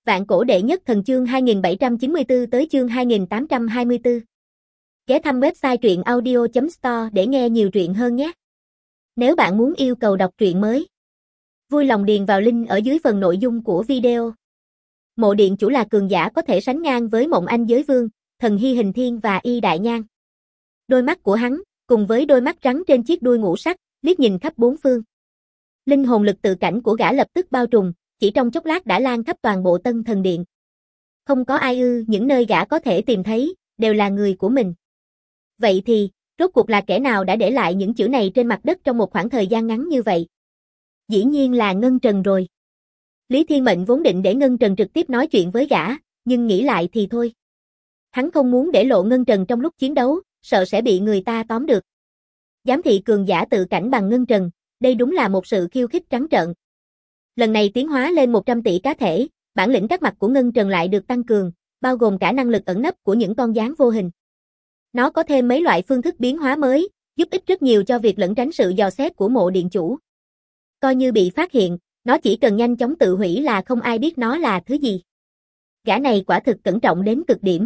Vạn cổ đệ nhất thần chương 2794 tới chương 2824. Ghé thăm website truyện audio.store để nghe nhiều truyện hơn nhé. Nếu bạn muốn yêu cầu đọc truyện mới, vui lòng điền vào link ở dưới phần nội dung của video. Mộ điện chủ là cường giả có thể sánh ngang với Mộng Anh Giới Vương, Thần Hy Hình Thiên và Y Đại Nhan. Đôi mắt của hắn, cùng với đôi mắt trắng trên chiếc đuôi ngũ sắc, liếc nhìn khắp bốn phương. Linh hồn lực tự cảnh của gã lập tức bao trùm, chỉ trong chốc lát đã lan khắp toàn bộ Tân Thần Điện. Không có ai những nơi gã có thể tìm thấy, đều là người của mình. Vậy thì, rốt cuộc là kẻ nào đã để lại những chữ này trên mặt đất trong một khoảng thời gian ngắn như vậy? Dĩ nhiên là Ngân Trần rồi. Lý Thiên Mệnh vốn định để Ngân Trần trực tiếp nói chuyện với gã, nhưng nghĩ lại thì thôi. Hắn không muốn để lộ Ngân Trần trong lúc chiến đấu, sợ sẽ bị người ta tóm được. Giám thị cường giả tự cảnh bằng Ngân Trần, đây đúng là một sự khiêu khích trắng trợn. Lần này tiến hóa lên 100 tỷ cá thể, bản lĩnh các mặt của Ngân Trần lại được tăng cường, bao gồm cả năng lực ẩn nấp của những con gián vô hình. Nó có thêm mấy loại phương thức biến hóa mới, giúp ích rất nhiều cho việc lẩn tránh sự dò xét của mộ điện chủ. Coi như bị phát hiện, nó chỉ cần nhanh chóng tự hủy là không ai biết nó là thứ gì. Gã này quả thực cẩn trọng đến cực điểm.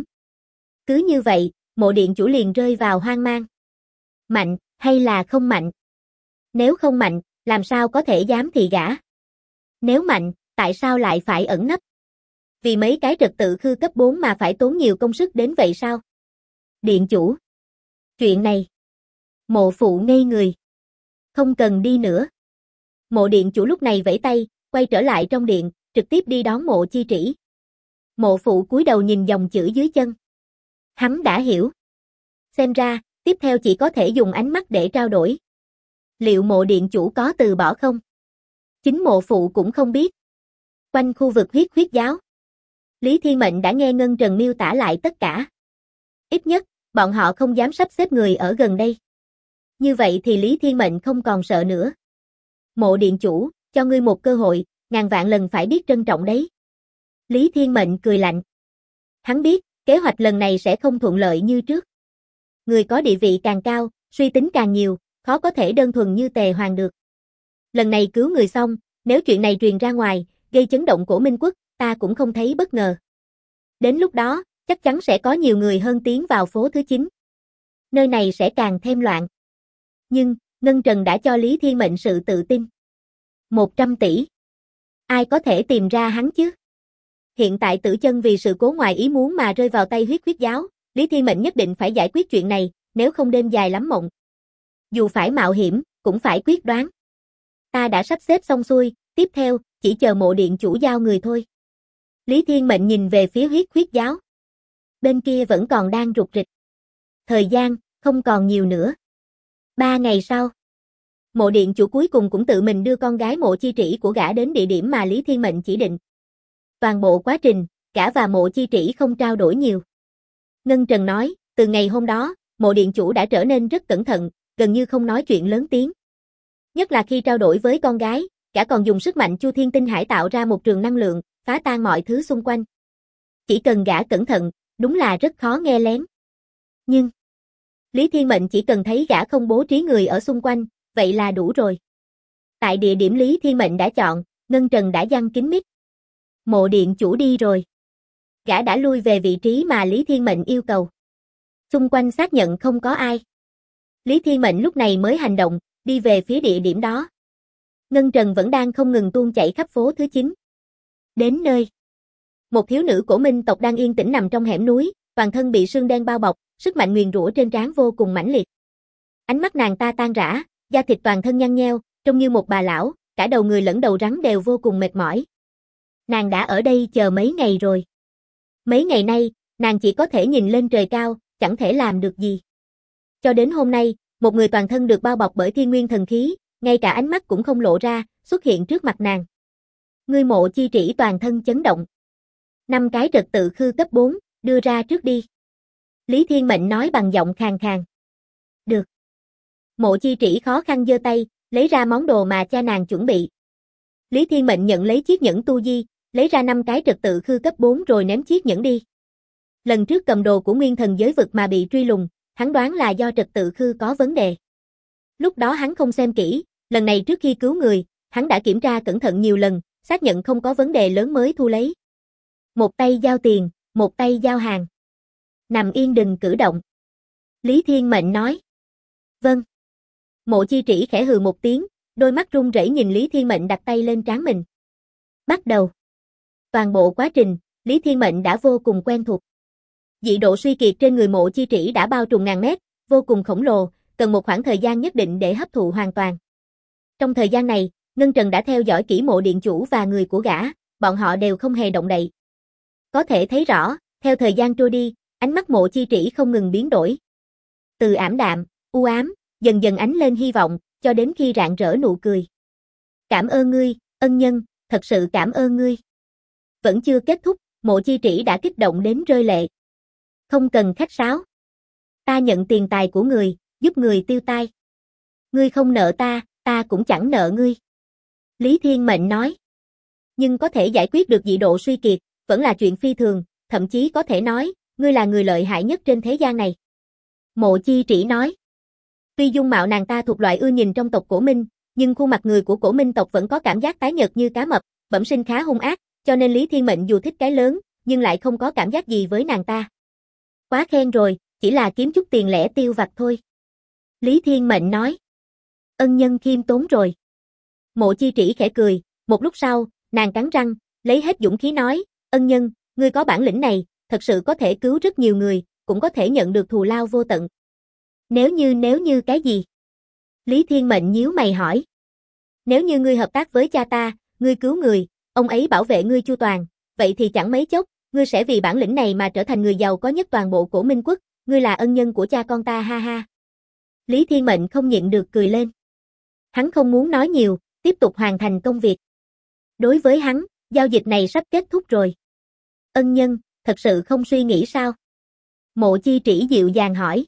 Cứ như vậy, mộ điện chủ liền rơi vào hoang mang. Mạnh, hay là không mạnh? Nếu không mạnh, làm sao có thể giám thị gã? Nếu mạnh, tại sao lại phải ẩn nấp? Vì mấy cái trật tự khư cấp 4 mà phải tốn nhiều công sức đến vậy sao? Điện chủ. Chuyện này. Mộ phụ ngây người. Không cần đi nữa. Mộ điện chủ lúc này vẫy tay, quay trở lại trong điện, trực tiếp đi đón Mộ Chi Trĩ. Mộ phụ cúi đầu nhìn dòng chữ dưới chân. Hắn đã hiểu. Xem ra, tiếp theo chỉ có thể dùng ánh mắt để trao đổi. Liệu mộ điện chủ có từ bỏ không? Chính mộ phụ cũng không biết. Quanh khu vực huyết giáo, Lý Thiên Mệnh đã nghe Ngân Trần miêu tả lại tất cả. Ít nhất, bọn họ không dám sắp xếp người ở gần đây. Như vậy thì Lý Thiên Mệnh không còn sợ nữa. Mộ điện chủ, cho ngươi một cơ hội, ngàn vạn lần phải biết trân trọng đấy. Lý Thiên Mệnh cười lạnh. Hắn biết, kế hoạch lần này sẽ không thuận lợi như trước. Người có địa vị càng cao, suy tính càng nhiều, khó có thể đơn thuần như Tề Hoàng được. Lần này cứu người xong, nếu chuyện này truyền ra ngoài, gây chấn động của Minh Quốc, ta cũng không thấy bất ngờ. Đến lúc đó, chắc chắn sẽ có nhiều người hơn tiến vào phố thứ 9. Nơi này sẽ càng thêm loạn. Nhưng, Ngân Trần đã cho Lý Thiên Mệnh sự tự tin. 100 tỷ. Ai có thể tìm ra hắn chứ? Hiện tại Tử Chân vì sự cố ngoài ý muốn mà rơi vào tay huyết giáo, Lý Thiên Mệnh nhất định phải giải quyết chuyện này, nếu không đêm dài lắm mộng. Dù phải mạo hiểm, cũng phải quyết đoán. Ta đã sắp xếp xong xuôi, tiếp theo, chỉ chờ mộ điện chủ giao người thôi. Lý Thiên Mệnh nhìn về phía huyết giáo. Bên kia vẫn còn đang rục rịch. Thời gian, không còn nhiều nữa. 3 ngày sau, mộ điện chủ cuối cùng cũng tự mình đưa con gái Mộ Chi Trĩ của gã đến địa điểm mà Lý Thiên Mệnh chỉ định. Toàn bộ quá trình, gã và Mộ Chi Trĩ không trao đổi nhiều. Ngân Trần nói, từ ngày hôm đó, mộ điện chủ đã trở nên rất cẩn thận, gần như không nói chuyện lớn tiếng. Nhất là khi trao đổi với con gái, gã còn dùng sức mạnh Chu Thiên Tinh Hải tạo ra một trường năng lượng, phá tan mọi thứ xung quanh. Chỉ cần gã cẩn thận, đúng là rất khó nghe lén. Nhưng, Lý Thiên Mệnh chỉ cần thấy gã không bố trí người ở xung quanh, vậy là đủ rồi. Tại địa điểm Lý Thiên Mệnh đã chọn, Ngân Trần đã giăng kín mít. Mộ điện chủ đi rồi. Gã đã lui về vị trí mà Lý Thiên Mệnh yêu cầu. Xung quanh xác nhận không có ai. Lý Thiên Mệnh lúc này mới hành động, đi về phía địa điểm đó. Ngân Trần vẫn đang không ngừng tuôn chảy khắp phố thứ 9. Đến nơi, một thiếu nữ của Minh tộc đang yên tĩnh nằm trong hẻm núi, toàn thân bị sương đen bao bọc, sức mạnh nguyền rủa trên trán vô cùng mãnh liệt. Ánh mắt nàng ta tan rã, da thịt toàn thân nhăn nheo, trông như một bà lão, cả đầu người lẫn đầu rắn đều vô cùng mệt mỏi. Nàng đã ở đây chờ mấy ngày rồi. Mấy ngày nay, nàng chỉ có thể nhìn lên trời cao, chẳng thể làm được gì. Cho đến hôm nay, một người toàn thân được bao bọc bởi thiên nguyên thần khí, ngay cả ánh mắt cũng không lộ ra, xuất hiện trước mặt nàng. Ngươi Mộ Chi Trĩ toàn thân chấn động. 5 cái trật tự khư cấp 4, đưa ra trước đi. Lý Thiên Mệnh nói bằng giọng khàn khàn. Được. Mộ Chi Trĩ khó khăn giơ tay, lấy ra món đồ mà cha nàng chuẩn bị. Lý Thiên Mệnh nhận lấy chiếc nhẫn tu di, lấy ra 5 cái trật tự khư cấp 4 rồi ném chiếc nhẫn đi. Lần trước cầm đồ của Nguyên Thần giới vực mà bị truy lùng, hắn đoán là do trật tự khư có vấn đề. Lúc đó hắn không xem kỹ, lần này trước khi cứu người, hắn đã kiểm tra cẩn thận nhiều lần, xác nhận không có vấn đề lớn mới thu lấy. Một tay giao tiền, một tay giao hàng. Nằm yên đừng cử động. Lý Thiên Mệnh nói. Vâng. Mộ Chi Trĩ khẽ hừ một tiếng, đôi mắt run rẩy nhìn Lý Thiên Mệnh đặt tay lên trán mình. Bắt đầu. Toàn bộ quá trình, Lý Thiên Mệnh đã vô cùng quen thuộc. Dị độ suy kiệt trên người Mộ Chi Trĩ đã bao trùm ngàn mét, vô cùng khổng lồ, cần một khoảng thời gian nhất định để hấp thụ hoàn toàn. Trong thời gian này, Ngân Trần đã theo dõi kỹ Mộ điện chủ và người của gã, bọn họ đều không hề động đậy. Có thể thấy rõ, theo thời gian trôi đi, ánh mắt Mộ Chi Trĩ không ngừng biến đổi. Từ ảm đạm, u ám, dần dần ánh lên hy vọng, cho đến khi rạng rỡ nụ cười. Cảm ơn ngươi, ân nhân, thật sự cảm ơn ngươi. Vẫn chưa kết thúc, Mộ Chi Trĩ đã kích động đến rơi lệ. Không cần khách sáo. Ta nhận tiền tài của người, giúp người tiêu tai. Ngươi không nợ ta cũng chẳng nợ ngươi. Lý Thiên Mệnh nói. Nhưng có thể giải quyết được dị độ suy kiệt, vẫn là chuyện phi thường, thậm chí có thể nói, ngươi là người lợi hại nhất trên thế gian này. Mộ Chi Trĩ nói. Tuy dung mạo nàng ta thuộc loại ưa nhìn trong tộc Cổ Minh, nhưng khuôn mặt người của Cổ Minh tộc vẫn có cảm giác tái nhợt như cá mập, bẩm sinh khá hung ác, cho nên Lý Thiên Mệnh dù thích cái lớn, nhưng lại không có cảm giác gì với nàng ta. Quá khen rồi, chỉ là kiếm chút tiền lẻ tiêu vặt thôi. Lý Thiên Mệnh nói. Ân nhân khiêm tốn rồi. Mộ Chi Trĩ khẽ cười, một lúc sau, nàng cắn răng, lấy hết dũng khí nói, ân nhân, ngươi có bản lĩnh này, thật sự có thể cứu rất nhiều người, cũng có thể nhận được thù lao vô tận. Nếu như cái gì? Lý Thiên Mệnh nhíu mày hỏi. Nếu như ngươi hợp tác với cha ta, ngươi cứu người, ông ấy bảo vệ ngươi chu toàn, vậy thì chẳng mấy chốc, ngươi sẽ vì bản lĩnh này mà trở thành người giàu có nhất toàn bộ Cổ Minh quốc, ngươi là ân nhân của cha con ta ha ha. Lý Thiên Mệnh không nhịn được cười lên. Hắn không muốn nói nhiều, tiếp tục hoàn thành công việc. Đối với hắn, giao dịch này sắp kết thúc rồi. Ân nhân, thật sự không suy nghĩ sao? Mộ Chi Trĩ dịu dàng hỏi.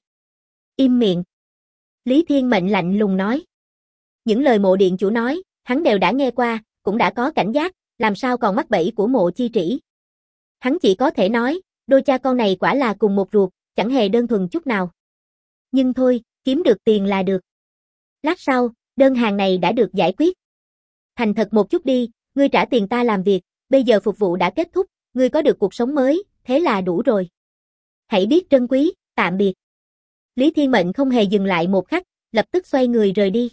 Im miệng. Lý Thiên Mệnh lạnh lùng nói. Những lời Mộ điện chủ nói, hắn đều đã nghe qua, cũng đã có cảnh giác, làm sao còn mắc bẫy của Mộ Chi Trĩ. Hắn chỉ có thể nói, đôi cha con này quả là cùng một ruột, chẳng hề đơn thuần chút nào. Nhưng thôi, kiếm được tiền là được. Lát sau, đơn hàng này đã được giải quyết. Thành thật một chút đi, ngươi trả tiền ta làm việc, bây giờ phục vụ đã kết thúc, ngươi có được cuộc sống mới, thế là đủ rồi. Hãy biết trân quý, tạm biệt. Lý Thiên Mệnh không hề dừng lại một khắc, lập tức xoay người rời đi.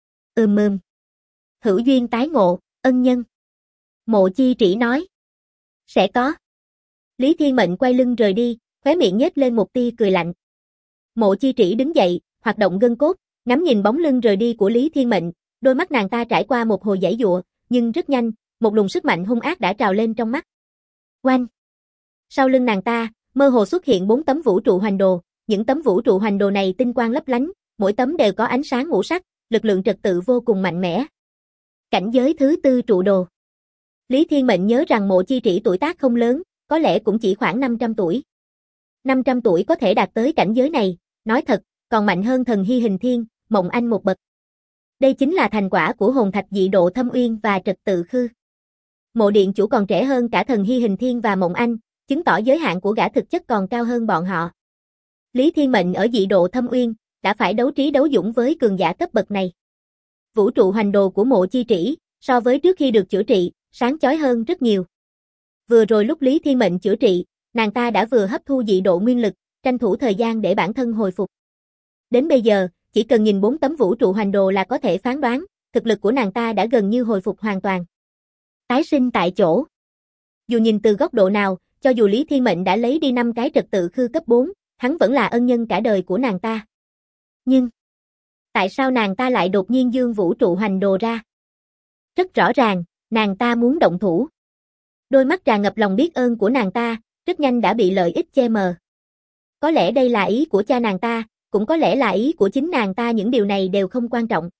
Hữu duyên tái ngộ, ân nhân. Mộ Chi Trĩ nói. Sẽ có. Lý Thiên Mệnh quay lưng rời đi, khóe miệng nhếch lên một tia cười lạnh. Mộ Chi Trĩ đứng dậy, hoạt động gân cốt, ngắm nhìn bóng lưng rời đi của Lý Thiên Mệnh, đôi mắt nàng ta trải qua một hồi giãy giụa, nhưng rất nhanh, một luồng sức mạnh hung ác đã trào lên trong mắt. Oanh! Sau lưng nàng ta, mơ hồ xuất hiện 4 tấm vũ trụ hoành đồ, những tấm vũ trụ hoành đồ này tinh quang lấp lánh, mỗi tấm đều có ánh sáng ngũ sắc, lực lượng trật tự vô cùng mạnh mẽ. Cảnh giới thứ 4 trụ đồ. Lý Thiên Mệnh nhớ rằng Mộ Chi Trĩ tuổi tác không lớn, có lẽ cũng chỉ khoảng 500 tuổi. 500 tuổi có thể đạt tới cảnh giới này, nói thật, còn mạnh hơn Thần Hy Hình Thiên, Mộng Anh một bậc. Đây chính là thành quả của hồn thạch dị độ Thâm Uyên và trật tự khư. Mộ điện chủ còn trẻ hơn cả Thần Hy Hình Thiên và Mộng Anh, chứng tỏ giới hạn của gã thực chất còn cao hơn bọn họ. Lý Thiên Mệnh ở dị độ Thâm Uyên, đã phải đấu trí đấu dũng với cường giả cấp bậc này. Vũ trụ hoành đồ của Mộ Chi Trĩ, so với trước khi được chữa trị, sáng chói hơn rất nhiều. Vừa rồi lúc Lý Thiên Mệnh chữa trị, nàng ta đã vừa hấp thu dị độ nguyên lực, tranh thủ thời gian để bản thân hồi phục. Đến bây giờ, chỉ cần nhìn 4 tấm vũ trụ hoành đồ là có thể phán đoán, thực lực của nàng ta đã gần như hồi phục hoàn toàn. Tái sinh tại chỗ. Dù nhìn từ góc độ nào, cho dù Lý Thiên Mệnh đã lấy đi 5 cái trật tự khư cấp 4, hắn vẫn là ân nhân cả đời của nàng ta. Nhưng, tại sao nàng ta lại đột nhiên dương vũ trụ hoành đồ ra? Rất rõ ràng, nàng ta muốn động thủ. Đôi mắt tràn ngập lòng biết ơn của nàng ta, rất nhanh đã bị lợi ích che mờ. Có lẽ đây là ý của cha nàng ta, cũng có lẽ là ý của chính nàng ta, những điều này đều không quan trọng.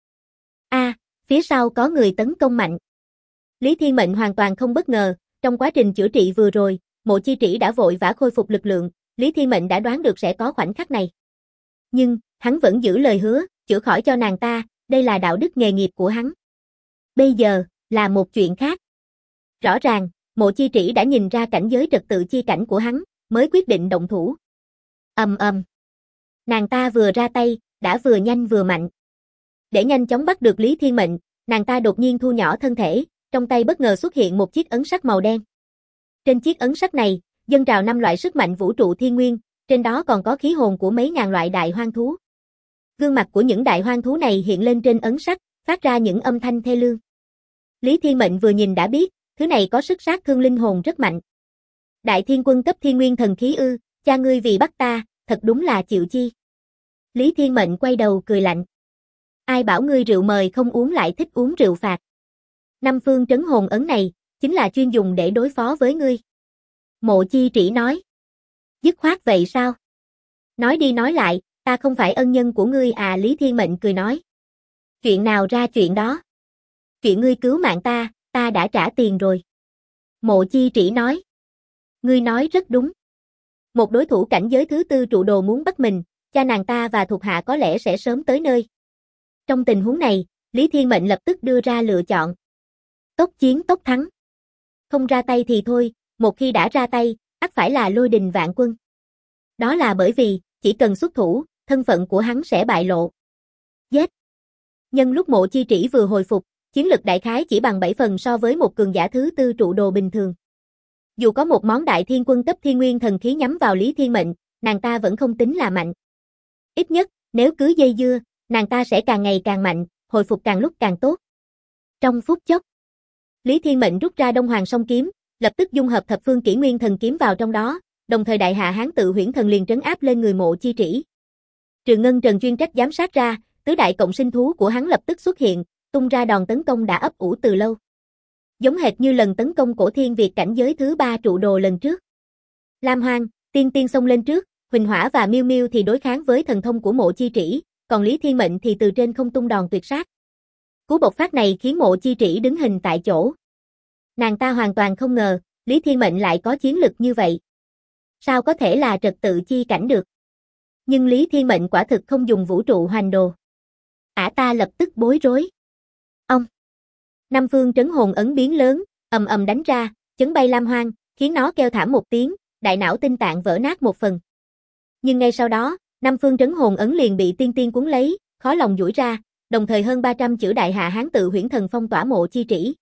Phía sau có người tấn công mạnh. Lý Thiên Mệnh hoàn toàn không bất ngờ, trong quá trình chữa trị vừa rồi, Mộ Chi Trĩ đã vội vã khôi phục lực lượng, Lý Thiên Mệnh đã đoán được sẽ có khoảnh khắc này. Nhưng, hắn vẫn giữ lời hứa, chữa khỏi cho nàng ta, đây là đạo đức nghề nghiệp của hắn. Bây giờ, là một chuyện khác. Rõ ràng, Mộ Chi Trĩ đã nhìn ra cảnh giới trật tự chi cảnh của hắn, mới quyết định động thủ. Nàng ta vừa ra tay, đã vừa nhanh vừa mạnh. Để nhanh chóng bắt được Lý Thiên Mệnh, nàng ta đột nhiên thu nhỏ thân thể, trong tay bất ngờ xuất hiện một chiếc ấn sắt màu đen. Trên chiếc ấn sắt này, dâng trào 5 loại sức mạnh vũ trụ thiên nguyên, trên đó còn có khí hồn của mấy ngàn loại đại hoang thú. Gương mặt của những đại hoang thú này hiện lên trên ấn sắt, phát ra những âm thanh thê lương. Lý Thiên Mệnh vừa nhìn đã biết, thứ này có sức sát thương linh hồn rất mạnh. Đại thiên quân cấp thiên nguyên thần khí ư, cha ngươi vì bắt ta, thật đúng là chịu chi. Lý Thiên Mệnh quay đầu cười lạnh. Ai bảo ngươi rượu mời không uống lại thích uống rượu phạt. Năm phương trấn hồn ấn này, chính là chuyên dùng để đối phó với ngươi. Mộ Chi Trĩ nói. Dứt khoát vậy sao? Nói đi nói lại, ta không phải ân nhân của ngươi à, Lý Thiên Mệnh cười nói. Chuyện nào ra chuyện đó. Chuyện ngươi cứu mạng ta đã trả tiền rồi. Mộ Chi Trĩ nói. Ngươi nói rất đúng. Một đối thủ cảnh giới thứ 4 trụ đồ muốn bắt mình, cha nàng ta và thuộc hạ có lẽ sẽ sớm tới nơi. Trong tình huống này, Lý Thiên Mệnh lập tức đưa ra lựa chọn. Tốc chiến tốc thắng. Không ra tay thì thôi, một khi đã ra tay, ắt phải là lôi đình vạn quân. Đó là bởi vì, chỉ cần xuất thủ, thân phận của hắn sẽ bại lộ. Giết. Nhân lúc Mộ Chi Trĩ vừa hồi phục, chiến lực đại khái chỉ bằng 7 phần so với một cường giả thứ 4 trụ đồ bình thường. Dù có một món đại thiên quân cấp thiên nguyên thần khí nhắm vào Lý Thiên Mệnh, nàng ta vẫn không tính là mạnh. Ít nhất, nếu cứ dây dưa, nàng ta sẽ càng ngày càng mạnh, hồi phục càng lúc càng tốt. Trong phút chốc, Lý Thiên Mệnh rút ra Đông Hoàng Song Kiếm, lập tức dung hợp thập phương kỷ nguyên thần kiếm vào trong đó, đồng thời đại hạ hán tự huyễn thần liền trấn áp lên người Mộ Chi Trĩ. Trừ Ngân Trần chuyên trách giám sát ra, tứ đại cộng sinh thú của hắn lập tức xuất hiện, tung ra đòn tấn công đã ấp ủ từ lâu. Giống hệt như lần tấn công cổ thiên Việt cảnh giới thứ 3 trụ đồ lần trước. Lam Hoang, Tiên Tiên xông lên trước, Huỳnh Hỏa và Miêu Miêu thì đối kháng với thần thông của Mộ Chi Trĩ, còn Lý Thiên Mệnh thì từ trên không tung đòn tuyệt sát. Cú bộc phát này khiến Mộ Chi Trĩ đứng hình tại chỗ. Nàng ta hoàn toàn không ngờ, Lý Thiên Mệnh lại có chiến lực như vậy. Sao có thể là trật tự chi cảnh được? Nhưng Lý Thiên Mệnh quả thực không dùng vũ trụ hoành đồ. Ả ta lập tức bối rối. Ông! Năm phương trấn hồn ấn biến lớn, ầm ầm đánh ra, chấn bay Lam Hoang, khiến nó kêu thảm một tiếng, đại não tinh tạng vỡ nát một phần. Nhưng ngay sau đó, năm phương trấn hồn ấn liền bị tiên tiên cuốn lấy, khó lòng duỗi ra, đồng thời hơn 300 chữ đại hạ hán tự huyễn thần phong tỏa Mộ Chi Trĩ.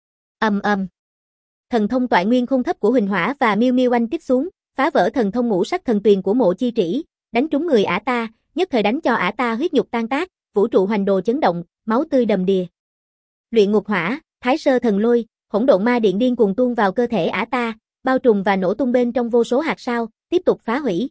Ầm ầm. Thần thông toại nguyên khôn thấp của Huỳnh Hỏa và Miêu Miêu oanh kích xuống, phá vỡ thần thông ngũ sắc thần tuyền của Mộ Chi Trĩ, đánh trúng người ả ta, nhất thời đánh cho ả ta huyết nhục tan tác, vũ trụ hoành đồ chấn động, máu tươi đầm đìa. Luyện ngục hỏa, Thái Sơ thần lôi, hỗn độn ma điện điên cuồng tuôn vào cơ thể ả ta, bao trùm và nổ tung bên trong vô số hạt sao, tiếp tục phá hủy.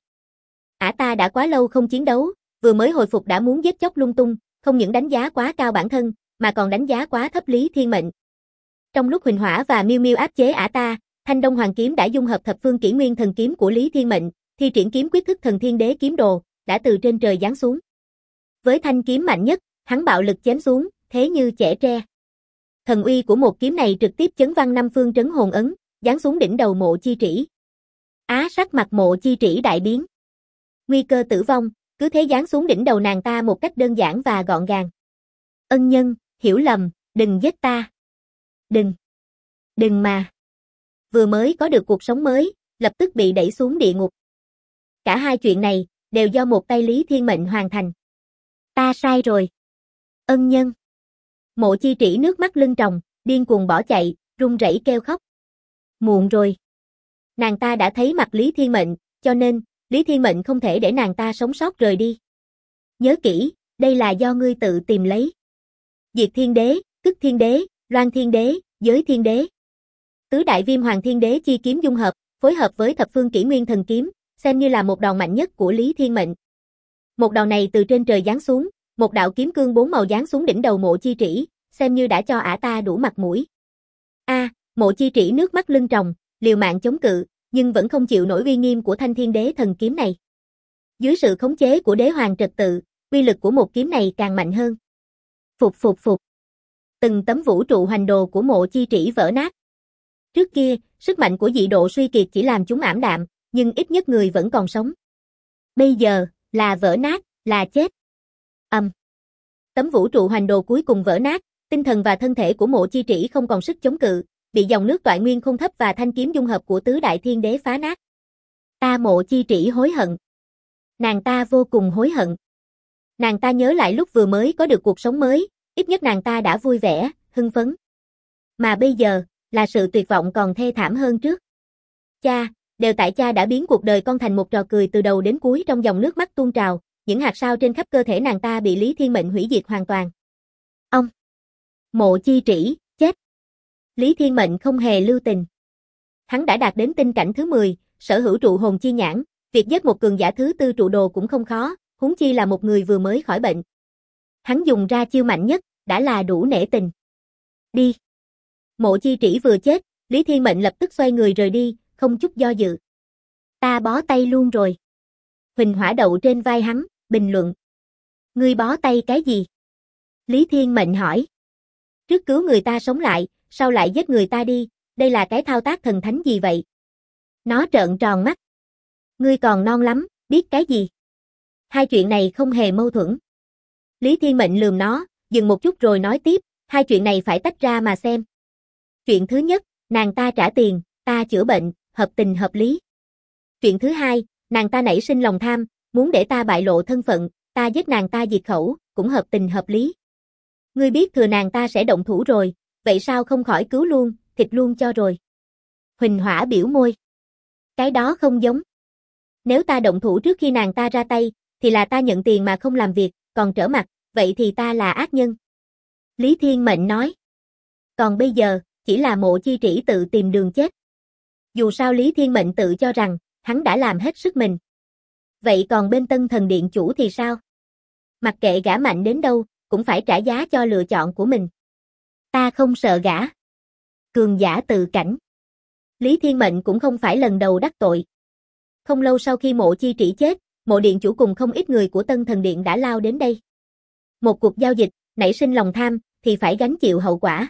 Ả ta đã quá lâu không chiến đấu, vừa mới hồi phục đã muốn giết chóc lung tung, không những đánh giá quá cao bản thân, mà còn đánh giá quá thấp Lý Thiên Mệnh. Trong lúc Huỳnh Hỏa và Miêu Miêu áp chế ả ta, Thanh Đông Hoàng kiếm đã dung hợp thập phương kỷ nguyên thần kiếm của Lý Thiên Mệnh, thi triển kiếm quyết thức thần thiên đế kiếm đồ, đã từ trên trời giáng xuống. Với thanh kiếm mạnh nhất, hắn bạo lực chém xuống, thế như chẻ tre. Thần uy của một kiếm này trực tiếp chấn văng năm phương trấn hồn ấn, giáng xuống đỉnh đầu Mộ Chi Trĩ. Sắc mặt Mộ Chi Trĩ đại biến. Nguy cơ tử vong, cứ thế giáng xuống đỉnh đầu nàng ta một cách đơn giản và gọn gàng. Ân nhân, hiểu lầm, đừng giết ta. Đừng mà. Vừa mới có được cuộc sống mới, lập tức bị đẩy xuống địa ngục. Cả hai chuyện này, đều do một tay Lý Thiên Mệnh hoàn thành. Ta sai rồi. Ân nhân. Mộ Chi Trĩ nước mắt lưng tròng, điên cuồng bỏ chạy, run rẩy kêu khóc. Muộn rồi. Nàng ta đã thấy mặt Lý Thiên Mệnh, cho nên, Lý Thiên Mệnh không thể để nàng ta sống sót rời đi. Nhớ kỹ, đây là do ngươi tự tìm lấy. Diệt Thiên Đế, Tức Thiên Đế, Loan Thiên Đế, Giới Thiên Đế. Tứ đại Viêm Hoàng Thiên Đế chi kiếm dung hợp, phối hợp với thập phương kỷ nguyên thần kiếm, xem như là một đòn mạnh nhất của Lý Thiên Mệnh. Một đòn này từ trên trời giáng xuống, một đạo kiếm cương 4 màu giáng xuống đỉnh đầu Mộ Chi Trĩ, xem như đã cho ả ta đủ mặt mũi. Mộ Chi Trĩ nước mắt lưng tròng, liều mạng chống cự, nhưng vẫn không chịu nổi uy nghiêm của Thanh Thiên Đế thần kiếm này. Dưới sự khống chế của đế hoàng trật tự, uy lực của một kiếm này càng mạnh hơn. Phục. Từng tấm vũ trụ hoành đồ của Mộ Chi Trĩ vỡ nát. Trước kia, sức mạnh của dị độ suy kiệt chỉ làm chúng ảm đạm, nhưng ít nhất người vẫn còn sống. Bây giờ, là vỡ nát, là chết. Tấm vũ trụ hoành đồ cuối cùng vỡ nát, tinh thần và thân thể của Mộ Chi Trĩ không còn sức chống cự, bị dòng nước toại nguyên khôn thấp và thanh kiếm dung hợp của tứ đại thiên đế phá nát. Mộ Chi Trĩ hối hận. Nàng ta vô cùng hối hận. Nàng ta nhớ lại lúc vừa mới có được cuộc sống mới, ít nhất nàng ta đã vui vẻ, hưng phấn. Mà bây giờ, là sự tuyệt vọng còn thê thảm hơn trước. Cha, đều tại cha đã biến cuộc đời con thành một trò cười từ đầu đến cuối trong dòng nước mắt tuôn trào, những hạt sao trên khắp cơ thể nàng ta bị Lý Thiên Mệnh hủy diệt hoàn toàn. Ông! Mộ Chi Trĩ, chết! Lý Thiên Mệnh không hề lưu tình. Hắn đã đạt đến tinh cảnh thứ 10, sở hữu trụ hồn chi nhãn, việc giết một cường giả thứ 4 trụ đồ cũng không khó, huống chi là một người vừa mới khỏi bệnh. Hắn dùng ra chiêu mạnh nhất, đã là đủ nể tình. Đi! Mộ Chi Trĩ vừa chết, Lý Thiên Mệnh lập tức xoay người rời đi, không chút do dự. Ta bó tay luôn rồi. Huỳnh Hỏa đậu trên vai hắn, bình luận. Ngươi bó tay cái gì? Lý Thiên Mệnh hỏi. Trước cứu người ta sống lại, sau lại giết người ta đi, đây là cái thao tác thần thánh gì vậy? Nó trợn tròn mắt. Ngươi còn non lắm, biết cái gì? Hai chuyện này không hề mâu thuẫn. Lý Thiên Mệnh lườm nó, dừng một chút rồi nói tiếp, hai chuyện này phải tách ra mà xem. Chuyện thứ nhất, nàng ta trả tiền, ta chữa bệnh, hợp tình hợp lý. Chuyện thứ hai, nàng ta nảy sinh lòng tham, muốn để ta bại lộ thân phận, ta giết nàng ta diệt khẩu, cũng hợp tình hợp lý. Ngươi biết thừa nàng ta sẽ động thủ rồi, vậy sao không khỏi cứu luôn, thịt luôn cho rồi. Huỳnh Hỏa biểu môi. Cái đó không giống. Nếu ta động thủ trước khi nàng ta ra tay, thì là ta nhận tiền mà không làm việc, còn trở mặt, vậy thì ta là ác nhân. Lý Thiên Mệnh nói. Còn bây giờ, chỉ là Mộ Chi Trĩ tự tìm đường chết. Dù sao Lý Thiên Mệnh tự cho rằng, hắn đã làm hết sức mình. Vậy còn bên Tân Thần Điện chủ thì sao? Mặc kệ gã mạnh đến đâu, cũng phải trả giá cho lựa chọn của mình. Ta không sợ gã. Cường giả tự cảnh. Lý Thiên Mệnh cũng không phải lần đầu đắc tội. Không lâu sau khi Mộ Chi Trĩ chết, Mộ Điện chủ cùng không ít người của Tân Thần Điện đã lao đến đây. Một cuộc giao dịch, nảy sinh lòng tham, thì phải gánh chịu hậu quả.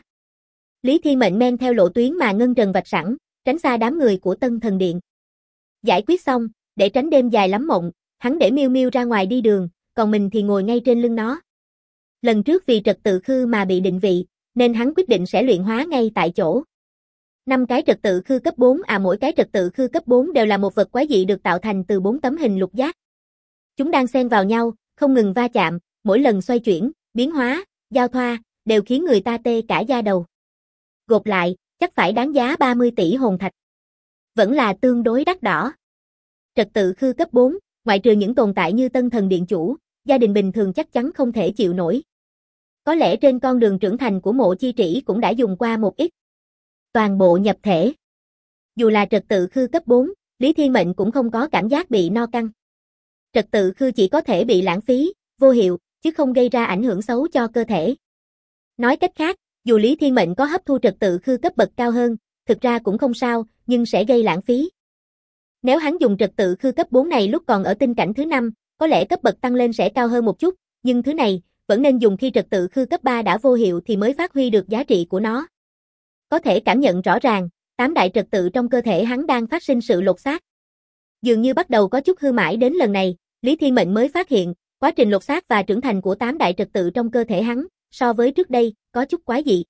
Lý Thiên Mệnh men theo lộ tuyến mà Ngân Trần vạch sẵn, tránh xa đám người của Tân Thần Điện. Giải quyết xong, để tránh đêm dài lắm mộng, hắn để Miêu Miêu ra ngoài đi đường, còn mình thì ngồi ngay trên lưng nó. Lần trước vì trật tự khư mà bị định vị, nên hắn quyết định sẽ luyện hóa ngay tại chỗ. 5 cái trật tự khư cấp 4 mỗi cái trật tự khư cấp 4 đều là một vật quái dị được tạo thành từ 4 tấm hình lục giác. Chúng đang xen vào nhau, không ngừng va chạm, mỗi lần xoay chuyển, biến hóa, giao thoa, đều khiến người ta tê cả da đầu. Gộp lại, chắc phải đáng giá 30 tỷ hồn thạch. Vẫn là tương đối đắt đỏ. Trật tự khư cấp 4, ngoại trừ những tồn tại như Tân Thần Điện chủ, gia đình bình thường chắc chắn không thể chịu nổi. Có lẽ trên con đường trưởng thành của Mộ Chi Trĩ cũng đã dùng qua một ít. Toàn bộ nhập thể. Dù là trật tự khư cấp 4, Lý Thiên Mệnh cũng không có cảm giác bị no căng. Trật tự khư chỉ có thể bị lãng phí, vô hiệu, chứ không gây ra ảnh hưởng xấu cho cơ thể. Nói cách khác, dù Lý Thiên Mệnh có hấp thu trật tự khư cấp bậc cao hơn, thực ra cũng không sao, nhưng sẽ gây lãng phí. Nếu hắn dùng trật tự khư cấp 4 này lúc còn ở tinh cảnh thứ 5, có lẽ cấp bậc tăng lên sẽ cao hơn một chút, nhưng thứ này, vẫn nên dùng khi trật tự khư cấp 3 đã vô hiệu thì mới phát huy được giá trị của nó. Có thể cảm nhận rõ ràng, 8 đại trật tự trong cơ thể hắn đang phát sinh sự lột xác. Dường như bắt đầu có chút hư mãi đến lần này, Lý Thiên Mệnh mới phát hiện, quá trình lột xác và trưởng thành của 8 đại trật tự trong cơ thể hắn, so với trước đây, có chút quái dị.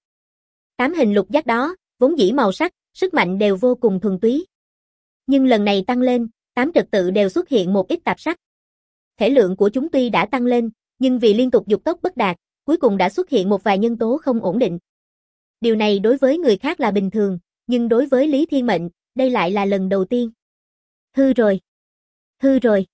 8 hình lục giác đó, vốn dĩ màu sắc, sức mạnh đều vô cùng thuần túy. Nhưng lần này tăng lên, 8 trật tự đều xuất hiện một ít tạp sắc. Thể lượng của chúng tuy đã tăng lên, nhưng vì liên tục dục tốc bất đạt, cuối cùng đã xuất hiện một vài nhân tố không ổn định. Điều này đối với người khác là bình thường, nhưng đối với Lý Thiên Mệnh, đây lại là lần đầu tiên. Hư rồi. Hư rồi.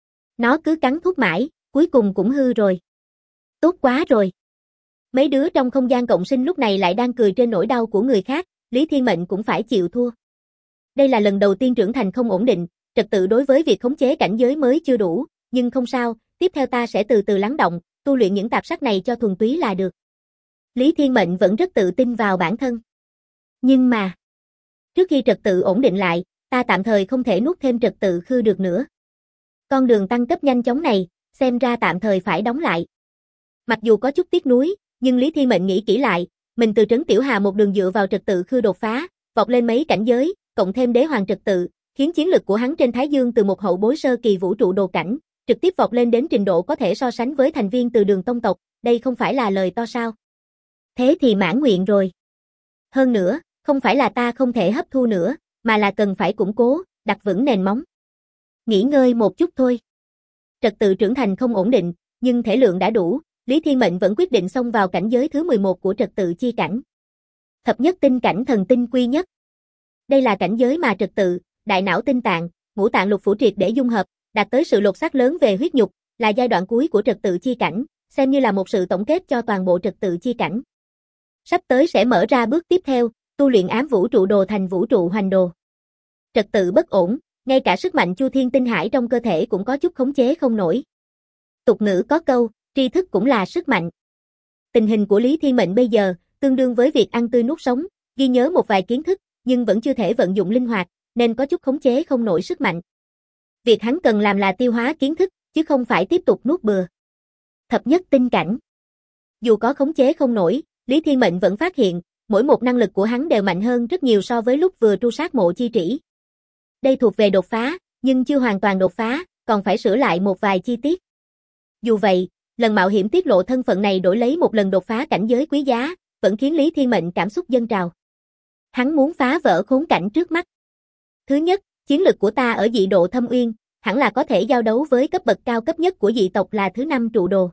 Nó cứ cắn thuốc mãi, cuối cùng cũng hư rồi. Tốt quá rồi. Mấy đứa trong không gian cộng sinh lúc này lại đang cười trên nỗi đau của người khác, Lý Thiên Mệnh cũng phải chịu thua. Đây là lần đầu tiên trưởng thành không ổn định, trật tự đối với việc khống chế cảnh giới mới chưa đủ, nhưng không sao, tiếp theo ta sẽ từ từ lắng động, tu luyện những tạp sắc này cho thuần túy là được. Lý Thiên Mệnh vẫn rất tự tin vào bản thân. Nhưng mà, trước khi trật tự ổn định lại, ta tạm thời không thể nuốt thêm trật tự khư được nữa. Con đường tăng cấp nhanh chóng này, xem ra tạm thời phải đóng lại. Mặc dù có chút tiếc nuối, nhưng Lý Thiên Mệnh nghĩ kỹ lại, mình từ Trấn Tiểu Hà một đường dựa vào trật tự khư đột phá, vọt lên mấy cảnh giới, cộng thêm đế hoàng trật tự, khiến chiến lực của hắn trên Thái Dương từ một hậu bối sơ kỳ vũ trụ đồ cảnh, trực tiếp vọt lên đến trình độ có thể so sánh với thành viên từ Đường tông tộc, đây không phải là lời to sao? Thế thì mãn nguyện rồi. Hơn nữa, không phải là ta không thể hấp thu nữa, mà là cần phải củng cố, đặt vững nền móng. Nghỉ ngơi một chút thôi. Trật tự trưởng thành không ổn định, nhưng thể lượng đã đủ, Lý Thiên Mệnh vẫn quyết định xông vào cảnh giới thứ 11 của trật tự chi cảnh. Thập nhất tinh cảnh thần tinh quy nhất. Đây là cảnh giới mà trật tự, đại não tinh tạng, ngũ tạng lục phủ triệt để dung hợp, đạt tới sự lột xác lớn về huyết nhục, là giai đoạn cuối của trật tự chi cảnh, xem như là một sự tổng kết cho toàn bộ trật tự chi cảnh. Sắp tới sẽ mở ra bước tiếp theo, tu luyện ám vũ trụ đồ thành vũ trụ hoành đồ. Trật tự bất ổn, ngay cả sức mạnh Chu Thiên Tinh Hải trong cơ thể cũng có chút khống chế không nổi. Tục ngữ có câu, tri thức cũng là sức mạnh. Tình hình của Lý Thiên Mệnh bây giờ, tương đương với việc ăn tươi nuốt sống, ghi nhớ một vài kiến thức, nhưng vẫn chưa thể vận dụng linh hoạt, nên có chút khống chế không nổi sức mạnh. Việc hắn cần làm là tiêu hóa kiến thức, chứ không phải tiếp tục nuốt bừa. Thập nhất tinh cảnh. Dù có khống chế không nổi, Lý Thiên Mệnh vẫn phát hiện, mỗi một năng lực của hắn đều mạnh hơn rất nhiều so với lúc vừa tru sát Mộ Chi Trĩ. Đây thuộc về đột phá, nhưng chưa hoàn toàn đột phá, còn phải sửa lại một vài chi tiết. Dù vậy, lần mạo hiểm tiết lộ thân phận này đổi lấy một lần đột phá cảnh giới quý giá, vẫn khiến Lý Thiên Mệnh cảm xúc dâng trào. Hắn muốn phá vỡ khốn cảnh trước mắt. Thứ nhất, chiến lực của ta ở dị độ Thâm Uyên, hẳn là có thể giao đấu với cấp bậc cao cấp nhất của dị tộc là thứ 5 trụ đồ.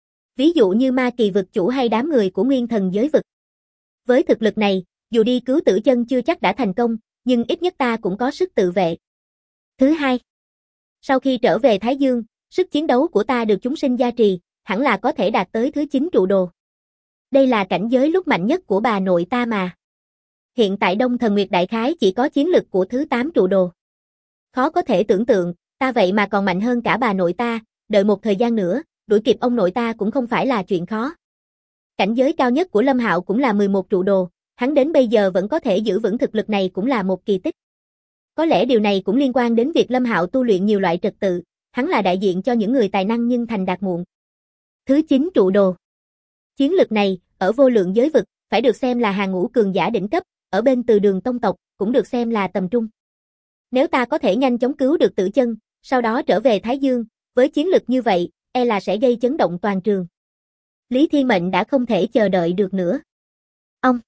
Ví dụ như Ma Kỳ vực chủ hay đám người của Nguyên Thần giới vực. Với thực lực này, dù đi cứu Tử Chân chưa chắc đã thành công, nhưng ít nhất ta cũng có sức tự vệ. Thứ hai, sau khi trở về Thái Dương, sức chiến đấu của ta được chúng sinh gia trì, hẳn là có thể đạt tới thứ 9 trụ đồ. Đây là cảnh giới lúc mạnh nhất của bà nội ta mà. Hiện tại Đông Thần Nguyệt đại khái chỉ có chiến lực của thứ 8 trụ đồ. Khó có thể tưởng tượng, ta vậy mà còn mạnh hơn cả bà nội ta, đợi một thời gian nữa, đuổi kịp ông nội ta cũng không phải là chuyện khó. Cảnh giới cao nhất của Lâm Hạo cũng là 11 trụ đồ, hắn đến bây giờ vẫn có thể giữ vững thực lực này cũng là một kỳ tích. Có lẽ điều này cũng liên quan đến việc Lâm Hạo tu luyện nhiều loại trật tự, hắn là đại diện cho những người tài năng nhưng thành đạt muộn. Thứ 9 trụ đồ. Chiến lực này, ở vô lượng giới vực, phải được xem là hàng ngũ cường giả đỉnh cấp, ở bên Từ Đường tông tộc, cũng được xem là tầm trung. Nếu ta có thể nhanh chóng cứu được Tử Chân, sau đó trở về Thái Dương, với chiến lực như vậy, e là sẽ gây chấn động toàn trường. Lý Thiên Mệnh đã không thể chờ đợi được nữa. Ông!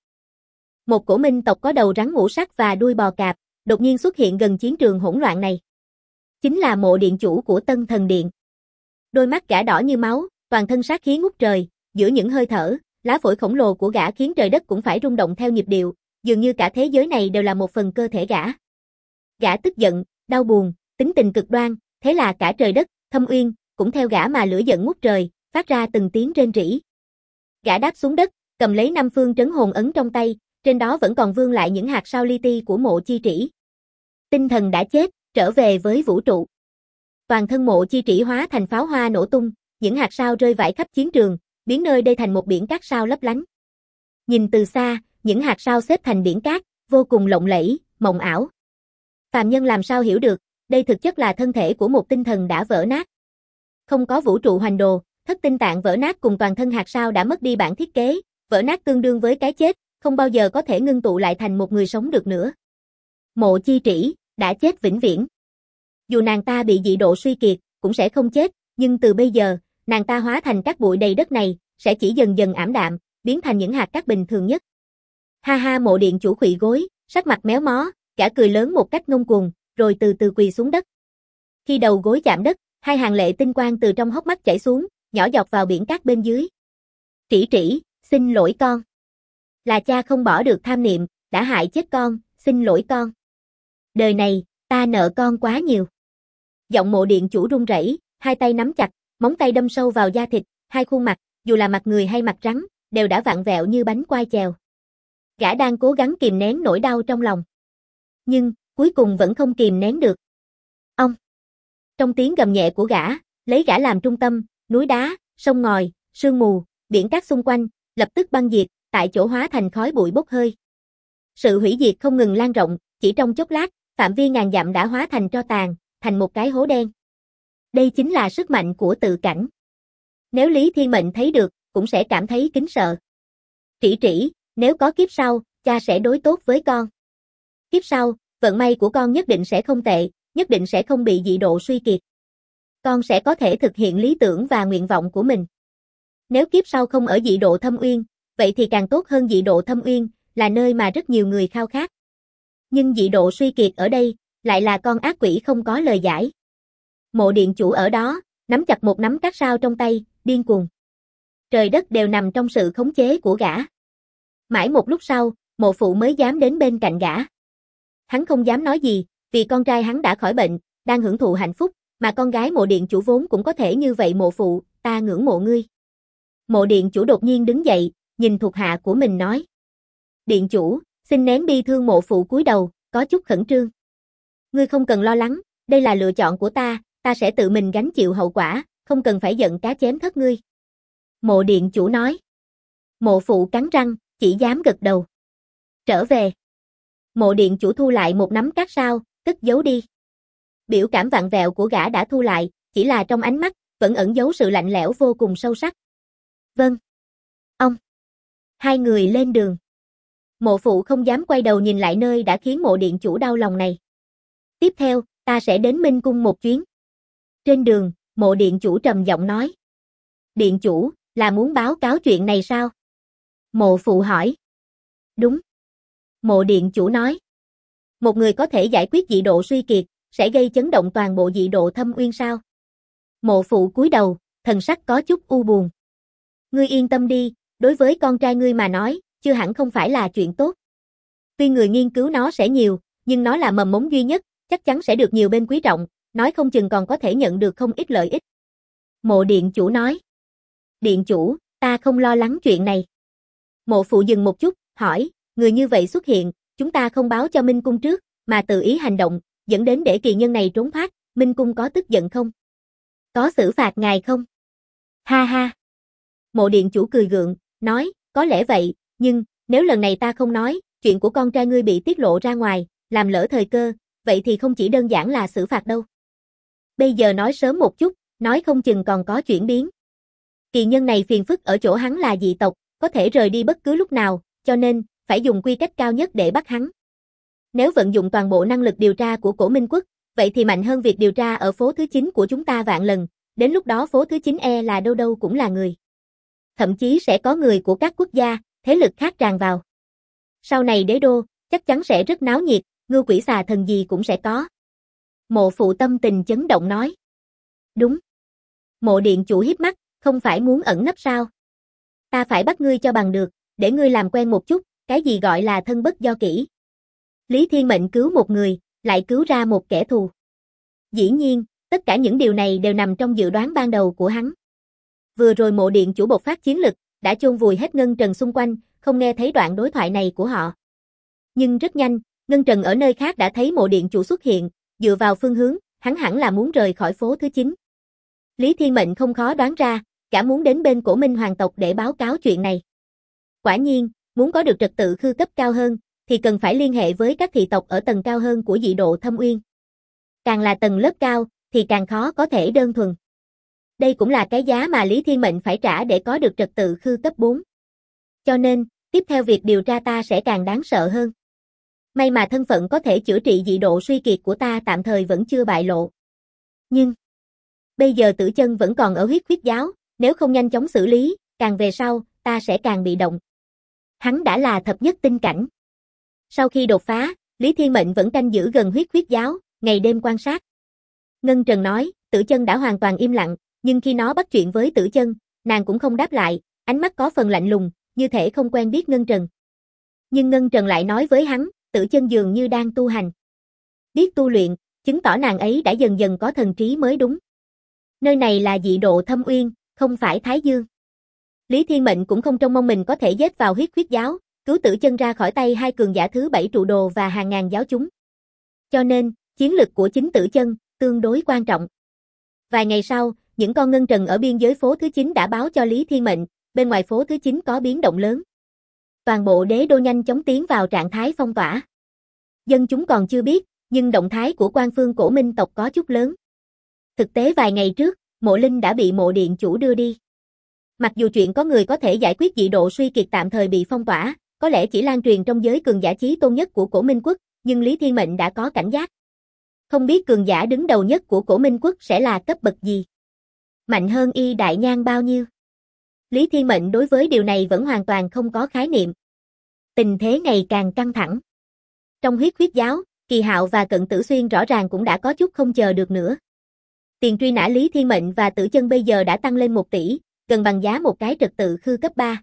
Một cổ minh tộc có đầu rắn ngũ sắc và đuôi bò cạp, đột nhiên xuất hiện gần chiến trường hỗn loạn này. Chính là mộ điện chủ của Tân Thần Điện. Đôi mắt gã đỏ như máu, toàn thân sát khí ngút trời, giữa những hơi thở, lá phổi khổng lồ của gã khiến trời đất cũng phải rung động theo nhịp điệu, dường như cả thế giới này đều là một phần cơ thể gã. Gã tức giận, đau buồn, tính tình cực đoan, thế là cả trời đất, Thâm Uyên, cũng theo gã mà lửa giận ngút trời, phát ra từng tiếng rên rỉ. Gã đáp xuống đất, cầm lấy 5 phương trấn hồn ấn trong tay, trên đó vẫn còn vương lại những hạt sao li ti của Mộ Chi Trĩ. Tinh thần đã chết, trở về với vũ trụ. Toàn thân Mộ Chi Trĩ hóa thành pháo hoa nổ tung, những hạt sao rơi vãi khắp chiến trường, biến nơi đây thành một biển cát sao lấp lánh. Nhìn từ xa, những hạt sao xếp thành biển cát, vô cùng lộng lẫy, mộng ảo. Phàm nhân làm sao hiểu được, đây thực chất là thân thể của một tinh thần đã vỡ nát. Không có vũ trụ hoành đồ, thất tinh tạng vỡ nát cùng toàn thân hạt sao đã mất đi bản thiết kế, vỡ nát tương đương với cái chết, không bao giờ có thể ngưng tụ lại thành một người sống được nữa. Mộ Chi Trĩ đã chết vĩnh viễn. Dù nàng ta bị dị độ suy kiệt, cũng sẽ không chết, nhưng từ bây giờ, nàng ta hóa thành cát bụi đầy đất này, sẽ chỉ dần dần ảm đạm, biến thành những hạt cát bình thường nhất. Ha ha, Mộ điện chủ khuỵu gối, sắc mặt méo mó, gã cười lớn một cách ngông cuồng, rồi từ từ quỳ xuống đất. Khi đầu gối chạm đất, hai hàng lệ tinh quang từ trong hốc mắt chảy xuống, nhỏ giọt vào biển cát bên dưới. Trĩ Trĩ, xin lỗi con. Là cha không bỏ được tham niệm, đã hại chết con, xin lỗi con. Đời này, ta nợ con quá nhiều. Giọng Mộ điện chủ run rẩy, hai tay nắm chặt, móng tay đâm sâu vào da thịt, hai khuôn mặt, dù là mặt người hay mặt rắn, đều đã vặn vẹo như bánh quai chèo. Gã đang cố gắng kìm nén nỗi đau trong lòng. Nhưng, cuối cùng vẫn không kìm nén được. Ông! Trong tiếng gầm nhẹ của gã, lấy gã làm trung tâm, núi đá, sông ngòi, sương mù, biển cát xung quanh, lập tức băng diệt, tại chỗ hóa thành khói bụi bốc hơi. Sự hủy diệt không ngừng lan rộng, chỉ trong chốc lát, phạm vi ngàn dặm đã hóa thành tro tàn, thành một cái hố đen. Đây chính là sức mạnh của tự cảnh. Nếu Lý Thiên Mệnh thấy được, cũng sẽ cảm thấy kính sợ. Trĩ Trĩ, nếu có kiếp sau, cha sẽ đối tốt với con. Kiếp sau, vận may của con nhất định sẽ không tệ, nhất định sẽ không bị dị độ suy kiệt. Con sẽ có thể thực hiện lý tưởng và nguyện vọng của mình. Nếu kiếp sau không ở dị độ Thâm Uyên, vậy thì càng tốt hơn. Dị độ Thâm Uyên là nơi mà rất nhiều người khao khát. Nhưng dị độ suy kiệt ở đây, lại là con ác quỷ không có lời giải. Mộ điện chủ ở đó, nắm chặt một nắm cát sao trong tay, điên cuồng. Trời đất đều nằm trong sự khống chế của gã. Mãi một lúc sau, Mộ phụ mới dám đến bên cạnh gã. Hắn không dám nói gì, vì con trai hắn đã khỏi bệnh, đang hưởng thụ hạnh phúc, mà con gái mộ điện chủ vốn cũng có thể như vậy mộ phụ, ta ngưỡng mộ ngươi. Mộ điện chủ đột nhiên đứng dậy, nhìn thuộc hạ của mình nói. Điện chủ, xin nén bi thương. Mộ phụ cúi đầu, có chút khẩn trương. Ngươi không cần lo lắng, đây là lựa chọn của ta sẽ tự mình gánh chịu hậu quả, không cần phải giận cá chém thớt ngươi. Mộ điện chủ nói. Mộ phụ cắn răng, chỉ dám gật đầu. Trở về. Mộ điện chủ thu lại một nắm cát sao, cất giấu đi. Biểu cảm vặn vẹo của gã đã thu lại, chỉ là trong ánh mắt, vẫn ẩn giấu sự lạnh lẽo vô cùng sâu sắc. Vâng. Ông. Hai người lên đường. Mộ phụ không dám quay đầu nhìn lại nơi đã khiến mộ điện chủ đau lòng này. Tiếp theo, ta sẽ đến Minh Cung một chuyến. Trên đường, mộ điện chủ trầm giọng nói. Điện chủ, là muốn báo cáo chuyện này sao? Mộ phụ hỏi. Đúng. Mộ điện chủ nói. Một người có thể giải quyết dị độ suy kiệt, sẽ gây chấn động toàn bộ dị độ Thâm Uyên sao? Mộ phụ cúi đầu, thần sắc có chút u buồn. Ngươi yên tâm đi, đối với con trai ngươi mà nói, chưa hẳn không phải là chuyện tốt. Tuy người nghiên cứu nó sẽ nhiều, nhưng nó là mầm mống duy nhất, chắc chắn sẽ được nhiều bên quý trọng, nói không chừng còn có thể nhận được không ít lợi ích. Mộ điện chủ nói. Điện chủ, ta không lo lắng chuyện này. Mộ phụ dừng một chút, hỏi, người như vậy xuất hiện, chúng ta không báo cho Minh Cung trước, mà tự ý hành động, dẫn đến để kỳ nhân này trốn thoát, Minh Cung có tức giận không? Có xử phạt ngài không? Ha ha. Mộ điện chủ cười gượng, nói, có lẽ vậy, nhưng, nếu lần này ta không nói, chuyện của con trai ngươi bị tiết lộ ra ngoài, làm lỡ thời cơ, vậy thì không chỉ đơn giản là xử phạt đâu. Bây giờ nói sớm một chút, nói không chừng còn có chuyển biến. Kỳ nhân này phiền phức ở chỗ hắn là dị tộc, có thể rời đi bất cứ lúc nào, cho nên, phải dùng quy cách cao nhất để bắt hắn. Nếu vận dụng toàn bộ năng lực điều tra của Cổ Minh Quốc, vậy thì mạnh hơn việc điều tra ở phố thứ 9 của chúng ta vạn lần, đến lúc đó phố thứ 9 là đâu đâu cũng là người. Thậm chí sẽ có người của các quốc gia, thế lực khác tràn vào. Sau này đế đô, chắc chắn sẽ rất náo nhiệt, ngưu quỷ xà thần gì cũng sẽ có. Mộ phụ tâm tình chấn động nói. Đúng. Mộ điện chủ hiếp mắt, không phải muốn ẩn nấp sao? Ta phải bắt ngươi cho bằng được, để ngươi làm quen một chút, cái gì gọi là thân bất do kỷ. Lý Thiên Mệnh cứu một người, lại cứu ra một kẻ thù. Dĩ nhiên, tất cả những điều này đều nằm trong dự đoán ban đầu của hắn. Vừa rồi mộ điện chủ bộc phát chiến lực, đã chôn vùi hết Ngân Trần xung quanh, không nghe thấy đoạn đối thoại này của họ. Nhưng rất nhanh, Ngân Trần ở nơi khác đã thấy mộ điện chủ xuất hiện, dựa vào phương hướng, hắn hẳn là muốn rời khỏi phố thứ 9. Lý Thiên Mệnh không khó đoán ra, cả muốn đến bên Cổ Minh hoàng tộc để báo cáo chuyện này. Quả nhiên, muốn có được trật tự khư cấp cao hơn, thì cần phải liên hệ với các thị tộc ở tầng cao hơn của dị độ Thâm Uyên. Càng là tầng lớp cao, thì càng khó có thể đơn thuần. Đây cũng là cái giá mà Lý Thiên Mệnh phải trả để có được trật tự khư cấp 4. Cho nên, tiếp theo việc điều tra ta sẽ càng đáng sợ hơn. May mà thân phận có thể chữa trị dị độ suy kiệt của ta tạm thời vẫn chưa bại lộ. Nhưng, bây giờ Tử Chân vẫn còn ở huyết khuyết giáo, nếu không nhanh chóng xử lý, càng về sau, ta sẽ càng bị động. Hắn đã là thập nhất tinh cảnh. Sau khi đột phá, Lý Thiên Mệnh vẫn canh giữ gần huyết khuyết giáo, ngày đêm quan sát. Ngân Trần nói, Tử Chân đã hoàn toàn im lặng, nhưng khi nó bắt chuyện với Tử Chân, nàng cũng không đáp lại, ánh mắt có phần lạnh lùng, như thể không quen biết Ngân Trần. Nhưng Ngân Trần lại nói với hắn, Tử Chân dường như đang tu hành. Biết tu luyện, chứng tỏ nàng ấy đã dần dần có thần trí mới đúng. Nơi này là dị độ Thâm Uyên, không phải Thái Dương. Lý Thiên Mệnh cũng không trông mong mình có thể giết vào huyết khuyết giáo, cứu Tử Chân ra khỏi tay hai cường giả thứ 7 trụ đồ và hàng ngàn giáo chúng. Cho nên, chiến lực của chính Tử Chân tương đối quan trọng. Vài ngày sau, những con ngân trần ở biên giới phố thứ 9 đã báo cho Lý Thiên Mệnh, bên ngoài phố thứ 9 có biến động lớn. Toàn bộ đế đô nhanh chóng tiến vào trạng thái phong tỏa. Dân chúng còn chưa biết, nhưng động thái của quan phương Cổ Minh tộc có chút lớn. Thực tế vài ngày trước, Mộ Linh đã bị mộ điện chủ đưa đi. Mặc dù chuyện có người có thể giải quyết dị độ suy kiệt tạm thời bị phong tỏa, có lẽ chỉ lan truyền trong giới cường giả chí tôn nhất của Cổ Minh quốc, nhưng Lý Thiên Mệnh đã có cảnh giác. Không biết cường giả đứng đầu nhất của Cổ Minh quốc sẽ là cấp bậc gì? Mạnh hơn Y Đại Nhan bao nhiêu? Lý Thiên Mệnh đối với điều này vẫn hoàn toàn không có khái niệm. Tình thế ngày càng căng thẳng. Trong huyết khuyết giáo, Kỳ Hạo và Cận Tử Xuyên rõ ràng cũng đã có chút không chờ được nữa. Tiền truy nã Lý Thiên Mệnh và Tử Chân bây giờ đã tăng lên 1 tỷ, gần bằng giá một cái trật tự khư cấp 3.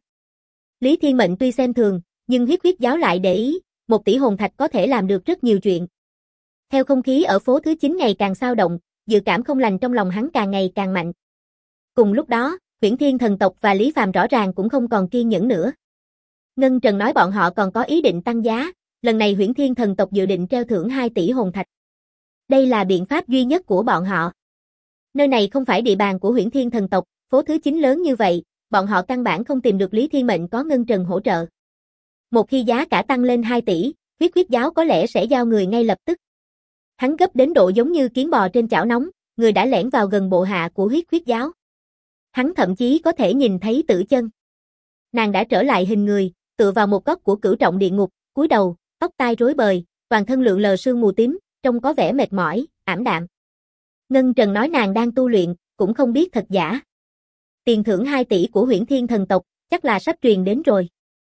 Lý Thiên Mệnh tuy xem thường, nhưng huyết khuyết giáo lại để ý, 1 tỷ hồn thạch có thể làm được rất nhiều chuyện. Theo không khí ở phố thứ 9 ngày càng xao động, dự cảm không lành trong lòng hắn càng ngày càng mạnh. Cùng lúc đó, Huyễn Thiên thần tộc và Lý Phàm rõ ràng cũng không còn kiên nhẫn nữa. Ngân Trần nói bọn họ còn có ý định tăng giá, lần này Huyễn Thiên thần tộc dự định treo thưởng 2 tỷ hồn thạch. Đây là biện pháp duy nhất của bọn họ. Nơi này không phải địa bàn của Huyễn Thiên thần tộc, phố thứ 9 lớn như vậy, bọn họ căn bản không tìm được Lý Thiên Mệnh có Ngân Trần hỗ trợ. Một khi giá cả tăng lên 2 tỷ, huyết giáo có lẽ sẽ giao người ngay lập tức. Hắn gấp đến độ giống như kiến bò trên chảo nóng, người đã lẻn vào gần bộ hạ của huyết giáo. Hắn thậm chí có thể nhìn thấy Tử Chân. Nàng đã trở lại hình người, tựa vào một góc của cửu trọng địa ngục, cúi đầu, tóc tai rối bời, toàn thân lượn lờ sương mù tím, trông có vẻ mệt mỏi, ảm đạm. Ngân Trần nói nàng đang tu luyện, cũng không biết thật giả. Tiền thưởng 2 tỷ của Huyễn Thiên thần tộc, chắc là sắp truyền đến rồi.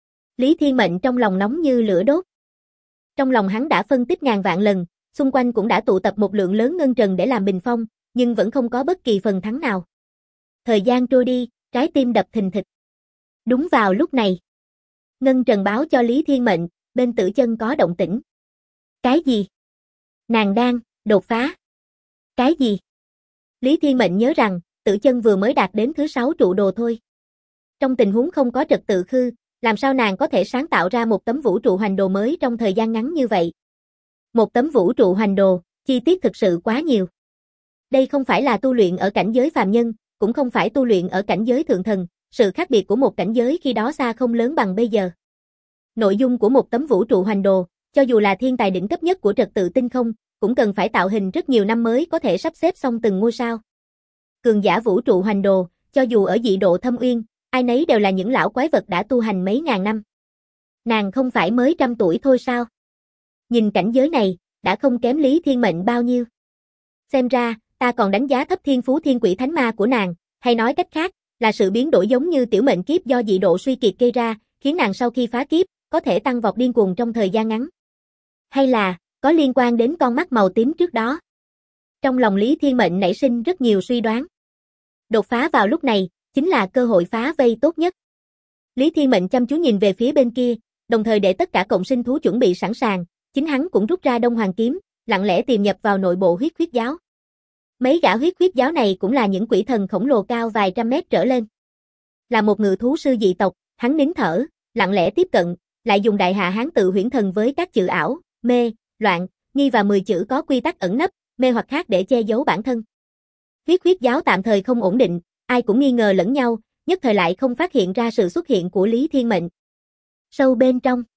Lý Thiên Mệnh trong lòng nóng như lửa đốt. Trong lòng hắn đã phân tích ngàn vạn lần, xung quanh cũng đã tụ tập một lượng lớn ngân trần để làm bình phong, nhưng vẫn không có bất kỳ phần thắng nào. Thời gian trôi đi, trái tim đập thình thịch. Đúng vào lúc này, Ngân Trần báo cho Lý Thiên Mệnh, bên Tử Chân có động tĩnh. Cái gì? Nàng đang đột phá. Cái gì? Lý Thiên Mệnh nhớ rằng, Tử Chân vừa mới đạt đến thứ 6 trụ đồ thôi. Trong tình huống không có trật tự khư, làm sao nàng có thể sáng tạo ra một tấm vũ trụ hoành đồ mới trong thời gian ngắn như vậy? Một tấm vũ trụ hoành đồ, chi tiết thực sự quá nhiều. Đây không phải là tu luyện ở cảnh giới phàm nhân, cũng không phải tu luyện ở cảnh giới thượng thần, sự khác biệt của một cảnh giới khi đó xa không lớn bằng bây giờ. Nội dung của một tấm vũ trụ hoành đồ, cho dù là thiên tài đỉnh cấp nhất của trật tự tinh không, cũng cần phải tạo hình rất nhiều năm mới có thể sắp xếp xong từng ngôi sao. Cường giả vũ trụ hoành đồ, cho dù ở dị độ thâm uyên, ai nấy đều là những lão quái vật đã tu hành mấy ngàn năm. Nàng không phải mới 100 tuổi thôi sao? Nhìn cảnh giới này, đã không kém Lý Thiên Mệnh bao nhiêu. Xem ra, ta còn đánh giá thấp thiên phú thiên quỷ thánh ma của nàng, hay nói cách khác, là sự biến đổi giống như tiểu mệnh kiếp do dị độ suy kiệt gây ra, khiến nàng sau khi phá kiếp, có thể tăng vọt điên cuồng trong thời gian ngắn. Hay là, có liên quan đến con mắt màu tím trước đó. Trong lòng Lý Thiên Mệnh nảy sinh rất nhiều suy đoán. Đột phá vào lúc này, chính là cơ hội phá vây tốt nhất. Lý Thiên Mệnh chăm chú nhìn về phía bên kia, đồng thời để tất cả cộng sinh thú chuẩn bị sẵn sàng, chính hắn cũng rút ra Đông Hoàng kiếm, lặng lẽ tiềm nhập vào nội bộ huyết giáo. Mấy gã huyết giáo này cũng là những quỷ thần khổng lồ cao vài trăm mét trở lên. Là một ngự thú sư dị tộc, hắn nín thở, lặng lẽ tiếp cận, lại dùng đại hạ hán tự huyễn thần với các chữ ảo, mê, loạn, nghi và 10 chữ có quy tắc ẩn nấp, mê hoặc khác để che giấu bản thân. Huyết giáo tạm thời không ổn định, ai cũng nghi ngờ lẫn nhau, nhất thời lại không phát hiện ra sự xuất hiện của Lý Thiên Mệnh. Sâu bên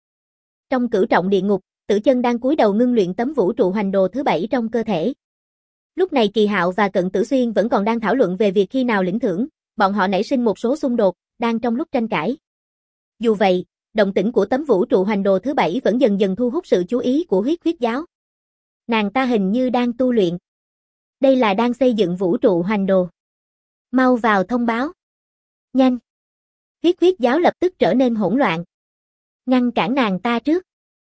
trong cửu trọng địa ngục, Tử Chân đang cúi đầu ngưng luyện tấm vũ trụ hoành đồ thứ 7 trong cơ thể. Lúc này Kỳ Hạo và Cận Tử Xuyên vẫn còn đang thảo luận về việc khi nào lĩnh thưởng, bọn họ nảy sinh một số xung đột, đang trong lúc tranh cãi. Dù vậy, động tĩnh của tấm vũ trụ hoành đồ thứ 7 vẫn dần dần thu hút sự chú ý của huyết giáo. Nàng ta hình như đang tu luyện. Đây là đang xây dựng vũ trụ hoành đồ. Mau vào thông báo. Nhanh. Huyết giáo lập tức trở nên hỗn loạn. Ngăn cản nàng ta trước.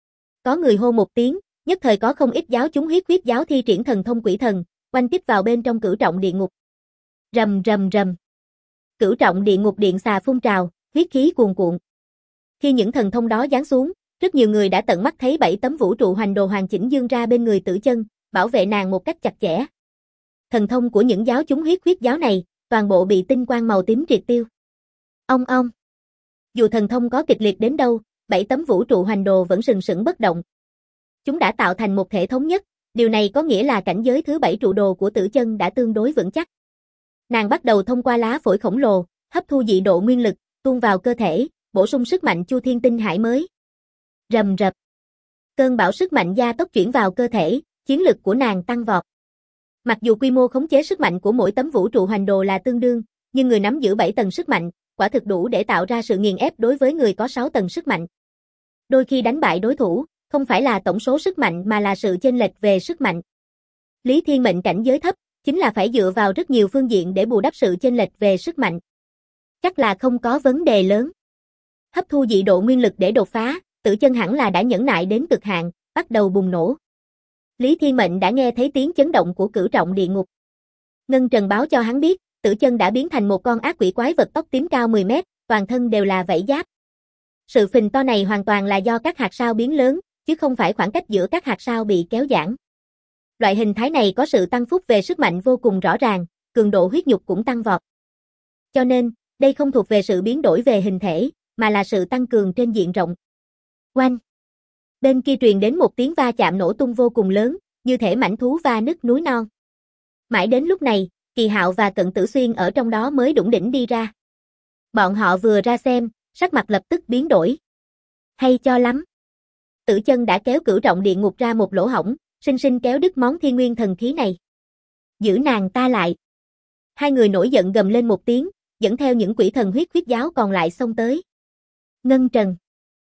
Có người hô một tiếng, nhất thời có không ít giáo chúng huyết giáo thi triển thần thông quỷ thần, oanh kích vào bên trong cửu trọng địa ngục. Rầm rầm rầm. Cửu trọng địa ngục điện xà phun trào, huyết khí cuồn cuộn. Khi những thần thông đó giáng xuống, rất nhiều người đã tận mắt thấy 7 tấm vũ trụ hoành đồ hoàn chỉnh dương ra bên người Tử Chân, bảo vệ nàng một cách chặt chẽ. Thần thông của những giáo chúng huyết giáo này, toàn bộ bị tinh quang màu tím triệt tiêu. Ong ong. Dù thần thông có kịch liệt đến đâu, 7 tấm vũ trụ hoành đồ vẫn sừng sững bất động. Chúng đã tạo thành một thể thống nhất, điều này có nghĩa là cảnh giới thứ 7 trụ đồ của Tử Chân đã tương đối vững chắc. Nàng bắt đầu thông qua lá phổi khổng lồ, hấp thu dị độ nguyên lực, tuôn vào cơ thể, bổ sung sức mạnh Chu Thiên Tinh Hải mới. Rầm rập. Cơn bão sức mạnh gia tốc chuyển vào cơ thể, chiến lực của nàng tăng vọt. Mặc dù quy mô khống chế sức mạnh của mỗi tấm vũ trụ hoành đồ là tương đương, nhưng người nắm giữ 7 tầng sức mạnh, quả thực đủ để tạo ra sự nghiền ép đối với người có 6 tầng sức mạnh. Đôi khi đánh bại đối thủ, không phải là tổng số sức mạnh mà là sự chênh lệch về sức mạnh. Lý Thiên Mệnh cảnh giới thấp, chính là phải dựa vào rất nhiều phương diện để bù đắp sự chênh lệch về sức mạnh. Chắc là không có vấn đề lớn. Hấp thu dị độ nguyên lực để đột phá, Tử Chân hẳn là đã nhẫn nại đến cực hạn, bắt đầu bùng nổ. Lý Thiên Mệnh đã nghe thấy tiếng chấn động của cửu trọng địa ngục. Ngân Trần báo cho hắn biết, Tử Chân đã biến thành một con ác quỷ quái vật tóc tím cao 10 mét, toàn thân đều là vảy giáp. Sự phình to này hoàn toàn là do các hạt sao biến lớn, chứ không phải khoảng cách giữa các hạt sao bị kéo giãn. Loại hình thái này có sự tăng phúc về sức mạnh vô cùng rõ ràng, cường độ huyết nhục cũng tăng vọt. Cho nên, đây không thuộc về sự biến đổi về hình thể, mà là sự tăng cường trên diện rộng. Oanh! Bên kia truyền đến một tiếng va chạm nổ tung vô cùng lớn, như thể mãnh thú va nứt núi non. Mãi đến lúc này, Kỳ Hạo và Cận Tử Xuyên ở trong đó mới đủng đỉnh đi ra. Bọn họ vừa ra xem, sắc mặt lập tức biến đổi. Hay cho lắm! Tử Chân đã kéo Cửu Trọng Địa Ngục ra một lỗ hổng, sinh sinh kéo đứt món thiên nguyên thần khí này. Giữ nàng ta lại! Hai người nổi giận gầm lên một tiếng, dẫn theo những quỷ thần huyết giáo còn lại xông tới. Ngân Trần!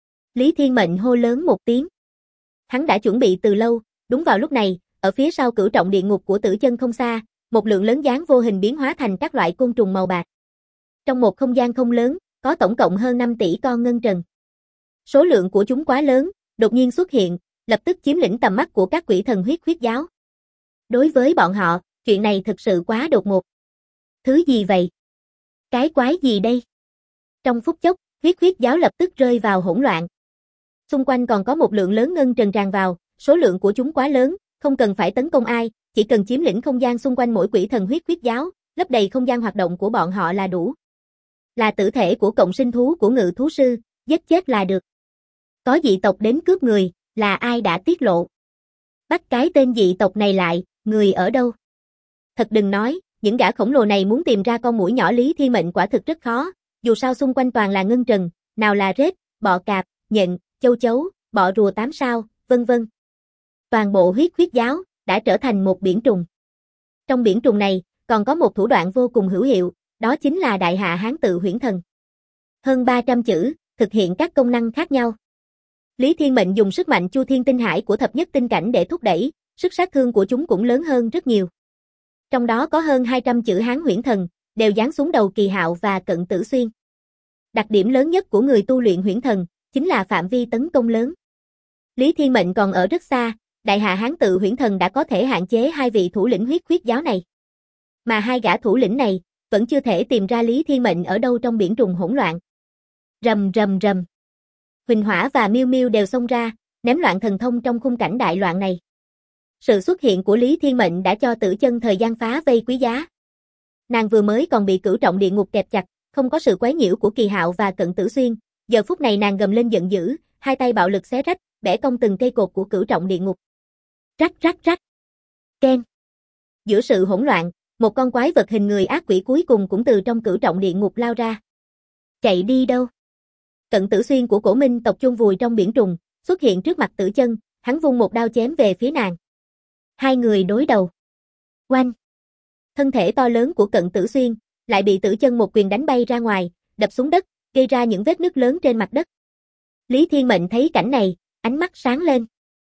Lý Thiên Mệnh hô lớn một tiếng. Hắn đã chuẩn bị từ lâu, đúng vào lúc này, ở phía sau Cửu Trọng Địa Ngục của Tử Chân không xa, một lượng lớn dáng vô hình biến hóa thành các loại côn trùng màu bạc. Trong một không gian không lớn, có tổng cộng hơn 5 tỷ con ngân trần. Số lượng của chúng quá lớn, đột nhiên xuất hiện, lập tức chiếm lĩnh tầm mắt của các quỷ thần huyết giáo. Đối với bọn họ, chuyện này thực sự quá đột ngột. Thứ gì vậy? Cái quái gì đây? Trong phút chốc, huyết giáo lập tức rơi vào hỗn loạn. Xung quanh còn có một lượng lớn ngân trần tràn vào, số lượng của chúng quá lớn, không cần phải tấn công ai, chỉ cần chiếm lĩnh không gian xung quanh mỗi quỷ thần huyết giáo, lấp đầy không gian hoạt động của bọn họ là đủ. Là tử thể của cộng sinh thú của Ngự thú sư, giết chết là được. Có dị tộc đến cướp người, là ai đã tiết lộ? Bắt cái tên dị tộc này lại, người ở đâu? Thật đừng nói, những gã khổng lồ này muốn tìm ra con muỗi nhỏ Lý Thiên Mệnh quả thực rất khó, dù sao xung quanh toàn là ngân trần, nào là rết, bọ cạp, nhện, châu chấu, bọ rùa 8 sao, vân vân. Toàn bộ huyết giáo đã trở thành một biển trùng. Trong biển trùng này, còn có một thủ đoạn vô cùng hữu hiệu, đó chính là Đại Hạ Hán Tự Huyễn Thần. Hơn 300 chữ, thực hiện các công năng khác nhau. Lý Thiên Mệnh dùng sức mạnh Chu Thiên Tinh Hải của thập nhất tinh cảnh để thúc đẩy, sức sát thương của chúng cũng lớn hơn rất nhiều. Trong đó có hơn 200 chữ Hán Huyễn Thần, đều giáng xuống đầu Kỳ Hạo và Cận Tử Xuyên. Đặc điểm lớn nhất của người tu luyện huyễn thần, chính là phạm vi tấn công lớn. Lý Thiên Mệnh còn ở rất xa, Đại Hạ Hán Tự Huyễn Thần đã có thể hạn chế hai vị thủ lĩnh huyết giáo này. Mà hai gã thủ lĩnh này, vẫn chưa thể tìm ra Lý Thiên Mệnh ở đâu trong biển trùng hỗn loạn. Rầm rầm rầm. Huỳnh Hỏa và Miêu Miêu đều xông ra, ném loạn thần thông trong khung cảnh đại loạn này. Sự xuất hiện của Lý Thiên Mệnh đã cho Tử Chân thời gian phá vây quý giá. Nàng vừa mới còn bị Cửu Trọng Địa Ngục kẹp chặt, không có sự quấy nhiễu của Kỳ Hạo và Cận Tử Xuyên, giờ phút này nàng gầm lên giận dữ, hai tay bạo lực xé rách, bẻ cong từng cây cột của Cửu Trọng Địa Ngục. Rắc rắc rắc. Keng. Giữa sự hỗn loạn, một con quái vật hình người ác quỷ cuối cùng cũng từ trong Cửu Trọng Địa Ngục lao ra. Chạy đi đâu? Cận Tử Xuyên của Cổ Minh tộc chôn vùi trong biển trùng, xuất hiện trước mặt Tử Chân, hắn vung một đao chém về phía nàng. Hai người đối đầu. Oanh. Thân thể to lớn của Cận Tử Xuyên lại bị Tử Chân một quyền đánh bay ra ngoài, đập xuống đất, gây ra những vết nứt lớn trên mặt đất. Lý Thiên Mệnh thấy cảnh này, ánh mắt sáng lên.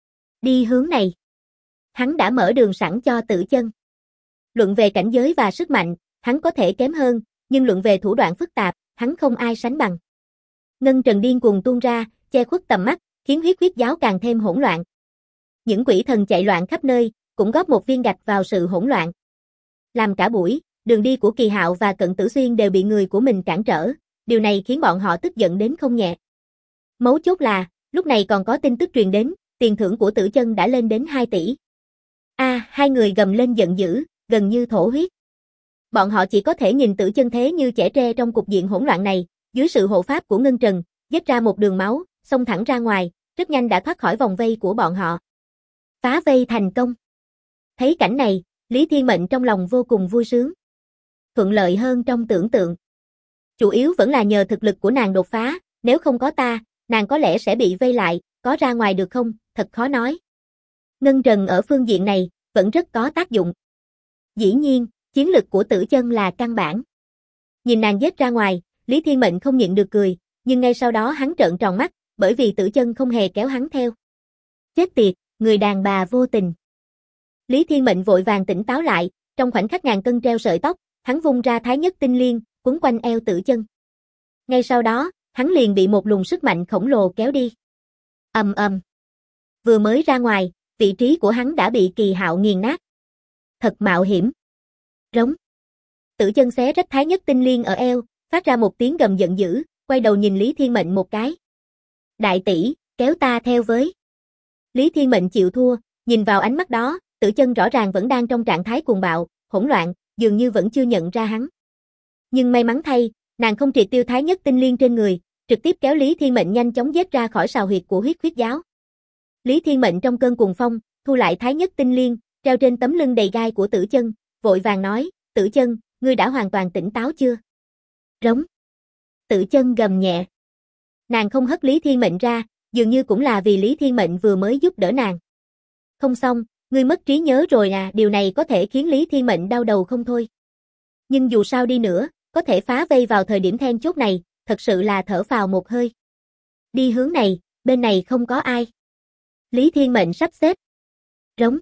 Đi hướng này. Hắn đã mở đường sẵn cho Tử Chân. Luận về cảnh giới và sức mạnh, hắn có thể kém hơn, nhưng luận về thủ đoạn phức tạp, hắn không ai sánh bằng. Ngân trần điên cuồng tuôn ra, che khuất tầm mắt, khiến huyết giáo càng thêm hỗn loạn. Những quỷ thần chạy loạn khắp nơi, cũng góp một viên gạch vào sự hỗn loạn. Làm cả buổi, đường đi của Kỳ Hạo và Cận Tử Xuyên đều bị người của mình cản trở, điều này khiến bọn họ tức giận đến không nhẹ. Mấu chốt là, lúc này còn có tin tức truyền đến, tiền thưởng của Tử Chân đã lên đến 2 tỷ. Hai người gầm lên giận dữ, gần như thổ huyết. Bọn họ chỉ có thể nhìn Tử Chân thế như chẻ tre trong cục diện hỗn loạn này, dưới sự hộ pháp của Ngân Trần, giết ra một đường máu, xông thẳng ra ngoài, rất nhanh đã thoát khỏi vòng vây của bọn họ. Phá vây thành công. Thấy cảnh này, Lý Thiên Mệnh trong lòng vô cùng vui sướng. Thuận lợi hơn trong tưởng tượng. Chủ yếu vẫn là nhờ thực lực của nàng đột phá, nếu không có ta, nàng có lẽ sẽ bị vây lại, có ra ngoài được không, thật khó nói. Ngân Trần ở phương diện này, vẫn rất có tác dụng. Dĩ nhiên, chiến lực của Tử Chân là căn bản. Nhìn nàng giết ra ngoài, Lý Thiên Mệnh không nhịn được cười, nhưng ngay sau đó hắn trợn tròn mắt, bởi vì Tử Chân không hề kéo hắn theo. Chết tiệt, người đàn bà vô tình. Lý Thiên Mệnh vội vàng tỉnh táo lại, trong khoảnh khắc ngàn cân treo sợi tóc, hắn vung ra Thái Nhất Tinh Liên, quấn quanh eo Tử Chân. Ngay sau đó, hắn liền bị một luồng sức mạnh khổng lồ kéo đi. Ầm ầm. Vừa mới ra ngoài, vị trí của hắn đã bị Kỳ Hạo nghiền nát. Thật mạo hiểm. Rống. Tử Chân xé rách Thái Nhất Tinh Liên ở eo, phát ra một tiếng gầm giận dữ, quay đầu nhìn Lý Thiên Mệnh một cái. Đại tỷ, kéo ta theo với. Lý Thiên Mệnh chịu thua, nhìn vào ánh mắt đó, Tử Chân rõ ràng vẫn đang trong trạng thái cuồng bạo, hỗn loạn, dường như vẫn chưa nhận ra hắn. Nhưng may mắn thay, nàng không triệt tiêu Thái Nhất Tinh Liên trên người, trực tiếp kéo Lý Thiên Mệnh nhanh chóng giết ra khỏi sào huyệt của huyết khuyết giáo. Lý Thiên Mệnh trong cơn cuồng phong, thu lại Thái Nhất Tinh Liên, treo trên tấm lưng đầy gai của Tử Chân, vội vàng nói, Tử Chân, ngươi đã hoàn toàn tỉnh táo chưa? Rống. Tử Chân gầm nhẹ. Nàng không hất Lý Thiên Mệnh ra, dường như cũng là vì Lý Thiên Mệnh vừa mới giúp đỡ nàng. Không xong, ngươi mất trí nhớ rồi à, điều này có thể khiến Lý Thiên Mệnh đau đầu không thôi. Nhưng dù sao đi nữa, có thể phá vây vào thời điểm then chốt này, thật sự là thở phào một hơi. Đi hướng này, bên này không có ai. Lý Thiên Mệnh sắp xếp. Rống.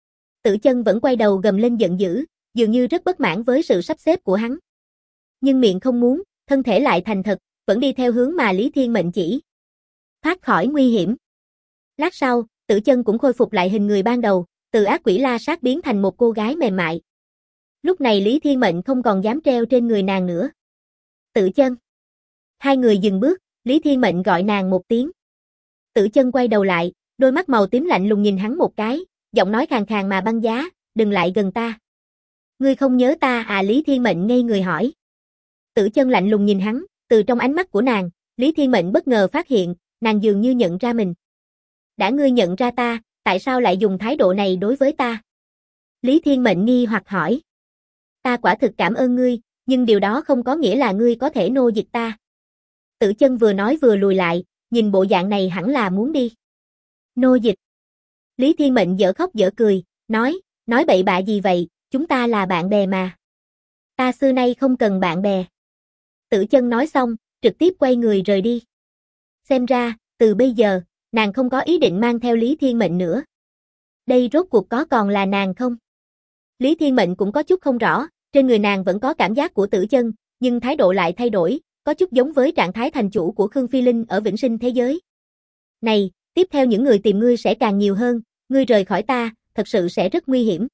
Tử Chân vẫn quay đầu gầm lên giận dữ, dường như rất bất mãn với sự sắp xếp của hắn. Nhưng miệng không muốn, thân thể lại thành thật, vẫn đi theo hướng mà Lý Thiên Mệnh chỉ. Thoát khỏi nguy hiểm. Lát sau, Tử Chân cũng khôi phục lại hình người ban đầu, từ ác quỷ la sát biến thành một cô gái mềm mại. Lúc này Lý Thiên Mệnh không còn dám treo trên người nàng nữa. Tử Chân. Hai người dừng bước, Lý Thiên Mệnh gọi nàng một tiếng. Tử Chân quay đầu lại, đôi mắt màu tím lạnh lùng nhìn hắn một cái, giọng nói khàn khàn mà băng giá, đừng lại gần ta. Ngươi không nhớ ta à? Lý Thiên Mệnh ngây người hỏi. Tử Chân lạnh lùng nhìn hắn, từ trong ánh mắt của nàng, Lý Thiên Mệnh bất ngờ phát hiện, nàng dường như nhận ra mình. Đã ngươi nhận ra ta, tại sao lại dùng thái độ này đối với ta? Lý Thiên Mệnh nghi hoặc hỏi. Ta quả thực cảm ơn ngươi, nhưng điều đó không có nghĩa là ngươi có thể nô dịch ta. Tử Chân vừa nói vừa lùi lại, nhìn bộ dạng này hẳn là muốn đi. Nô dịch. Lý Thiên Mệnh dở khóc dở cười, nói bậy bạ gì vậy, chúng ta là bạn bè mà. Ta xưa nay không cần bạn bè. Tử Chân nói xong, trực tiếp quay người rời đi. Xem ra, từ bây giờ, nàng không có ý định mang theo Lý Thiên Mệnh nữa. Đây rốt cuộc có còn là nàng không? Lý Thiên Mệnh cũng có chút không rõ, trên người nàng vẫn có cảm giác của Tử Chân, nhưng thái độ lại thay đổi, có chút giống với trạng thái thành chủ của Khương Phi Linh ở Vĩnh Sinh thế giới. Này, tiếp theo những người tìm ngươi sẽ càng nhiều hơn, ngươi rời khỏi ta, thật sự sẽ rất nguy hiểm.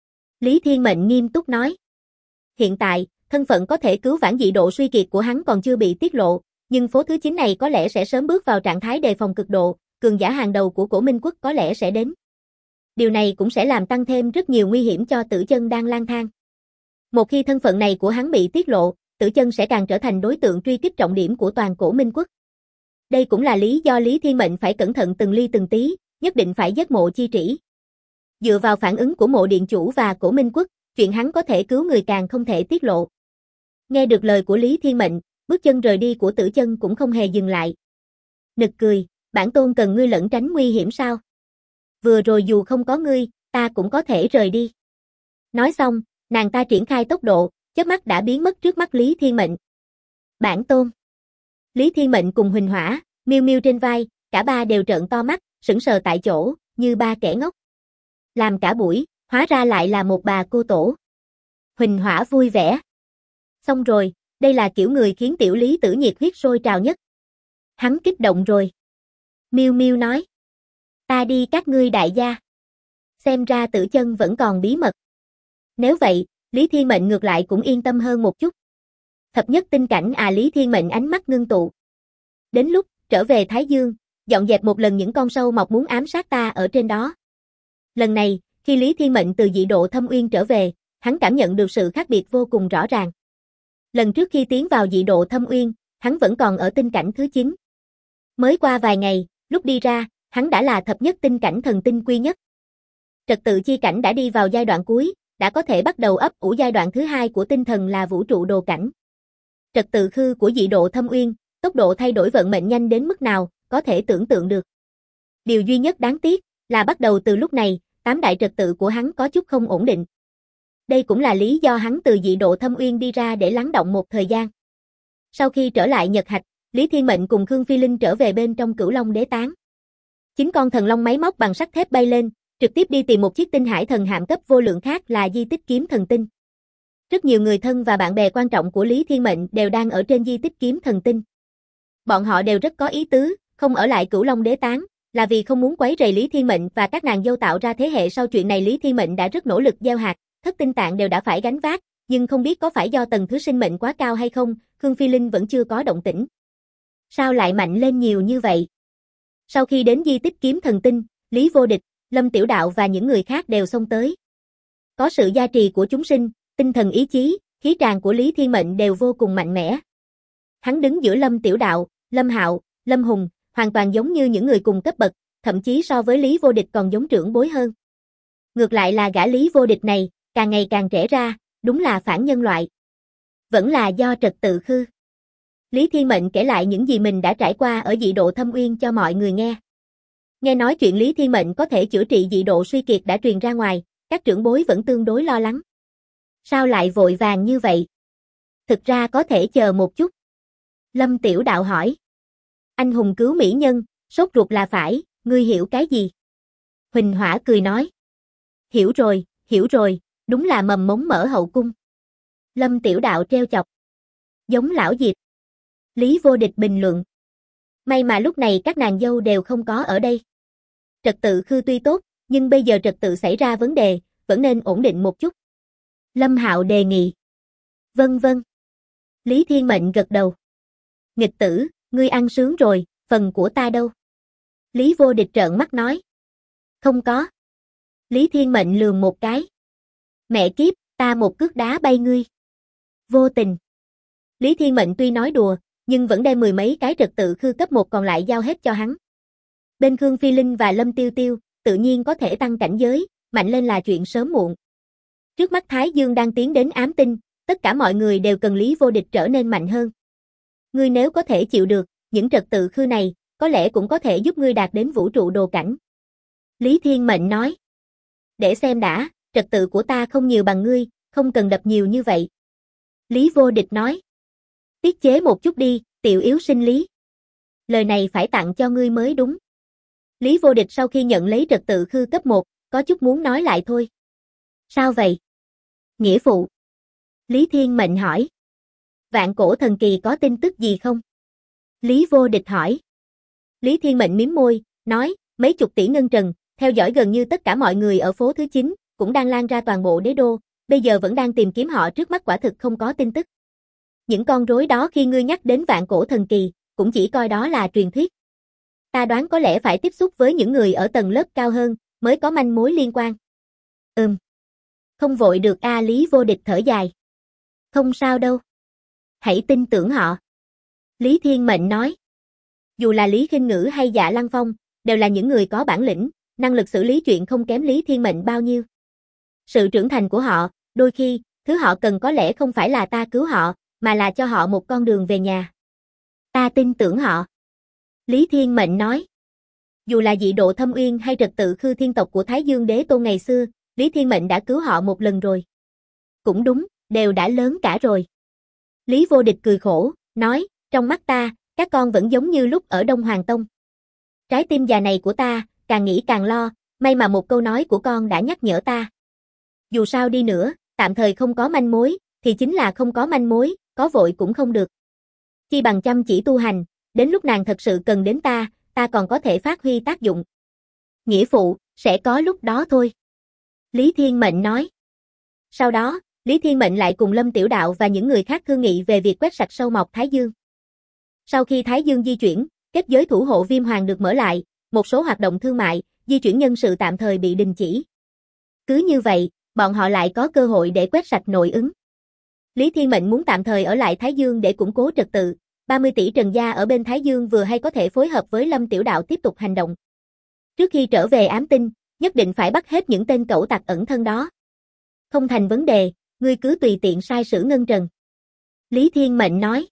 Lý Thiên Mệnh nghiêm túc nói. Hiện tại, thân phận có thể cứu vãn dị độ suy kiệt của hắn còn chưa bị tiết lộ, nhưng phố thứ 9 này có lẽ sẽ sớm bước vào trạng thái đề phòng cực độ, cường giả hàng đầu của Cổ Minh Quốc có lẽ sẽ đến. Điều này cũng sẽ làm tăng thêm rất nhiều nguy hiểm cho Tử Chân đang lang thang. Một khi thân phận này của hắn bị tiết lộ, Tử Chân sẽ càng trở thành đối tượng truy kích trọng điểm của toàn Cổ Minh Quốc. Đây cũng là lý do Lý Thiên Mệnh phải cẩn thận từng ly từng tí, nhất định phải giết Mộ Chi Trĩ. Dựa vào phản ứng của Mộ Điện Chủ và Cổ Minh Quốc, chuyện hắn có thể cứu người càng không thể tiết lộ. Nghe được lời của Lý Thiên Mệnh, bước chân rời đi của Tử Chân cũng không hề dừng lại. Nực cười, bản tôn cần ngươi lẩn tránh nguy hiểm sao? Vừa rồi dù không có ngươi, ta cũng có thể rời đi. Nói xong, nàng ta triển khai tốc độ, chớp mắt đã biến mất trước mắt Lý Thiên Mệnh. Bản tôn. Lý Thiên Mệnh cùng Huỳnh Hỏa, Miêu Miêu trên vai, cả ba đều trợn to mắt, sững sờ tại chỗ, như ba kẻ ngốc. Làm cả buổi, hóa ra lại là một bà cô tổ. Huỳnh Hỏa vui vẻ. Xong rồi, đây là kiểu người khiến tiểu Lý Tử nhiệt huyết sôi trào nhất. Hắn kích động rồi. Miêu Miêu nói. Ta đi các ngươi đại gia. Xem ra Tử Chân vẫn còn bí mật. Nếu vậy, Lý Thiên Mệnh ngược lại cũng yên tâm hơn một chút. Thập nhất tinh cảnh à? Lý Thiên Mệnh ánh mắt ngưng tụ. Đến lúc trở về Thái Dương, dọn dẹp một lần những con sâu mọc muốn ám sát ta ở trên đó. Lần này, khi Lý Thiên Mệnh từ dị độ Thâm Uyên trở về, hắn cảm nhận được sự khác biệt vô cùng rõ ràng. Lần trước khi tiến vào dị độ Thâm Uyên, hắn vẫn còn ở tinh cảnh thứ 9. Mới qua vài ngày, lúc đi ra, hắn đã là thập nhất tinh cảnh thần tinh quy nhất. Trật tự chi cảnh đã đi vào giai đoạn cuối, đã có thể bắt đầu ấp ủ giai đoạn thứ 2 của tinh thần là vũ trụ đồ cảnh. Trật tự khư của dị độ Thâm Uyên, tốc độ thay đổi vận mệnh nhanh đến mức nào, có thể tưởng tượng được. Điều duy nhất đáng tiếc, là bắt đầu từ lúc này, 8 đại trật tự của hắn có chút không ổn định. Đây cũng là lý do hắn từ dị độ Thâm Uyên đi ra để lắng động một thời gian. Sau khi trở lại Nhật Hạch, Lý Thiên Mệnh cùng Khương Phi Linh trở về bên trong Cửu Long Đế Tán. 9 con thần long máy móc bằng sắt thép bay lên, trực tiếp đi tìm một chiếc tinh hải thần hạm cấp vô lượng khác là di tích kiếm thần tinh. Rất nhiều người thân và bạn bè quan trọng của Lý Thiên Mệnh đều đang ở trên di tích kiếm thần tinh. Bọn họ đều rất có ý tứ, không ở lại Cửu Long Đế Tán, là vì không muốn quấy rầy Lý Thiên Mệnh và các nàng dâu tạo ra thế hệ sau chuyện này. Lý Thiên Mệnh đã rất nỗ lực gieo hạt, thất tinh tạng đều đã phải gánh vác, nhưng không biết có phải do tầng thứ sinh mệnh quá cao hay không, Khương Phi Linh vẫn chưa có động tĩnh. Sao lại mạnh lên nhiều như vậy? Sau khi đến di tích kiếm thần tinh, Lý Vô Địch, Lâm Tiểu Đạo và những người khác đều xông tới. Có sự gia trì của chúng sinh, tinh thần ý chí, khí tràng của Lý Thiên Mệnh đều vô cùng mạnh mẽ. Hắn đứng giữa Lâm Tiểu Đạo, Lâm Hạo, Lâm Hùng, hoàn toàn giống như những người cùng cấp bậc, thậm chí so với Lý Vô Địch còn giống trưởng bối hơn. Ngược lại là gã Lý Vô Địch này, càng ngày càng trẻ ra, đúng là phản nhân loại. Vẫn là do trật tự khư. Lý Thiên Mệnh kể lại những gì mình đã trải qua ở dị độ Thâm Uyên cho mọi người nghe. Nghe nói chuyện Lý Thiên Mệnh có thể chữa trị dị độ suy kiệt đã truyền ra ngoài, các trưởng bối vẫn tương đối lo lắng. Sao lại vội vàng như vậy? Thực ra có thể chờ một chút. Lâm Tiểu Đạo hỏi. Anh hùng cứu mỹ nhân, sốt ruột là phải, ngươi hiểu cái gì? Huỳnh Hỏa cười nói. Hiểu rồi, đúng là mầm mống mở hậu cung. Lâm Tiểu Đạo treo chọc. Giống lão Diệp. Lý Vô Địch bình luận. May mà lúc này các nàng dâu đều không có ở đây. Trật tự khư tuy tốt, nhưng bây giờ trật tự xảy ra vấn đề, vẫn nên ổn định một chút. Lâm Hạo đề nghị. Vâng. Lý Thiên Mệnh gật đầu. Nghịch tử, ngươi ăn sướng rồi, phần của ta đâu? Lý Vô Địch trợn mắt nói. Không có. Lý Thiên Mệnh lườm một cái. Mẹ kiếp, ta một cước đá bay ngươi. Vô tình. Lý Thiên Mệnh tuy nói đùa, nhưng vẫn đem mười mấy cái trật tự khư cấp 1 còn lại giao hết cho hắn. Bên Khương Phi Linh và Lâm Tiêu Tiêu, tự nhiên có thể tăng cảnh giới, mạnh lên là chuyện sớm muộn. Trước mắt Thái Dương đang tiến đến ám tinh, tất cả mọi người đều cần Lý Vô Địch trở nên mạnh hơn. Ngươi nếu có thể chịu được, những trật tự khư này, có lẽ cũng có thể giúp ngươi đạt đến vũ trụ đồ cảnh. Lý Thiên Mệnh nói. Để xem đã, trật tự của ta không nhiều bằng ngươi, không cần đập nhiều như vậy. Lý Vô Địch nói. Tiết chế một chút đi, tiểu yếu sinh Lý. Lời này phải tặng cho ngươi mới đúng. Lý Vô Địch sau khi nhận lấy trật tự khư cấp 1, có chút muốn nói lại thôi. Sao vậy? Nghĩa phụ. Lý Thiên Mệnh hỏi. Vạn cổ thần kỳ có tin tức gì không? Lý Vô Địch hỏi. Lý Thiên Mệnh mím môi, nói, mấy chục tỷ ngân trần, theo dõi gần như tất cả mọi người ở phố thứ 9, cũng đang lan ra toàn bộ đế đô, bây giờ vẫn đang tìm kiếm họ, trước mắt quả thực không có tin tức. Những con rối đó khi ngươi nhắc đến vạn cổ thần kỳ, cũng chỉ coi đó là truyền thuyết. Ta đoán có lẽ phải tiếp xúc với những người ở tầng lớp cao hơn, mới có manh mối liên quan. Không vội được a. Lý Vô Địch thở dài. Không sao đâu. Hãy tin tưởng họ. Lý Thiên Mệnh nói. Dù là Lý Khinh Ngữ hay Dạ Lăng Phong, đều là những người có bản lĩnh, năng lực xử lý chuyện không kém Lý Thiên Mệnh bao nhiêu. Sự trưởng thành của họ, đôi khi, thứ họ cần có lẽ không phải là ta cứu họ, mà là cho họ một con đường về nhà. Ta tin tưởng họ. Lý Thiên Mệnh nói. Dù là dị độ Thâm Uyên hay trật tự khư thiên tộc của Thái Dương Đế Tôn ngày xưa, Lý Thiên Mệnh đã cứu họ một lần rồi. Cũng đúng, đều đã lớn cả rồi. Lý Vô Địch cười khổ, nói, trong mắt ta, các con vẫn giống như lúc ở Đông Hoàng Tông. Trái tim già này của ta, càng nghĩ càng lo, may mà một câu nói của con đã nhắc nhở ta. Dù sao đi nữa, tạm thời không có manh mối, thì chính là không có manh mối, có vội cũng không được. Chi bằng chăm chỉ tu hành, đến lúc nàng thật sự cần đến ta còn có thể phát huy tác dụng. Nghĩa phụ, sẽ có lúc đó thôi. Lý Thiên Mệnh nói. Sau đó, Lý Thiên Mệnh lại cùng Lâm Tiểu Đạo và những người khác thương nghị về việc quét sạch sâu mọt Thái Dương. Sau khi Thái Dương di chuyển, kết giới thủ hộ Viêm Hoàng được mở lại, một số hoạt động thương mại, di chuyển nhân sự tạm thời bị đình chỉ. Cứ như vậy, bọn họ lại có cơ hội để quét sạch nội ứng. Lý Thiên Mệnh muốn tạm thời ở lại Thái Dương để củng cố trật tự, 30 tỷ Trần gia ở bên Thái Dương vừa hay có thể phối hợp với Lâm Tiểu Đạo tiếp tục hành động. Trước khi trở về ám tinh, nhất định phải bắt hết những tên cẩu tặc ẩn thân đó. Không thành vấn đề, ngươi cứ tùy tiện sai sử Ngân Trần. Lý Thiên Mệnh nói.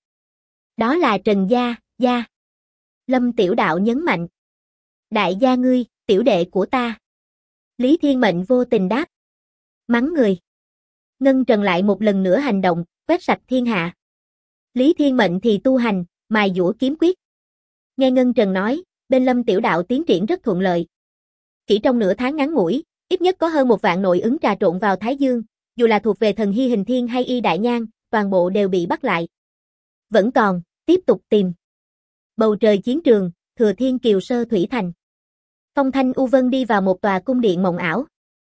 Đó là Trần gia. Lâm Tiểu Đạo nhấn mạnh. Đại gia ngươi, tiểu đệ của ta. Lý Thiên Mệnh vô tình đáp. Mắng người. Ngân Trần lại một lần nữa hành động, quét sạch thiên hạ. Lý Thiên Mệnh thì tu hành, mài dũa kiếm quyết. Nghe Ngân Trần nói, bên Lâm Tiểu Đạo tiến triển rất thuận lợi. Chỉ trong nửa tháng ngắn ngủi, ít nhất có hơn 1 vạn nội ứng trà trộn vào Thái Dương, dù là thuộc về thần Hy Hình Thiên hay Y Đại Nhan, toàn bộ đều bị bắt lại. Vẫn còn, tiếp tục tìm. Bầu trời chiến trường, Thừa Thiên Kiều Sơ Thủy Thành. Phong Thanh U Vân đi vào một tòa cung điện mộng ảo.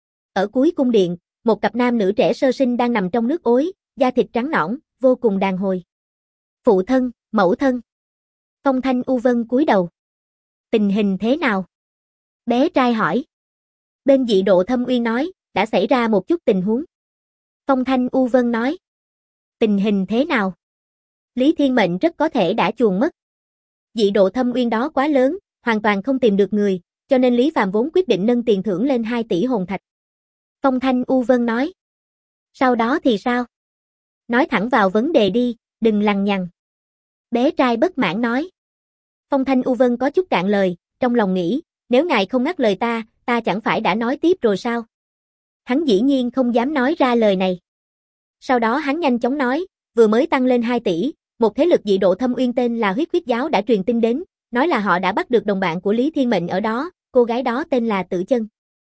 Ở cuối cung điện, một cặp nam nữ trẻ sơ sinh đang nằm trong nước ối, da thịt trắng nõn, vô cùng đàn hồi. Phụ thân, mẫu thân. Phong Thanh U Vân cúi đầu. Tình hình thế nào? Bé trai hỏi. Bên dị độ thâm uyên nói, đã xảy ra một chút tình huống. Phong Thanh U Vân nói. Tình hình thế nào? Lý Thiên Mệnh rất có thể đã chuồn mất. Dị độ thâm uyên đó quá lớn, hoàn toàn không tìm được người, cho nên Lý Phàm vốn quyết định nâng tiền thưởng lên 2 tỷ hồn thạch. Phong Thanh U Vân nói. Sau đó thì sao? Nói thẳng vào vấn đề đi, đừng lằng nhằng. Bé trai bất mãn nói. Phong Thanh U Vân có chút cạn lời, trong lòng nghĩ, nếu ngài không ngắt lời ta chẳng phải đã nói tiếp rồi sao? Hắn dĩ nhiên không dám nói ra lời này. Sau đó hắn nhanh chóng nói, vừa mới tăng lên 2 tỷ, một thế lực dị độ thâm uyên tên là Huyết Huyết Giáo đã truyền tin đến, nói là họ đã bắt được đồng bạn của Lý Thiên Mệnh ở đó, cô gái đó tên là Tử Chân.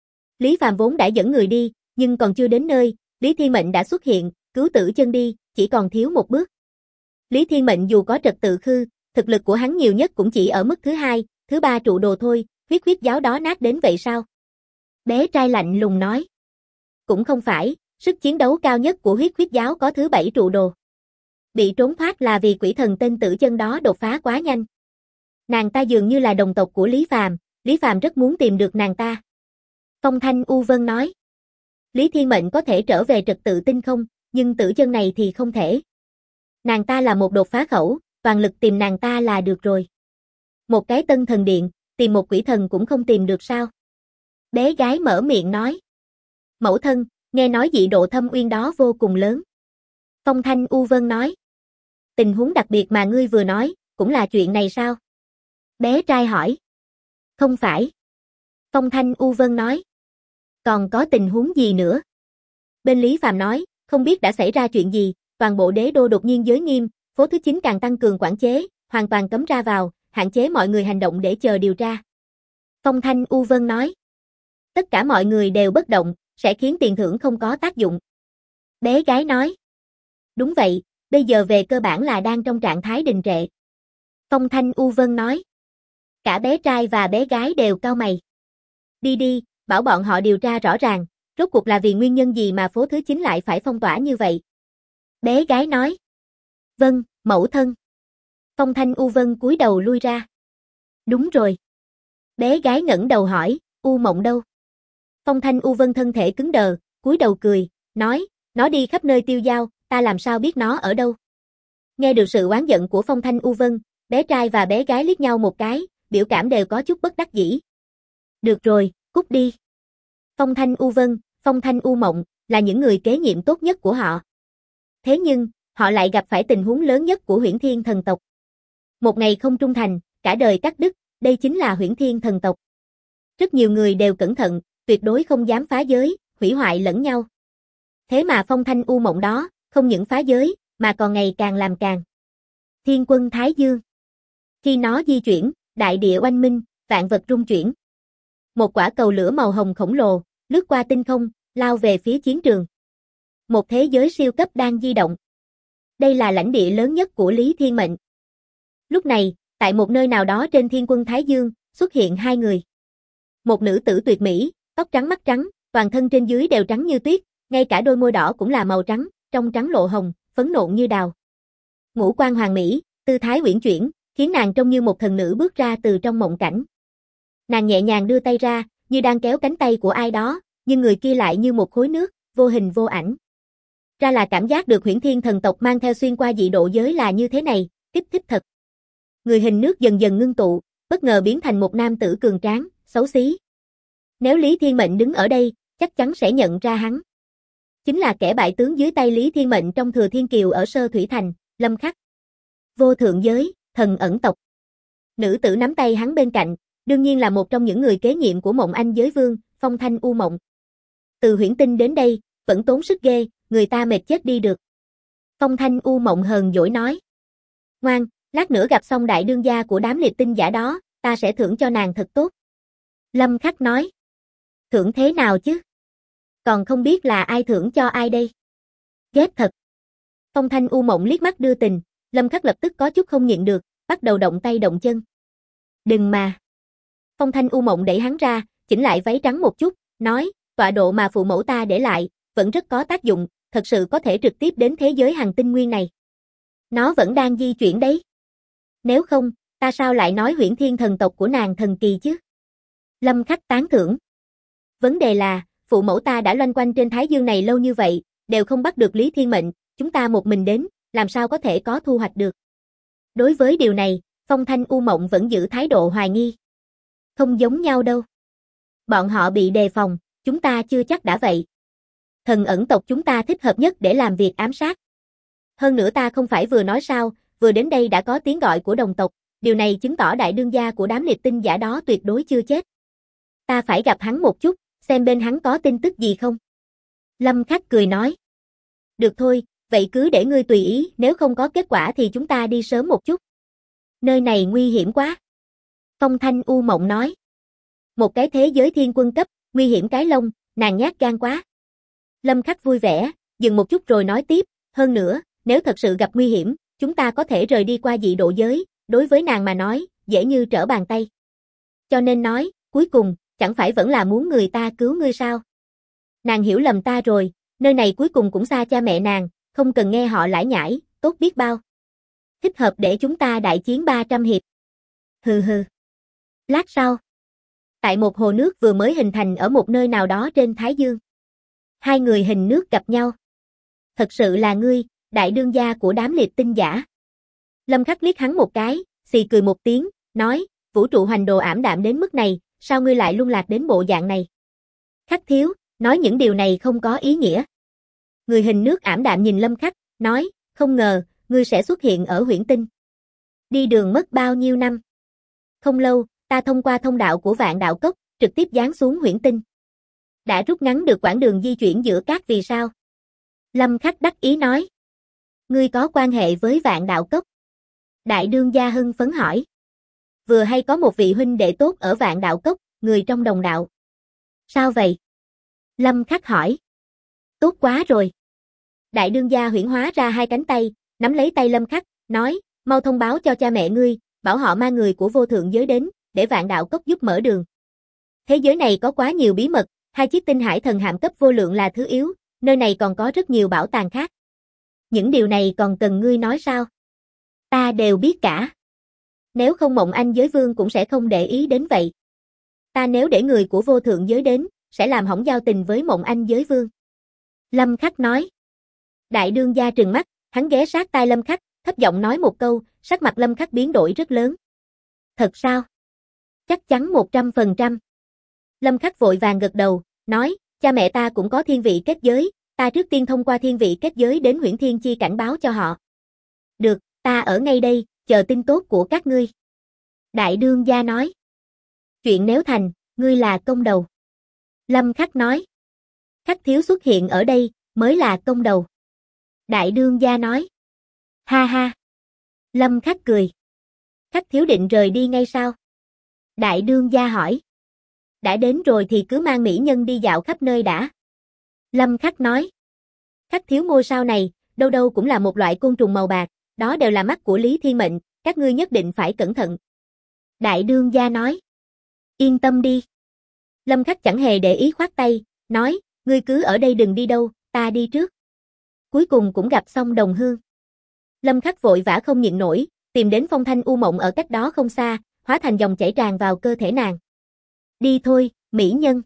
Lý Phàm vốn đã dẫn người đi, nhưng còn chưa đến nơi, Lý Thiên Mệnh đã xuất hiện, cứu Tử Chân đi, chỉ còn thiếu một bước. Lý Thiên Mệnh dù có trật tự khư, thực lực của hắn nhiều nhất cũng chỉ ở mức thứ 2, thứ 3 trụ đồ thôi, Huyết Huyết Giáo đó nát đến vậy sao? Bé trai lạnh lùng nói. Cũng không phải, sức chiến đấu cao nhất của Huyết Huyết Giáo có thứ 7 trụ đồ. Bị trốn thoát là vì quỷ thần tên Tử Chân đó đột phá quá nhanh. Nàng ta dường như là đồng tộc của Lý Phàm rất muốn tìm được nàng ta. Phong Thanh U Vân nói. Lý Thiên Mệnh có thể trở về trật tự tinh không, nhưng Tử Chân này thì không thể. Nàng ta là một đột phá khẩu, toàn lực tìm nàng ta là được rồi. Một cái tân thần điện, tìm một quỷ thần cũng không tìm được sao? Bé gái mở miệng nói. Mẫu thân, nghe nói dị độ thâm uyên đó vô cùng lớn. Phong Thanh U Vân nói. Tình huống đặc biệt mà ngươi vừa nói, cũng là chuyện này sao? Bé trai hỏi. Không phải. Phong Thanh U Vân nói. Còn có tình huống gì nữa? Bên Lý Phàm nói, không biết đã xảy ra chuyện gì, toàn bộ đế đô đột nhiên giới nghiêm, phố thứ 9 càng tăng cường quản chế, hoàn toàn cấm ra vào, hạn chế mọi người hành động để chờ điều tra. Phong Thanh U Vân nói. Tất cả mọi người đều bất động, sẽ khiến tiền thưởng không có tác dụng. Bé gái nói. Đúng vậy, bây giờ về cơ bản là đang trong trạng thái đình trệ. Phong Thanh U Vân nói. Cả bé trai và bé gái đều cau mày. Đi, bảo bọn họ điều tra rõ ràng, rốt cuộc là vì nguyên nhân gì mà phố thứ 9 lại phải phong tỏa như vậy. Bé gái nói. Vâng, mẫu thân. Phong Thanh U Vân cúi đầu lui ra. Đúng rồi. Bé gái ngẩng đầu hỏi, U Mộng đâu? Phong Thanh U Vân thân thể cứng đờ, cúi đầu cười, nói, nó đi khắp nơi tiêu dao, ta làm sao biết nó ở đâu? Nghe được sự oán giận của Phong Thanh U Vân, bé trai và bé gái liếc nhau một cái, biểu cảm đều có chút bất đắc dĩ. Được rồi, cút đi. Phong Thanh U Vân, Phong Thanh U Mộng, là những người kế nhiệm tốt nhất của họ. Thế nhưng, họ lại gặp phải tình huống lớn nhất của Huyễn Thiên thần tộc. Một ngày không trung thành, cả đời cắt đứt, đây chính là Huyễn Thiên thần tộc. Rất nhiều người đều cẩn thận, tuyệt đối không dám phá giới, hủy hoại lẫn nhau. Thế mà Phong Thanh U Mộng đó, không những phá giới, mà còn ngày càng làm càng. Thiên quân Thái Dương. Khi nó di chuyển, đại địa oanh minh, vạn vật rung chuyển. Một quả cầu lửa màu hồng khổng lồ, lướt qua tinh không, lao về phía chiến trường. Một thế giới siêu cấp đang di động. Đây là lãnh địa lớn nhất của Lý Thiên Mệnh. Lúc này, tại một nơi nào đó trên Thiên quân Thái Dương, xuất hiện 2 người. Một nữ tử tuyệt mỹ, tóc trắng mắt trắng, toàn thân trên dưới đều trắng như tuyết, ngay cả đôi môi đỏ cũng là màu trắng, trong trắng lộ hồng, phấn nộn như đào. Ngũ quan hoàn mỹ, tư thái uyển chuyển, khiến nàng trông như một thần nữ bước ra từ trong mộng cảnh. Nàng nhẹ nhàng đưa tay ra, như đang kéo cánh tay của ai đó, nhưng người kia lại như một khối nước, vô hình vô ảnh. Ra là cảm giác được Huyễn Thiên thần tộc mang theo xuyên qua dị độ giới là như thế này, kích thích thật. Người hình nước dần dần ngưng tụ, bất ngờ biến thành một nam tử cường tráng, xấu xí. Nếu Lý Thiên Mệnh đứng ở đây, chắc chắn sẽ nhận ra hắn. Chính là kẻ bại tướng dưới tay Lý Thiên Mệnh trong Thừa Thiên Kiều ở Sơ Thủy Thành, Lâm Khắc. Vô thượng giới, thần ẩn tộc. Nữ tử nắm tay hắn bên cạnh, đương nhiên là một trong những người kế nhiệm của Mộng Anh giới vương, Phong Thanh U Mộng. Từ Huyễn Tinh đến đây, vẫn tốn sức ghê, người ta mệt chết đi được. Phong Thanh U Mộng hờn dỗi nói. Ngoan, lát nữa gặp xong đại đương gia của đám liệt tinh giả đó, ta sẽ thưởng cho nàng thật tốt. Lâm Khắc nói. Thưởng thế nào chứ? Còn không biết là ai thưởng cho ai đây? Ghét thật. Phong Thanh U Mộng liếc mắt đưa tình, Lâm Khắc lập tức có chút không nhịn được, bắt đầu động tay động chân. Đừng mà. Phong Thanh U Mộng đẩy hắn ra, chỉnh lại váy trắng một chút, nói, tọa độ mà phụ mẫu ta để lại, vẫn rất có tác dụng, thật sự có thể trực tiếp đến thế giới hành tinh nguyên này. Nó vẫn đang di chuyển đấy. Nếu không, ta sao lại nói Huyễn Thiên thần tộc của nàng thần kỳ chứ? Lâm Khắc tán thưởng. Vấn đề là, phụ mẫu ta đã loanh quanh trên Thái Dương này lâu như vậy, đều không bắt được Lý Thiên Mệnh, chúng ta một mình đến, làm sao có thể có thu hoạch được. Đối với điều này, Phong Thanh U Mộng vẫn giữ thái độ hoài nghi. Không giống nhau đâu. Bọn họ bị đề phòng, chúng ta chưa chắc đã vậy. Thần ẩn tộc chúng ta thích hợp nhất để làm việc ám sát. Hơn nữa ta không phải vừa nói sao, vừa đến đây đã có tiếng gọi của đồng tộc, điều này chứng tỏ đại đương gia của đám liệt tinh giả đó tuyệt đối chưa chết. Ta phải gặp hắn một chút, xem bên hắn có tin tức gì không. Lâm Khắc cười nói. Được thôi, vậy cứ để ngươi tùy ý, nếu không có kết quả thì chúng ta đi sớm một chút. Nơi này nguy hiểm quá. Phong Thanh U Mộng nói. Một cái thế giới thiên quân cấp, nguy hiểm cái lông, nàng nhát gan quá. Lâm Khắc vui vẻ, dừng một chút rồi nói tiếp, hơn nữa, nếu thật sự gặp nguy hiểm, chúng ta có thể rời đi qua dị độ giới, đối với nàng mà nói, dễ như trở bàn tay. Cho nên nói, cuối cùng, chẳng phải vẫn là muốn người ta cứu ngươi sao? Nàng hiểu lầm ta rồi, nơi này cuối cùng cũng xa cha mẹ nàng, không cần nghe họ lải nhải, tốt biết bao. Thích hợp để chúng ta đại chiến 300 hiệp. Hừ hừ. Lát sau, tại một hồ nước vừa mới hình thành ở một nơi nào đó trên Thái Dương. Hai người hình nước gặp nhau. Thật sự là ngươi, đại đương gia của đám liệt tinh giả. Lâm Khắc liếc hắn một cái, xì cười một tiếng, nói, vũ trụ hoành đồ ảm đạm đến mức này, sao ngươi lại lung lạc đến bộ dạng này? Khắc thiếu, nói những điều này không có ý nghĩa. Người hình nước ảm đạm nhìn Lâm Khắc, nói, không ngờ, ngươi sẽ xuất hiện ở Huyễn Tinh. Đi đường mất bao nhiêu năm? Không lâu, ta thông qua thông đạo của Vạn Đạo Cốc, trực tiếp giáng xuống Huyễn Tinh. Đã rút ngắn được quãng đường di chuyển giữa các vì sao? Lâm Khắc đắc ý nói. Ngươi có quan hệ với Vạn Đạo Cốc? Đại đương gia hưng phấn hỏi. Vừa hay có một vị huynh đệ tốt ở Vạn Đạo Cốc, người trong đồng đạo. Sao vậy? Lâm Khắc hỏi. Tốt quá rồi. Đại đương gia huyễn hóa ra hai cánh tay, nắm lấy tay Lâm Khắc, nói, mau thông báo cho cha mẹ ngươi, bảo họ mang người của vô thượng giới đến, để Vạn Đạo Cốc giúp mở đường. Thế giới này có quá nhiều bí mật, hai chiếc tinh hải thần hạm cấp vô lượng là thứ yếu, nơi này còn có rất nhiều bảo tàng khác. Những điều này còn cần ngươi nói sao? Ta đều biết cả. Nếu không Mộng Anh giới vương cũng sẽ không để ý đến vậy. Ta nếu để người của vô thượng giới đến, sẽ làm hỏng giao tình với Mộng Anh giới vương. Lâm Khắc nói. Đại đương gia trừng mắt, hắn ghé sát tai Lâm Khắc, thấp giọng nói một câu, sắc mặt Lâm Khắc biến đổi rất lớn. Thật sao? Chắc chắn 100%. Lâm Khắc vội vàng gật đầu, nói, cha mẹ ta cũng có thiên vị kết giới, ta trước tiên thông qua thiên vị kết giới đến Huyễn Thiên Chi cảnh báo cho họ. Được, ta ở ngay đây, chờ tin tốt của các ngươi. Đại đương gia nói. Chuyện nếu thành, ngươi là công đầu. Lâm Khắc nói. Khắc thiếu xuất hiện ở đây, mới là công đầu. Đại đương gia nói. Ha ha. Lâm Khắc cười. Khắc thiếu định rời đi ngay sao? Đại đương gia hỏi. Đã đến rồi thì cứ mang mỹ nhân đi dạo khắp nơi đã. Lâm Khắc nói. Khắc thiếu ngôi sao này, đâu đâu cũng là một loại côn trùng màu bạc, đó đều là mắt của Lý Thiên Mệnh, các ngươi nhất định phải cẩn thận. Đại đương gia nói. Yên tâm đi. Lâm Khắc chẳng hề để ý khoát tay, nói, ngươi cứ ở đây đừng đi đâu, ta đi trước. Cuối cùng cũng gặp xong đồng hương. Lâm Khắc vội vã không nhịn nổi, tìm đến Phong Thanh U Mộng ở cách đó không xa, hóa thành dòng chảy tràn vào cơ thể nàng. Đi thôi, mỹ nhân.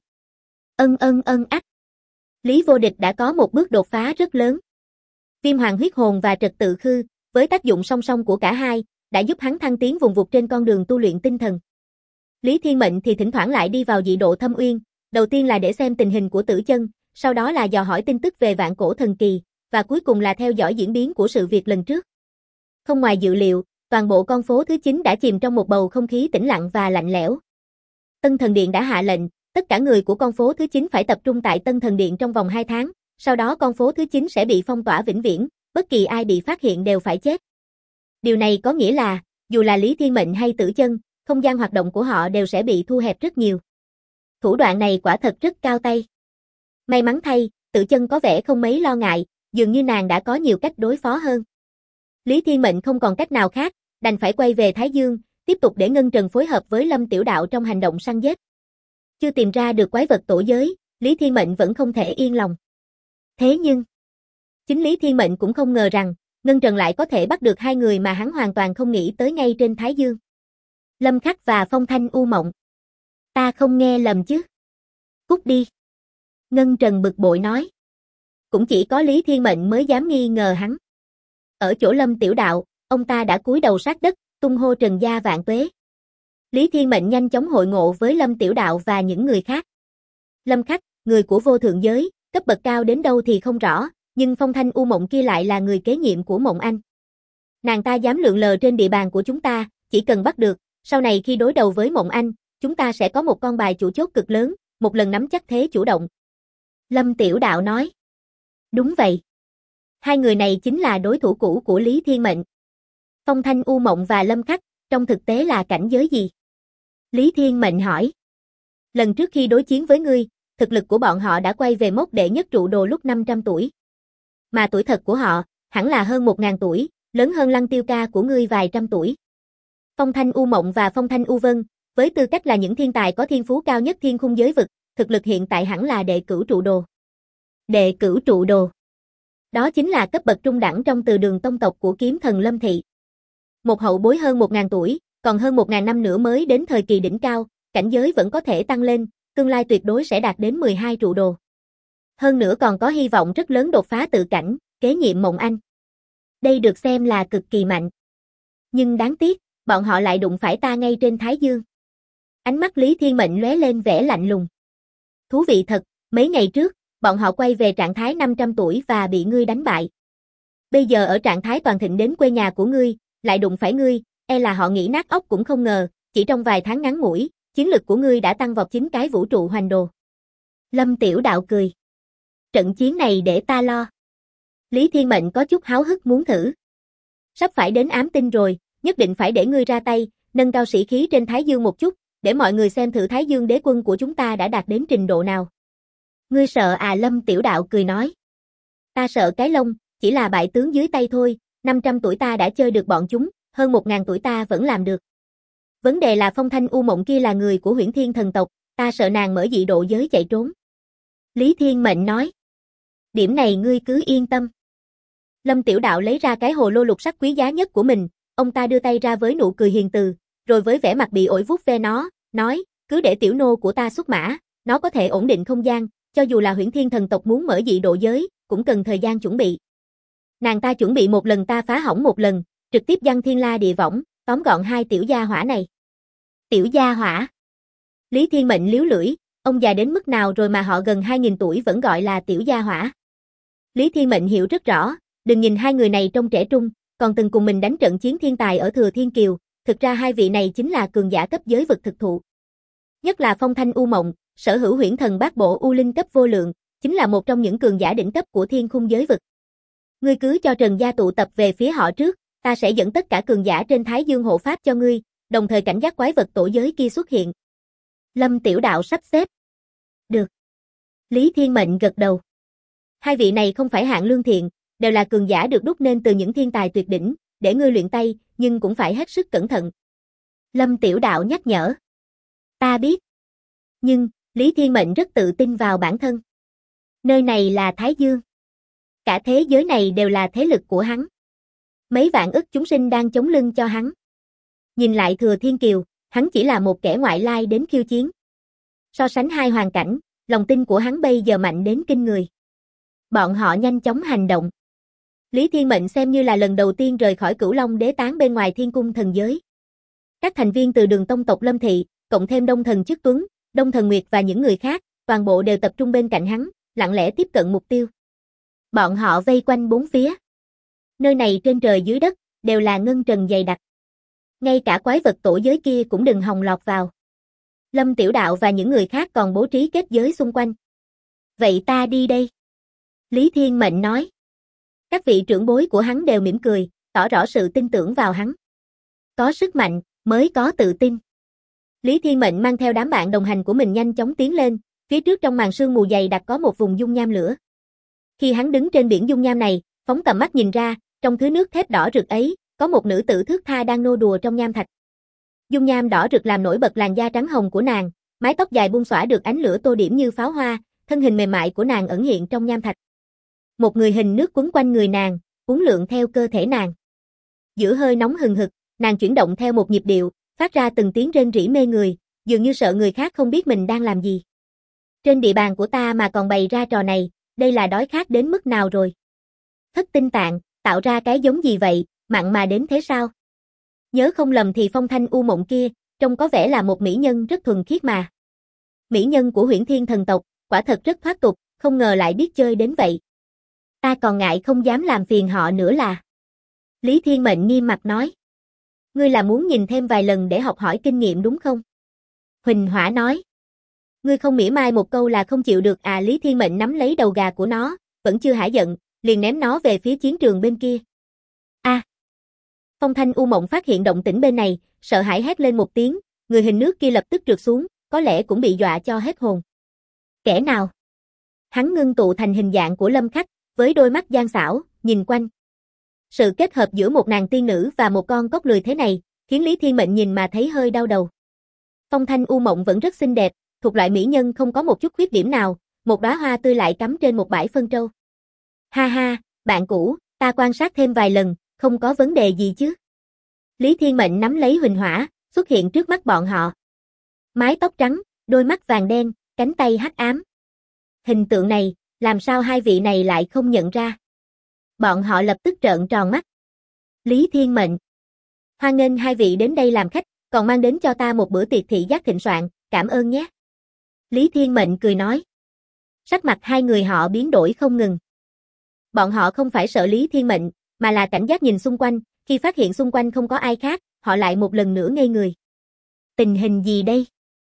Ân ách. Lý Vô Địch đã có một bước đột phá rất lớn. Viêm hoàng huyết hồn và trật tự khư, với tác dụng song song của cả hai, đã giúp hắn thăng tiến vùng vụt trên con đường tu luyện tinh thần. Lý Thiên Mệnh thì thỉnh thoảng lại đi vào dị độ thâm uyên, đầu tiên là để xem tình hình của Tử Chân, sau đó là dò hỏi tin tức về vạn cổ thần kỳ, và cuối cùng là theo dõi diễn biến của sự việc lần trước. Không ngoài dự liệu, toàn bộ con phố thứ 9 đã chìm trong một bầu không khí tĩnh lặng và lạnh lẽo. Tân Thần Điện đã hạ lệnh, tất cả người của con phố thứ 9 phải tập trung tại Tân Thần Điện trong vòng 2 tháng, sau đó con phố thứ 9 sẽ bị phong tỏa vĩnh viễn, bất kỳ ai bị phát hiện đều phải chết. Điều này có nghĩa là, dù là Lý Thiên Mệnh hay Tử Chân, không gian hoạt động của họ đều sẽ bị thu hẹp rất nhiều. Thủ đoạn này quả thật rất cao tay. May mắn thay, Tử Chân có vẻ không mấy lo ngại, dường như nàng đã có nhiều cách đối phó hơn. Lý Thiên Mệnh không còn cách nào khác, đành phải quay về Thái Dương, tiếp tục để Ngân Trần phối hợp với Lâm Tiểu Đạo trong hành động săn giết. Chưa tìm ra được quái vật tổ giới, Lý Thiên Mệnh vẫn không thể yên lòng. Thế nhưng, chính Lý Thiên Mệnh cũng không ngờ rằng, Ngân Trần lại có thể bắt được hai người mà hắn hoàn toàn không nghĩ tới ngay trên Thái Dương. Lâm Khắc và Phong Thanh U Mộng. Ta không nghe lầm chứ? Cút đi. Ngân Trần bực bội nói. Cũng chỉ có Lý Thiên Mệnh mới dám nghi ngờ hắn. Ở chỗ Lâm Tiểu Đạo, ông ta đã cúi đầu sát đất, tung hô Trần gia vạn tuế. Lý Thiên Mệnh nhanh chóng hội ngộ với Lâm Tiểu Đạo và những người khác. Lâm Khắc, người của vô thượng giới, cấp bậc cao đến đâu thì không rõ, nhưng Phong Thanh U Mộng kia lại là người kế nhiệm của Mộng Anh. Nàng ta dám lượn lờ trên địa bàn của chúng ta, chỉ cần bắt được, sau này khi đối đầu với Mộng Anh, chúng ta sẽ có một con bài chủ chốt cực lớn, một lần nắm chắc thế chủ động. Lâm Tiểu Đạo nói. Đúng vậy. Hai người này chính là đối thủ cũ của Lý Thiên Mệnh. Phong Thanh U Mộng và Lâm Khắc, trong thực tế là cảnh giới gì? Lý Thiên Mệnh hỏi. Lần trước khi đối chiến với ngươi, thực lực của bọn họ đã quay về mốc đệ nhất trụ đồ lúc 500 tuổi. Mà tuổi thật của họ, hẳn là hơn 1000 tuổi, lớn hơn Lăng Tiêu Ca của ngươi vài trăm tuổi. Phong Thanh U Mộng và Phong Thanh U Vân, với tư cách là những thiên tài có thiên phú cao nhất thiên khung giới vực, thực lực hiện tại hẳn là đệ cửu trụ đồ. Đệ cửu trụ đồ. Đó chính là cấp bậc trung đẳng trong từ đường tông tộc của kiếm thần Lâm Thị. Một hậu bối hơn 1000 tuổi, còn hơn 1000 năm nữa mới đến thời kỳ đỉnh cao, cảnh giới vẫn có thể tăng lên, tương lai tuyệt đối sẽ đạt đến 12 trụ đồ. Hơn nữa còn có hy vọng rất lớn đột phá tự cảnh, kế nhiệm Mộng Anh. Đây được xem là cực kỳ mạnh. Nhưng đáng tiếc, bọn họ lại đụng phải ta ngay trên Thái Dương. Ánh mắt Lý Thiên Mệnh lóe lên vẻ lạnh lùng. Thú vị thật, mấy ngày trước, bọn họ quay về trạng thái 500 tuổi và bị ngươi đánh bại. Bây giờ ở trạng thái toàn thịnh đến quê nhà của ngươi, lại đụng phải ngươi, e là họ nghĩ nát óc cũng không ngờ, chỉ trong vài tháng ngắn ngủi, chiến lực của ngươi đã tăng vọt 9 cái vũ trụ hoành đồ. Lâm Tiểu Đạo cười. Trận chiến này để ta lo. Lý Thiên Mệnh có chút háo hức muốn thử. Sắp phải đến ám tinh rồi, nhất định phải để ngươi ra tay, nâng cao sĩ khí trên Thái Dương một chút, để mọi người xem thử Thái Dương đế quân của chúng ta đã đạt đến trình độ nào. Ngươi sợ à? Lâm Tiểu Đạo cười nói. Ta sợ cái lông, chỉ là bại tướng dưới tay thôi, 500 tuổi ta đã chơi được bọn chúng, hơn 1000 tuổi ta vẫn làm được. Vấn đề là Phong Thanh U Mộng kia là người của Huyễn Thiên thần tộc, ta sợ nàng mở dị độ giới chạy trốn. Lý Thiên Mệnh nói. Điểm này ngươi cứ yên tâm. Lâm Tiểu Đạo lấy ra cái hồ lô lục sắc quý giá nhất của mình, ông ta đưa tay ra với nụ cười hiền từ, rồi với vẻ mặt bị ổi vuốt ve nó, nói, cứ để tiểu nô của ta xuất mã, nó có thể ổn định không gian, cho dù là Huyễn Thiên thần tộc muốn mở dị độ giới, cũng cần thời gian chuẩn bị. Nàng ta chuẩn bị một lần ta phá hỏng một lần, trực tiếp giăng thiên la địa võng, tóm gọn hai tiểu gia hỏa này. Tiểu gia hỏa. Lý Thiên Mệnh liếu lưỡi, ông già đến mức nào rồi mà họ gần 2000 tuổi vẫn gọi là tiểu gia hỏa. Lý Thiên Mệnh hiểu rất rõ, đừng nhìn hai người này trông trẻ trung, còn từng cùng mình đánh trận chiến thiên tài ở Thừa Thiên Kiều, thực ra hai vị này chính là cường giả cấp giới vực thực thụ. Nhất là Phong Thanh U Mộng, sở hữu huyễn thần bát bộ u linh cấp vô lượng, chính là một trong những cường giả đỉnh cấp của thiên khung giới vực. Ngươi cứ cho Trần gia tụ tập về phía họ trước, ta sẽ dẫn tất cả cường giả trên Thái Dương hộ pháp cho ngươi, đồng thời cảnh giác quái vật tổ giới kia xuất hiện. Lâm Tiểu Đạo sắp xếp. Được. Lý Thiên Mệnh gật đầu. Hai vị này không phải hạng lương thiện, đều là cường giả được đúc nên từ những thiên tài tuyệt đỉnh, để ngươi luyện tay, nhưng cũng phải hết sức cẩn thận. Lâm Tiểu Đạo nhắc nhở. Ta biết. Nhưng, Lý Thiên Mệnh rất tự tin vào bản thân. Nơi này là Thái Dương. Cả thế giới này đều là thế lực của hắn. Mấy vạn ức chúng sinh đang chống lưng cho hắn. Nhìn lại Thừa Thiên Kiều, hắn chỉ là một kẻ ngoại lai đến khiêu chiến. So sánh hai hoàn cảnh, lòng tin của hắn bây giờ mạnh đến kinh người. Bọn họ nhanh chóng hành động. Lý Thiên Mệnh xem như là lần đầu tiên rời khỏi Cửu Long Đế tán bên ngoài Thiên Cung thần giới. Các thành viên từ đường tông tộc Lâm Thị, cộng thêm Đông Thần Chức Tuấn, Đông Thần Nguyệt và những người khác, toàn bộ đều tập trung bên cạnh hắn, lặng lẽ tiếp cận mục tiêu. Bọn họ vây quanh bốn phía. Nơi này trên trời dưới đất, đều là ngân trần dày đặc. Ngay cả quái vật tổ giới kia cũng đừng hòng lọt vào. Lâm Tiểu Đạo và những người khác còn bố trí kết giới xung quanh. Vậy ta đi đây. Lý Thiên Mệnh nói. Các vị trưởng bối của hắn đều mỉm cười, tỏ rõ sự tin tưởng vào hắn. Có sức mạnh, mới có tự tin. Lý Thiên Mệnh mang theo đám bạn đồng hành của mình nhanh chóng tiến lên, phía trước trong màn sương mù dày đặc có một vùng dung nham lửa. Khi hắn đứng trên biển dung nham này, phóng tầm mắt nhìn ra, trong thứ nước thép đỏ rực ấy, có một nữ tử thước tha đang nô đùa trong nham thạch. Dung nham đỏ rực làm nổi bật làn da trắng hồng của nàng, mái tóc dài buông xõa được ánh lửa tô điểm như pháo hoa, thân hình mềm mại của nàng ẩn hiện trong nham thạch. Một người hình nước quấn quanh người nàng, uốn lượn theo cơ thể nàng. Giữa hơi nóng hừng hực, nàng chuyển động theo một nhịp điệu, phát ra từng tiếng rên rỉ mê người, dường như sợ người khác không biết mình đang làm gì. Trên địa bàn của ta mà còn bày ra trò này, đây là đói khát đến mức nào rồi? Thất tinh tạng, tạo ra cái giống gì vậy, mặn mà đến thế sao? Nhớ không lầm thì Phong Thanh U Mộng kia, trông có vẻ là một mỹ nhân rất thuần khiết mà. Mỹ nhân của Huyễn Thiên thần tộc, quả thật rất thoát tục, không ngờ lại biết chơi đến vậy. Ta còn ngại không dám làm phiền họ nữa là. Lý Thiên Mệnh nghiêm mặt nói. Ngươi là muốn nhìn thêm vài lần để học hỏi kinh nghiệm đúng không? Huỳnh Hỏa nói. Ngươi không mỉa mai một câu là không chịu được à? Lý Thiên Mệnh nắm lấy đầu gà của nó, vẫn chưa hả giận, liền ném nó về phía chiến trường bên kia. A! Phong Thanh U Mộng phát hiện động tĩnh bên này, sợ hãi hét lên một tiếng, người hình nước kia lập tức trượt xuống, có lẽ cũng bị dọa cho hết hồn. Kẻ nào? Hắn ngưng tụ thành hình dạng của Lâm Khắc, với đôi mắt gian xảo, nhìn quanh. Sự kết hợp giữa một nàng tiên nữ và một con cóc lười thế này, khiến Lý Thiên Mệnh nhìn mà thấy hơi đau đầu. Phong Thanh U Mộng vẫn rất xinh đẹp, thuộc loại mỹ nhân không có một chút khuyết điểm nào, một đóa hoa tươi lại cắm trên một bãi phân trâu. Ha ha, bạn cũ, ta quan sát thêm vài lần, không có vấn đề gì chứ? Lý Thiên Mệnh nắm lấy Huỳnh Hỏa, xuất hiện trước mắt bọn họ. Mái tóc trắng, đôi mắt vàng đen, cánh tay hắc ám. Hình tượng này, làm sao hai vị này lại không nhận ra? Bọn họ lập tức trợn tròn mắt. Lý Thiên Mệnh. Hoan nghênh hai vị đến đây làm khách, còn mang đến cho ta một bữa tiệc thị giác thịnh soạn, cảm ơn nhé. Lý Thiên Mệnh cười nói. Sắc mặt hai người họ biến đổi không ngừng. Bọn họ không phải sợ Lý Thiên Mệnh, mà là cảnh giác nhìn xung quanh, khi phát hiện xung quanh không có ai khác, họ lại một lần nữa ngây người. Tình hình gì đây?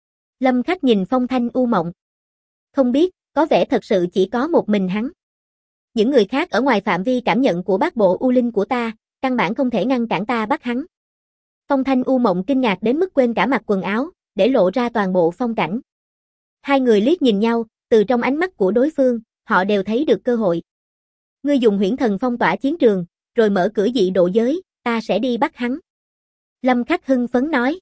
Lâm Khắc nhìn Phong Thanh U Mộng. Không biết, có vẻ thật sự chỉ có một mình hắn. Những người khác ở ngoài phạm vi cảm nhận của bát bộ U Linh của ta, căn bản không thể ngăn cản ta bắt hắn. Phong Thanh U Mộng kinh ngạc đến mức quên cả mặc quần áo, để lộ ra toàn bộ phong cảnh. Hai người liếc nhìn nhau, từ trong ánh mắt của đối phương, họ đều thấy được cơ hội. Ngươi dùng huyễn thần phong tỏa chiến trường, rồi mở cửa dị độ giới, ta sẽ đi bắt hắn. Lâm Khắc hưng phấn nói.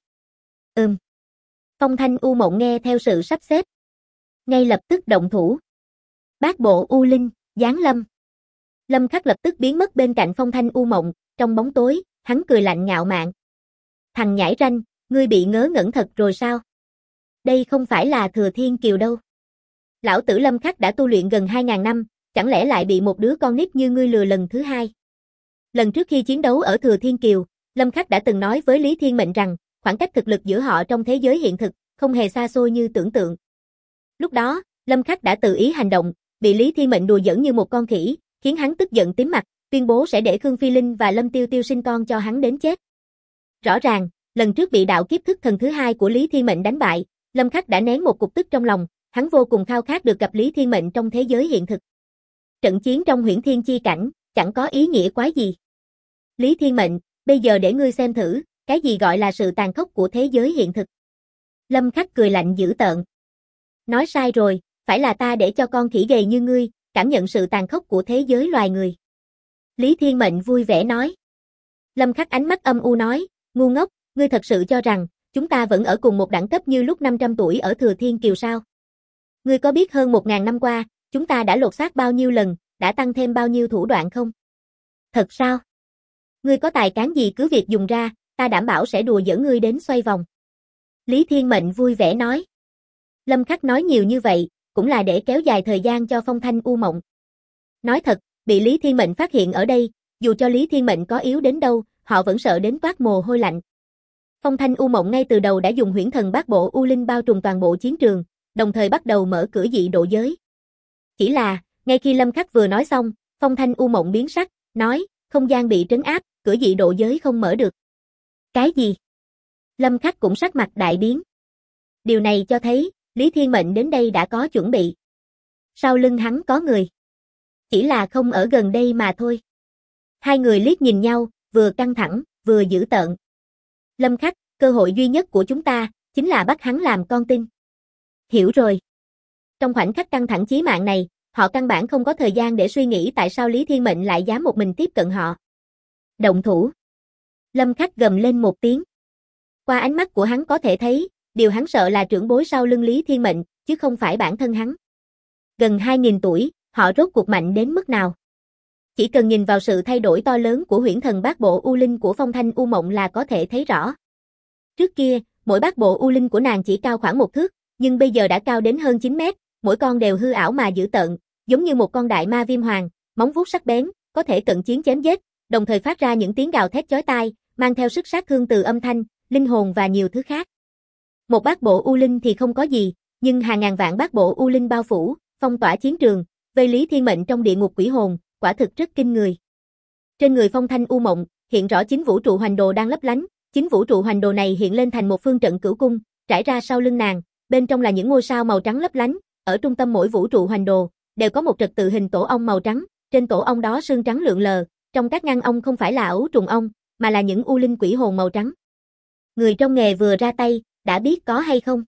Phong Thanh U Mộng nghe theo sự sắp xếp. Ngay lập tức động thủ. Bát bộ U Linh, giáng lâm. Lâm Khắc lập tức biến mất bên cạnh Phong Thanh U Mộng, trong bóng tối, hắn cười lạnh ngạo mạn. Thằng nhãi ranh, ngươi bị ngớ ngẩn thật rồi sao? Đây không phải là Thừa Thiên Kiều đâu. Lão tử Lâm Khắc đã tu luyện gần 2000 năm, chẳng lẽ lại bị một đứa con nít như ngươi lừa lần thứ hai? Lần trước khi chiến đấu ở Thừa Thiên Kiều, Lâm Khắc đã từng nói với Lý Thiên Mệnh rằng, khoảng cách thực lực giữa họ trong thế giới hiện thực, không hề xa xôi như tưởng tượng. Lúc đó, Lâm Khắc đã tự ý hành động, bị Lý Thiên Mệnh đùa giỡn như một con khỉ, khiến hắn tức giận tím mặt, tuyên bố sẽ để Khương Phi Linh và Lâm Tiêu Tiêu sinh con cho hắn đến chết. Rõ ràng, lần trước bị đạo kiếp thức thần thứ hai của Lý Thiên Mệnh đánh bại, Lâm Khắc đã nén một cục tức trong lòng, hắn vô cùng khao khát được gặp Lý Thiên Mệnh trong thế giới hiện thực. Trận chiến trong Huyễn Thiên chi cảnh, chẳng có ý nghĩa quái gì. Lý Thiên Mệnh, bây giờ để ngươi xem thử, cái gì gọi là sự tàn khốc của thế giới hiện thực. Lâm Khắc cười lạnh dữ tợn. Nói sai rồi, phải là ta để cho con khỉ gầy như ngươi, cảm nhận sự tàn khốc của thế giới loài người. Lý Thiên Mệnh vui vẻ nói. Lâm Khắc ánh mắt âm u nói, ngu ngốc, ngươi thật sự cho rằng, chúng ta vẫn ở cùng một đẳng cấp như lúc 500 tuổi ở Thừa Thiên Kiều sao? Ngươi có biết hơn 1000 năm qua, chúng ta đã lột xác bao nhiêu lần, đã tăng thêm bao nhiêu thủ đoạn không? Thật sao? Ngươi có tài cán gì cứ việc dùng ra, ta đảm bảo sẽ đùa giỡn ngươi đến xoay vòng. Lý Thiên Mệnh vui vẻ nói. Lâm Khắc nói nhiều như vậy, cũng là để kéo dài thời gian cho Phong Thanh U Mộng. Nói thật, bị Lý Thiên Mệnh phát hiện ở đây, dù cho Lý Thiên Mệnh có yếu đến đâu, họ vẫn sợ đến toát mồ hôi lạnh. Phong Thanh U Mộng ngay từ đầu đã dùng huyễn thần bát bộ U Linh bao trùm toàn bộ chiến trường, đồng thời bắt đầu mở cửa dị độ giới. Chỉ là, ngay khi Lâm Khắc vừa nói xong, Phong Thanh U Mộng biến sắc, nói, không gian bị trấn áp, cửa dị độ giới không mở được. Cái gì? Lâm Khắc cũng sắc mặt đại biến. Điều này cho thấy, Lý Thiên Mệnh đến đây đã có chuẩn bị. Sau lưng hắn có người. Chỉ là không ở gần đây mà thôi. Hai người liếc nhìn nhau, vừa căng thẳng, vừa dữ tợn. Lâm Khắc, cơ hội duy nhất của chúng ta, chính là bắt hắn làm con tin. Hiểu rồi. Trong khoảnh khắc căng thẳng chí mạng này, họ căn bản không có thời gian để suy nghĩ tại sao Lý Thiên Mệnh lại dám một mình tiếp cận họ. Động thủ. Lâm Khắc gầm lên một tiếng. Qua ánh mắt của hắn có thể thấy, điều hắn sợ là trưởng bối sau lưng Lý Thiên Mệnh, chứ không phải bản thân hắn. Gần 2000 tuổi, họ rốt cuộc mạnh đến mức nào? Chỉ cần nhìn vào sự thay đổi to lớn của huyễn thần bát bộ U Linh của Phong Thanh U Mộng là có thể thấy rõ. Trước kia, mỗi bát bộ U Linh của nàng chỉ cao khoảng 1 thước, nhưng bây giờ đã cao đến hơn 9 mét, mỗi con đều hư ảo mà dữ tợn, giống như một con đại ma viêm hoàng, móng vuốt sắc bén, có thể cận chiến chém giết, đồng thời phát ra những tiếng gào thét chói tai, mang theo sức sát thương từ âm thanh, linh hồn và nhiều thứ khác. Một bát bộ U Linh thì không có gì, nhưng hàng ngàn vạn bát bộ U Linh bao phủ, phong tỏa chiến trường, vây Lý Thiên Mệnh trong địa ngục quỷ hồn, quả thực rất kinh người. Trên người Phong Thanh U Mộng, hiện rõ chính vũ trụ hoành đồ đang lấp lánh, chính vũ trụ hoành đồ này hiện lên thành một phương trận cửu cung, trải ra sau lưng nàng, bên trong là những ngôi sao màu trắng lấp lánh, ở trung tâm mỗi vũ trụ hoành đồ đều có một trật tự hình tổ ong màu trắng, trên tổ ong đó sương trắng lượn lờ, trong các ngăn ong không phải là ấu trùng ong, mà là những U Linh quỷ hồn màu trắng. Người trong nghề vừa ra tay, đã biết có hay không?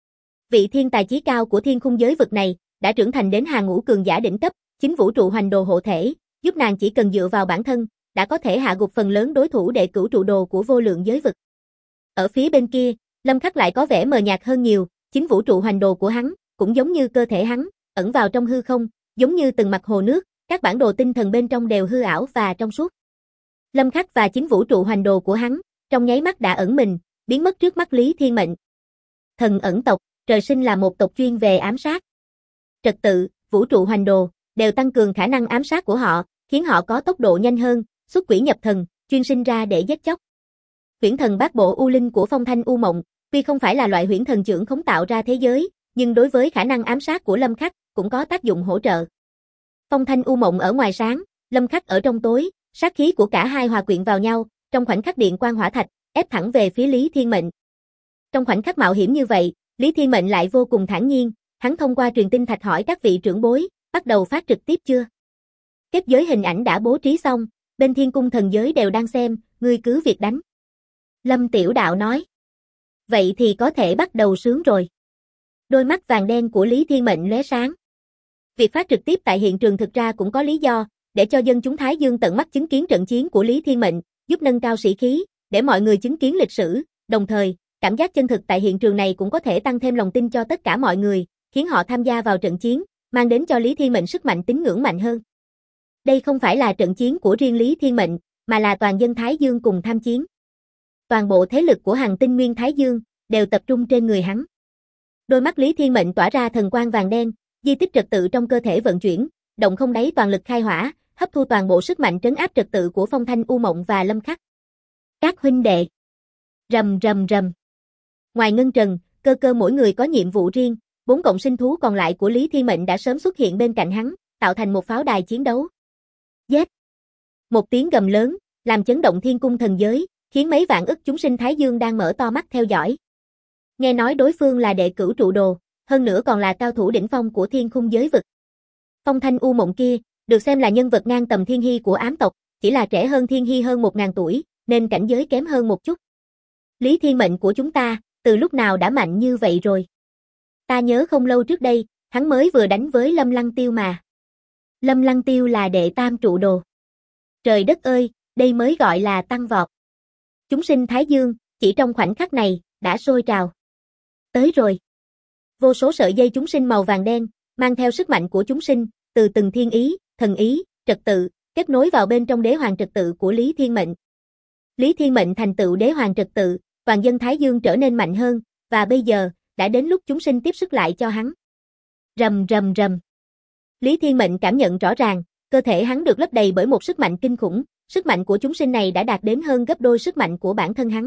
Vị thiên tài chí cao của thiên khung giới vực này, đã trưởng thành đến hàng ngũ cường giả đỉnh cấp, chính vũ trụ hoành đồ hộ thể, giúp nàng chỉ cần dựa vào bản thân, đã có thể hạ gục phần lớn đối thủ đệ cửu trụ đồ của vô lượng giới vực. Ở phía bên kia, Lâm Khắc lại có vẻ mờ nhạt hơn nhiều, chính vũ trụ hoành đồ của hắn, cũng giống như cơ thể hắn, ẩn vào trong hư không, giống như từng mặt hồ nước, các bản đồ tinh thần bên trong đều hư ảo và trong suốt. Lâm Khắc và chính vũ trụ hoành đồ của hắn, trong nháy mắt đã ẩn mình, biến mất trước mắt Lý Thiên Mệnh. Thần ẩn tộc, trời sinh là một tộc chuyên về ám sát. Trật tự, vũ trụ hoành đồ, đều tăng cường khả năng ám sát của họ, khiến họ có tốc độ nhanh hơn, xuất quỷ nhập thần, chuyên sinh ra để giết chóc. Huyễn thần bát bộ U Linh của Phong Thanh U Mộng, tuy không phải là loại huyễn thần trưởng khống tạo ra thế giới, nhưng đối với khả năng ám sát của Lâm Khắc, cũng có tác dụng hỗ trợ. Phong Thanh U Mộng ở ngoài sáng, Lâm Khắc ở trong tối, sát khí của cả hai hòa quyện vào nhau, trong khoảnh khắc điện quang hỏa thạch, ép thẳng về phía Lý Thiên Mệnh. Trong khoảnh khắc mạo hiểm như vậy, Lý Thiên Mệnh lại vô cùng thản nhiên, hắn thông qua truyền tin thạch hỏi các vị trưởng bối, bắt đầu phát trực tiếp chưa? Kết giới hình ảnh đã bố trí xong, bên Thiên Cung thần giới đều đang xem, ngươi cứ việc đánh. Lâm Tiểu Đạo nói. Vậy thì có thể bắt đầu sướng rồi. Đôi mắt vàng đen của Lý Thiên Mệnh lóe sáng. Việc phát trực tiếp tại hiện trường thực ra cũng có lý do, để cho dân chúng Thái Dương tận mắt chứng kiến trận chiến của Lý Thiên Mệnh, giúp nâng cao sĩ khí, để mọi người chứng kiến lịch sử, đồng thời, cảm giác chân thực tại hiện trường này cũng có thể tăng thêm lòng tin cho tất cả mọi người, khiến họ tham gia vào trận chiến, mang đến cho Lý Thiên Mệnh sức mạnh tín ngưỡng mạnh hơn. Đây không phải là trận chiến của riêng Lý Thiên Mệnh, mà là toàn dân Thái Dương cùng tham chiến. Toàn bộ thế lực của hành tinh Nguyên Thái Dương đều tập trung trên người hắn. Đôi mắt Lý Thiên Mệnh tỏa ra thần quang vàng đen, di tích trật tự trong cơ thể vận chuyển, động không đáy toàn lực khai hỏa, hấp thu toàn bộ sức mạnh trấn áp trật tự của Phong Thanh U Mộng và Lâm Khắc. Các huynh đệ. Rầm rầm rầm. Ngoài Ngân Trần, Cơ Cơ mỗi người có nhiệm vụ riêng, 4 cộng sinh thú còn lại của Lý Thiên Mệnh đã sớm xuất hiện bên cạnh hắn, tạo thành một pháo đài chiến đấu. Giết! Một tiếng gầm lớn, làm chấn động thiên cung thần giới, khiến mấy vạn ức chúng sinh Thái Dương đang mở to mắt theo dõi. Nghe nói đối phương là đệ cửu trụ đồ, hơn nữa còn là cao thủ đỉnh phong của thiên khung giới vực. Phong Thanh U Mộng kia, được xem là nhân vật ngang tầm Thiên Hy của ám tộc, chỉ là trẻ hơn Thiên Hy hơn 1000 tuổi, nên cảnh giới kém hơn một chút. Lý Thiên Mệnh của chúng ta, từ lúc nào đã mạnh như vậy rồi? Ta nhớ không lâu trước đây, hắn mới vừa đánh với Lâm Lăng Tiêu mà. Lâm Lăng Tiêu là đệ tam trụ đồ. Trời đất ơi, đây mới gọi là tăng vọt. Chúng sinh Thái Dương, chỉ trong khoảnh khắc này, đã sôi trào. Tới rồi. Vô số sợi dây chúng sinh màu vàng đen, mang theo sức mạnh của chúng sinh, từ từng thiên ý, thần ý, trật tự, kết nối vào bên trong đế hoàng trật tự của Lý Thiên Mệnh. Lý Thiên Mệnh thành tựu đế hoàng trật tự, toàn dân Thái Dương trở nên mạnh hơn, và bây giờ, đã đến lúc chúng sinh tiếp sức lại cho hắn. Rầm rầm rầm. Lý Thiên Mệnh cảm nhận rõ ràng, cơ thể hắn được lấp đầy bởi một sức mạnh kinh khủng, sức mạnh của chúng sinh này đã đạt đến hơn gấp đôi sức mạnh của bản thân hắn.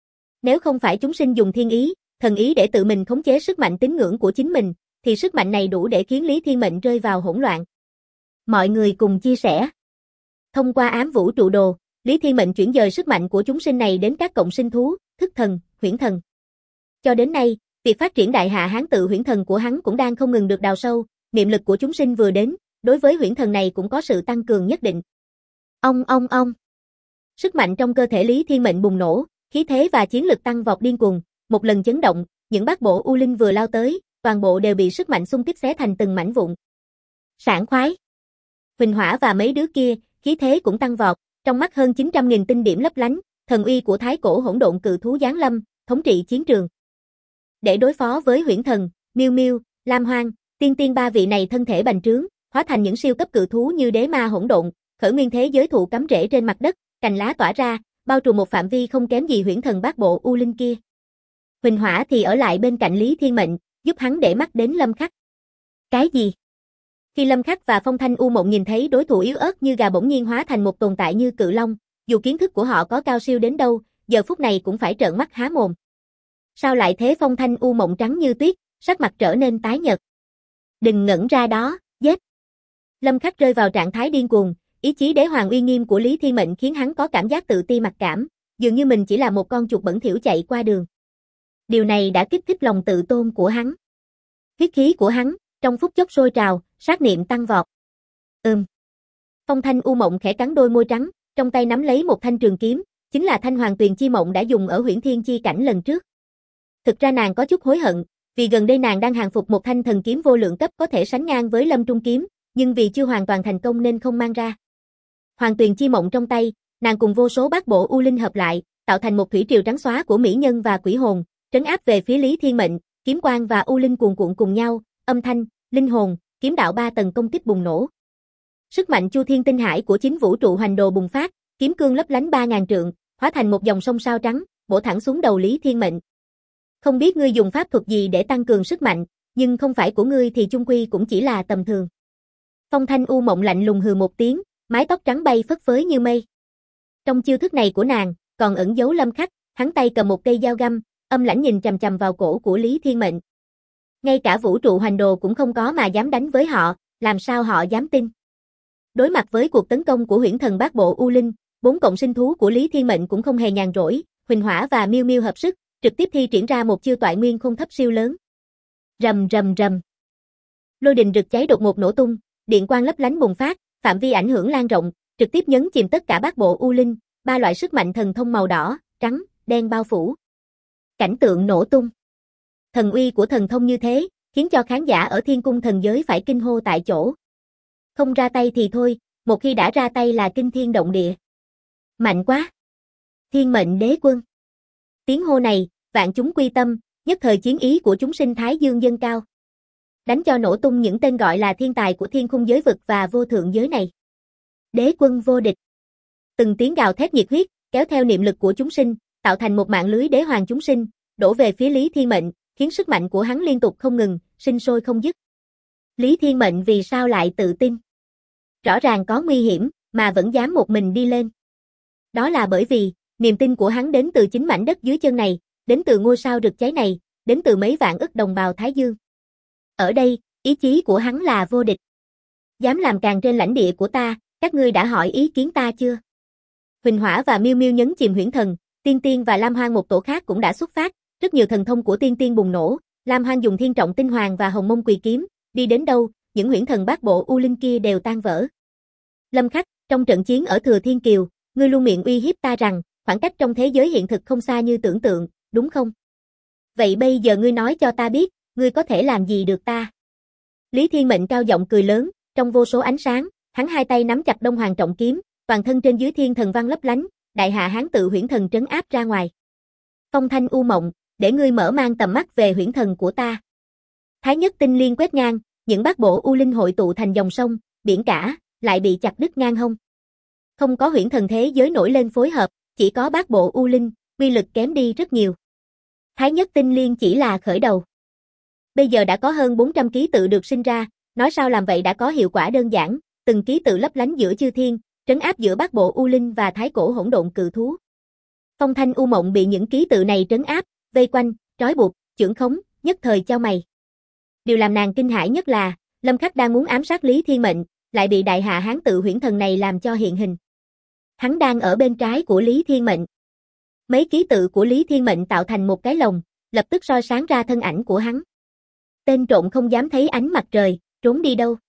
Nếu không phải chúng sinh dùng thiên ý, thần ý để tự mình khống chế sức mạnh tín ngưỡng của chính mình, thì sức mạnh này đủ để khiến Lý Thiên Mệnh rơi vào hỗn loạn. Mọi người cùng chia sẻ. Thông qua ám vũ trụ đồ, Lý Thiên Mệnh chuyển dời sức mạnh của chúng sinh này đến các cộng sinh thú, thức thần, huyễn thần. Cho đến nay, việc phát triển đại hạ hán tự huyễn thần của hắn cũng đang không ngừng được đào sâu, niệm lực của chúng sinh vừa đến, đối với huyễn thần này cũng có sự tăng cường nhất định. Ông. Sức mạnh trong cơ thể Lý Thiên Mệnh bùng nổ, khí thế và chiến lực tăng vọt điên cuồng, một lần chấn động, những bát bộ U Linh vừa lao tới, toàn bộ đều bị sức mạnh xung kích xé thành từng mảnh vụn. Sảng khoái. Huỳnh Hỏa và mấy đứa kia, khí thế cũng tăng vọt, trong mắt hơn 900.000 tinh điểm lấp lánh, thần uy của thái cổ hỗn độn cự thú giáng lâm, thống trị chiến trường. Để đối phó với huyễn thần, Miêu Miêu, Lam Hoang, Tiên Tiên ba vị này thân thể bành trướng, hóa thành những siêu cấp cự thú như đế ma hỗn độn, khởi nguyên thế giới thụ cắm rễ trên mặt đất, cành lá tỏa ra, bao trùm một phạm vi không kém gì huyễn thần bát bộ U Linh kia. Huỳnh Hỏa thì ở lại bên cạnh Lý Thiên Mệnh, giúp hắn để mắt đến Lâm Khắc. Cái gì? Khi Lâm Khắc và Phong Thanh U Mộng nhìn thấy đối thủ yếu ớt như gà bỗng nhiên hóa thành một tồn tại như cự long, dù kiến thức của họ có cao siêu đến đâu, giờ phút này cũng phải trợn mắt há mồm. Sao lại thế? Phong Thanh U Mộng trắng như tuyết, sắc mặt trở nên tái nhợt. Đừng ngẩn ra đó, giết. Lâm Khắc rơi vào trạng thái điên cuồng, ý chí đế hoàng uy nghiêm của Lý Thiên Mệnh khiến hắn có cảm giác tự ti mặc cảm, dường như mình chỉ là một con chuột bẩn thỉu chạy qua đường. Điều này đã kích thích lòng tự tôn của hắn. Huyết khí của hắn, trong phút chốc sôi trào, sát niệm tăng vọt. Phong Thanh U Mộng khẽ cắn đôi môi trắng, trong tay nắm lấy một thanh trường kiếm, chính là thanh Hoàng Tuyền Chi Mộng đã dùng ở Huyễn Thiên Chi cảnh lần trước. Thực ra nàng có chút hối hận, vì gần đây nàng đang hàng phục một thanh thần kiếm vô lượng cấp có thể sánh ngang với Lâm Trung kiếm, nhưng vì chưa hoàn toàn thành công nên không mang ra. Hoàng Tuyền Chi Mộng trong tay, nàng cùng vô số bát bộ u linh hợp lại, tạo thành một thủy triều trắng xóa của mỹ nhân và quỷ hồn, trấn áp về phía Lý Thiên Mệnh, kiếm quang và u linh cuồn cuộn cùng nhau, âm thanh, linh hồn, kiếm đạo 3 tầng công kích bùng nổ. Sức mạnh Chu Thiên Tinh Hải của chính vũ trụ hoành đồ bùng phát, kiếm cương lấp lánh 3000 trượng, hóa thành một dòng sông sao trắng, bổ thẳng xuống đầu Lý Thiên Mệnh. Không biết ngươi dùng pháp thuật gì để tăng cường sức mạnh, nhưng không phải của ngươi thì chung quy cũng chỉ là tầm thường. Phong Thanh U Mộng lạnh lùng hừ một tiếng, mái tóc trắng bay phất phới như mây. Trong chiêu thức này của nàng, còn ẩn giấu Lâm Khắc, hắn tay cầm một cây dao găm, âm lãnh nhìn chằm chằm vào cổ của Lý Thiên Mệnh. Ngay cả vũ trụ hoành đồ cũng không có mà dám đánh với họ, làm sao họ dám tin. Đối mặt với cuộc tấn công của huyễn thần bát bộ U Linh, 4 cộng sinh thú của Lý Thiên Mệnh cũng không hề nhàn rỗi, Huỳnh Hỏa và Miêu Miêu hợp sức, trực tiếp thi triển ra một chiêu toại nguyên không thấp siêu lớn. Rầm rầm rầm. Lôi đình rực cháy đột ngột nổ tung, điện quang lấp lánh bùng phát, phạm vi ảnh hưởng lan rộng, trực tiếp nhấn chìm tất cả bát bộ U Linh, 3 loại sức mạnh thần thông màu đỏ, trắng, đen bao phủ. Cảnh tượng nổ tung. Thần uy của thần thông như thế, khiến cho khán giả ở Thiên Cung thần giới phải kinh hô tại chỗ. Không ra tay thì thôi, một khi đã ra tay là kinh thiên động địa. Mạnh quá! Thiên Mệnh Đế Quân. Tiếng hô này, vạn chúng quy tâm, nhất thời chiến ý của chúng sinh Thái Dương dâng cao. Đánh cho nổ tung những tên gọi là thiên tài của thiên khung giới vực và vô thượng giới này. Đế Quân vô địch. Từng tiếng gào thét nhiệt huyết, kéo theo niệm lực của chúng sinh, tạo thành một mạng lưới đế hoàng chúng sinh, đổ về phía Lý Thiên Mệnh, khiến sức mạnh của hắn liên tục không ngừng, sinh sôi không dứt. Lý Thiên Mệnh vì sao lại tự tin? Rõ ràng có nguy hiểm, mà vẫn dám một mình đi lên. Đó là bởi vì, niềm tin của hắn đến từ chính mảnh đất dưới chân này, đến từ ngôi sao rực cháy này, đến từ mấy vạn ức đồng bào Thái Dương. Ở đây, ý chí của hắn là vô địch. Dám làm càn trên lãnh địa của ta, các ngươi đã hỏi ý kiến ta chưa? Huỳnh Hỏa và Miêu Miêu nhấn chìm huyễn thần, Tiên Tiên và Lam Hoang một tổ khác cũng đã xuất phát, rất nhiều thần thông của Tiên Tiên bùng nổ, Lam Hoang dùng Thiên Trọng Tinh Hoàng và Hồng Mông Quỳ Kiếm, đi đến đâu, những huyễn thần bát bộ U Linh kia đều tan vỡ. Lâm Khắc, trong trận chiến ở Thừa Thiên Kiều, ngươi luôn miệng uy hiếp ta rằng, khoảng cách trong thế giới hiện thực không xa như tưởng tượng, đúng không? Vậy bây giờ ngươi nói cho ta biết, ngươi có thể làm gì được ta? Lý Thiên Mệnh cao giọng cười lớn, trong vô số ánh sáng, hắn hai tay nắm chặt Đông Hoàng trọng kiếm, toàn thân trên dưới thiên thần văn lấp lánh, đại hạ hán tự huyễn thần trấn áp ra ngoài. Phong Thanh U Mộng, để ngươi mở mang tầm mắt về huyễn thần của ta. Thái Nhất Tinh Liên quét ngang, những bát bộ U Linh hội tụ thành dòng sông, biển cả, lại bị chặt đứt ngang hông. Không có huyễn thần thế giới nổi lên phối hợp, chỉ có bát bộ U Linh, uy lực kém đi rất nhiều. Thái Nhất Tinh Liên chỉ là khởi đầu. Bây giờ đã có hơn 400 ký tự được sinh ra, nói sao làm vậy đã có hiệu quả đơn giản, từng ký tự lấp lánh giữa chư thiên, trấn áp giữa bát bộ U Linh và thái cổ hỗn độn cự thú. Phong Thanh U Mộng bị những ký tự này trấn áp, vây quanh, trói buộc, chưởng khống, nhất thời chau mày. Điều làm nàng kinh hãi nhất là, Lâm Khắc đang muốn ám sát Lý Thiên Mệnh, lại bị đại hạ hán tự huyễn thần này làm cho hiện hình. Hắn đang ở bên trái của Lý Thiên Mệnh. Mấy ký tự của Lý Thiên Mệnh tạo thành một cái lồng, lập tức soi sáng ra thân ảnh của hắn. Tên trộm không dám thấy ánh mặt trời, trốn đi đâu.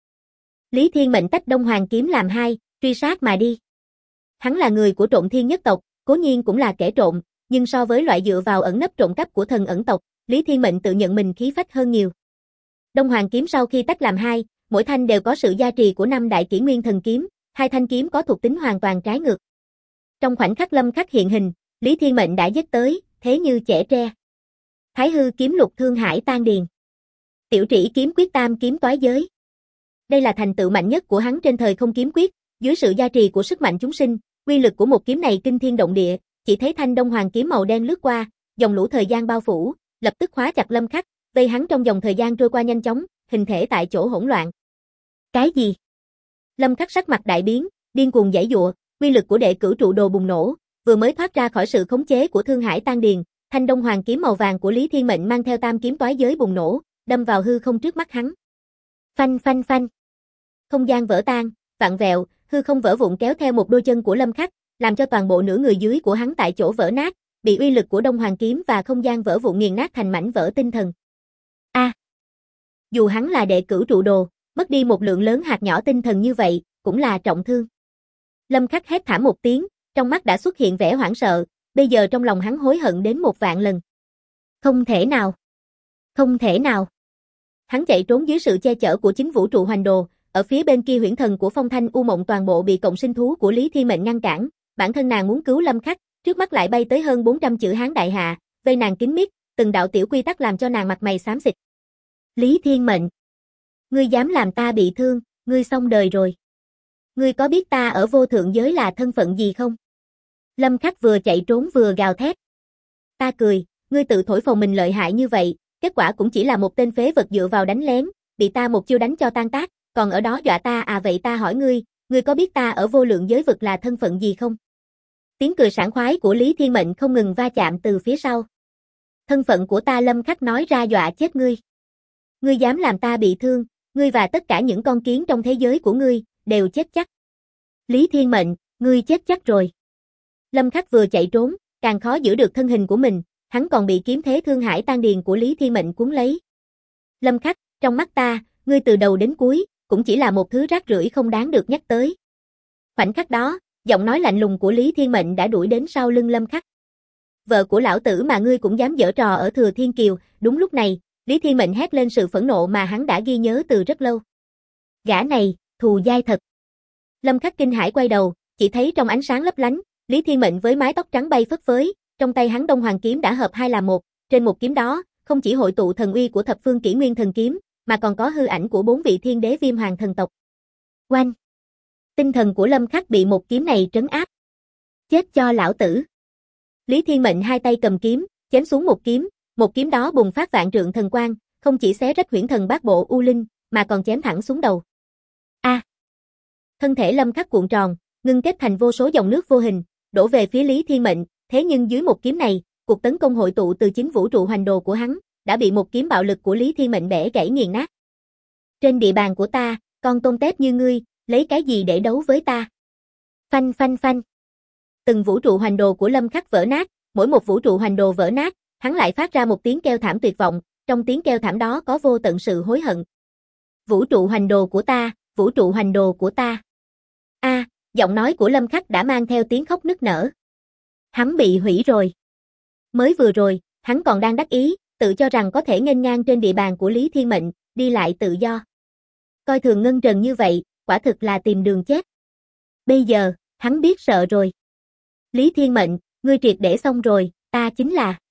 Lý Thiên Mệnh tách Đông Hoàng kiếm làm hai, truy sát mà đi. Hắn là người của Trộm Thiên nhất tộc, cố nhiên cũng là kẻ trộm, nhưng so với loại dựa vào ẩn nấp trộm cắp của thần ẩn tộc, Lý Thiên Mệnh tự nhận mình khí phách hơn nhiều. Đông Hoàng kiếm sau khi tách làm hai, mỗi thanh đều có sự gia trì của 5 đại kỷ nguyên thần kiếm, hai thanh kiếm có thuộc tính hoàn toàn trái ngược. Trong khoảnh khắc Lâm Khắc hiện hình, Lý Thiên Mệnh đã giết tới, thế như chẻ tre. Thái hư kiếm lục thương hải tan điền. Tiểu trĩ kiếm quyết tam kiếm toái giới. Đây là thành tựu mạnh nhất của hắn trên thời không kiếm quyết, dưới sự gia trì của sức mạnh chúng sinh, uy lực của một kiếm này kinh thiên động địa, chỉ thấy thanh Đông Hoàng kiếm màu đen lướt qua, dòng lũ thời gian bao phủ, lập tức khóa chặt Lâm Khắc, vây hắn trong dòng thời gian trôi qua nhanh chóng, hình thể tại chỗ hỗn loạn. Cái gì? Lâm Khắc sắc mặt đại biến, điên cuồng giãy giụa, uy lực của đệ cửu trụ đồ bùng nổ, vừa mới thoát ra khỏi sự khống chế của Thương Hải Tan Điền, thanh đông hoàng kiếm màu vàng của Lý Thiên Mệnh mang theo tam kiếm toái giới bùng nổ, đâm vào hư không trước mắt hắn. Phanh phanh phanh. Không gian vỡ tan, vặn vẹo, hư không vỡ vụn kéo theo một đôi chân của Lâm Khắc, làm cho toàn bộ nửa người dưới của hắn tại chỗ vỡ nát, bị uy lực của Đông Hoàng kiếm và không gian vỡ vụn nghiền nát thành mảnh vỡ tinh thần. Dù hắn là đệ cửu trụ đồ, mất đi một lượng lớn hạt nhỏ tinh thần như vậy, cũng là trọng thương. Lâm Khắc hét thảm một tiếng, trong mắt đã xuất hiện vẻ hoảng sợ, bây giờ trong lòng hắn hối hận đến 1.000 lần. Không thể nào. Không thể nào. Hắn chạy trốn dưới sự che chở của chính vũ trụ hoành đồ, ở phía bên kia huyễn thần của Phong Thanh U Mộng toàn bộ bị cộng sinh thú của Lý Thiên Mệnh ngăn cản, bản thân nàng muốn cứu Lâm Khắc, trước mắt lại bay tới hơn 400 chữ Hán đại hạ, vây nàng kín mít, từng đạo tiểu quy tắc làm cho nàng mặt mày xám xịt. Lý Thiên Mệnh, ngươi dám làm ta bị thương, ngươi xong đời rồi. Ngươi có biết ta ở vô thượng giới là thân phận gì không? Lâm Khắc vừa chạy trốn vừa gào thét. Ta cười, ngươi tự thổi phồng mình lợi hại như vậy, kết quả cũng chỉ là một tên phế vật dựa vào đánh lén, bị ta một chiêu đánh cho tan tác, còn ở đó dọa ta à? Vậy ta hỏi ngươi có biết ta ở vô lượng giới vực là thân phận gì không? Tiếng cười sảng khoái của Lý Thiên Mệnh không ngừng va chạm từ phía sau. Thân phận của ta, Lâm Khắc nói ra dọa chết ngươi. Ngươi dám làm ta bị thương, ngươi và tất cả những con kiến trong thế giới của ngươi, đều chết chắc. Lý Thiên Mệnh, ngươi chết chắc rồi. Lâm Khắc vừa chạy trốn, càng khó giữ được thân hình của mình, hắn còn bị kiếm thế Thương Hải Tan Điền của Lý Thiên Mệnh cuốn lấy. Lâm Khắc, trong mắt ta, ngươi từ đầu đến cuối, cũng chỉ là một thứ rác rưởi không đáng được nhắc tới. Khoảnh khắc đó, giọng nói lạnh lùng của Lý Thiên Mệnh đã đuổi đến sau lưng Lâm Khắc. Vợ của lão tử mà ngươi cũng dám giở trò ở Thừa Thiên Kiều. Đúng lúc này, Lý Thiên Mệnh hét lên sự phẫn nộ mà hắn đã ghi nhớ từ rất lâu. Gã này, thù dai thật. Lâm Khắc kinh hãi quay đầu, chỉ thấy trong ánh sáng lấp lánh, Lý Thiên Mệnh với mái tóc trắng bay phất phới, trong tay hắn Đông Hoàng kiếm đã hợp hai làm một, trên một kiếm đó, không chỉ hội tụ thần uy của thập phương Kỷ Nguyên thần kiếm, mà còn có hư ảnh của 4 vị thiên đế Viêm Hoàng thần tộc. Oanh! Tinh thần của Lâm Khắc bị một kiếm này trấn áp. Chết cho lão tử. Lý Thiên Mệnh hai tay cầm kiếm, chém xuống một kiếm đó bùng phát vạn trượng thần quang, không chỉ xé rách huyễn thần bát bộ U Linh, mà còn chém thẳng xuống đầu. Thân thể Lâm Khắc cuộn tròn, ngưng kết thành vô số dòng nước vô hình, đổ về phía Lý Thiên Mệnh, thế nhưng dưới một kiếm này, cuộc tấn công hội tụ từ chính vũ trụ hoành đồ của hắn, đã bị một kiếm bạo lực của Lý Thiên Mệnh bẻ gãy nghiền nát. Trên địa bàn của ta, con tôm tép như ngươi, lấy cái gì để đấu với ta? Phanh phanh phanh. Từng vũ trụ hoành đồ của Lâm Khắc vỡ nát, mỗi một vũ trụ hoành đồ vỡ nát, hắn lại phát ra một tiếng kêu thảm tuyệt vọng, trong tiếng kêu thảm đó có vô tận sự hối hận. Vũ trụ hoành đồ của ta, vũ trụ hoành đồ của ta. Giọng nói của Lâm Khắc đã mang theo tiếng khóc nức nở. Hắn bị hủy rồi. Mới vừa rồi, hắn còn đang đắc ý, tự cho rằng có thể nghênh ngang trên địa bàn của Lý Thiên Mệnh, đi lại tự do. Coi thường Ngân Trần như vậy, quả thực là tìm đường chết. Bây giờ, hắn biết sợ rồi. Lý Thiên Mệnh, ngươi triệt để xong rồi, ta chính là...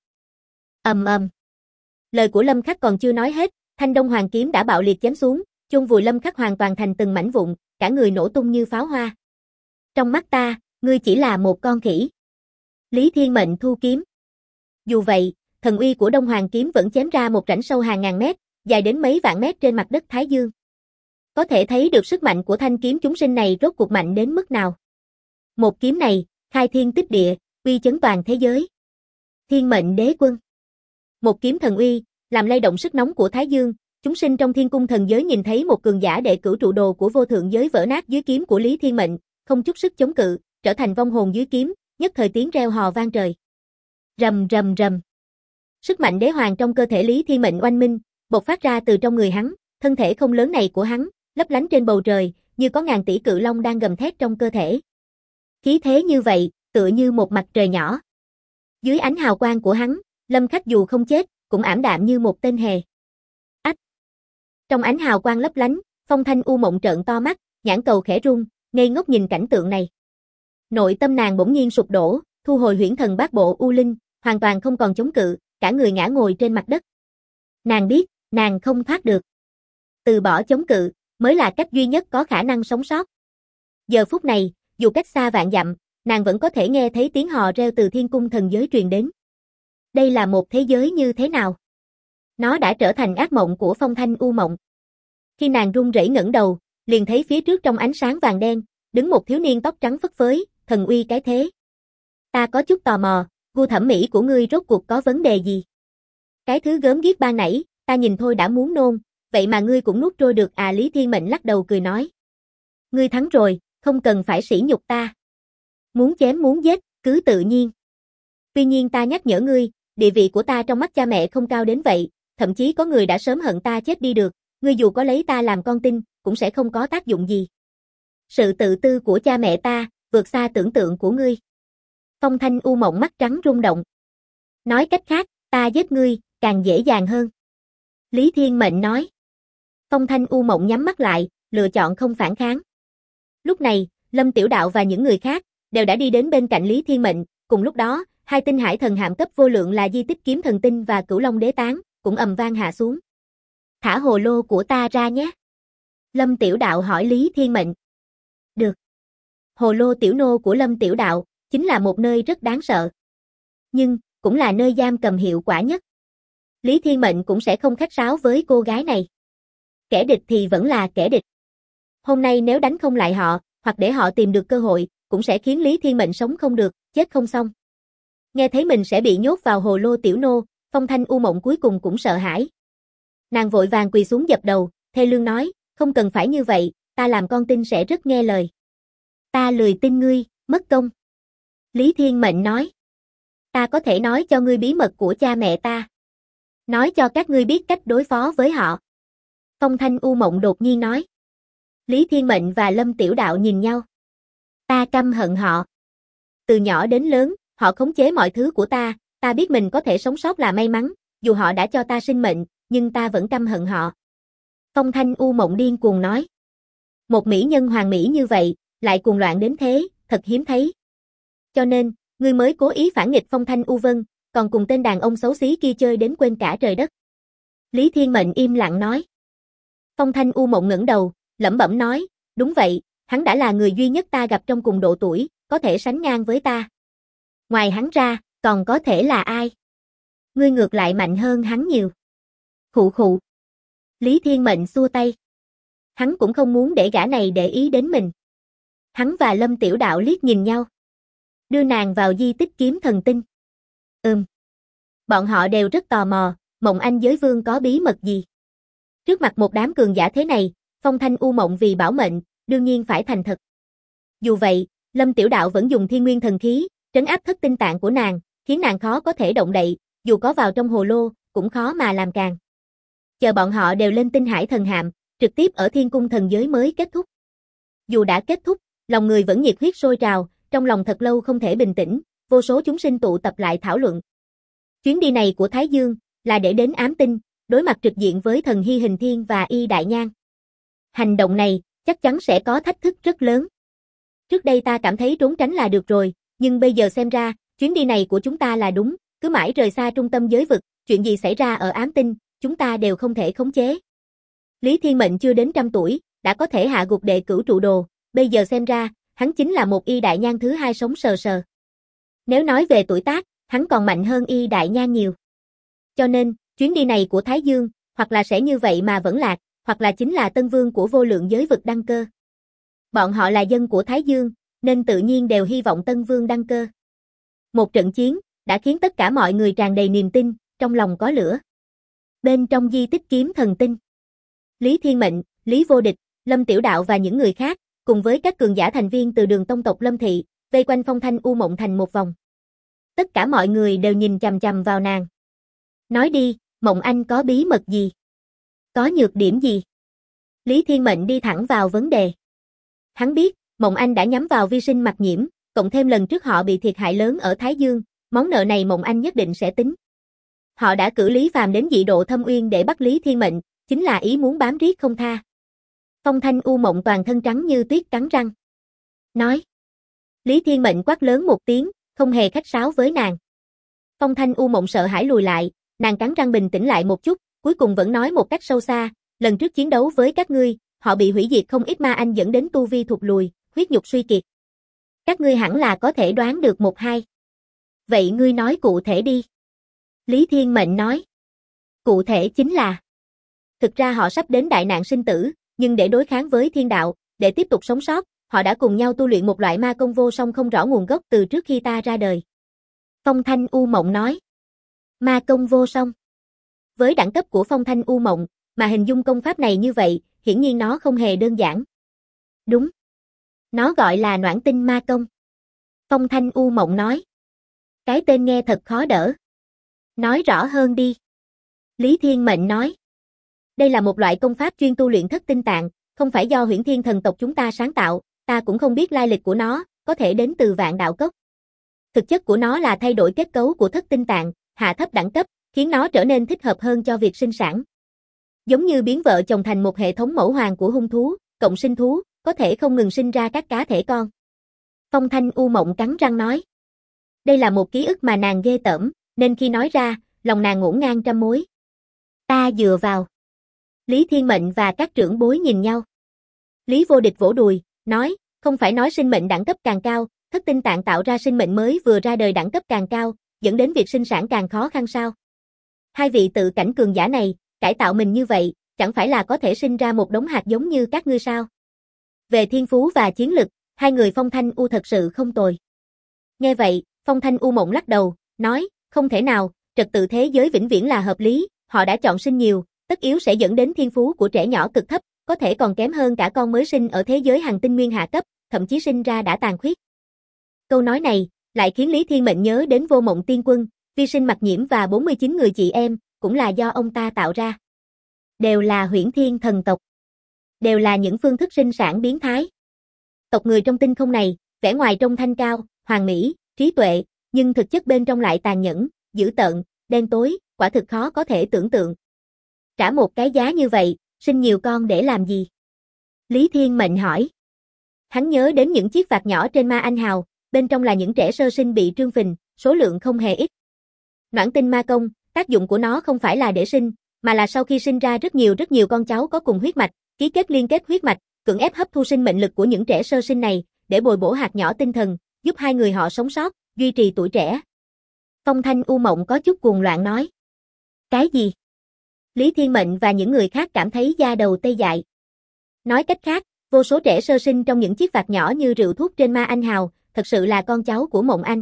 Lời của Lâm Khắc còn chưa nói hết, thanh Đông Hoàng kiếm đã bạo liệt chém xuống, chôn vùi Lâm Khắc hoàn toàn thành từng mảnh vụn, cả người nổ tung như pháo hoa. Trong mắt ta, ngươi chỉ là một con khỉ. Lý Thiên Mệnh thu kiếm. Dù vậy, thần uy của Đông Hoàng kiếm vẫn chém ra một rãnh sâu hàng ngàn mét, dài đến mấy vạn mét trên mặt đất Thái Dương. Có thể thấy được sức mạnh của thanh kiếm chúng sinh này rốt cuộc mạnh đến mức nào. Một kiếm này, khai thiên tích địa, uy chấn toàn thế giới. Thiên Mệnh Đế Quân. Một kiếm thần uy, làm lay động sức nóng của Thái Dương, chúng sinh trong thiên cung thần giới nhìn thấy một cường giả đệ cửu trụ đồ của vô thượng giới vỡ nát dưới kiếm của Lý Thiên Mệnh, không chút sức chống cự, trở thành vong hồn dưới kiếm, nhất thời tiếng reo hò vang trời. Rầm rầm rầm. Sức mạnh đế hoàng trong cơ thể Lý Thiên Mệnh oanh minh, bộc phát ra từ trong người hắn, thân thể không lớn này của hắn, lấp lánh trên bầu trời, như có ngàn tỷ cự long đang gầm thét trong cơ thể. Khí thế như vậy, tựa như một mặt trời nhỏ. Dưới ánh hào quang của hắn, Lâm Khắc dù không chết, cũng ảm đạm như một tên hề. Trong ánh hào quang lấp lánh, Phong Thanh U Mộng trợn to mắt, nhãn cầu khẽ rung, ngây ngốc nhìn cảnh tượng này. Nội tâm nàng bỗng nhiên sụp đổ, thu hồi huyễn thần bát bộ U Linh, hoàn toàn không còn chống cự, cả người ngã ngồi trên mặt đất. Nàng biết, nàng không thoát được. Từ bỏ chống cự, mới là cách duy nhất có khả năng sống sót. Giờ phút này, dù cách xa vạn dặm, nàng vẫn có thể nghe thấy tiếng hò reo từ thiên cung thần giới truyền đến. Đây là một thế giới như thế nào? Nó đã trở thành ác mộng của Phong Thanh U Mộng. Khi nàng run rẩy ngẩng đầu, liền thấy phía trước trong ánh sáng vàng đen, đứng một thiếu niên tóc trắng phất phới, thần uy cái thế. Ta có chút tò mò, gu thẩm mỹ của ngươi rốt cuộc có vấn đề gì? Cái thứ gớm ghiếc ban nãy, ta nhìn thôi đã muốn nôn, vậy mà ngươi cũng nuốt trôi được à? Lý Thiên Mệnh lắc đầu cười nói. Ngươi thắng rồi, không cần phải sỉ nhục ta. Muốn chém muốn giết, cứ tự nhiên. Tuy nhiên ta nhắc nhở ngươi, địa vị của ta trong mắt cha mẹ không cao đến vậy, thậm chí có người đã sớm hận ta chết đi được, ngươi dù có lấy ta làm con tin, cũng sẽ không có tác dụng gì. Sự tự tư của cha mẹ ta, vượt xa tưởng tượng của ngươi. Phong Thanh U Mộng mắt trắng rung động. Nói cách khác, ta giết ngươi, càng dễ dàng hơn. Lý Thiên Mệnh nói. Phong Thanh U Mộng nhắm mắt lại, lựa chọn không phản kháng. Lúc này, Lâm Tiểu Đạo và những người khác, đều đã đi đến bên cạnh Lý Thiên Mệnh, cùng lúc đó, hai tinh hải thần hạm cấp vô lượng là Di Tích Kiếm Thần Tinh và Cửu Long Đế Tán, cũng ầm vang hạ xuống. Thả hồ lô của ta ra nhé. Lâm Tiểu Đạo hỏi Lý Thiên Mệnh. Được. Hồ lô tiểu nô của Lâm Tiểu Đạo, chính là một nơi rất đáng sợ. Nhưng, cũng là nơi giam cầm hiệu quả nhất. Lý Thiên Mệnh cũng sẽ không khách sáo với cô gái này. Kẻ địch thì vẫn là kẻ địch. Hôm nay nếu đánh không lại họ, hoặc để họ tìm được cơ hội, cũng sẽ khiến Lý Thiên Mệnh sống không được, chết không xong. Nghe thấy mình sẽ bị nhốt vào hồ lô tiểu nô, Phong Thanh U Mộng cuối cùng cũng sợ hãi. Nàng vội vàng quỳ xuống dập đầu, thê lương nói, không cần phải như vậy, ta làm con tin sẽ rất nghe lời. Ta lười tin ngươi, mất công. Lý Thiên Mệnh nói. Ta có thể nói cho ngươi bí mật của cha mẹ ta. Nói cho các ngươi biết cách đối phó với họ. Phong Thanh U Mộng đột nhiên nói. Lý Thiên Mệnh và Lâm Tiểu Đạo nhìn nhau. Ta căm hận họ. Từ nhỏ đến lớn, họ khống chế mọi thứ của ta biết mình có thể sống sót là may mắn, dù họ đã cho ta sinh mệnh, nhưng ta vẫn căm hận họ. Phong Thanh U Mộng điên cuồng nói. Một mỹ nhân hoàng mỹ như vậy, lại cuồng loạn đến thế, thật hiếm thấy. Cho nên, ngươi mới cố ý phản nghịch Phong Thanh U Vân, còn cùng tên đàn ông xấu xí kia chơi đến quên cả trời đất. Lý Thiên Mệnh im lặng nói. Phong Thanh U Mộng ngẩng đầu, lẩm bẩm nói, đúng vậy, hắn đã là người duy nhất ta gặp trong cùng độ tuổi, có thể sánh ngang với ta. Ngoài hắn ra, còn có thể là ai? Ngươi ngược lại mạnh hơn hắn nhiều. Khụ khụ. Lý Thiên Mệnh xua tay. Hắn cũng không muốn để gã này để ý đến mình. Hắn và Lâm Tiểu Đạo liếc nhìn nhau. Đưa nàng vào Di Tích Kiếm Thần Tinh. Bọn họ đều rất tò mò, Mộng Anh giới vương có bí mật gì? Trước mặt một đám cường giả thế này, Phong Thanh U Mộng vì bảo mệnh, đương nhiên phải thành thật. Dù vậy, Lâm Tiểu Đạo vẫn dùng thiên nguyên thần khí, trấn áp thất tinh tạng của nàng, khiến nàng khó có thể động đậy, dù có vào trong hồ lô, cũng khó mà làm càng. Chờ bọn họ đều lên tinh hải thần hạm, trực tiếp ở thiên cung thần giới mới kết thúc. Dù đã kết thúc, lòng người vẫn nhiệt huyết sôi trào, trong lòng thật lâu không thể bình tĩnh, vô số chúng sinh tụ tập lại thảo luận. Chuyến đi này của Thái Dương, là để đến ám tinh, đối mặt trực diện với thần Hy Hình Thiên và Y Đại Nhan. Hành động này, chắc chắn sẽ có thách thức rất lớn. Trước đây ta cảm thấy trốn tránh là được rồi, nhưng bây giờ xem ra, chuyến đi này của chúng ta là đúng, cứ mãi rời xa trung tâm giới vực, chuyện gì xảy ra ở ám tinh, chúng ta đều không thể khống chế. Lý Thiên Mệnh chưa đến 100 tuổi, đã có thể hạ gục đệ cửu trụ đồ, bây giờ xem ra, hắn chính là một Y Đại Nhan thứ hai sống sờ sờ. Nếu nói về tuổi tác, hắn còn mạnh hơn Y Đại Nhan nhiều. Cho nên, chuyến đi này của Thái Dương, hoặc là sẽ như vậy mà vẫn lạc, hoặc là chính là tân vương của vô lượng giới vực đăng cơ. Bọn họ là dân của Thái Dương, nên tự nhiên đều hy vọng tân vương đăng cơ. Một trận chiến, đã khiến tất cả mọi người tràn đầy niềm tin, trong lòng có lửa. Bên trong Di Tích Kiếm Thần Tinh, Lý Thiên Mệnh, Lý Vô Địch, Lâm Tiểu Đạo và những người khác, cùng với các cường giả thành viên từ đường tông tộc Lâm Thị, vây quanh Phong Thanh U Mộng thành một vòng. Tất cả mọi người đều nhìn chằm chằm vào nàng. Nói đi, Mộng Anh có bí mật gì? Có nhược điểm gì? Lý Thiên Mệnh đi thẳng vào vấn đề. Hắn biết, Mộng Anh đã nhắm vào vi sinh Mặc Nhiễm, cộng thêm lần trước họ bị thiệt hại lớn ở Thái Dương, món nợ này Mộng Anh nhất định sẽ tính. Họ đã cử Lý Phàm đến dị độ Thâm Uyên để bắt Lý Thiên Mệnh, chính là ý muốn bám riết không tha. Phong Thanh U Mộng toàn thân trắng như tuyết cắn răng. Nói. Lý Thiên Mệnh quát lớn một tiếng, không hề khách sáo với nàng. Phong Thanh U Mộng sợ hãi lùi lại, nàng cắn răng bình tĩnh lại một chút, cuối cùng vẫn nói một cách sâu xa, lần trước chiến đấu với các ngươi, họ bị hủy diệt không ít ma anh dẫn đến tu vi thụt lùi, huyết nhục suy kiệt. Các ngươi hẳn là có thể đoán được một hai. Vậy ngươi nói cụ thể đi. Lý Thiên Mệnh nói. Cụ thể chính là Thực ra họ sắp đến đại nạn sinh tử, nhưng để đối kháng với thiên đạo, để tiếp tục sống sót, họ đã cùng nhau tu luyện một loại ma công vô song không rõ nguồn gốc từ trước khi ta ra đời. Phong Thanh U Mộng nói. Ma công vô song. Với đẳng cấp của Phong Thanh U Mộng, mà hình dung công pháp này như vậy, hiển nhiên nó không hề đơn giản. Đúng. Nó gọi là Noãn Tinh Ma Công. Phong Thanh U Mộng nói. Cái tên nghe thật khó đỡ. Nói rõ hơn đi. Lý Thiên Mệnh nói. Đây là một loại công pháp chuyên tu luyện thất tinh tạng, không phải do Huyễn Thiên thần tộc chúng ta sáng tạo, ta cũng không biết lai lịch của nó, có thể đến từ Vạn Đạo Cốc. Thực chất của nó là thay đổi kết cấu của thất tinh tạng, hạ thấp đẳng cấp, khiến nó trở nên thích hợp hơn cho việc sinh sản. Giống như biến vợ chồng thành một hệ thống mẫu hoàng của hung thú, cộng sinh thú, có thể không ngừng sinh ra các cá thể con. Phong Thanh U Mộng cắn răng nói. Đây là một ký ức mà nàng ghê tởm, nên khi nói ra, lòng nàng ngổn ngang trăm mối. Ta dựa vào. Lý Thiên Mệnh và các trưởng bối nhìn nhau. Lý Vô Địch vỗ đùi, nói, không phải nói sinh mệnh đẳng cấp càng cao, thất tinh tạng tạo ra sinh mệnh mới vừa ra đời đẳng cấp càng cao, dẫn đến việc sinh sản càng khó khăn sao? Hai vị tự cảnh cường giả này, cải tạo mình như vậy, chẳng phải là có thể sinh ra một đống hạt giống như các ngươi sao? Về thiên phú và chiến lực, hai người Phong Thanh U thật sự không tồi. Nghe vậy, Phong Thanh U Mộng lắc đầu, nói, không thể nào, trật tự thế giới vĩnh viễn là hợp lý, họ đã chọn sinh nhiều, tất yếu sẽ dẫn đến thiên phú của trẻ nhỏ cực thấp, có thể còn kém hơn cả con mới sinh ở thế giới hành tinh nguyên hạ cấp, thậm chí sinh ra đã tàn khuyết. Câu nói này, lại khiến Lý Thiên Mệnh nhớ đến Vô Mộng Tiên Quân, Vi Sinh Mặc Nhiễm và 49 người chị em, cũng là do ông ta tạo ra. Đều là Huyễn Thiên thần tộc. Đều là những phương thức sinh sản biến thái. Tộc người trong tinh không này, vẻ ngoài trông thanh cao, hoàn mỹ, trí tuệ, nhưng thực chất bên trong lại tàn nhẫn, dữ tợn, đen tối, quả thực khó có thể tưởng tượng. Trả một cái giá như vậy, sinh nhiều con để làm gì? Lý Thiên Mệnh hỏi. Hắn nhớ đến những chiếc vạc nhỏ trên Ma Anh Hào, bên trong là những trẻ sơ sinh bị trương phình, số lượng không hề ít. Noãn Tinh Ma Công, tác dụng của nó không phải là để sinh, mà là sau khi sinh ra rất nhiều con cháu có cùng huyết mạch, ký kết liên kết huyết mạch, cưỡng ép hấp thu sinh mệnh lực của những trẻ sơ sinh này, để bồi bổ hạt nhỏ tinh thần, giúp hai người họ sống sót, duy trì tuổi trẻ. Phong Thanh U Mộng có chút cuồng loạn nói. Cái gì? Lý Thiên Mệnh và những người khác cảm thấy da đầu tê dại. Nói cách khác, vô số trẻ sơ sinh trong những chiếc vạc nhỏ như rượu thuốc trên Ma Anh Hào, thật sự là con cháu của Mộng Anh.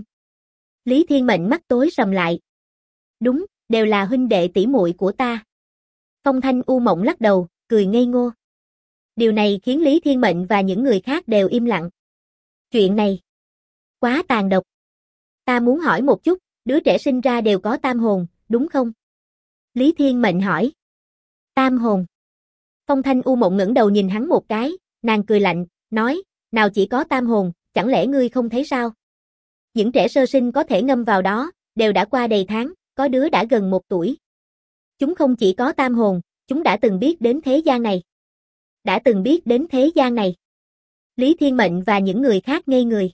Lý Thiên Mệnh mắt tối sầm lại. Đúng, đều là huynh đệ tỷ muội của ta. Phong Thanh U Mộng lắc đầu, cười ngây ngô. Điều này khiến Lý Thiên Mệnh và những người khác đều im lặng. Chuyện này quá tàn độc. Ta muốn hỏi một chút, đứa trẻ sinh ra đều có tam hồn, đúng không? Lý Thiên Mệnh hỏi. Tam hồn. Phong Thanh U Mộng ngẩng đầu nhìn hắn một cái, nàng cười lạnh, nói, nào chỉ có tam hồn, chẳng lẽ ngươi không thấy sao? Những trẻ sơ sinh có thể ngâm vào đó, đều đã qua đầy tháng, có đứa đã gần 1 tuổi. Chúng không chỉ có tam hồn, chúng đã từng biết đến thế gian này. Đã từng biết đến thế gian này. Lý Thiên Mệnh và những người khác ngây người.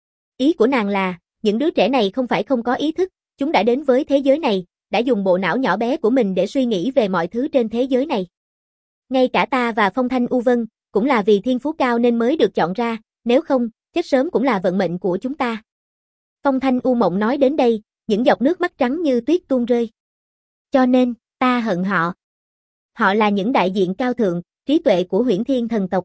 Ý của nàng là, những đứa trẻ này không phải không có ý thức, chúng đã đến với thế giới này, đã dùng bộ não nhỏ bé của mình để suy nghĩ về mọi thứ trên thế giới này. Ngay cả ta và Phong Thanh U Vân, cũng là vì thiên phú cao nên mới được chọn ra, nếu không, chết sớm cũng là vận mệnh của chúng ta. Phong Thanh U Mộng nói đến đây, những giọt nước mắt trắng như tuyết tuôn rơi. Cho nên, ta hận họ. Họ là những đại diện cao thượng, trí tuệ của Huyễn Thiên thần tộc.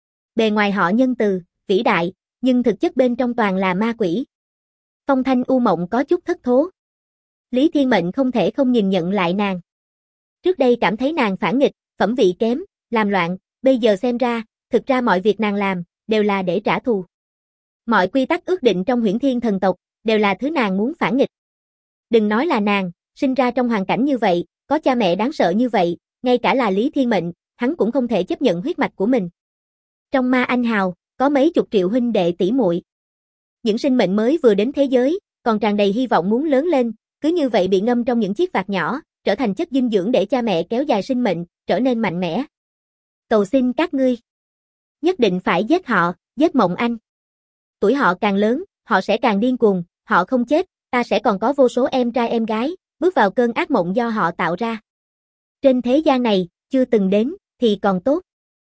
Bề ngoài họ nhân từ, vĩ đại, nhưng thực chất bên trong toàn là ma quỷ. Phong Thanh U Mộng có chút thất thố. Lý Thiên Mệnh không thể không nhìn nhận lại nàng. Trước đây cảm thấy nàng phản nghịch, phẩm vị kém, làm loạn, bây giờ xem ra, thực ra mọi việc nàng làm, đều là để trả thù. Mọi quy tắc ước định trong Huyễn Thiên thần tộc, đều là thứ nàng muốn phản nghịch. Đừng nói là nàng, sinh ra trong hoàn cảnh như vậy, có cha mẹ đáng sợ như vậy, ngay cả là Lý Thiên Mệnh, hắn cũng không thể chấp nhận huyết mạch của mình. Trong Ma Anh Hào, có mấy chục triệu huynh đệ tỷ muội. Những sinh mệnh mới vừa đến thế giới, còn tràn đầy hy vọng muốn lớn lên, cứ như vậy bị ngâm trong những chiếc vạc nhỏ, trở thành chất dinh dưỡng để cha mẹ kéo dài sinh mệnh, trở nên mạnh mẽ. Cầu xin các ngươi, nhất định phải giết họ, giết Mộng Anh. Tuổi họ càng lớn, họ sẽ càng điên cuồng, họ không chết, ta sẽ còn có vô số em trai em gái, bước vào cơn ác mộng do họ tạo ra. Trên thế gian này, chưa từng đến, thì còn tốt.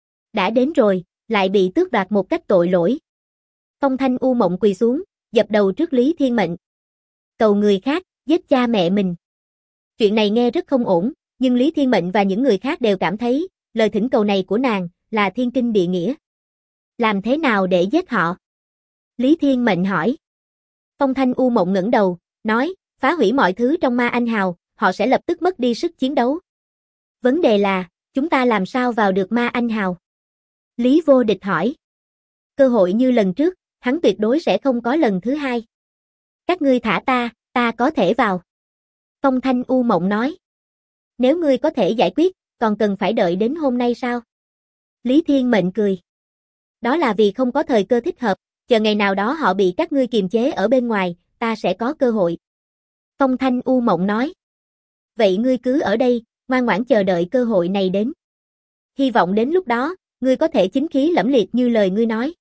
Đã đến rồi, lại bị tước đoạt một cách tội lỗi. Phong Thanh U Mộng quỳ xuống, dập đầu trước Lý Thiên Mệnh. Cầu người khác, giết cha mẹ mình. Chuyện này nghe rất không ổn, Nhưng Lý Thiên Mệnh và những người khác đều cảm thấy, lời thỉnh cầu này của nàng, là thiên kinh địa nghĩa. Làm thế nào để giết họ? Lý Thiên Mệnh hỏi. Phong Thanh U Mộng ngẩng đầu, nói, phá hủy mọi thứ trong Ma Anh Hào, họ sẽ lập tức mất đi sức chiến đấu. Vấn đề là, chúng ta làm sao vào được Ma Anh Hào? Lý Vô Địch hỏi. Cơ hội như lần trước, hắn tuyệt đối sẽ không có lần thứ hai. Các ngươi thả ta có thể vào. Phong Thanh U Mộng nói. Nếu ngươi có thể giải quyết, còn cần phải đợi đến hôm nay sao? Lý Thiên Mệnh cười. Đó là vì không có thời cơ thích hợp, chờ ngày nào đó họ bị các ngươi kiềm chế ở bên ngoài, ta sẽ có cơ hội. Phong Thanh U Mộng nói. Vậy ngươi cứ ở đây, ngoan ngoãn chờ đợi cơ hội này đến. Hy vọng đến lúc đó, ngươi có thể chính khí lẫm liệt như lời ngươi nói.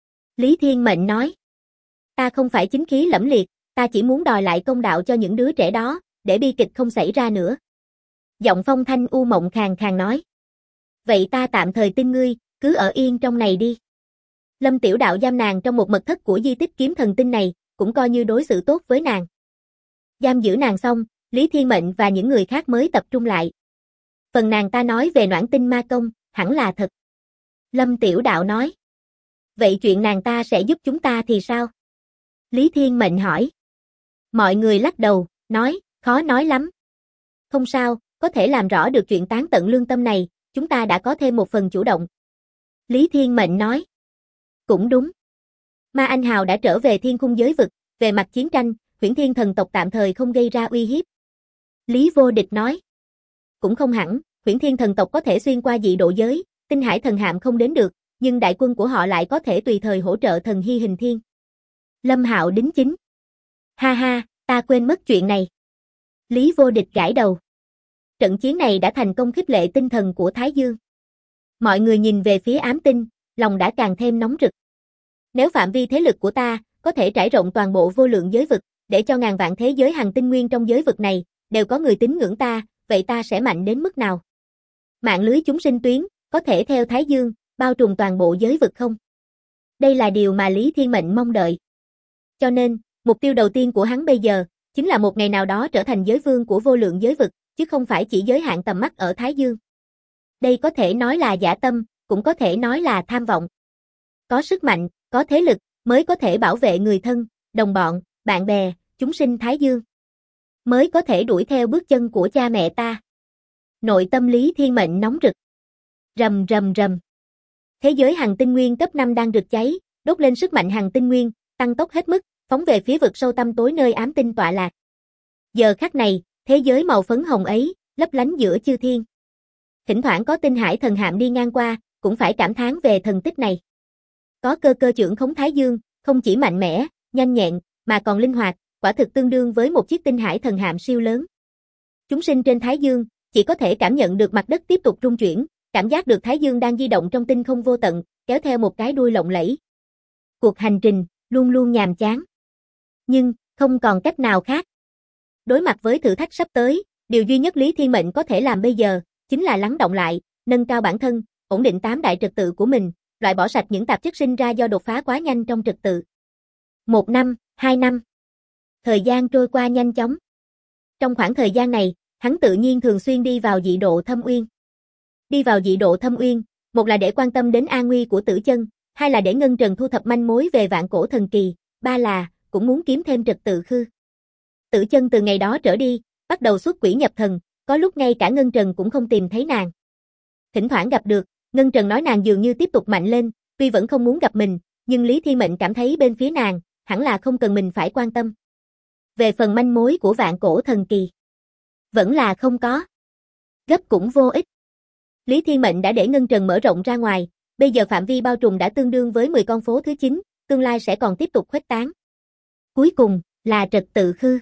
Lý Thiên Mệnh nói. Ta không phải chính khí lẫm liệt, ta chỉ muốn đòi lại công đạo cho những đứa trẻ đó, để bi kịch không xảy ra nữa. Giọng Phong Thanh U Mộng khàn khàn nói. Vậy ta tạm thời tin ngươi, cứ ở yên trong này đi. Lâm Tiểu Đạo giam nàng trong một mật thất của di tích kiếm thần tinh này, cũng coi như đối xử tốt với nàng. Giam giữ nàng xong, Lý Thiên Mệnh và những người khác mới tập trung lại. Phần nàng ta nói về Noãn Tinh ma công, hẳn là thật. Lâm Tiểu Đạo nói. Vậy chuyện nàng ta sẽ giúp chúng ta thì sao? Lý Thiên Mệnh hỏi. Mọi người lắc đầu, nói, khó nói lắm. Không sao, có thể làm rõ được chuyện tán tận lương tâm này, chúng ta đã có thêm một phần chủ động. Lý Thiên Mệnh nói. Cũng đúng. Ma Anh Hào đã trở về thiên khung giới vực, về mặt chiến tranh, Huyễn Thiên thần tộc tạm thời không gây ra uy hiếp. Lý Vô Địch nói. Cũng không hẳn, Huyễn Thiên thần tộc có thể xuyên qua dị độ giới, Tinh Hải thần hạm không đến được, nhưng đại quân của họ lại có thể tùy thời hỗ trợ thần Hy Hình Thiên. Lâm Hạo đính chính. Ha ha, ta quên mất chuyện này. Lý Vô Địch gãi đầu. Trận chiến này đã thành công khích lệ tinh thần của Thái Dương. Mọi người nhìn về phía ám tinh, lòng đã càng thêm nóng rực. Nếu phạm vi thế lực của ta có thể trải rộng toàn bộ vô lượng giới vực, để cho ngàn vạn thế giới hành tinh nguyên trong giới vực này đều có người tín ngưỡng ta, vậy ta sẽ mạnh đến mức nào? Mạng lưới chúng sinh tuyến có thể theo Thái Dương bao trùm toàn bộ giới vực không? Đây là điều mà Lý Thiên Mệnh mong đợi. Cho nên, mục tiêu đầu tiên của hắn bây giờ chính là một ngày nào đó trở thành giới vương của vô lượng giới vực, chứ không phải chỉ giới hạn tầm mắt ở Thái Dương. Đây có thể nói là dã tâm, cũng có thể nói là tham vọng. Có sức mạnh, có thế lực, mới có thể bảo vệ người thân, đồng bọn, bạn bè, chúng sinh Thái Dương. Mới có thể đuổi theo bước chân của cha mẹ ta. Nội tâm Lý Thiên Mệnh nóng rực. Rầm rầm rầm. Thế giới hằng tinh nguyên cấp 5 đang rực cháy, đốt lên sức mạnh hằng tinh nguyên, tăng tốc hết mức, phóng về phía vực sâu tăm tối nơi ám tinh tọa lạc. Giờ khắc này, thế giới màu phấn hồng ấy, lấp lánh giữa chư thiên. Thỉnh thoảng có Tinh Hải thần hạm đi ngang qua, cũng phải cảm thán về thần tích này. Có cơ trưởng khống Thái Dương, không chỉ mạnh mẽ, nhanh nhẹn, mà còn linh hoạt, quả thực tương đương với một chiếc Tinh Hải thần hạm siêu lớn. Chúng sinh trên Thái Dương chỉ có thể cảm nhận được mặt đất tiếp tục rung chuyển, cảm giác được Thái Dương đang di động trong tinh không vô tận, kéo theo một cái đuôi lộng lẫy. Cuộc hành trình luôn luôn nhàm chán. Nhưng, không còn cách nào khác. Đối mặt với thử thách sắp tới, điều duy nhất Lý Thiên Mệnh có thể làm bây giờ, chính là lắng động lại, nâng cao bản thân, ổn định 8 đại trật tự của mình, loại bỏ sạch những tạp chất sinh ra do đột phá quá nhanh trong trật tự. 1 năm, 2 năm. Thời gian trôi qua nhanh chóng. Trong khoảng thời gian này, hắn tự nhiên thường xuyên đi vào dị độ Thâm Uyên. Đi vào dị độ Thâm Uyên, một là để quan tâm đến an nguy của Tử Chân, hai là để ngân trần thu thập manh mối về vạn cổ thần kỳ, ba là cũng muốn kiếm thêm trật tự khư. Tử Chân từ ngày đó trở đi, bắt đầu xuất quỷ nhập thần, có lúc ngay cả ngân trần cũng không tìm thấy nàng. Thỉnh thoảng gặp được, ngân trần nói nàng dường như tiếp tục mạnh lên, tuy vẫn không muốn gặp mình, nhưng Lý Thiên Mệnh cảm thấy bên phía nàng, hẳn là không cần mình phải quan tâm. Về phần manh mối của vạn cổ thần kỳ, vẫn là không có. Gấp cũng vô ích. Lý Thiên Mệnh đã để ngân trần mở rộng ra ngoài, bây giờ phạm vi bao trùm đã tương đương với 10 con phố thứ 9, tương lai sẽ còn tiếp tục khuếch tán. Cuối cùng, là trật tự khư.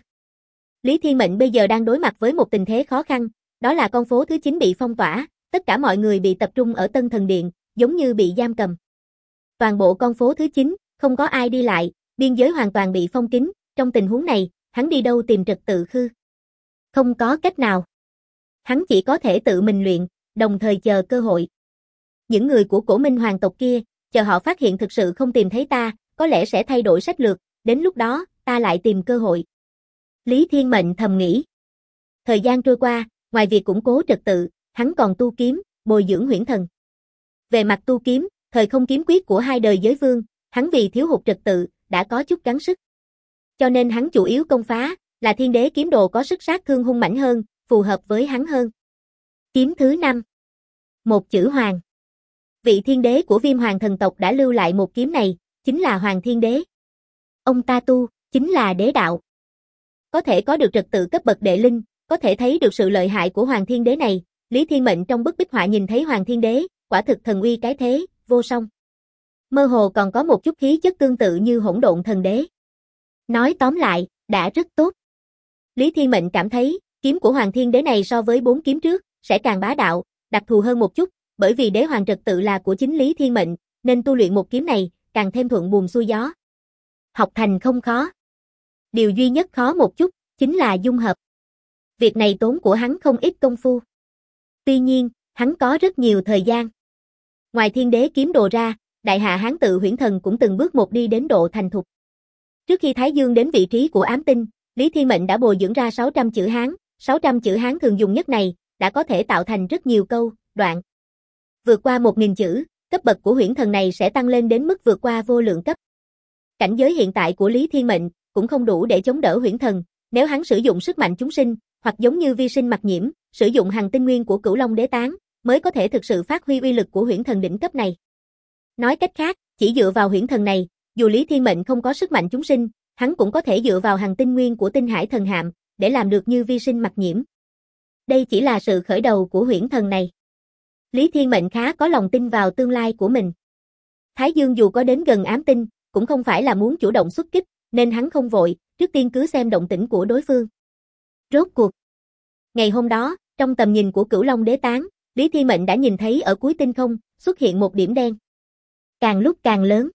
Lý Thiên Mệnh bây giờ đang đối mặt với một tình thế khó khăn, đó là con phố thứ 9 bị phong tỏa, tất cả mọi người bị tập trung ở Tân Thần Điện, giống như bị giam cầm. Toàn bộ con phố thứ 9, không có ai đi lại, biên giới hoàn toàn bị phong kín, trong tình huống này, hắn đi đâu tìm trật tự khư? Không có cách nào. Hắn chỉ có thể tự mình luyện, đồng thời chờ cơ hội. Những người của Cổ Minh hoàng tộc kia, chờ họ phát hiện thực sự không tìm thấy ta, có lẽ sẽ thay đổi sách lược, đến lúc đó, ta lại tìm cơ hội. Lý Thiên Mệnh thầm nghĩ. Thời gian trôi qua, ngoài việc củng cố trật tự, hắn còn tu kiếm, bồi dưỡng huyễn thần. Về mặt tu kiếm, thời không kiếm quyết của hai đời giới vương, hắn vì thiếu hụt trật tự, đã có chút gắng sức. Cho nên hắn chủ yếu công phá, là thiên đế kiếm đồ có sức sát thương hung mãnh hơn, phù hợp với hắn hơn. Kiếm thứ 5. Một chữ Hoàng. Vị thiên đế của Viêm Hoàng thần tộc đã lưu lại một kiếm này, chính là Hoàng Thiên Đế. Ông ta tu, chính là đế đạo. Có thể có được trật tự cấp bậc đệ linh, có thể thấy được sự lợi hại của Hoàng Thiên Đế này. Lý Thiên Mệnh trong bức bích họa nhìn thấy Hoàng Thiên Đế, quả thực thần uy cái thế, vô song. Mơ hồ còn có một chút khí chất tương tự như Hỗn Độn Thần Đế. Nói tóm lại, đã rất tốt. Lý Thiên Mệnh cảm thấy, kiếm của Hoàng Thiên Đế này so với 4 kiếm trước, sẽ càng bá đạo, đặc thù hơn một chút, bởi vì đế hoàng trật tự là của chính Lý Thiên Mệnh, nên tu luyện một kiếm này, càng thêm thuận buồm xuôi gió. Học thành không khó. Điều duy nhất khó một chút, chính là dung hợp. Việc này tốn của hắn không ít công phu. Tuy nhiên, hắn có rất nhiều thời gian. Ngoài thiên đế kiếm đồ ra, đại hạ Hán tự huyễn thần cũng từng bước một đi đến độ thành thục. Trước khi Thái Dương đến vị trí của ám tinh, Lý Thiên Mệnh đã bồi dưỡng ra 600 chữ Hán, 600 chữ Hán thường dùng nhất này, đã có thể tạo thành rất nhiều câu, đoạn. Vượt qua 1000 chữ, cấp bậc của huyễn thần này sẽ tăng lên đến mức vượt qua vô lượng cấp. Cảnh giới hiện tại của Lý Thiên Mệnh cũng không đủ để chống đỡ huyễn thần, nếu hắn sử dụng sức mạnh chúng sinh, hoặc giống như vi sinh mặc nhiễm, sử dụng hằng tinh nguyên của Cửu Long Đế Tán, mới có thể thực sự phát huy uy lực của huyễn thần đỉnh cấp này. Nói cách khác, chỉ dựa vào huyễn thần này, dù Lý Thiên Mệnh không có sức mạnh chúng sinh, hắn cũng có thể dựa vào hằng tinh nguyên của Tinh Hải Thần Hạm, để làm được như vi sinh mặc nhiễm. Đây chỉ là sự khởi đầu của huyễn thần này. Lý Thiên Mệnh khá có lòng tin vào tương lai của mình. Thái Dương dù có đến gần ám tinh, cũng không phải là muốn chủ động xuất kích, nên hắn không vội, trước tiên cứ xem động tĩnh của đối phương. Rốt cuộc. Ngày hôm đó, trong tầm nhìn của Cửu Long Đế Tán, Lý Thiên Mệnh đã nhìn thấy ở cuối tinh không, xuất hiện một điểm đen. Càng lúc càng lớn.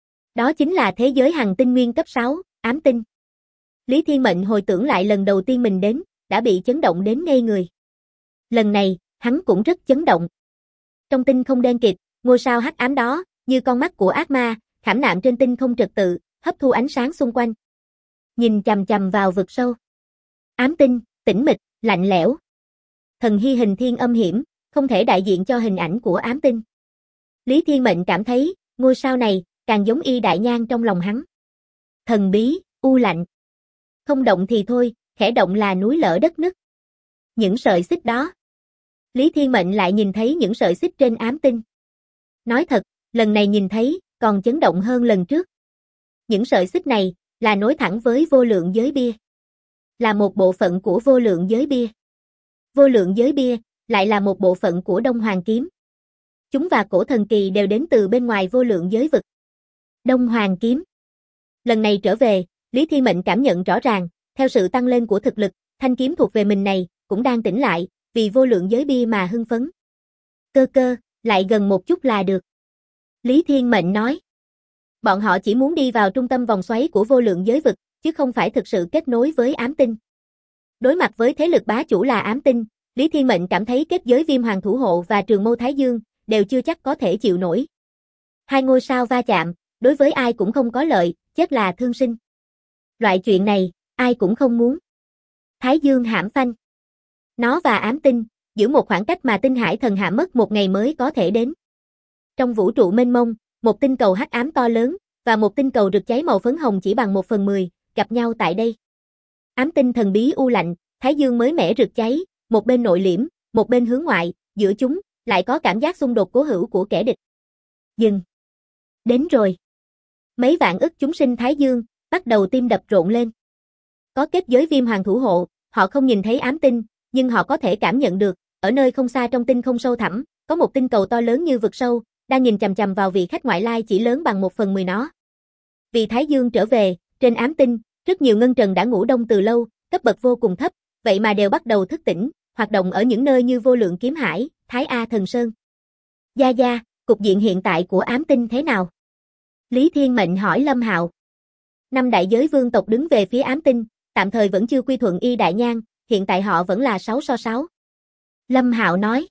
Đó chính là thế giới hằng tinh nguyên cấp 6, ám tinh. Lý Thiên Mệnh hồi tưởng lại lần đầu tiên mình đến, đã bị chấn động đến ngây người. Lần này, hắn cũng rất chấn động. Trong tinh không đen kịt, ngôi sao hắc ám đó, như con mắt của ác ma, khảm nạm trên tinh không trật tự, hấp thu ánh sáng xung quanh. Nhìn chằm chằm vào vực sâu. Ám tinh, tĩnh mịch, lạnh lẽo. Thần hy hình thiên âm hiểm, không thể đại diện cho hình ảnh của ám tinh. Lý Thiên Mệnh cảm thấy, ngôi sao này, càng giống Y Đại Nhang trong lòng hắn. Thần bí, u lạnh. Không động thì thôi, khẽ động là núi lở đất nứt. Những sợi xích đó. Lý Thiên Mệnh lại nhìn thấy những sợi xích trên ám tinh. Nói thật, lần này nhìn thấy, còn chấn động hơn lần trước. Những sợi xích này, là nối thẳng với vô lượng giới bia. Là một bộ phận của vô lượng giới bia. Vô lượng giới bia, lại là một bộ phận của Đông Hoàng kiếm. Chúng và cổ thần kỳ đều đến từ bên ngoài vô lượng giới vực. Đông Hoàng kiếm. Lần này trở về, Lý Thiên Mệnh cảm nhận rõ ràng, theo sự tăng lên của thực lực, thanh kiếm thuộc về mình này, cũng đang tỉnh lại, vì vô lượng giới bia mà hưng phấn. Cơ, lại gần một chút là được. Lý Thiên Mệnh nói. Bọn họ chỉ muốn đi vào trung tâm vòng xoáy của vô lượng giới vực, chứ không phải thực sự kết nối với ám tinh. Đối mặt với thế lực bá chủ là ám tinh, Lý Thiên Mệnh cảm thấy kết giới Viêm Hoàng thủ hộ và Trường Mâu Thái Dương, đều chưa chắc có thể chịu nổi. Hai ngôi sao va chạm, đối với ai cũng không có lợi, chết là thương sinh. Loại chuyện này, ai cũng không muốn. Thái Dương hãm phanh. Nó và ám tinh, giữ một khoảng cách mà Tinh Hải Thần Hạm mất một ngày mới có thể đến. Trong vũ trụ mênh mông, một tinh cầu hắc ám to lớn, và một tinh cầu rực cháy màu phấn hồng chỉ bằng 1/10, gặp nhau tại đây. Ám tinh thần bí u lạnh, Thái Dương mới mẻ rực cháy, một bên nội liễm, một bên hướng ngoại, giữa chúng, lại có cảm giác xung đột cố hữu của kẻ địch. Dừng. Đến rồi. Mấy vạn ức chúng sinh Thái Dương, bắt đầu tim đập rộn lên. Có kết giới Viêm Hoàng thủ hộ, họ không nhìn thấy ám tinh, nhưng họ có thể cảm nhận được, ở nơi không xa trong tinh không sâu thẳm, có một tinh cầu to lớn như vực sâu, đang nhìn chằm chằm vào vị khách ngoại lai chỉ lớn bằng 1/10 nó. Vì Thái Dương trở về, trên ám tinh, rất nhiều ngân trần đã ngủ đông từ lâu, cấp bậc vô cùng thấp, vậy mà đều bắt đầu thức tỉnh, hoạt động ở những nơi như Vô Lượng Kiếm Hải, Thái A Thần Sơn. Gia, cục diện hiện tại của ám tinh thế nào? Lý Thiên Mệnh hỏi Lâm Hạo. 5 đại giới vương tộc đứng về phía ám tinh, tạm thời vẫn chưa quy thuận Y Đại Nhang, hiện tại họ vẫn là 6-6. Lâm Hạo nói.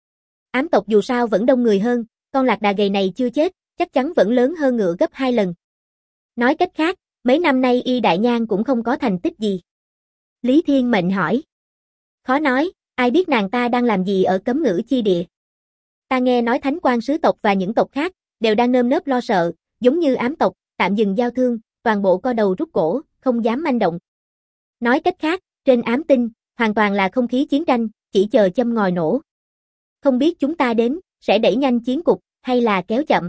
Ám tộc dù sao vẫn đông người hơn, con lạc đà gầy này chưa chết, chắc chắn vẫn lớn hơn ngựa gấp 2 lần. Nói cách khác, mấy năm nay Y Đại Nhang cũng không có thành tích gì. Lý Thiên Mệnh hỏi. Khó nói, Ai biết nàng ta đang làm gì ở cấm ngữ chi địa? Ta nghe nói thánh quan sứ tộc và những tộc khác đều đang nơm nớp lo sợ, giống như ám tộc, tạm dừng giao thương, toàn bộ co đầu rút cổ, không dám manh động. Nói cách khác, trên ám tinh, hoàn toàn là không khí chiến tranh, chỉ chờ châm ngòi nổ. Không biết chúng ta đến, sẽ đẩy nhanh chiến cục, hay là kéo chậm.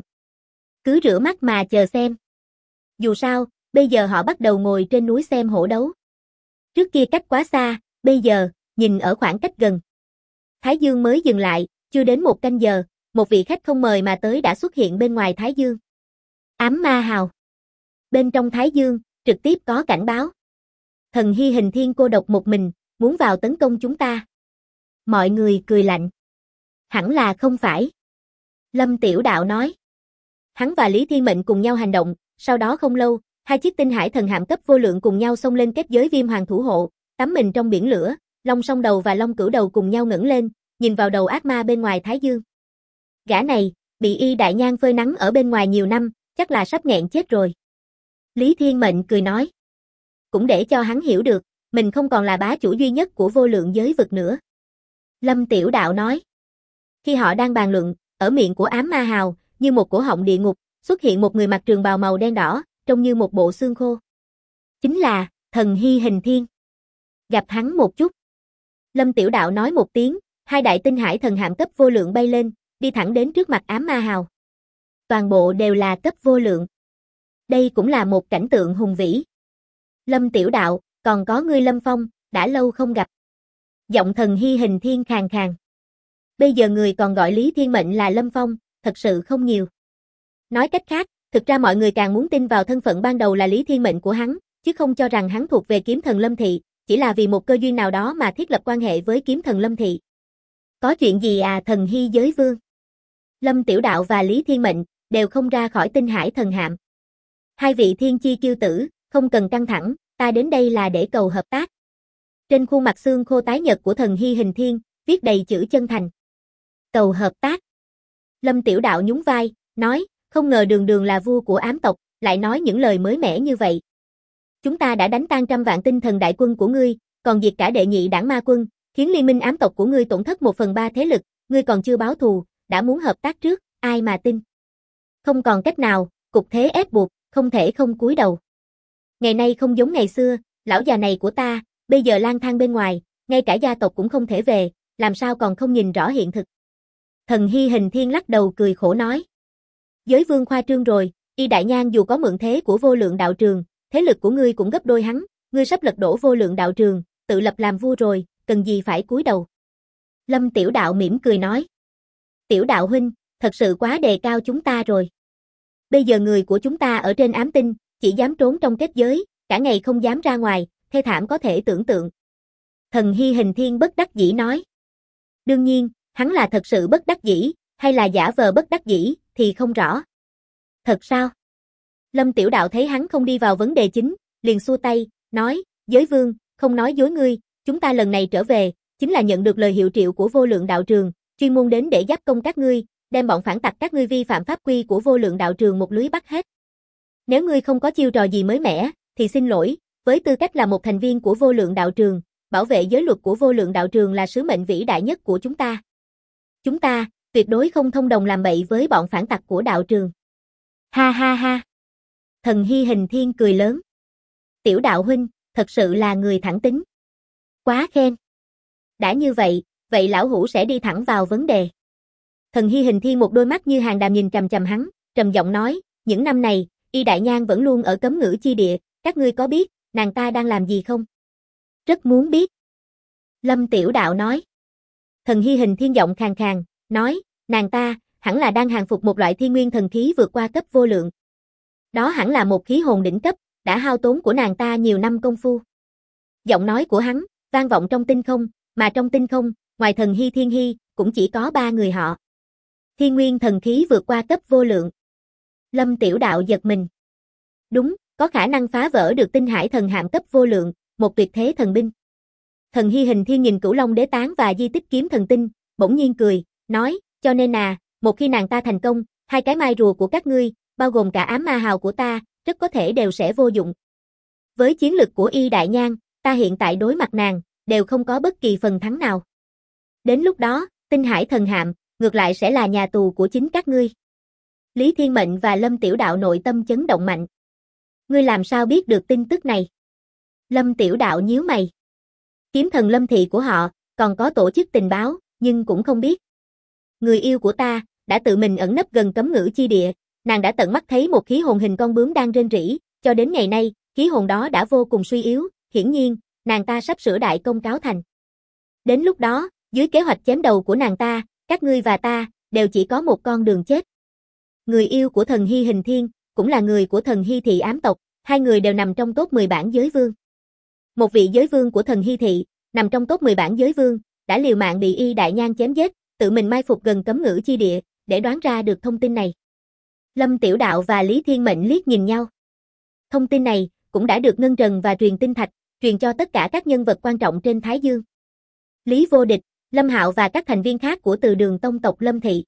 Cứ rửa mắt mà chờ xem. Dù sao, bây giờ họ bắt đầu ngồi trên núi xem hổ đấu. Trước kia cách quá xa, bây giờ, nhìn ở khoảng cách gần. Thái Dương mới dừng lại, chưa đến 1 canh giờ, một vị khách không mời mà tới đã xuất hiện bên ngoài Thái Dương. Ám ma hào. Bên trong Thái Dương, trực tiếp có cảnh báo. Thần Hy Hình Thiên cô độc một mình, muốn vào tấn công chúng ta. Mọi người cười lạnh. Hẳn là không phải. Lâm Tiểu Đạo nói. Hắn và Lý Thiên Mệnh cùng nhau hành động, sau đó không lâu, 2 chiếc tinh hải thần hạm cấp vô lượng cùng nhau xông lên kết giới Viêm Hoàng thủ hộ, tắm mình trong biển lửa, Long Song Đầu và Long Cửu Đầu cùng nhau ngẩng lên, nhìn vào đầu ác ma bên ngoài Thái Dương. Gã này, bị Y Đại Nhang phơi nắng ở bên ngoài nhiều năm, chắc là sắp nghẹn chết rồi. Lý Thiên Mệnh cười nói. Cũng để cho hắn hiểu được, mình không còn là bá chủ duy nhất của vô lượng giới vực nữa. Lâm Tiểu Đạo nói. Khi họ đang bàn luận, ở miệng của ám ma hào, như một cổ họng địa ngục, xuất hiện một người mặc trường bào màu đen đỏ, trông như một bộ xương khô. Chính là, Thần Hy Hình Thiên. Gặp hắn một chút. Lâm Tiểu Đạo nói một tiếng, 2 đại tinh hải thần hạm cấp vô lượng bay lên, đi thẳng đến trước mặt ám ma hào. Toàn bộ đều là cấp vô lượng. Đây cũng là một cảnh tượng hùng vĩ. Lâm Tiểu Đạo, còn có ngươi Lâm Phong, đã lâu không gặp. Giọng Thần Hy Hình Thiên khàn khàn. Bây giờ người còn gọi Lý Thiên Mệnh là Lâm Phong, thật sự không nhiều. Nói cách khác, thực ra mọi người càng muốn tin vào thân phận ban đầu là Lý Thiên Mệnh của hắn, chứ không cho rằng hắn thuộc về kiếm thần Lâm Thị, chỉ là vì một cơ duyên nào đó mà thiết lập quan hệ với kiếm thần Lâm Thị. Có chuyện gì à Thần Hy Giới Vương? Lâm Tiểu Đạo và Lý Thiên Mệnh đều không ra khỏi tinh hải thần hạm. 2 vị thiên chi kiêu tử, không cần căng thẳng, ta đến đây là để cầu hợp tác. Trên khuôn mặt xương khô tái nhợt của Thần Hy Hình Thiên, viết đầy chữ chân thành. Cầu hợp tác. Lâm Tiểu Đạo nhún vai, nói, không ngờ Đường Đường là vua của ám tộc, lại nói những lời mới mẻ như vậy. Chúng ta đã đánh tan trăm vạn tinh thần đại quân của ngươi, còn diệt cả đệ nhị đảng ma quân, khiến liên minh ám tộc của ngươi tổn thất 1/3 thế lực, ngươi còn chưa báo thù, đã muốn hợp tác trước, ai mà tin. Không còn cách nào, cục thế ép buộc, không thể không cúi đầu. Ngày nay không giống ngày xưa, lão già này của ta, bây giờ lang thang bên ngoài, ngay cả gia tộc cũng không thể về, làm sao còn không nhìn rõ hiện thực. Thần Hy Hình Thiên lắc đầu cười khổ nói. Giới vương khoa trương rồi, Y Đại Nhang dù có mượn thế của vô lượng đạo trường, thế lực của ngươi cũng gấp đôi hắn, ngươi sắp lật đổ vô lượng đạo trường, tự lập làm vua rồi, cần gì phải cúi đầu. Lâm Tiểu Đạo mỉm cười nói. Tiểu Đạo huynh, thật sự quá đề cao chúng ta rồi. Bây giờ người của chúng ta ở trên ám tinh, chỉ dám trốn trong kết giới, cả ngày không dám ra ngoài, thê thảm có thể tưởng tượng. Thần Hy Hình Thiên bất đắc dĩ nói. Đương nhiên, hắn là thật sự bất đắc dĩ, hay là giả vờ bất đắc dĩ, thì không rõ. Thật sao? Lâm Tiểu Đạo thấy hắn không đi vào vấn đề chính, liền xua tay, nói, Giới Vương, không nói dối ngươi, chúng ta lần này trở về, chính là nhận được lời hiệu triệu của vô lượng đạo trường, chuyên môn đến để giáp công các ngươi, đem bọn phản tặc các ngươi vi phạm pháp quy của vô lượng đạo trường một lưới bắt hết. Nếu ngươi không có chiêu trò gì mới mẻ, thì xin lỗi, với tư cách là một thành viên của vô lượng đạo trường, bảo vệ giới luật của vô lượng đạo trường là sứ mệnh vĩ đại nhất của chúng ta. Chúng ta, tuyệt đối không thông đồng làm bậy với bọn phản tặc của đạo trường. Ha ha ha. Thần Hy Hình Thiên cười lớn. Tiểu Đạo huynh, thật sự là người thẳng tính. Quá khen. Đã như vậy, vậy lão hủ sẽ đi thẳng vào vấn đề. Thần Hy Hình Thiên một đôi mắt như hàng đàm nhìn chằm chằm hắn, trầm giọng nói, những năm này, Y Đại Nhang vẫn luôn ở cấm ngữ chi địa, các ngươi có biết, nàng ta đang làm gì không? Rất muốn biết. Lâm Tiểu Đạo nói. Thần Hy Hình Thiên giọng khàn khàn, nói, nàng ta, hẳn là đang hàng phục một loại thiên nguyên thần khí vượt qua cấp vô lượng. Đó hẳn là một khí hồn đỉnh cấp, đã hao tốn của nàng ta nhiều năm công phu. Giọng nói của hắn, vang vọng trong tinh không, mà trong tinh không, ngoài Thần Hy Thiên Hy, cũng chỉ có 3 người họ. Thiên nguyên thần khí vượt qua cấp vô lượng. Lâm Tiểu Đạo giật mình. Đúng, có khả năng phá vỡ được tinh hải thần hạm cấp vô lượng, một tuyệt thế thần binh. Thần Hy Hình Thiên nhìn Cửu Long Đế Tán và di tích kiếm thần tinh, bỗng nhiên cười, nói, cho nên một khi nàng ta thành công, 2 cái mai rùa của các ngươi, bao gồm cả ám ma hào của ta, rất có thể đều sẽ vô dụng. Với chiến lực của Y Đại Nhang, ta hiện tại đối mặt nàng, đều không có bất kỳ phần thắng nào. Đến lúc đó, Tinh Hải Thần Hạm, ngược lại sẽ là nhà tù của chính các ngươi. Lý Thiên Mệnh và Lâm Tiểu Đạo nội tâm chấn động mạnh. Ngươi làm sao biết được tin tức này? Lâm Tiểu Đạo nhíu mày. Kiếm thần Lâm thị của họ, còn có tổ chức tình báo, nhưng cũng không biết. Người yêu của ta, đã tự mình ẩn nấp gần cấm ngữ chi địa, nàng đã tận mắt thấy một khí hồn hình con bướm đang rên rỉ, cho đến ngày nay, khí hồn đó đã vô cùng suy yếu, hiển nhiên, nàng ta sắp sửa đại công cáo thành. Đến lúc đó, dưới kế hoạch chém đầu của nàng ta, các ngươi và ta, đều chỉ có một con đường chết. Người yêu của thần Hy Hình Thiên, cũng là người của thần Hy Thị ám tộc, hai người đều nằm trong top 10 bảng giới vương. Một vị giới vương của thần Hy Thị, nằm trong top 10 bảng giới vương, đã liều mạng bị Y Đại Nhan chém giết, tự mình mai phục gần cấm ngữ chi địa, để đoán ra được thông tin này. Lâm Tiểu Đạo và Lý Thiên Mệnh liếc nhìn nhau. Thông tin này, cũng đã được Ngân Trần và Truyền Tinh Thạch, truyền cho tất cả các nhân vật quan trọng trên Thái Dương. Lý Vô Địch, Lâm Hạo và các thành viên khác của Từ Đường tông tộc Lâm Thị.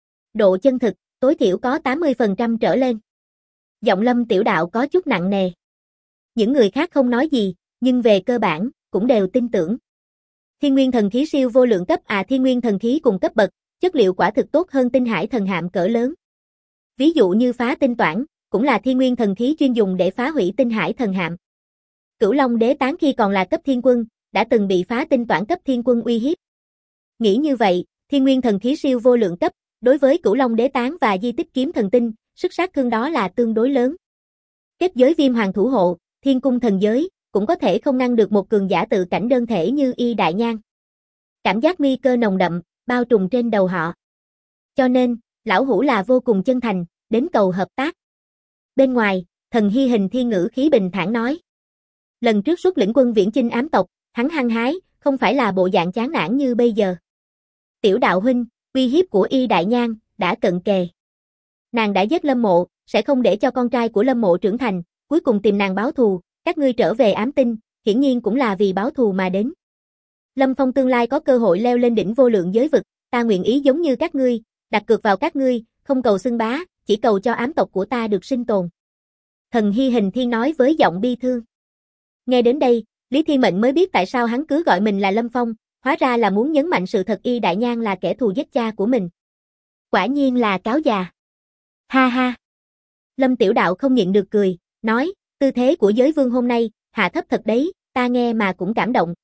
Độ chân thực, tối thiểu có 80% trở lên. Giọng Lâm Tiểu Đạo có chút nặng nề. Những người khác không nói gì, nhưng về cơ bản, cũng đều tin tưởng. Thiên Nguyên Thần Khí siêu vô lượng cấp Thiên Nguyên Thần Khí cùng cấp bậc, chất liệu quả thực tốt hơn Tinh Hải Thần Hạm cỡ lớn. Ví dụ như phá tinh toản, cũng là Thiên Nguyên Thần Khí chuyên dùng để phá hủy Tinh Hải Thần Hạm. Cửu Long Đế Tán khi còn là cấp thiên quân, đã từng bị phá tinh toản cấp thiên quân uy hiếp. Nghĩ như vậy, Thiên Nguyên Thần Khí siêu vô lượng cấp, đối với Cửu Long Đế Tán và di tích kiếm thần tinh, sức sát thương đó là tương đối lớn. Kết giới Viêm Hoàng thủ hộ, Thiên Cung thần giới, cũng có thể không ngăn được một cường giả tự cảnh đơn thể như Y Đại Nhan. Cảm giác nguy cơ nồng đậm, bao trùm trên đầu họ. Cho nên, lão hủ là vô cùng chân thành, đến cầu hợp tác. Bên ngoài, thần Hy Hình Thiên ngữ khí bình thản nói. Lần trước xuất lĩnh quân viễn chinh ám tộc, hắn hăng hái, không phải là bộ dạng chán nản như bây giờ. Tiểu Đạo huynh, uy hiếp của Y Đại Nhan, đã cận kề. Nàng đã giết Lâm Mộ, sẽ không để cho con trai của Lâm Mộ trưởng thành, cuối cùng tìm nàng báo thù, các ngươi trở về ám tinh, hiển nhiên cũng là vì báo thù mà đến. Lâm Phong tương lai có cơ hội leo lên đỉnh vô lượng giới vực, ta nguyện ý giống như các ngươi, đặt cược vào các ngươi, không cầu xưng bá, chỉ cầu cho ám tộc của ta được sinh tồn. Thần Hy Hình Thiên nói với giọng bi thương. Nghe đến đây, Lý Thiên Mệnh mới biết tại sao hắn cứ gọi mình là Lâm Phong, hóa ra là muốn nhấn mạnh sự thật Y Đại Nhan là kẻ thù giết cha của mình. Quả nhiên là cáo già. Ha ha. Lâm Tiểu Đạo không nhịn được cười, nói, tư thế của giới vương hôm nay, hạ thấp thật đấy, ta nghe mà cũng cảm động.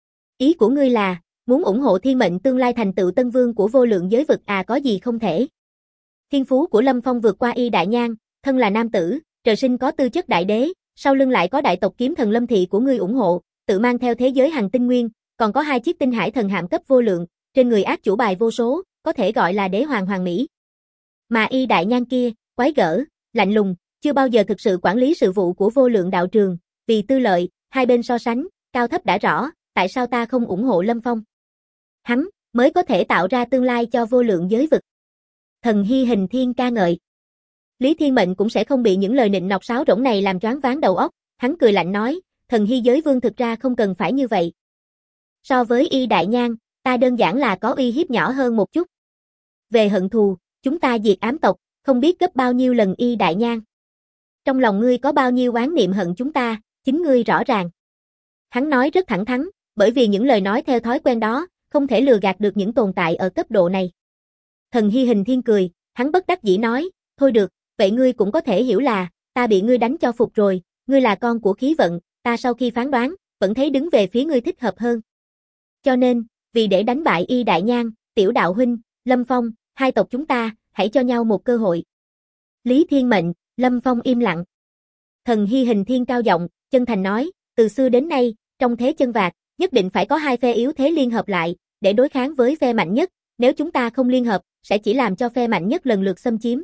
Ý của ngươi là, muốn ủng hộ Thiên Mệnh tương lai thành tựu tân vương của vô lượng giới vực có gì không thể. Thiên phú của Lâm Phong vượt qua Y Đại Nhan, thân là nam tử, trời sinh có tư chất đại đế, sau lưng lại có đại tộc kiếm thần Lâm Thị của ngươi ủng hộ, tự mang theo thế giới hàng tinh nguyên, còn có 2 chiếc Tinh Hải Thần Hạm cấp vô lượng, trên người ác chủ bài vô số, có thể gọi là đế hoàng hoàng mỹ. Mà Y Đại Nhan kia, quái gở, lạnh lùng, chưa bao giờ thực sự quản lý sự vụ của vô lượng đạo trường, vì tư lợi, hai bên so sánh, cao thấp đã rõ, tại sao ta không ủng hộ Lâm Phong? Hắn, mới có thể tạo ra tương lai cho vô lượng giới vực. Thần Hy Hình Thiên ca ngợi. Lý Thiên Mệnh cũng sẽ không bị những lời nịnh nọt sáo rỗng này làm choáng váng đầu óc, hắn cười lạnh nói, thần Hy giới vương thực ra không cần phải như vậy. So với Y Đại Nhan, ta đơn giản là có uy hiếp nhỏ hơn một chút. Về hận thù, chúng ta diệt ám tộc, không biết gấp bao nhiêu lần Y Đại Nhan. Trong lòng ngươi có bao nhiêu oán niệm hận chúng ta, chính ngươi rõ ràng. Hắn nói rất thẳng thắn, bởi vì những lời nói theo thói quen đó, không thể lừa gạt được những tồn tại ở cấp độ này. Thần Hy Hình Thiên cười, hắn bất đắc dĩ nói, thôi được, vậy ngươi cũng có thể hiểu là, ta bị ngươi đánh cho phục rồi, ngươi là con của khí vận, ta sau khi phán đoán, vẫn thấy đứng về phía ngươi thích hợp hơn. Cho nên, vì để đánh bại Y Đại Nhan, Tiểu Đạo huynh, Lâm Phong, hai tộc chúng ta, hãy cho nhau một cơ hội. Lý Thiên Mệnh, Lâm Phong im lặng. Thần Hy Hình Thiên cao giọng, chân thành nói, từ xưa đến nay, trong thế chân vạc, nhất định phải có hai phe yếu thế liên hợp lại, để đối kháng với phe mạnh nhất, nếu chúng ta không liên hợp, sẽ chỉ làm cho phe mạnh nhất lần lượt xâm chiếm.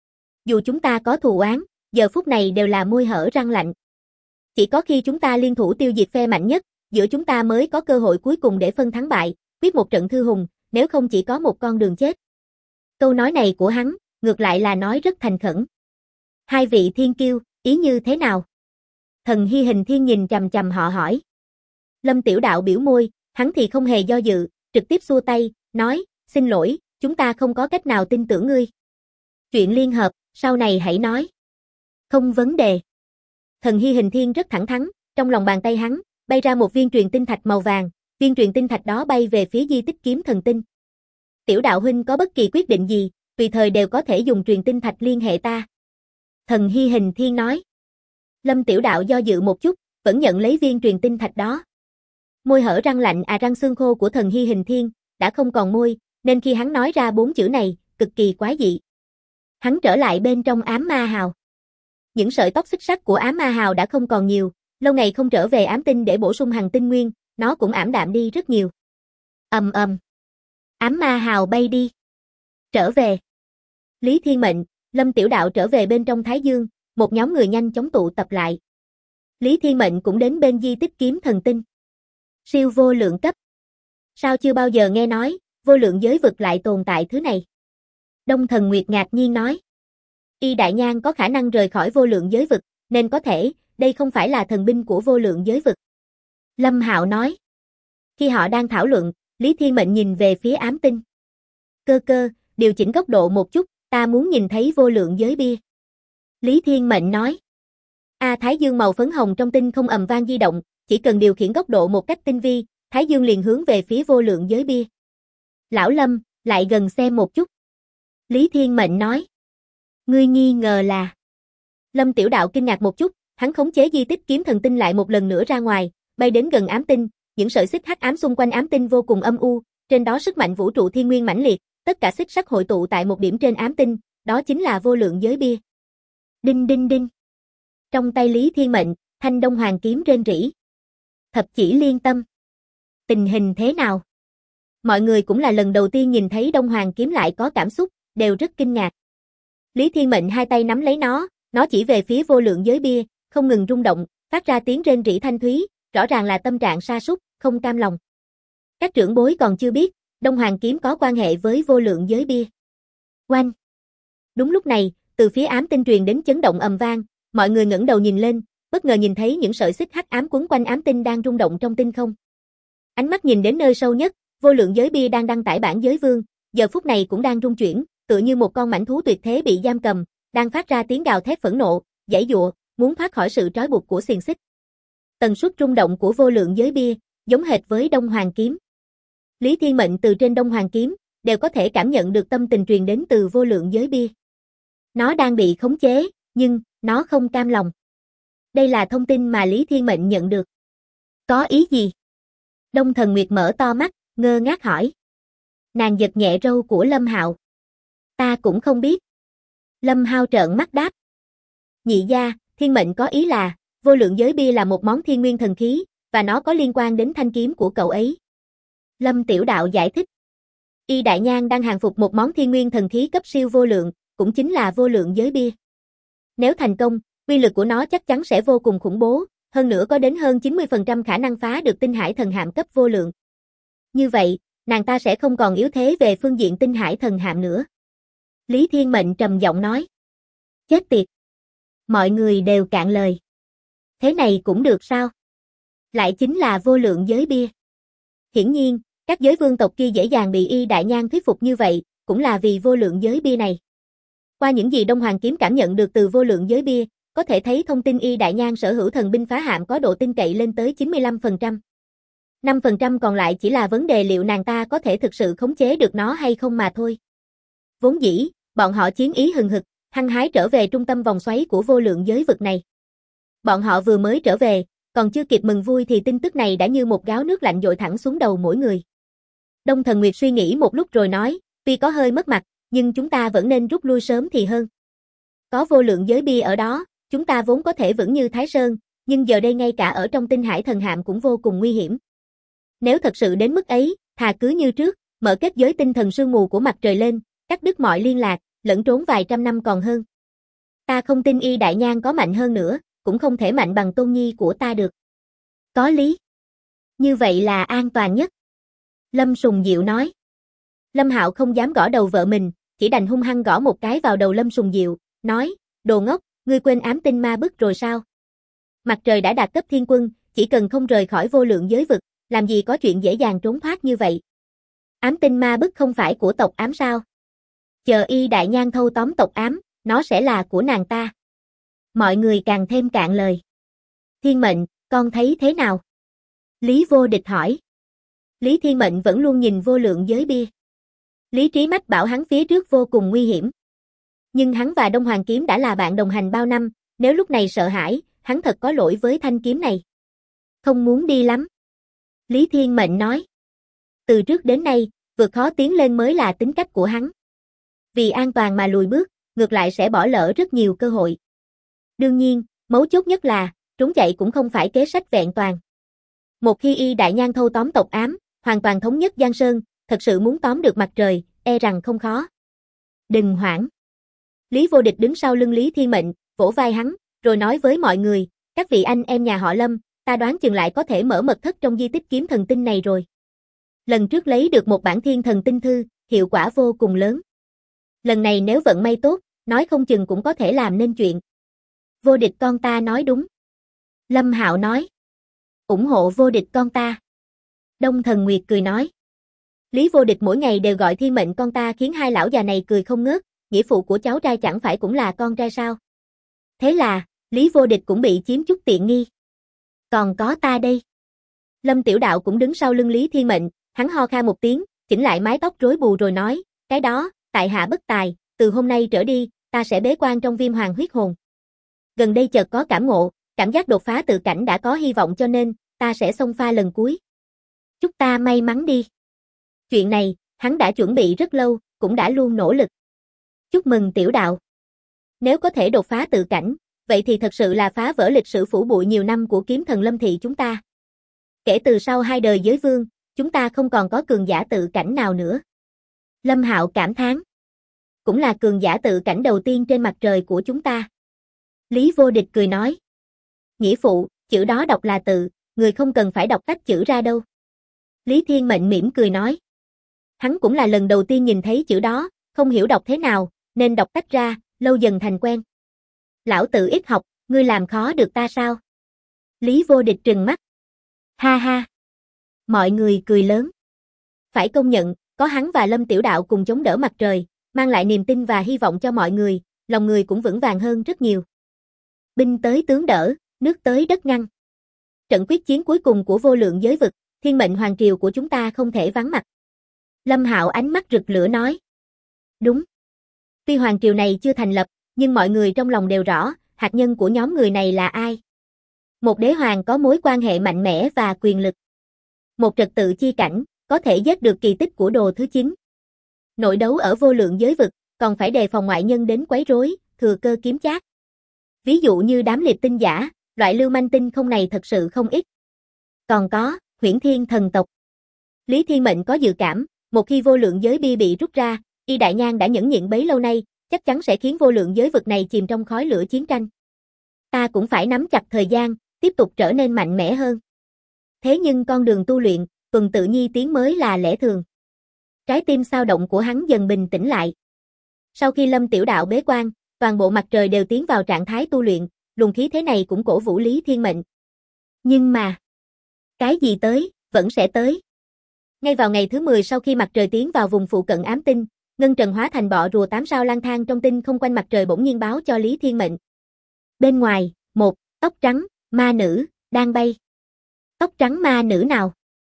Dù chúng ta có thù oán, giờ phút này đều là môi hở răng lạnh. Chỉ có khi chúng ta liên thủ tiêu diệt phe mạnh nhất, giữa chúng ta mới có cơ hội cuối cùng để phân thắng bại, quyết một trận thư hùng, nếu không chỉ có một con đường chết. Câu nói này của hắn, ngược lại là nói rất thành khẩn. Hai vị thiên kiêu, ý như thế nào? Thần Hy Hình Thiên nhìn chằm chằm họ hỏi. Lâm Tiểu Đạo biểu môi, hắn thì không hề do dự, trực tiếp xua tay, nói, xin lỗi, chúng ta không có cách nào tin tưởng ngươi. Chuyện liên hợp, sau này hãy nói. Không vấn đề. Thần Hy Hình Thiên rất thẳng thắn, trong lòng bàn tay hắn, bay ra một viên truyền tinh thạch màu vàng, viên truyền tinh thạch đó bay về phía di tích kiếm thần tinh. Tiểu đạo huynh có bất kỳ quyết định gì, tùy thời đều có thể dùng truyền tinh thạch liên hệ ta. Thần Hy Hình Thiên nói. Lâm Tiểu Đạo do dự một chút, vẫn nhận lấy viên truyền tinh thạch đó. Môi hở răng lạnh răng xương khô của Thần Hy Hình Thiên, đã không còn môi, nên khi hắn nói ra 4 chữ này, cực kỳ quái dị. Hắn trở lại bên trong ám ma hào. Những sợi tóc xích sắt của ám ma hào đã không còn nhiều, lâu ngày không trở về ám tinh để bổ sung hằng tinh nguyên, nó cũng ảm đạm đi rất nhiều. Ầm ầm. Ám ma hào bay đi. Trở về. Lý Thiên Mệnh, Lâm Tiểu Đạo trở về bên trong Thái Dương, một nhóm người nhanh chóng tụ tập lại. Lý Thiên Mệnh cũng đến bên di tích kiếm thần tinh. Siêu vô lượng cấp. Sao chưa bao giờ nghe nói, vô lượng giới vực lại tồn tại thứ này? Đông Thần Nguyệt ngạc nhiên nói. Y Đại Nhan có khả năng rời khỏi vô lượng giới vực, nên có thể, đây không phải là thần binh của vô lượng giới vực. Lâm Hạo nói. Khi họ đang thảo luận, Lý Thiên Mệnh nhìn về phía ám tinh. Cơ cơ, điều chỉnh góc độ một chút, ta muốn nhìn thấy vô lượng giới bia. Lý Thiên Mệnh nói. Thái dương màu phấn hồng trong tinh không ầm vang di động, chỉ cần điều khiển góc độ một cách tinh vi, Thái dương liền hướng về phía vô lượng giới bia. Lão Lâm, lại gần xem một chút. Lý Thiên Mệnh nói. Ngươi nghi ngờ là... Lâm Tiểu Đạo kinh ngạc một chút, hắn khống chế di tích kiếm thần tinh lại một lần nữa ra ngoài, bay đến gần ám tinh, những sợi xích hắc ám xung quanh ám tinh vô cùng âm u, trên đó sức mạnh vũ trụ thiên nguyên mãnh liệt, tất cả xích sắt hội tụ tại một điểm trên ám tinh, đó chính là vô lượng giới bia. Đinh đinh đinh. Trong tay Lý Thiên Mệnh, thanh Đông Hoàng kiếm rên rỉ. Thập chỉ liên tâm. Tình hình thế nào? Mọi người cũng là lần đầu tiên nhìn thấy Đông Hoàng kiếm lại có cảm xúc, đều rất kinh ngạc. Lý Thiên Mệnh hai tay nắm lấy nó chỉ về phía vô lượng giới bia, không ngừng rung động, phát ra tiếng rên rỉ thanh thúy, rõ ràng là tâm trạng sa sút, không cam lòng. Các trưởng bối còn chưa biết, Đông Hoàng kiếm có quan hệ với vô lượng giới bia. Oanh! Đúng lúc này, từ phía ám tinh truyền đến chấn động ầm vang, mọi người ngẩng đầu nhìn lên, bất ngờ nhìn thấy những sợi xích hắc ám quấn quanh ám tinh đang rung động trong tinh không. Ánh mắt nhìn đến nơi sâu nhất, vô lượng giới bia đang đăng tải bản giới vương, giờ phút này cũng đang rung chuyển, tựa như một con mãnh thú tuyệt thế bị giam cầm, đang phát ra tiếng gào thét phẫn nộ, giãy giụa, muốn thoát khỏi sự trói buộc của xiềng xích. Tần suất rung động của vô lượng giới bia, giống hệt với Đông Hoàng kiếm. Lý Thiên Mệnh từ trên Đông Hoàng kiếm, đều có thể cảm nhận được tâm tình truyền đến từ vô lượng giới bia. Nó đang bị khống chế, nhưng, nó không cam lòng. Đây là thông tin mà Lý Thiên Mệnh nhận được. Có ý gì? Đông Thần Nguyệt mở to mắt, ngơ ngác hỏi. Nàng giật nhẹ râu của Lâm Hạo. Ta cũng không biết. Lâm Hạo trợn mắt đáp. Nhị gia, Thiên Mệnh có ý là, vô lượng giới bia là một món thiên nguyên thần khí, và nó có liên quan đến thanh kiếm của cậu ấy. Lâm Tiểu Đạo giải thích. Y Đại Nhan đang hàng phục một món thiên nguyên thần khí cấp siêu vô lượng, cũng chính là vô lượng giới bia. Nếu thành công, uy lực của nó chắc chắn sẽ vô cùng khủng bố, hơn nữa có đến hơn 90% khả năng phá được tinh hải thần hạm cấp vô lượng. Như vậy, nàng ta sẽ không còn yếu thế về phương diện tinh hải thần hạm nữa. Lý Thiên Mệnh trầm giọng nói. Chết tiệt. Mọi người đều cạn lời. Thế này cũng được sao? Lại chính là vô lượng giới bia. Hiển nhiên, các giới vương tộc kia dễ dàng bị Y Đại Nhan thuyết phục như vậy, cũng là vì vô lượng giới bia này. Qua những gì Đông Hoàng kiếm cảm nhận được từ vô lượng giới bia, có thể thấy thông tin Y Đại Nhan sở hữu thần binh phá hạm có độ tin cậy lên tới 95%. 5% còn lại chỉ là vấn đề liệu nàng ta có thể thực sự khống chế được nó hay không mà thôi. Vốn dĩ, bọn họ chiến ý hừng hực, hăng hái trở về trung tâm vòng xoáy của vô lượng giới vực này. Bọn họ vừa mới trở về, còn chưa kịp mừng vui thì tin tức này đã như một gáo nước lạnh dội thẳng xuống đầu mỗi người. Đông Thần Nguyệt suy nghĩ một lúc rồi nói, tuy có hơi mất mặt, nhưng chúng ta vẫn nên rút lui sớm thì hơn. Có vô lượng giới bia ở đó, chúng ta vốn có thể vững như Thái Sơn, nhưng giờ đây ngay cả ở trong tinh hải thần hạm cũng vô cùng nguy hiểm. Nếu thật sự đến mức ấy, thà cứ như trước, mở kết giới tinh thần sương mù của mặt trời lên, cắt đứt mọi liên lạc, lẫn trốn vài trăm năm còn hơn. Ta không tin Y Đại Nhan có mạnh hơn nữa, cũng không thể mạnh bằng tôn nhi của ta được. Có lý. Như vậy là an toàn nhất. Lâm Sùng Diệu nói. Lâm Hạo không dám gõ đầu vợ mình, chỉ đành hung hăng gõ một cái vào đầu Lâm Sùng Diệu, nói, đồ ngốc, ngươi quên ám tinh ma bức rồi sao? Mặt trời đã đạt cấp thiên quân, chỉ cần không rời khỏi vô lượng giới vực, làm gì có chuyện dễ dàng trốn thoát như vậy. Ám tinh ma bức không phải của tộc ám sao? Chờ Y Đại Nhan thâu tóm tộc ám, nó sẽ là của nàng ta. Mọi người càng thêm cạn lời. Thiên Mệnh, con thấy thế nào? Lý Vô Địch hỏi. Lý Thiên Mệnh vẫn luôn nhìn vô lượng giới bia. Lý trí mách bảo hắn phía trước vô cùng nguy hiểm. Nhưng hắn và Đông Hoàng kiếm đã là bạn đồng hành bao năm, nếu lúc này sợ hãi, hắn thật có lỗi với thanh kiếm này. Không muốn đi lắm. Lý Thiên Mệnh nói. Từ trước đến nay, vượt khó tiến lên mới là tính cách của hắn. Vì an toàn mà lùi bước, ngược lại sẽ bỏ lỡ rất nhiều cơ hội. Đương nhiên, mấu chốt nhất là, trốn chạy cũng không phải kế sách vẹn toàn. Một khi Y Đại Nhan thâu tóm tộc ám, hoàn toàn thống nhất Giang Sơn, thật sự muốn tóm được mặt trời, e rằng không khó. Đừng hoảng. Lý Vô Địch đứng sau lưng Lý Thiên Mệnh, vỗ vai hắn, rồi nói với mọi người, các vị anh em nhà họ Lâm, ta đoán chừng lại có thể mở mật thất trong di tích kiếm thần tinh này rồi. Lần trước lấy được một bản thiên thần tinh thư, hiệu quả vô cùng lớn. Lần này nếu vận may tốt, nói không chừng cũng có thể làm nên chuyện. Vô Địch con ta nói đúng. Lâm Hạo nói. Ủng hộ Vô Địch con ta. Đông Thần Nguyệt cười nói. Lý Vô Địch mỗi ngày đều gọi Thiên Mệnh con ta khiến hai lão già này cười không ngớt, nghĩa phụ của cháu trai chẳng phải cũng là con trai sao? Thế là, Lý Vô Địch cũng bị chiếm chút tiện nghi. Còn có ta đây. Lâm Tiểu Đạo cũng đứng sau lưng Lý Thiên Mệnh, hắn ho khan một tiếng, chỉnh lại mái tóc rối bù rồi nói, cái đó, tại hạ bất tài, từ hôm nay trở đi, ta sẽ bế quan trong Viêm Hoàng huyết hồn. Gần đây chợt có cảm ngộ, cảm giác đột phá tự cảnh đã có hy vọng cho nên, ta sẽ xông pha lần cuối. Chúc ta may mắn đi. Chuyện này, hắn đã chuẩn bị rất lâu, cũng đã luôn nỗ lực. Chúc mừng Tiểu Đạo. Nếu có thể đột phá tự cảnh, vậy thì thật sự là phá vỡ lịch sử phủ bụi nhiều năm của kiếm thần Lâm thị chúng ta. Kể từ sau 2 đời giới vương, chúng ta không còn có cường giả tự cảnh nào nữa. Lâm Hạo cảm thán. Cũng là cường giả tự cảnh đầu tiên trên mặt trời của chúng ta. Lý Vô Địch cười nói. Nghĩa phụ, chữ đó đọc là tự, người không cần phải đọc tách chữ ra đâu. Lý Thiên Mệnh mỉm cười nói. Hắn cũng là lần đầu tiên nhìn thấy chữ đó, không hiểu đọc thế nào, nên đọc tách ra, lâu dần thành quen. Lão tử ít học, ngươi làm khó được ta sao? Lý Vô Địch trừng mắt. Ha ha. Mọi người cười lớn. Phải công nhận, có hắn và Lâm Tiểu Đạo cùng chống đỡ mặt trời, mang lại niềm tin và hy vọng cho mọi người, lòng người cũng vững vàng hơn rất nhiều. Binh tới tướng đỡ, nước tới đất ngăn. Trận quyết chiến cuối cùng của vô lượng giới vực, Thiên Mệnh Hoàng Triều của chúng ta không thể vắng mặt. Lâm Hạo ánh mắt rực lửa nói. Đúng. Tuy Hoàng Triều này chưa thành lập, nhưng mọi người trong lòng đều rõ, hạt nhân của nhóm người này là ai. Một đế hoàng có mối quan hệ mạnh mẽ và quyền lực. Một trật tự chi cảnh, có thể giết được kỳ tích của đồ thứ 9. Nội đấu ở vô lượng giới vực, còn phải đề phòng ngoại nhân đến quấy rối, thừa cơ kiếm chác. Ví dụ như đám liệt tinh giả, loại lưu manh tinh không này thật sự không ít. Còn có, Huyễn Thiên thần tộc. Lý Thiên Mệnh có dự cảm, một khi vô lượng giới bia bị rút ra, Y Đại Nhan đã nhẫn nhịn bấy lâu nay, chắc chắn sẽ khiến vô lượng giới vực này chìm trong khói lửa chiến tranh. Ta cũng phải nắm chặt thời gian, tiếp tục trở nên mạnh mẽ hơn. Thế nhưng con đường tu luyện, tuần tự nhi tiến mới là lẽ thường. Trái tim sao động của hắn dần bình tĩnh lại. Sau khi Lâm Tiểu Đạo bế quan, toàn bộ mặt trời đều tiến vào trạng thái tu luyện, luồng khí thế này cũng cổ vũ Lý Thiên Mệnh. Nhưng mà, cái gì tới, vẫn sẽ tới. Ngay vào ngày thứ 10 sau khi mặt trời tiến vào vùng phụ cận ám tinh, Ngân Trần hóa thành bọ rùa 8 sao lang thang trong tinh không quanh mặt trời bỗng nhiên báo cho Lý Thiên Mệnh. Bên ngoài, một tóc trắng ma nữ đang bay. Tóc trắng ma nữ nào?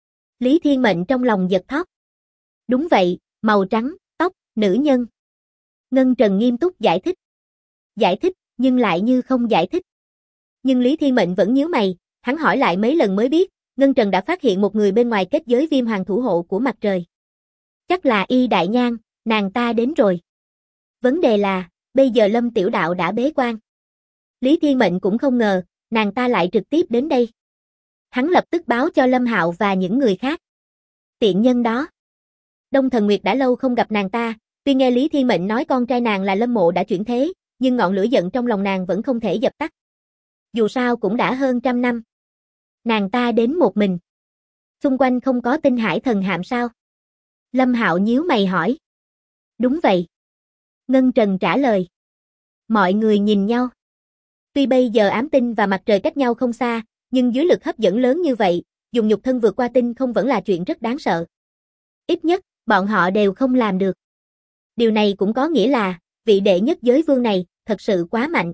Lý Thiên Mệnh trong lòng giật thót. Đúng vậy, màu trắng, tóc, nữ nhân. Ngân Trần nghiêm túc giải thích. Giải thích, nhưng lại như không giải thích. Nhưng Lý Thiên Mệnh vẫn nhíu mày, hắn hỏi lại mấy lần mới biết, Ngân Trần đã phát hiện một người bên ngoài kết giới Viêm Hoàng thủ hộ của mặt trời. Chắc là Y Đại Nhan, nàng ta đến rồi. Vấn đề là, bây giờ Lâm Tiểu Đạo đã bế quan. Lý Thiên Mệnh cũng không ngờ, nàng ta lại trực tiếp đến đây. Hắn lập tức báo cho Lâm Hạo và những người khác. Tiện nhân đó. Đông Thần Nguyệt đã lâu không gặp nàng ta, tuy nghe Lý Thiên Mệnh nói con trai nàng là Lâm Mộ đã chuyển thế, nhưng ngọn lửa giận trong lòng nàng vẫn không thể dập tắt. Dù sao cũng đã hơn 100 năm. Nàng ta đến một mình. Xung quanh không có Tinh Hải thần hạm sao? Lâm Hạo nhíu mày hỏi. Đúng vậy. Ngân Trần trả lời. Mọi người nhìn nhau. Tuy bây giờ ám tinh và mặt trời cách nhau không xa, nhưng dưới lực hấp dẫn lớn như vậy, dùng nhục thân vượt qua tinh không vẫn là chuyện rất đáng sợ. Ít nhất, bọn họ đều không làm được. Điều này cũng có nghĩa là, vị đệ nhất giới vương này, thật sự quá mạnh.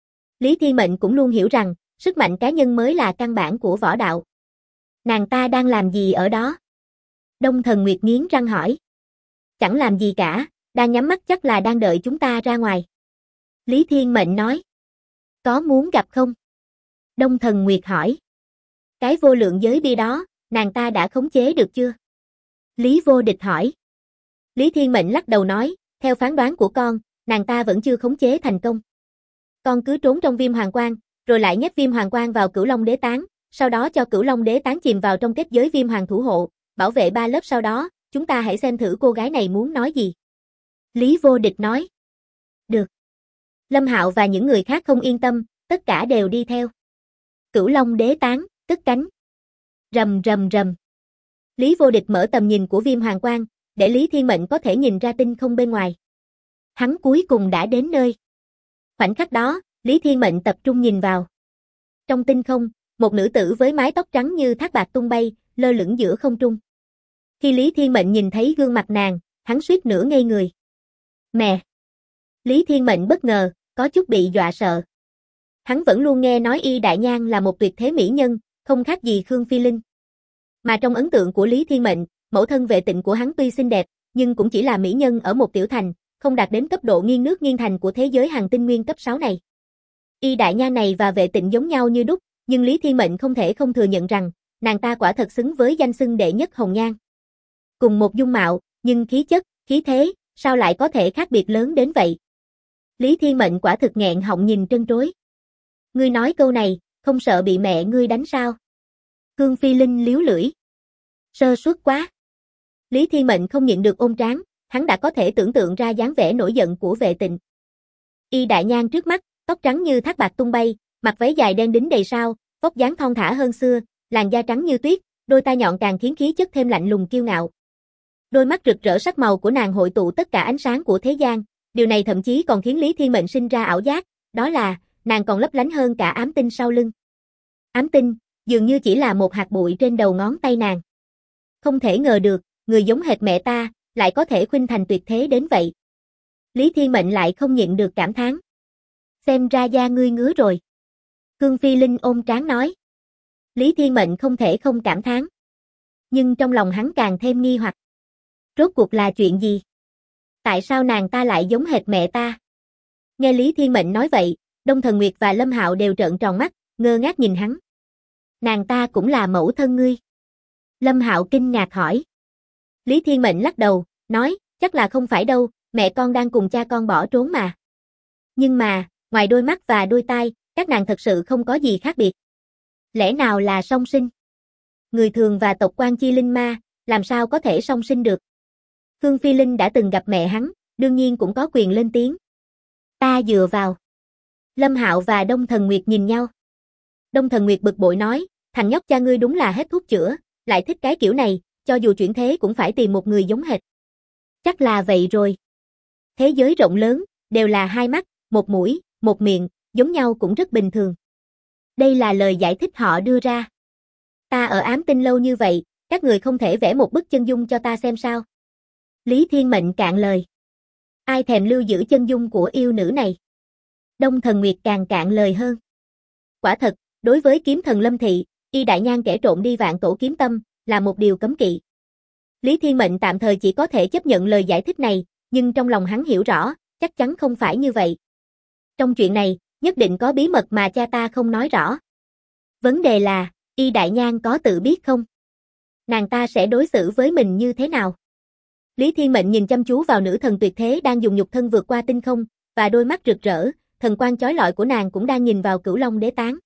Lý Thiên Mệnh cũng luôn hiểu rằng, sức mạnh cá nhân mới là căn bản của võ đạo. Nàng ta đang làm gì ở đó? Đông Thần Nguyệt nghiến răng hỏi. Chẳng làm gì cả, đang nhắm mắt chắc là đang đợi chúng ta ra ngoài. Lý Thiên Mệnh nói. Có muốn gặp không? Đông Thần Nguyệt hỏi. Cái vô lượng giới bia đó, nàng ta đã khống chế được chưa? Lý Vô Địch hỏi. Lý Thiên Mệnh lắc đầu nói, theo phán đoán của con, nàng ta vẫn chưa khống chế thành công. Con cứ trốn trong viêm hoàng quang, rồi lại nhét viêm hoàng quang vào Cửu Long Đế Tán, sau đó cho Cửu Long Đế Tán chìm vào trong kết giới viêm hoàng thủ hộ, bảo vệ 3 lớp sau đó, chúng ta hãy xem thử cô gái này muốn nói gì. Lý Vô Địch nói. Được. Lâm Hạo và những người khác không yên tâm, tất cả đều đi theo. Cửu Long Đế Tán, cất cánh. Rầm rầm rầm. Lý Vô Địch mở tầm nhìn của viêm hoàng quang, để Lý Thiên Mệnh có thể nhìn ra tinh không bên ngoài. Hắn cuối cùng đã đến nơi. Khoảnh khắc đó, Lý Thiên Mệnh tập trung nhìn vào. Trong tinh không, một nữ tử với mái tóc trắng như thác bạc tung bay, lơ lửng giữa không trung. Khi Lý Thiên Mệnh nhìn thấy gương mặt nàng, hắn suýt nữa ngây người. Mẹ! Lý Thiên Mệnh bất ngờ, có chút bị dọa sợ. Hắn vẫn luôn nghe nói Y Đại Nhan là một tuyệt thế mỹ nhân, không khác gì Khương Phi Linh. Mà trong ấn tượng của Lý Thiên Mệnh, mẫu thân Vệ Tịnh của hắn tuy xinh đẹp, nhưng cũng chỉ là mỹ nhân ở một tiểu thành, không đạt đến cấp độ nghiêng nước nghiêng thành của thế giới hàng tinh nguyên cấp 6 này. Y Đại Nhan này và Vệ Tịnh giống nhau như đúc, nhưng Lý Thiên Mệnh không thể không thừa nhận rằng, nàng ta quả thật xứng với danh xưng đệ nhất hồng nhan. Cùng một dung mạo, nhưng khí chất, khí thế, sao lại có thể khác biệt lớn đến vậy? Lý Thiên Mệnh quả thực nghẹn họng nhìn trân trối. Ngươi nói câu này, không sợ bị mẹ ngươi đánh sao? Khương Phi Linh liếu lưỡi. Sơ suất quá. Lý Thiên Mệnh không nhịn được ôm trán, hắn đã có thể tưởng tượng ra dáng vẻ nổi giận của Vệ Tịnh. Y Đại Nhan trước mắt, tóc trắng như thác bạc tung bay, mặc váy dài đen đính đầy sao, vóc dáng thon thả hơn xưa, làn da trắng như tuyết, đôi tai nhọn càng khiến khí chất thêm lạnh lùng kiêu ngạo. Đôi mắt rực rỡ sắc màu của nàng hội tụ tất cả ánh sáng của thế gian, điều này thậm chí còn khiến Lý Thiên Mệnh sinh ra ảo giác, đó là, nàng còn lấp lánh hơn cả ám tinh sau lưng. Ám tinh, dường như chỉ là một hạt bụi trên đầu ngón tay nàng. Không thể ngờ được, người giống hệt mẹ ta, lại có thể khuynh thành tuyệt thế đến vậy. Lý Thiên Mệnh lại không nhịn được cảm thán. Xem ra da ngươi ngứa rồi. Khương Phi Linh ôm trán nói. Lý Thiên Mệnh không thể không cảm thán. Nhưng trong lòng hắn càng thêm nghi hoặc. Rốt cuộc là chuyện gì? Tại sao nàng ta lại giống hệt mẹ ta? Nghe Lý Thiên Mệnh nói vậy, Đông Thần Nguyệt và Lâm Hạo đều trợn tròn mắt, ngơ ngác nhìn hắn. Nàng ta cũng là mẫu thân ngươi. Lâm Hạo kinh ngạc hỏi. Lý Thiên Mệnh lắc đầu, nói, chắc là không phải đâu, mẹ con đang cùng cha con bỏ trốn mà. Nhưng mà, ngoài đôi mắt và đôi tai, các nàng thật sự không có gì khác biệt. Lẽ nào là song sinh? Người thường và tộc quan chi linh ma, làm sao có thể song sinh được? Khương Phi Linh đã từng gặp mẹ hắn, đương nhiên cũng có quyền lên tiếng. Ta dựa vào. Lâm Hạo và Đông Thần Nguyệt nhìn nhau. Đông Thần Nguyệt bực bội nói, thằng nhóc cha ngươi đúng là hết thuốc chữa, lại thích cái kiểu này, cho dù chuyển thế cũng phải tìm một người giống hệt. Chắc là vậy rồi. Thế giới rộng lớn, đều là hai mắt, một mũi, một miệng, giống nhau cũng rất bình thường. Đây là lời giải thích họ đưa ra. Ta ở ám tinh lâu như vậy, các người không thể vẽ một bức chân dung cho ta xem sao? Lý Thiên Mệnh cạn lời. Ai thèm lưu giữ chân dung của yêu nữ này? Đông Thần Nguyệt càng cạn lời hơn. Quả thật, đối với kiếm thần Lâm Thị, Y Đại Nhan kẻ trộm đi Vạn Tổ kiếm tâm, là một điều cấm kỵ. Lý Thiên Mệnh tạm thời chỉ có thể chấp nhận lời giải thích này, nhưng trong lòng hắn hiểu rõ, chắc chắn không phải như vậy. Trong chuyện này, nhất định có bí mật mà cha ta không nói rõ. Vấn đề là, Y Đại Nhan có tự biết không? Nàng ta sẽ đối xử với mình như thế nào? Lý Thiên Mệnh nhìn chăm chú vào nữ thần tuyệt thế đang dùng nhục thân vượt qua tinh không, và đôi mắt rực rỡ, thần quang chói lọi của nàng cũng đang nhìn vào Cửu Long Đế Tán.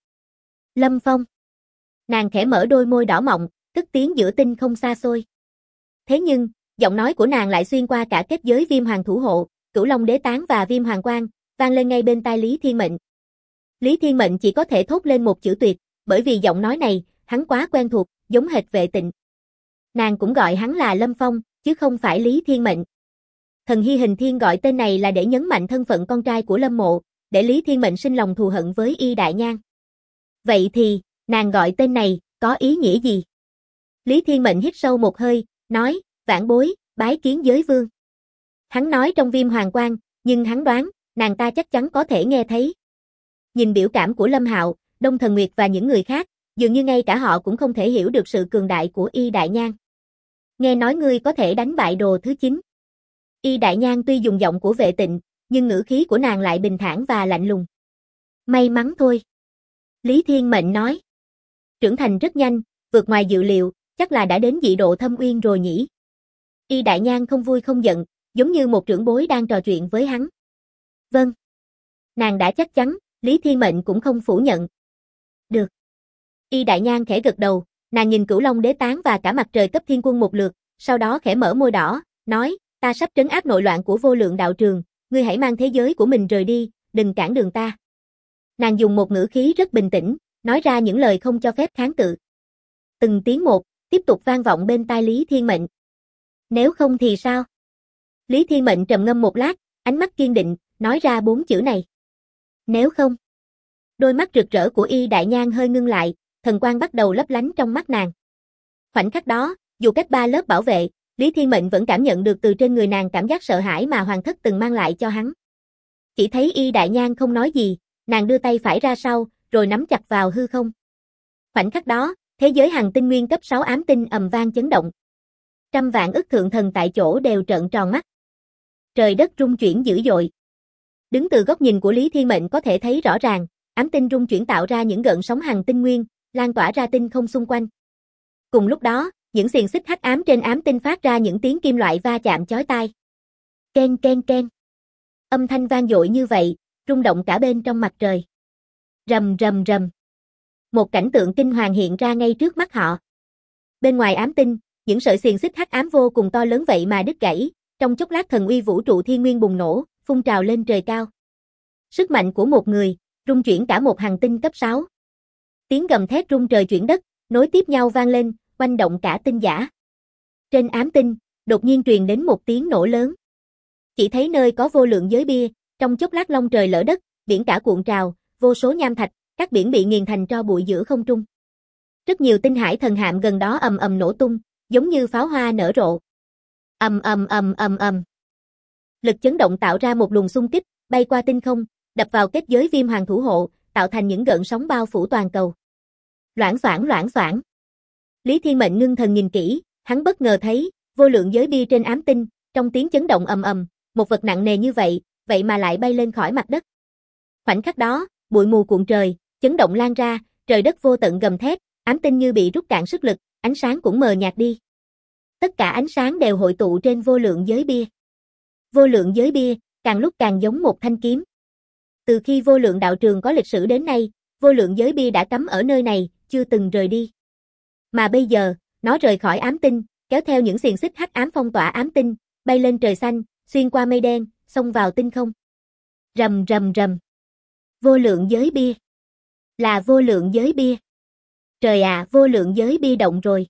Lâm Phong. Nàng khẽ mở đôi môi đỏ mọng, cất tiếng giữa tinh không xa xôi. Thế nhưng, giọng nói của nàng lại xuyên qua cả kết giới Viêm Hoàng thủ hộ, Cửu Long Đế Tán và Viêm Hoàng Quang, vang lên ngay bên tai Lý Thiên Mệnh. Lý Thiên Mệnh chỉ có thể thốt lên một chữ tuyệt, bởi vì giọng nói này, hắn quá quen thuộc, giống hệt Vệ Tịnh. Nàng cũng gọi hắn là Lâm Phong, chứ không phải Lý Thiên Mệnh. Thần Hy Hình Thiên gọi tên này là để nhấn mạnh thân phận con trai của Lâm Mộ, để Lý Thiên Mệnh sinh lòng thù hận với Y Đại Nhan. Vậy thì, nàng gọi tên này, có ý nghĩa gì? Lý Thiên Mệnh hít sâu một hơi, nói, vãn bối, bái kiến giới vương. Hắn nói trong Viêm Hoàng Quang, nhưng hắn đoán, nàng ta chắc chắn có thể nghe thấy. Nhìn biểu cảm của Lâm Hạo, Đông Thần Nguyệt và những người khác, dường như ngay cả họ cũng không thể hiểu được sự cường đại của Y Đại Nhan. Nghe nói ngươi có thể đánh bại đồ thứ 9. Y Đại Nhan tuy dùng giọng của Vệ Tịnh, nhưng ngữ khí của nàng lại bình thản và lạnh lùng. May mắn thôi. Lý Thiên Mệnh nói. Trưởng thành rất nhanh, vượt ngoài dự liệu, chắc là đã đến dị độ thâm uyên rồi nhỉ. Y Đại Nhan không vui không giận, giống như một trưởng bối đang trò chuyện với hắn. Vâng. Nàng đã chắc chắn, Lý Thiên Mệnh cũng không phủ nhận. Được. Y Đại Nhan khẽ gật đầu, nàng nhìn Cửu Long Đế Tán và cả mặt trời cấp thiên quân một lượt, sau đó khẽ mở môi đỏ, nói, ta sắp trấn áp nội loạn của vô lượng đạo trường, ngươi hãy mang thế giới của mình rời đi, đừng cản đường ta. Nàng dùng một ngữ khí rất bình tĩnh, nói ra những lời không cho phép kháng cự. Từng tiếng một, tiếp tục vang vọng bên tai Lý Thiên Mệnh. Nếu không thì sao? Lý Thiên Mệnh trầm ngâm một lát, ánh mắt kiên định, nói ra 4 chữ này. Nếu không. Đôi mắt rực rỡ của Y Đại Nhan hơi ngưng lại, thần quang bắt đầu lấp lánh trong mắt nàng. Khoảnh khắc đó, dù cách 3 lớp bảo vệ, Lý Thiên Mệnh vẫn cảm nhận được từ trên người nàng cảm giác sợ hãi mà Hoàng Thất từng mang lại cho hắn. Chỉ thấy Y Đại Nhan không nói gì, nàng đưa tay phải ra sau, rồi nắm chặt vào hư không. Khoảnh khắc đó, thế giới Hằng Tinh Nguyên cấp 6 ám tinh ầm vang chấn động. Trăm vạn ức thượng thần tại chỗ đều trợn tròn mắt. Trời đất rung chuyển dữ dội. Đứng từ góc nhìn của Lý Thiên Mệnh có thể thấy rõ ràng, ám tinh rung chuyển tạo ra những gợn sóng Hằng Tinh Nguyên, lan tỏa ra tinh không xung quanh. Cùng lúc đó, những xiềng xích hắc ám trên ám tinh phát ra những tiếng kim loại va chạm chói tai. Ken ken ken. Âm thanh vang dội như vậy, rung động cả bên trong mặt trời. Rầm rầm rầm. Một cảnh tượng kinh hoàng hiện ra ngay trước mắt họ. Bên ngoài ám tinh, những sợi xiềng xích hắc ám vô cùng to lớn vậy mà đứt gãy, trong chốc lát thần uy vũ trụ thiên nguyên bùng nổ, phun trào lên trời cao. Sức mạnh của một người, rung chuyển cả một hành tinh cấp 6. Tiếng gầm thét rung trời chuyển đất, nối tiếp nhau vang lên, oanh động cả tinh giả. Trên ám tinh, đột nhiên truyền đến một tiếng nổ lớn. Chỉ thấy nơi có vô lượng giới bia, trong chốc lát long trời lở đất, biển cả cuộn trào, vô số nham thạch, các biển bị nghiền thành tro bụi giữa không trung. Rất nhiều tinh hải thần hạm gần đó ầm ầm nổ tung, giống như pháo hoa nở rộ. Ầm ầm ầm ầm ầm. Lực chấn động tạo ra một luồng xung kích, bay qua tinh không, đập vào kết giới viêm hoàng thủ hộ, tạo thành những gợn sóng bao phủ toàn cầu. Loảng xoảng loảng xoảng. Lý Thiên Mệnh ngưng thần nhìn kỹ, hắn bất ngờ thấy, vô lượng giới bia trên ám tinh, trong tiếng chấn động ầm ầm, một vật nặng nề như vậy, vậy mà lại bay lên khỏi mặt đất. Khoảnh khắc đó, bụi mù cuộn trời, chấn động lan ra, trời đất vô tận gầm thét, ám tinh như bị rút cạn sức lực, ánh sáng cũng mờ nhạt đi. Tất cả ánh sáng đều hội tụ trên vô lượng giới bia. Vô lượng giới bia, càng lúc càng giống một thanh kiếm. Từ khi vô lượng đạo trường có lịch sử đến nay, vô lượng giới bia đã cắm ở nơi này, chưa từng rời đi. Mà bây giờ, nó rời khỏi ám tinh, kéo theo những xiềng xích hắc ám phong tỏa ám tinh, bay lên trời xanh, xuyên qua mây đen, xông vào tinh không. Rầm rầm rầm. Vô lượng giới bia. Là vô lượng giới bia. Trời ạ, vô lượng giới bia động rồi.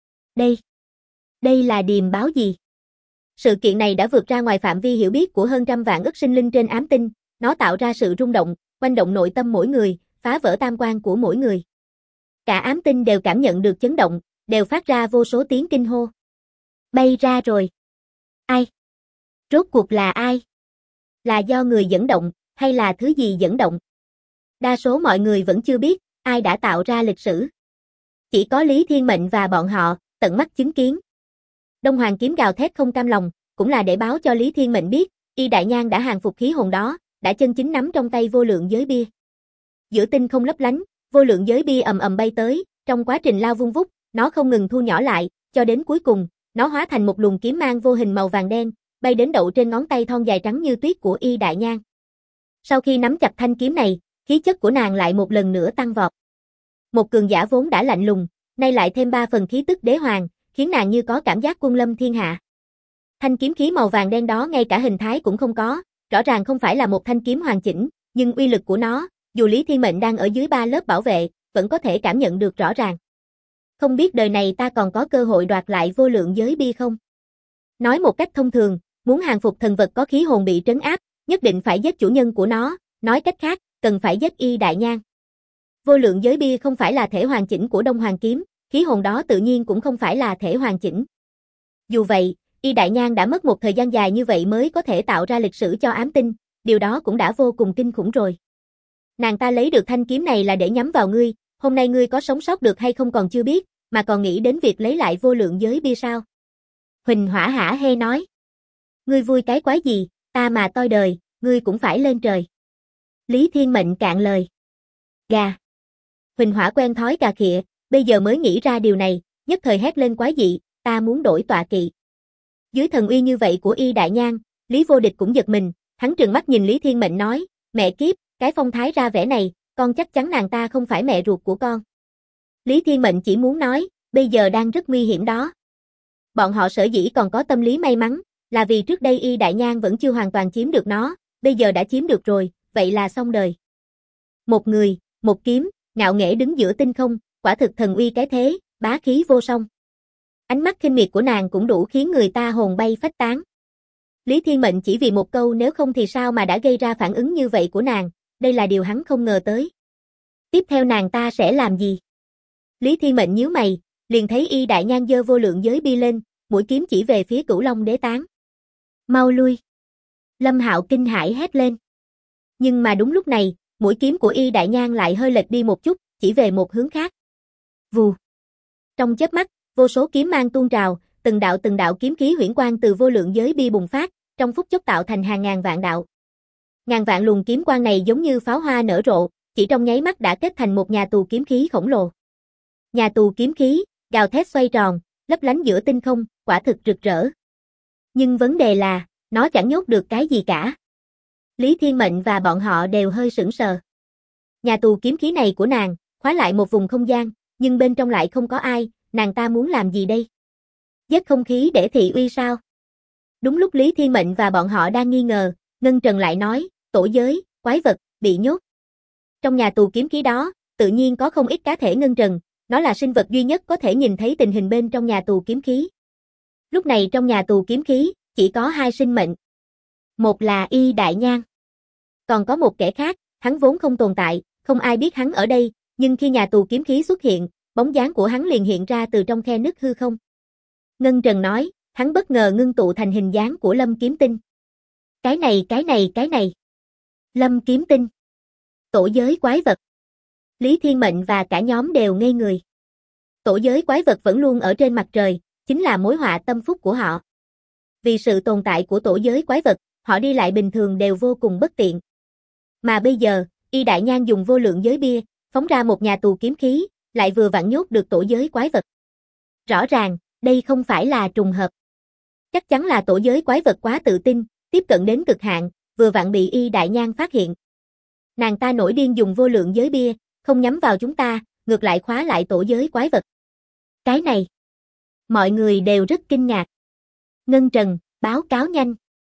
Đây là điềm báo gì? Sự kiện này đã vượt ra ngoài phạm vi hiểu biết của hơn trăm vạn ức sinh linh trên ám tinh, nó tạo ra sự rung động, quanh động nội tâm mỗi người, phá vỡ tam quan của mỗi người. Cả ám tinh đều cảm nhận được chấn động, đều phát ra vô số tiếng kinh hô. Bay ra rồi. Ai? Rốt cuộc là ai? Là do người dẫn động, hay là thứ gì dẫn động? Đa số mọi người vẫn chưa biết, ai đã tạo ra lịch sử. Chỉ có Lý Thiên Mệnh và bọn họ, tận mắt chứng kiến. Đông Hoàng kiếm gào thét không cam lòng, cũng là để báo cho Lý Thiên Mệnh biết, Y Đại Nhan đã hàng phục khí hồn đó, đã chân chính nắm trong tay vô lượng giới bia. Giữa tinh không lấp lánh, vô lượng giới bia ầm ầm bay tới, trong quá trình lao vung vút, nó không ngừng thu nhỏ lại, cho đến cuối cùng, nó hóa thành một luồng kiếm mang vô hình màu vàng đen, bay đến đậu trên ngón tay thon dài trắng như tuyết của Y Đại Nhan. Sau khi nắm chặt thanh kiếm này, khí chất của nàng lại một lần nữa tăng vọt. Một cường giả vốn đã lạnh lùng, nay lại thêm 3 phần khí tức đế hoàng, khiến nàng như có cảm giác quân lâm thiên hạ. Thanh kiếm khí màu vàng đen đó ngay cả hình thái cũng không có, rõ ràng không phải là một thanh kiếm hoàn chỉnh, nhưng uy lực của nó, dù Lý Thiên Mệnh đang ở dưới 3 lớp bảo vệ, vẫn có thể cảm nhận được rõ ràng. Không biết đời này ta còn có cơ hội đoạt lại vô lượng giới bia không? Nói một cách thông thường, muốn hàng phục thần vật có khí hồn bị trấn áp, nhất định phải giết chủ nhân của nó, nói cách khác, cần phải giết Y Đại Nhan. Vô lượng giới bia không phải là thể hoàn chỉnh của Đông Hoàng kiếm, khí hồn đó tự nhiên cũng không phải là thể hoàn chỉnh. Dù vậy, Y Đại Nhan đã mất một thời gian dài như vậy mới có thể tạo ra lịch sử cho ám tinh, điều đó cũng đã vô cùng kinh khủng rồi. Nàng ta lấy được thanh kiếm này là để nhắm vào ngươi, hôm nay ngươi có sống sót được hay không còn chưa biết, mà còn nghĩ đến việc lấy lại vô lượng giới bia sao? Huỳnh Hỏa hả hê nói. Ngươi vui cái quái gì, ta mà toi đời, ngươi cũng phải lên trời. Lý Thiên Mệnh cạn lời. Gà. Huỳnh Hỏa quen thói cà khịa, bây giờ mới nghĩ ra điều này, nhất thời hét lên quái dị, ta muốn đổi tọa kỵ. Dưới thần uy như vậy của Y Đại Nhan, Lý Vô Địch cũng giật mình, hắn trừng mắt nhìn Lý Thiên Mệnh nói, mẹ kiếp, cái phong thái ra vẻ này, con chắc chắn nàng ta không phải mẹ ruột của con. Lý Thiên Mệnh chỉ muốn nói, bây giờ đang rất nguy hiểm đó. Bọn họ sở dĩ còn có tâm lý may mắn, là vì trước đây Y Đại Nhan vẫn chưa hoàn toàn chiếm được nó, bây giờ đã chiếm được rồi, vậy là xong đời. Một người, một kiếm, ngạo nghễ đứng giữa tinh không, quả thực thần uy cái thế, bá khí vô song. Ánh mắt khinh miệt của nàng cũng đủ khiến người ta hồn bay phách tán. Lý Thiên Mệnh chỉ vì một câu nếu không thì sao mà đã gây ra phản ứng như vậy của nàng, đây là điều hắn không ngờ tới. Tiếp theo nàng ta sẽ làm gì? Lý Thiên Mệnh nhíu mày, liền thấy Y Đại Nhan giơ vô lượng giới bi lên, mũi kiếm chỉ về phía Cửu Long Đế Tán. Mau lui! Lâm Hạo kinh hãi hét lên. Nhưng mà đúng lúc này, mũi kiếm của Y Đại Nhan lại hơi lệch đi một chút, chỉ về một hướng khác. Vù! Trong chớp mắt, vô số kiếm mang tuôn trào, từng đạo kiếm khí huyễn quang từ vô lượng giới bi bùng phát, trong phút chốc tạo thành hàng ngàn vạn đạo. Ngàn vạn luồng kiếm quang này giống như pháo hoa nở rộ, chỉ trong nháy mắt đã kết thành một nhà tù kiếm khí khổng lồ. Nhà tù kiếm khí, gào thét xoay tròn, lấp lánh giữa tinh không, quả thực rực rỡ. Nhưng vấn đề là, nó chẳng nhốt được cái gì cả. Lý Thiên Mệnh và bọn họ đều hơi sững sờ. Nhà tù kiếm khí này của nàng, khóa lại một vùng không gian, nhưng bên trong lại không có ai, nàng ta muốn làm gì đây? Giết không khí để thị uy sao? Đúng lúc Lý Thiên Mệnh và bọn họ đang nghi ngờ, Ngân Trần lại nói, tổ giới, quái vật, bị nhốt. Trong nhà tù kiếm khí đó, tự nhiên có không ít cá thể Ngân Trần, nó là sinh vật duy nhất có thể nhìn thấy tình hình bên trong nhà tù kiếm khí. Lúc này trong nhà tù kiếm khí, chỉ có hai sinh mệnh. Một là Y Đại Nhan. Còn có một kẻ khác, hắn vốn không tồn tại, không ai biết hắn ở đây, nhưng khi nhà tù kiếm khí xuất hiện, bóng dáng của hắn liền hiện ra từ trong khe nứt hư không. Ngân Trần nói, hắn bất ngờ ngưng tụ thành hình dáng của Lâm Kiếm Tinh. Cái này. Lâm Kiếm Tinh. Tổ giới quái vật. Lý Thiên Mệnh và cả nhóm đều ngây người. Tổ giới quái vật vẫn luôn ở trên mặt trời, chính là mối họa tâm phúc của họ. Vì sự tồn tại của tổ giới quái vật, họ đi lại bình thường đều vô cùng bất tiện. Mà bây giờ, Y Đại Nhan dùng vô lượng giới bia, phóng ra một nhà tù kiếm khí, lại vừa vặn nhốt được tổ giới quái vật. Rõ ràng, đây không phải là trùng hợp. Chắc chắn là tổ giới quái vật quá tự tin, tiếp cận đến cực hạn, vừa vặn bị Y Đại Nhan phát hiện. Nàng ta nổi điên dùng vô lượng giới bia, không nhắm vào chúng ta, ngược lại khóa lại tổ giới quái vật. Cái này, mọi người đều rất kinh ngạc. Ngân Trần, báo cáo nhanh.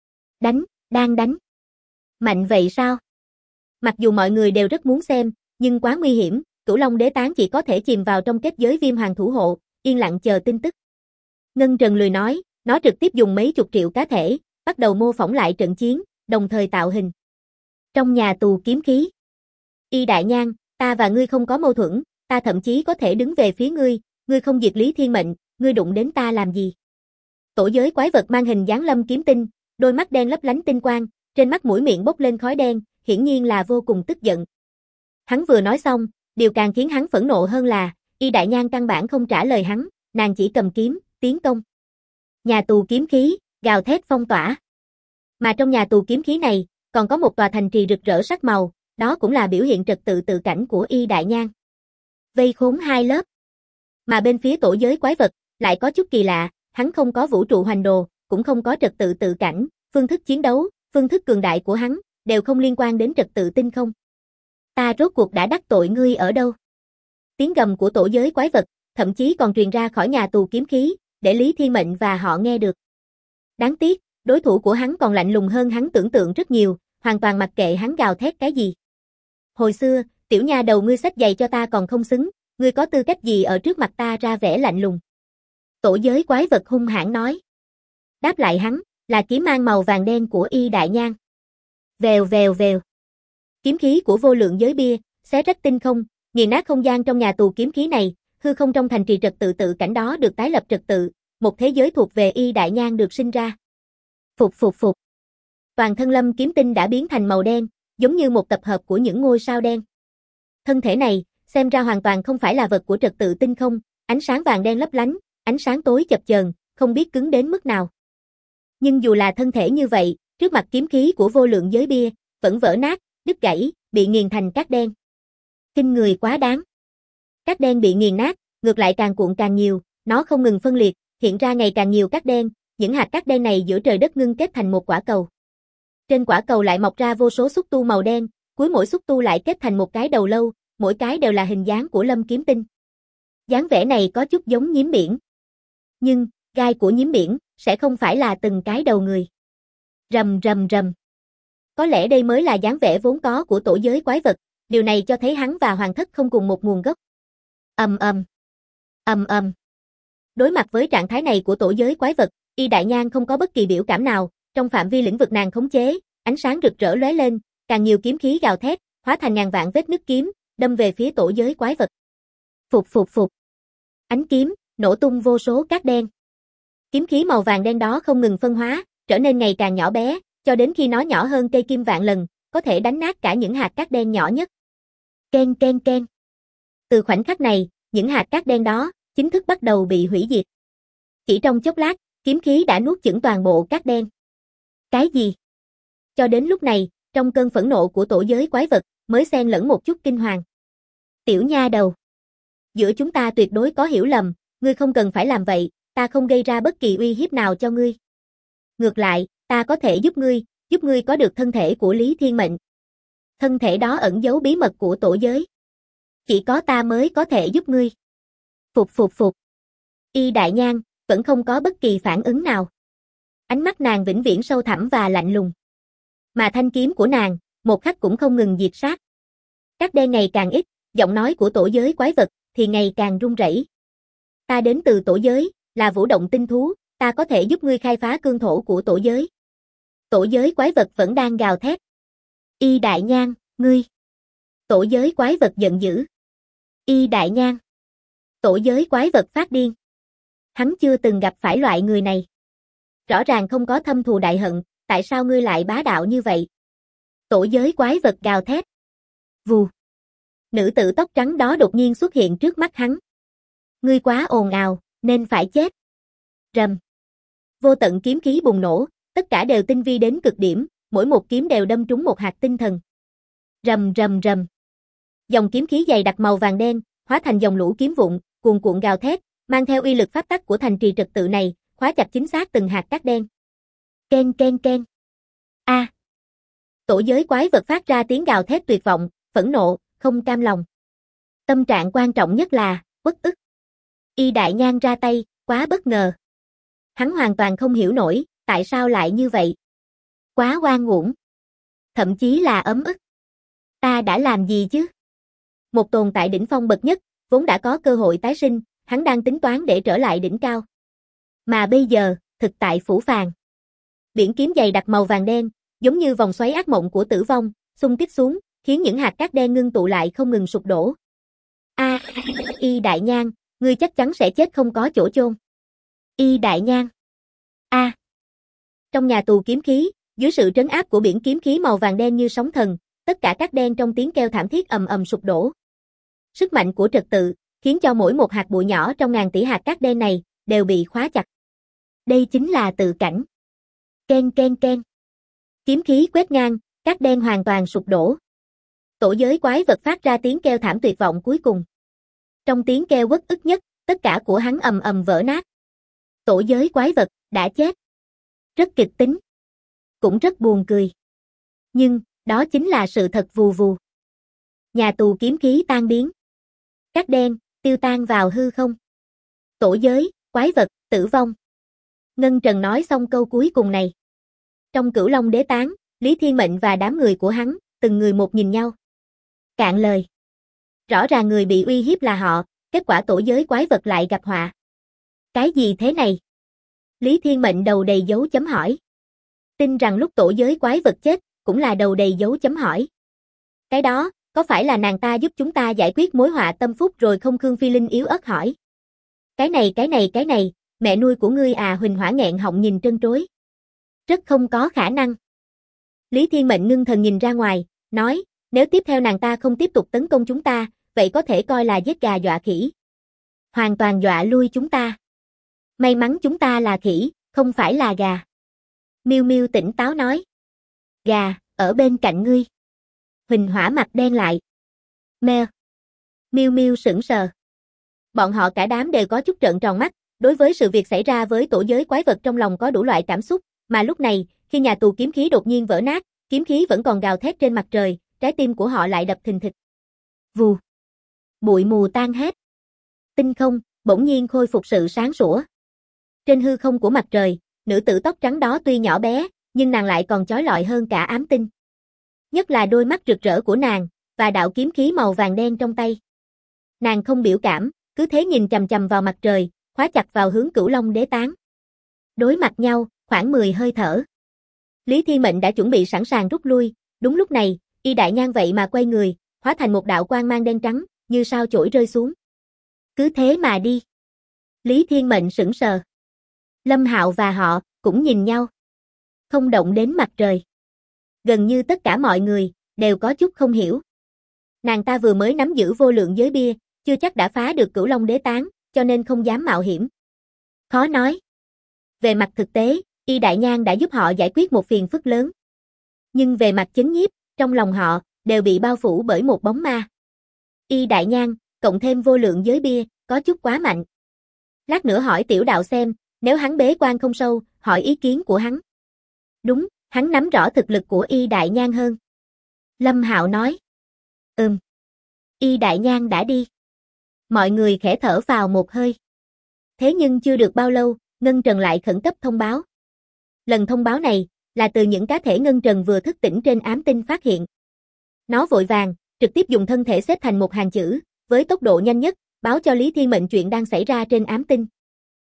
Đang đánh. Mạnh vậy sao? Mặc dù mọi người đều rất muốn xem, nhưng quá nguy hiểm, Cửu Long Đế Tán chỉ có thể chìm vào trong kết giới Viêm Hoàng thủ hộ, yên lặng chờ tin tức. Ngân Trần lười nói, nó trực tiếp dùng mấy chục triệu cá thể, bắt đầu mô phỏng lại trận chiến, đồng thời tạo hình. Trong nhà tù kiếm khí. Y Đại Nhan, ta và ngươi không có mâu thuẫn, ta thậm chí có thể đứng về phía ngươi không diệt Lý Thiên Mệnh, ngươi đụng đến ta làm gì? Tổ giới quái vật mang hình dáng Lâm Kiếm Tinh, đôi mắt đen lấp lánh tinh quang, trên mắt mũi miệng bốc lên khói đen, hiển nhiên là vô cùng tức giận. Hắn vừa nói xong, điều càng khiến hắn phẫn nộ hơn là, Y Đại Nhan căn bản không trả lời hắn, nàng chỉ cầm kiếm, tiến công. Nhà tù kiếm khí, gào thét phong tỏa. Mà trong nhà tù kiếm khí này, còn có một tòa thành trì rực rỡ sắc màu, đó cũng là biểu hiện trật tự tự cảnh của Y Đại Nhan. Vây khốn hai lớp. Mà bên phía tổ giới quái vật, lại có chút kỳ lạ, hắn không có vũ trụ hoành đồ, cũng không có trật tự tự cảnh, phương thức chiến đấu, phương thức cường đại của hắn, đều không liên quan đến trật tự tinh không. Ta rốt cuộc đã đắc tội ngươi ở đâu? Tiếng gầm của tổ giới quái vật, thậm chí còn truyền ra khỏi nhà tù kiếm khí, để Lý Thiên Mệnh và họ nghe được. Đáng tiếc, đối thủ của hắn còn lạnh lùng hơn hắn tưởng tượng rất nhiều, hoàn toàn mặc kệ hắn gào thét cái gì. Hồi xưa, tiểu nha đầu ngươi xách giày cho ta còn không xứng, ngươi có tư cách gì ở trước mặt ta ra vẻ lạnh lùng? Tổ giới quái vật hung hãn nói. Đáp lại hắn, là kiếm mang màu vàng đen của Y Đại Nhan. Vèo vèo vèo. Kiếm khí của vô lượng giới bia, xé rách tinh không, nghiền nát không gian trong nhà tù kiếm khí này, hư không trong thành trì trật tự tự cảnh đó được tái lập trật tự, một thế giới thuộc về Y Đại Nhan được sinh ra. Phục. Toàn thân Lâm Kiếm Tinh đã biến thành màu đen, giống như một tập hợp của những ngôi sao đen. Thân thể này, xem ra hoàn toàn không phải là vật của trật tự tinh không, ánh sáng vàng đen lấp lánh, ánh sáng tối chập chờn, không biết cứng đến mức nào. Nhưng dù là thân thể như vậy, trước mặt kiếm khí của vô lượng giới bia, vẫn vỡ nát, đứt gãy, bị nghiền thành cát đen. Kinh người quá đáng. Cát đen bị nghiền nát, ngược lại càng cuộn càng nhiều, nó không ngừng phân liệt, hiện ra ngày càng nhiều cát đen, những hạt cát đen này giữa trời đất ngưng kết thành một quả cầu. Trên quả cầu lại mọc ra vô số xúc tu màu đen, cuối mỗi xúc tu lại kết thành một cái đầu lâu, mỗi cái đều là hình dáng của Lâm Kiếm Tinh. Dáng vẻ này có chút giống nhím biển. Nhưng, gai của nhím biển sẽ không phải là từng cái đầu người. Rầm rầm rầm. Có lẽ đây mới là dáng vẻ vốn có của tổ giới quái vật, điều này cho thấy hắn và Hoàng Thất không cùng một nguồn gốc. Ầm ầm. Ầm ầm. Đối mặt với trạng thái này của tổ giới quái vật, Y Đại Nhan không có bất kỳ biểu cảm nào, trong phạm vi lĩnh vực nàng khống chế, ánh sáng rực rỡ lóe lên, càng nhiều kiếm khí gào thét, hóa thành ngàn vạn vết nứt kiếm, đâm về phía tổ giới quái vật. Phục phục phục. Ánh kiếm, nổ tung vô số cát đen. Kiếm khí màu vàng đen đó không ngừng phân hóa, trở nên ngày càng nhỏ bé, cho đến khi nó nhỏ hơn cây kim vạn lần, có thể đánh nát cả những hạt cát đen nhỏ nhất. Ken ken ken. Từ khoảnh khắc này, những hạt cát đen đó chính thức bắt đầu bị hủy diệt. Chỉ trong chốc lát, kiếm khí đã nuốt chửng toàn bộ cát đen. Cái gì? Cho đến lúc này, trong cơn phẫn nộ của tổ giới quái vật, mới xen lẫn một chút kinh hoàng. Tiểu nha đầu. Giữa chúng ta tuyệt đối có hiểu lầm, ngươi không cần phải làm vậy, ta không gây ra bất kỳ uy hiếp nào cho ngươi. Ngược lại, ta có thể giúp ngươi có được thân thể của Lý Thiên Mệnh. Thân thể đó ẩn giấu bí mật của tổ giới. Chỉ có ta mới có thể giúp ngươi. Phục phục phục. Y Đại Nhan vẫn không có bất kỳ phản ứng nào. Ánh mắt nàng vĩnh viễn sâu thẳm và lạnh lùng. Mà thanh kiếm của nàng, một khắc cũng không ngừng diệt sát. Cát đen ngày càng ít, giọng nói của tổ giới quái vật thì ngày càng run rẩy. Ta đến từ tổ giới, là vũ động tinh thú, ta có thể giúp ngươi khai phá cương thổ của tổ giới. Tổ giới quái vật vẫn đang gào thét. Y Đại Nhan, ngươi. Tổ giới quái vật giận dữ. Y Đại Nhan. Tổ giới quái vật phát điên. Hắn chưa từng gặp phải loại người này. Rõ ràng không có thâm thù đại hận, tại sao ngươi lại bá đạo như vậy? Tổ giới quái vật gào thét. Vù. Nữ tử tóc trắng đó đột nhiên xuất hiện trước mắt hắn. Ngươi quá ồn ào, nên phải chết. Rầm. Vô tận kiếm khí bùng nổ, tất cả đều tinh vi đến cực điểm, mỗi một kiếm đều đâm trúng một hạt tinh thần. Rầm rầm rầm. Dòng kiếm khí dày đặc màu vàng đen, hóa thành dòng lũ kiếm vụn, cuồn cuộn gào thét, mang theo uy lực pháp tắc của thành trì trật tự này, khóa chặt chính xác từng hạt cát đen. Ken ken ken. A. Tổ giới quái vật phát ra tiếng gào thét tuyệt vọng, phẫn nộ, không cam lòng. Tâm trạng quan trọng nhất là uất ức. Y Đại Nhan ra tay, quá bất ngờ. Hắn hoàn toàn không hiểu nổi, tại sao lại như vậy. Quá oan uổng. Thậm chí là ấm ức. Ta đã làm gì chứ? Một tồn tại đỉnh phong bậc nhất, vốn đã có cơ hội tái sinh, hắn đang tính toán để trở lại đỉnh cao. Mà bây giờ, thực tại phũ phàng. Biển kiếm dày đặc màu vàng đen, giống như vòng xoáy ác mộng của tử vong, xung kích xuống, khiến những hạt cát đen ngưng tụ lại không ngừng sụp đổ. A, Y Đại Nhan, ngươi chắc chắn sẽ chết không có chỗ chôn. Y Đại Nhan. A. Trong nhà tù kiếm khí, dưới sự trấn áp của biển kiếm khí màu vàng đen như sóng thần, tất cả cát đen trong tiếng kêu thảm thiết ầm ầm sụp đổ. Sức mạnh của trật tự khiến cho mỗi một hạt bụi nhỏ trong ngàn tỷ hạt cát đen này đều bị khóa chặt. Đây chính là tự cảnh. Ken ken ken. Kiếm khí quét ngang, cát đen hoàn toàn sụp đổ. Tổ giới quái vật phát ra tiếng kêu thảm tuyệt vọng cuối cùng. Trong tiếng kêu uất ức nhất, tất cả của hắn ầm ầm vỡ nát. Tổ giới quái vật đã chết. Rất kịch tính. Cũng rất buồn cười. Nhưng, đó chính là sự thật vù vù. Nhà tù kiếm khí tan biến. Cát đen, tiêu tan vào hư không. Tổ giới, quái vật, tử vong. Ngân Trần nói xong câu cuối cùng này. Trong Cửu Long Đế Tán, Lý Thiên Mệnh và đám người của hắn, từng người một nhìn nhau. Cạn lời. Rõ ràng người bị uy hiếp là họ, kết quả tổ giới quái vật lại gặp họa. Cái gì thế này? Lý Thiên Mệnh đầu đầy dấu chấm hỏi. Tin rằng lúc tổ giới quái vật chết, cũng là đầu đầy dấu chấm hỏi. Cái đó, có phải là nàng ta giúp chúng ta giải quyết mối họa tâm phúc rồi không? Khương Phi Linh yếu ớt hỏi. Cái này, mẹ nuôi của ngươi à? Huỳnh Hỏa nghẹn họng nhìn trân trối. Rất không có khả năng. Lý Thiên Mệnh ngưng thần nhìn ra ngoài, nói, nếu tiếp theo nàng ta không tiếp tục tấn công chúng ta, vậy có thể coi là giết gà dọa khỉ. Hoàn toàn dọa lui chúng ta. May mắn chúng ta là khỉ, không phải là gà. Miu Miu tỉnh táo nói. Gà, ở bên cạnh ngươi. Huỳnh Hỏa mặt đen lại. Meo. Miu Miu sững sờ. Bọn họ cả đám đều có chút trợn tròn mắt, đối với sự việc xảy ra với tổ giới quái vật trong lòng có đủ loại cảm xúc, mà lúc này, khi nhà tù kiếm khí đột nhiên vỡ nát, kiếm khí vẫn còn gào thét trên mặt trời, trái tim của họ lại đập thình thịch. Vù. Bụi mù tan hết. Tinh không, bỗng nhiên khôi phục sự sáng sủa. Trên hư không của mặt trời, nữ tử tóc trắng đó tuy nhỏ bé, nhưng nàng lại còn chói lọi hơn cả ám tinh. Nhất là đôi mắt rực rỡ của nàng, và đạo kiếm khí màu vàng đen trong tay. Nàng không biểu cảm, cứ thế nhìn chằm chằm vào mặt trời, khóa chặt vào hướng Cửu Long Đế Tán. Đối mặt nhau, khoảng 10 hơi thở. Lý Thiên Mệnh đã chuẩn bị sẵn sàng rút lui, đúng lúc này, Y Đại Nhan vậy mà quay người, hóa thành một đạo quang mang đen trắng, như sao chổi rơi xuống. Cứ thế mà đi. Lý Thiên Mệnh sững sờ. Lâm Hạo và họ cũng nhìn nhau. Không động đến mặt trời. Gần như tất cả mọi người đều có chút không hiểu. Nàng ta vừa mới nắm giữ vô lượng giới bia, chưa chắc đã phá được Cửu Long Đế Tán, cho nên không dám mạo hiểm. Khó nói. Về mặt thực tế, Y Đại Nhan đã giúp họ giải quyết một phiền phức lớn. Nhưng về mặt chấn nhiếp, trong lòng họ đều bị bao phủ bởi một bóng ma. Y Đại Nhan, cộng thêm vô lượng giới bia, có chút quá mạnh. Lát nữa hỏi Tiểu Đạo xem, nếu hắn bế quan không sâu, hỏi ý kiến của hắn. Đúng, hắn nắm rõ thực lực của Y Đại Nhan hơn. Lâm Hạo nói. Y Đại Nhan đã đi. Mọi người khẽ thở vào một hơi. Thế nhưng chưa được bao lâu, Ngân Trần lại khẩn cấp thông báo. Lần thông báo này, là từ những cá thể Ngân Trần vừa thức tỉnh trên ám tinh phát hiện. Nó vội vàng, trực tiếp dùng thân thể xếp thành một hàng chữ, với tốc độ nhanh nhất, báo cho Lý Thiên Mệnh chuyện đang xảy ra trên ám tinh.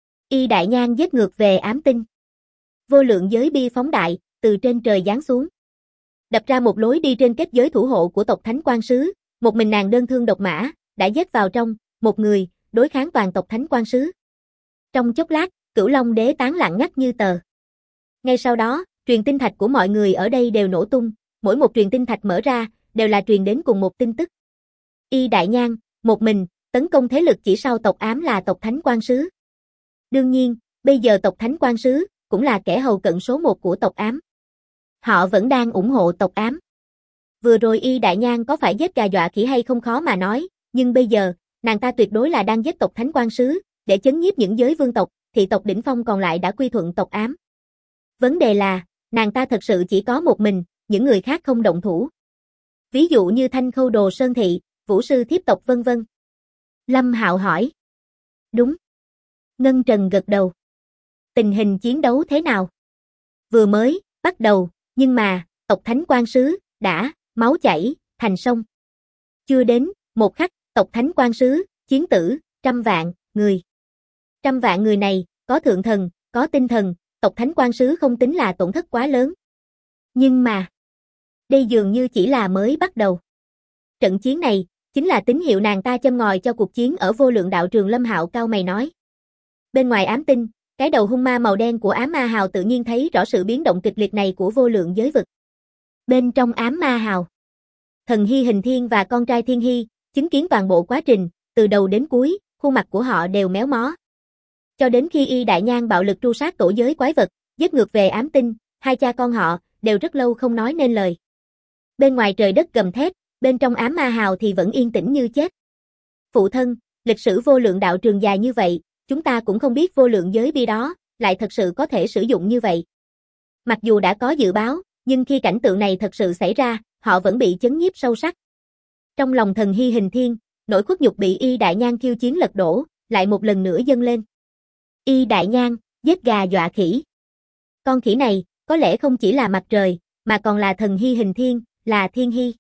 Y Đại Nhan giết ngược về ám tinh. Vô lượng giới bia phóng đại, từ trên trời giáng xuống. Đập ra một lối đi trên kết giới thủ hộ của tộc Thánh Quan Sứ, một mình nàng đơn thương độc mã, đã giết vào trong, một người, đối kháng toàn tộc Thánh Quan Sứ. Trong chốc lát, Cửu Long Đế Tán lặng ngắt như tờ. Ngay sau đó, truyền tinh thạch của mọi người ở đây đều nổ tung, mỗi một truyền tinh thạch mở ra, đều là truyền đến cùng một tin tức. Y Đại Nhan, một mình, tấn công thế lực chỉ sau tộc ám là tộc Thánh Quan Sứ. Đương nhiên, bây giờ tộc Thánh Quan Sứ, cũng là kẻ hầu cận số 1 của tộc ám. Họ vẫn đang ủng hộ tộc ám. Vừa rồi Y Đại Nhan có phải giết gà dọa khỉ hay không khó mà nói, nhưng bây giờ, nàng ta tuyệt đối là đang giết tộc Thánh Quan Sứ, để chấn nhiếp những giới vương tộc, thì tộc đỉnh phong còn lại đã quy thuận tộc ám. Vấn đề là, nàng ta thật sự chỉ có một mình, những người khác không động thủ. Ví dụ như Thanh Khâu Đồ Sơn Thị, Vũ Sư Thiếp tộc vân vân. Lâm Hạo hỏi. Đúng. Ngân Trần gật đầu. Tình hình chiến đấu thế nào? Vừa mới bắt đầu, nhưng mà, tộc Thánh Quan Sứ đã máu chảy thành sông. Chưa đến một khắc, tộc Thánh Quan Sứ chiến tử 100 vạn người. 100 vạn người này, có thượng thần, có tinh thần, tộc Thánh Quan Sứ không tính là tổn thất quá lớn. Nhưng mà, đây dường như chỉ là mới bắt đầu. Trận chiến này, chính là tín hiệu nàng ta châm ngòi cho cuộc chiến ở vô lượng đạo trường. Lâm Hạo cao mày nói. Bên ngoài ám tinh, cái đầu hung ma màu đen của ám ma hào tự nhiên thấy rõ sự biến động kịch liệt này của vô lượng giới vực. Bên trong ám ma hào, thần Hy Hình Thiên và con trai Thiên Hy, chứng kiến toàn bộ quá trình, từ đầu đến cuối, khuôn mặt của họ đều méo mó. Cho đến khi Y Đại Nhan bạo lực tru sát tổ giới quái vật, giết ngược về ám tinh, hai cha con họ, đều rất lâu không nói nên lời. Bên ngoài trời đất gầm thét, bên trong ám ma hào thì vẫn yên tĩnh như chết. Phụ thân, lịch sử vô lượng đạo trường dài như vậy, chúng ta cũng không biết vô lượng giới bia đó, lại thật sự có thể sử dụng như vậy. Mặc dù đã có dự báo, nhưng khi cảnh tượng này thật sự xảy ra, họ vẫn bị chấn nhiếp sâu sắc. Trong lòng thần Hy Hình Thiên, nỗi khuất nhục bị Y Đại Nhan khiêu chiến lật đổ, lại một lần nữa dâng lên. Y Đại Nhan, giết gà dọa khỉ. Con khỉ này, có lẽ không chỉ là mặt trời, mà còn là thần Hy Hình Thiên, là Thiên Hy.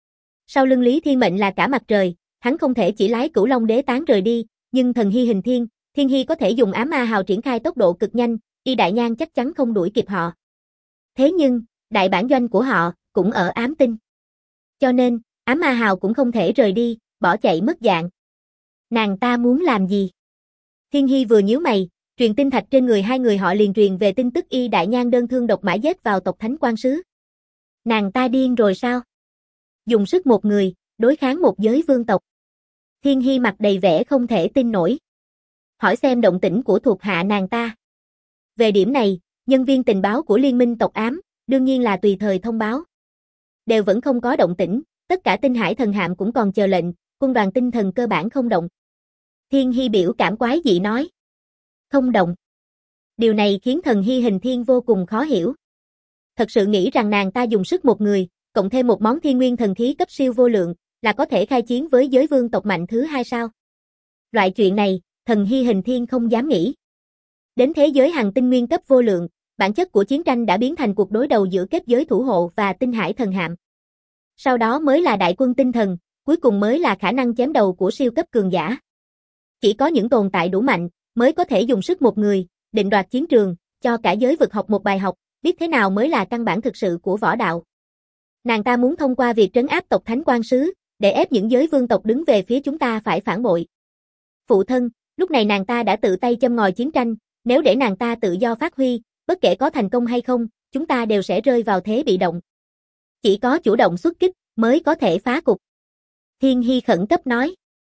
Sau lưng Lý Thiên Mệnh là cả mặt trời, hắn không thể chỉ lái Cửu Long Đế Tán rời đi, nhưng thần Hy Hình Thiên, Thiên Hy có thể dùng ám ma hào triển khai tốc độ cực nhanh, Y Đại Nhan chắc chắn không đuổi kịp họ. Thế nhưng, đại bản doanh của họ, cũng ở ám tinh. Cho nên, ám ma hào cũng không thể rời đi, bỏ chạy mất dạng. Nàng ta muốn làm gì? Thiên Hy vừa nhíu mày, truyền tinh thạch trên người hai người họ liền truyền về tin tức Y Đại Nhan đơn thương độc mã giết vào tộc Thánh Quan Sứ. Nàng ta điên rồi sao? Dùng sức một người, đối kháng một giới vương tộc. Thiên Hy mặt đầy vẻ không thể tin nổi. hỏi xem động tĩnh của thuộc hạ nàng ta. Về điểm này, nhân viên tình báo của Liên minh tộc ám, đương nhiên là tùy thời thông báo. Đều vẫn không có động tĩnh, tất cả tinh hải thần hạm cũng còn chờ lệnh, quân đoàn tinh thần cơ bản không động. Thiên Hy biểu cảm quái dị nói. Không động. Điều này khiến Thần Hy Hình Thiên vô cùng khó hiểu. Thật sự nghĩ rằng nàng ta dùng sức một người, cộng thêm một món thiên nguyên thần khí cấp siêu vô lượng, là có thể khai chiến với giới vương tộc mạnh thứ hai sao? Loại chuyện này, Thần Hy Hình Thiên không dám nghĩ. Đến thế giới hành tinh nguyên cấp vô lượng, bản chất của chiến tranh đã biến thành cuộc đối đầu giữa kết giới thủ hộ và tinh hải thần hạm. Sau đó mới là đại quân tinh thần, cuối cùng mới là khả năng chém đầu của siêu cấp cường giả. Chỉ có những tồn tại đủ mạnh, mới có thể dùng sức một người, định đoạt chiến trường, cho cả giới vực học một bài học, biết thế nào mới là căn bản thực sự của võ đạo. Nàng ta muốn thông qua việc trấn áp tộc Thánh Quan Sứ, để ép những giới vương tộc đứng về phía chúng ta phải phản bội. Phụ thân, lúc này nàng ta đã tự tay châm ngòi chiến tranh, nếu để nàng ta tự do phát huy, bất kể có thành công hay không, chúng ta đều sẽ rơi vào thế bị động. Chỉ có chủ động xuất kích, mới có thể phá cục. Thiên Hy khẩn cấp nói.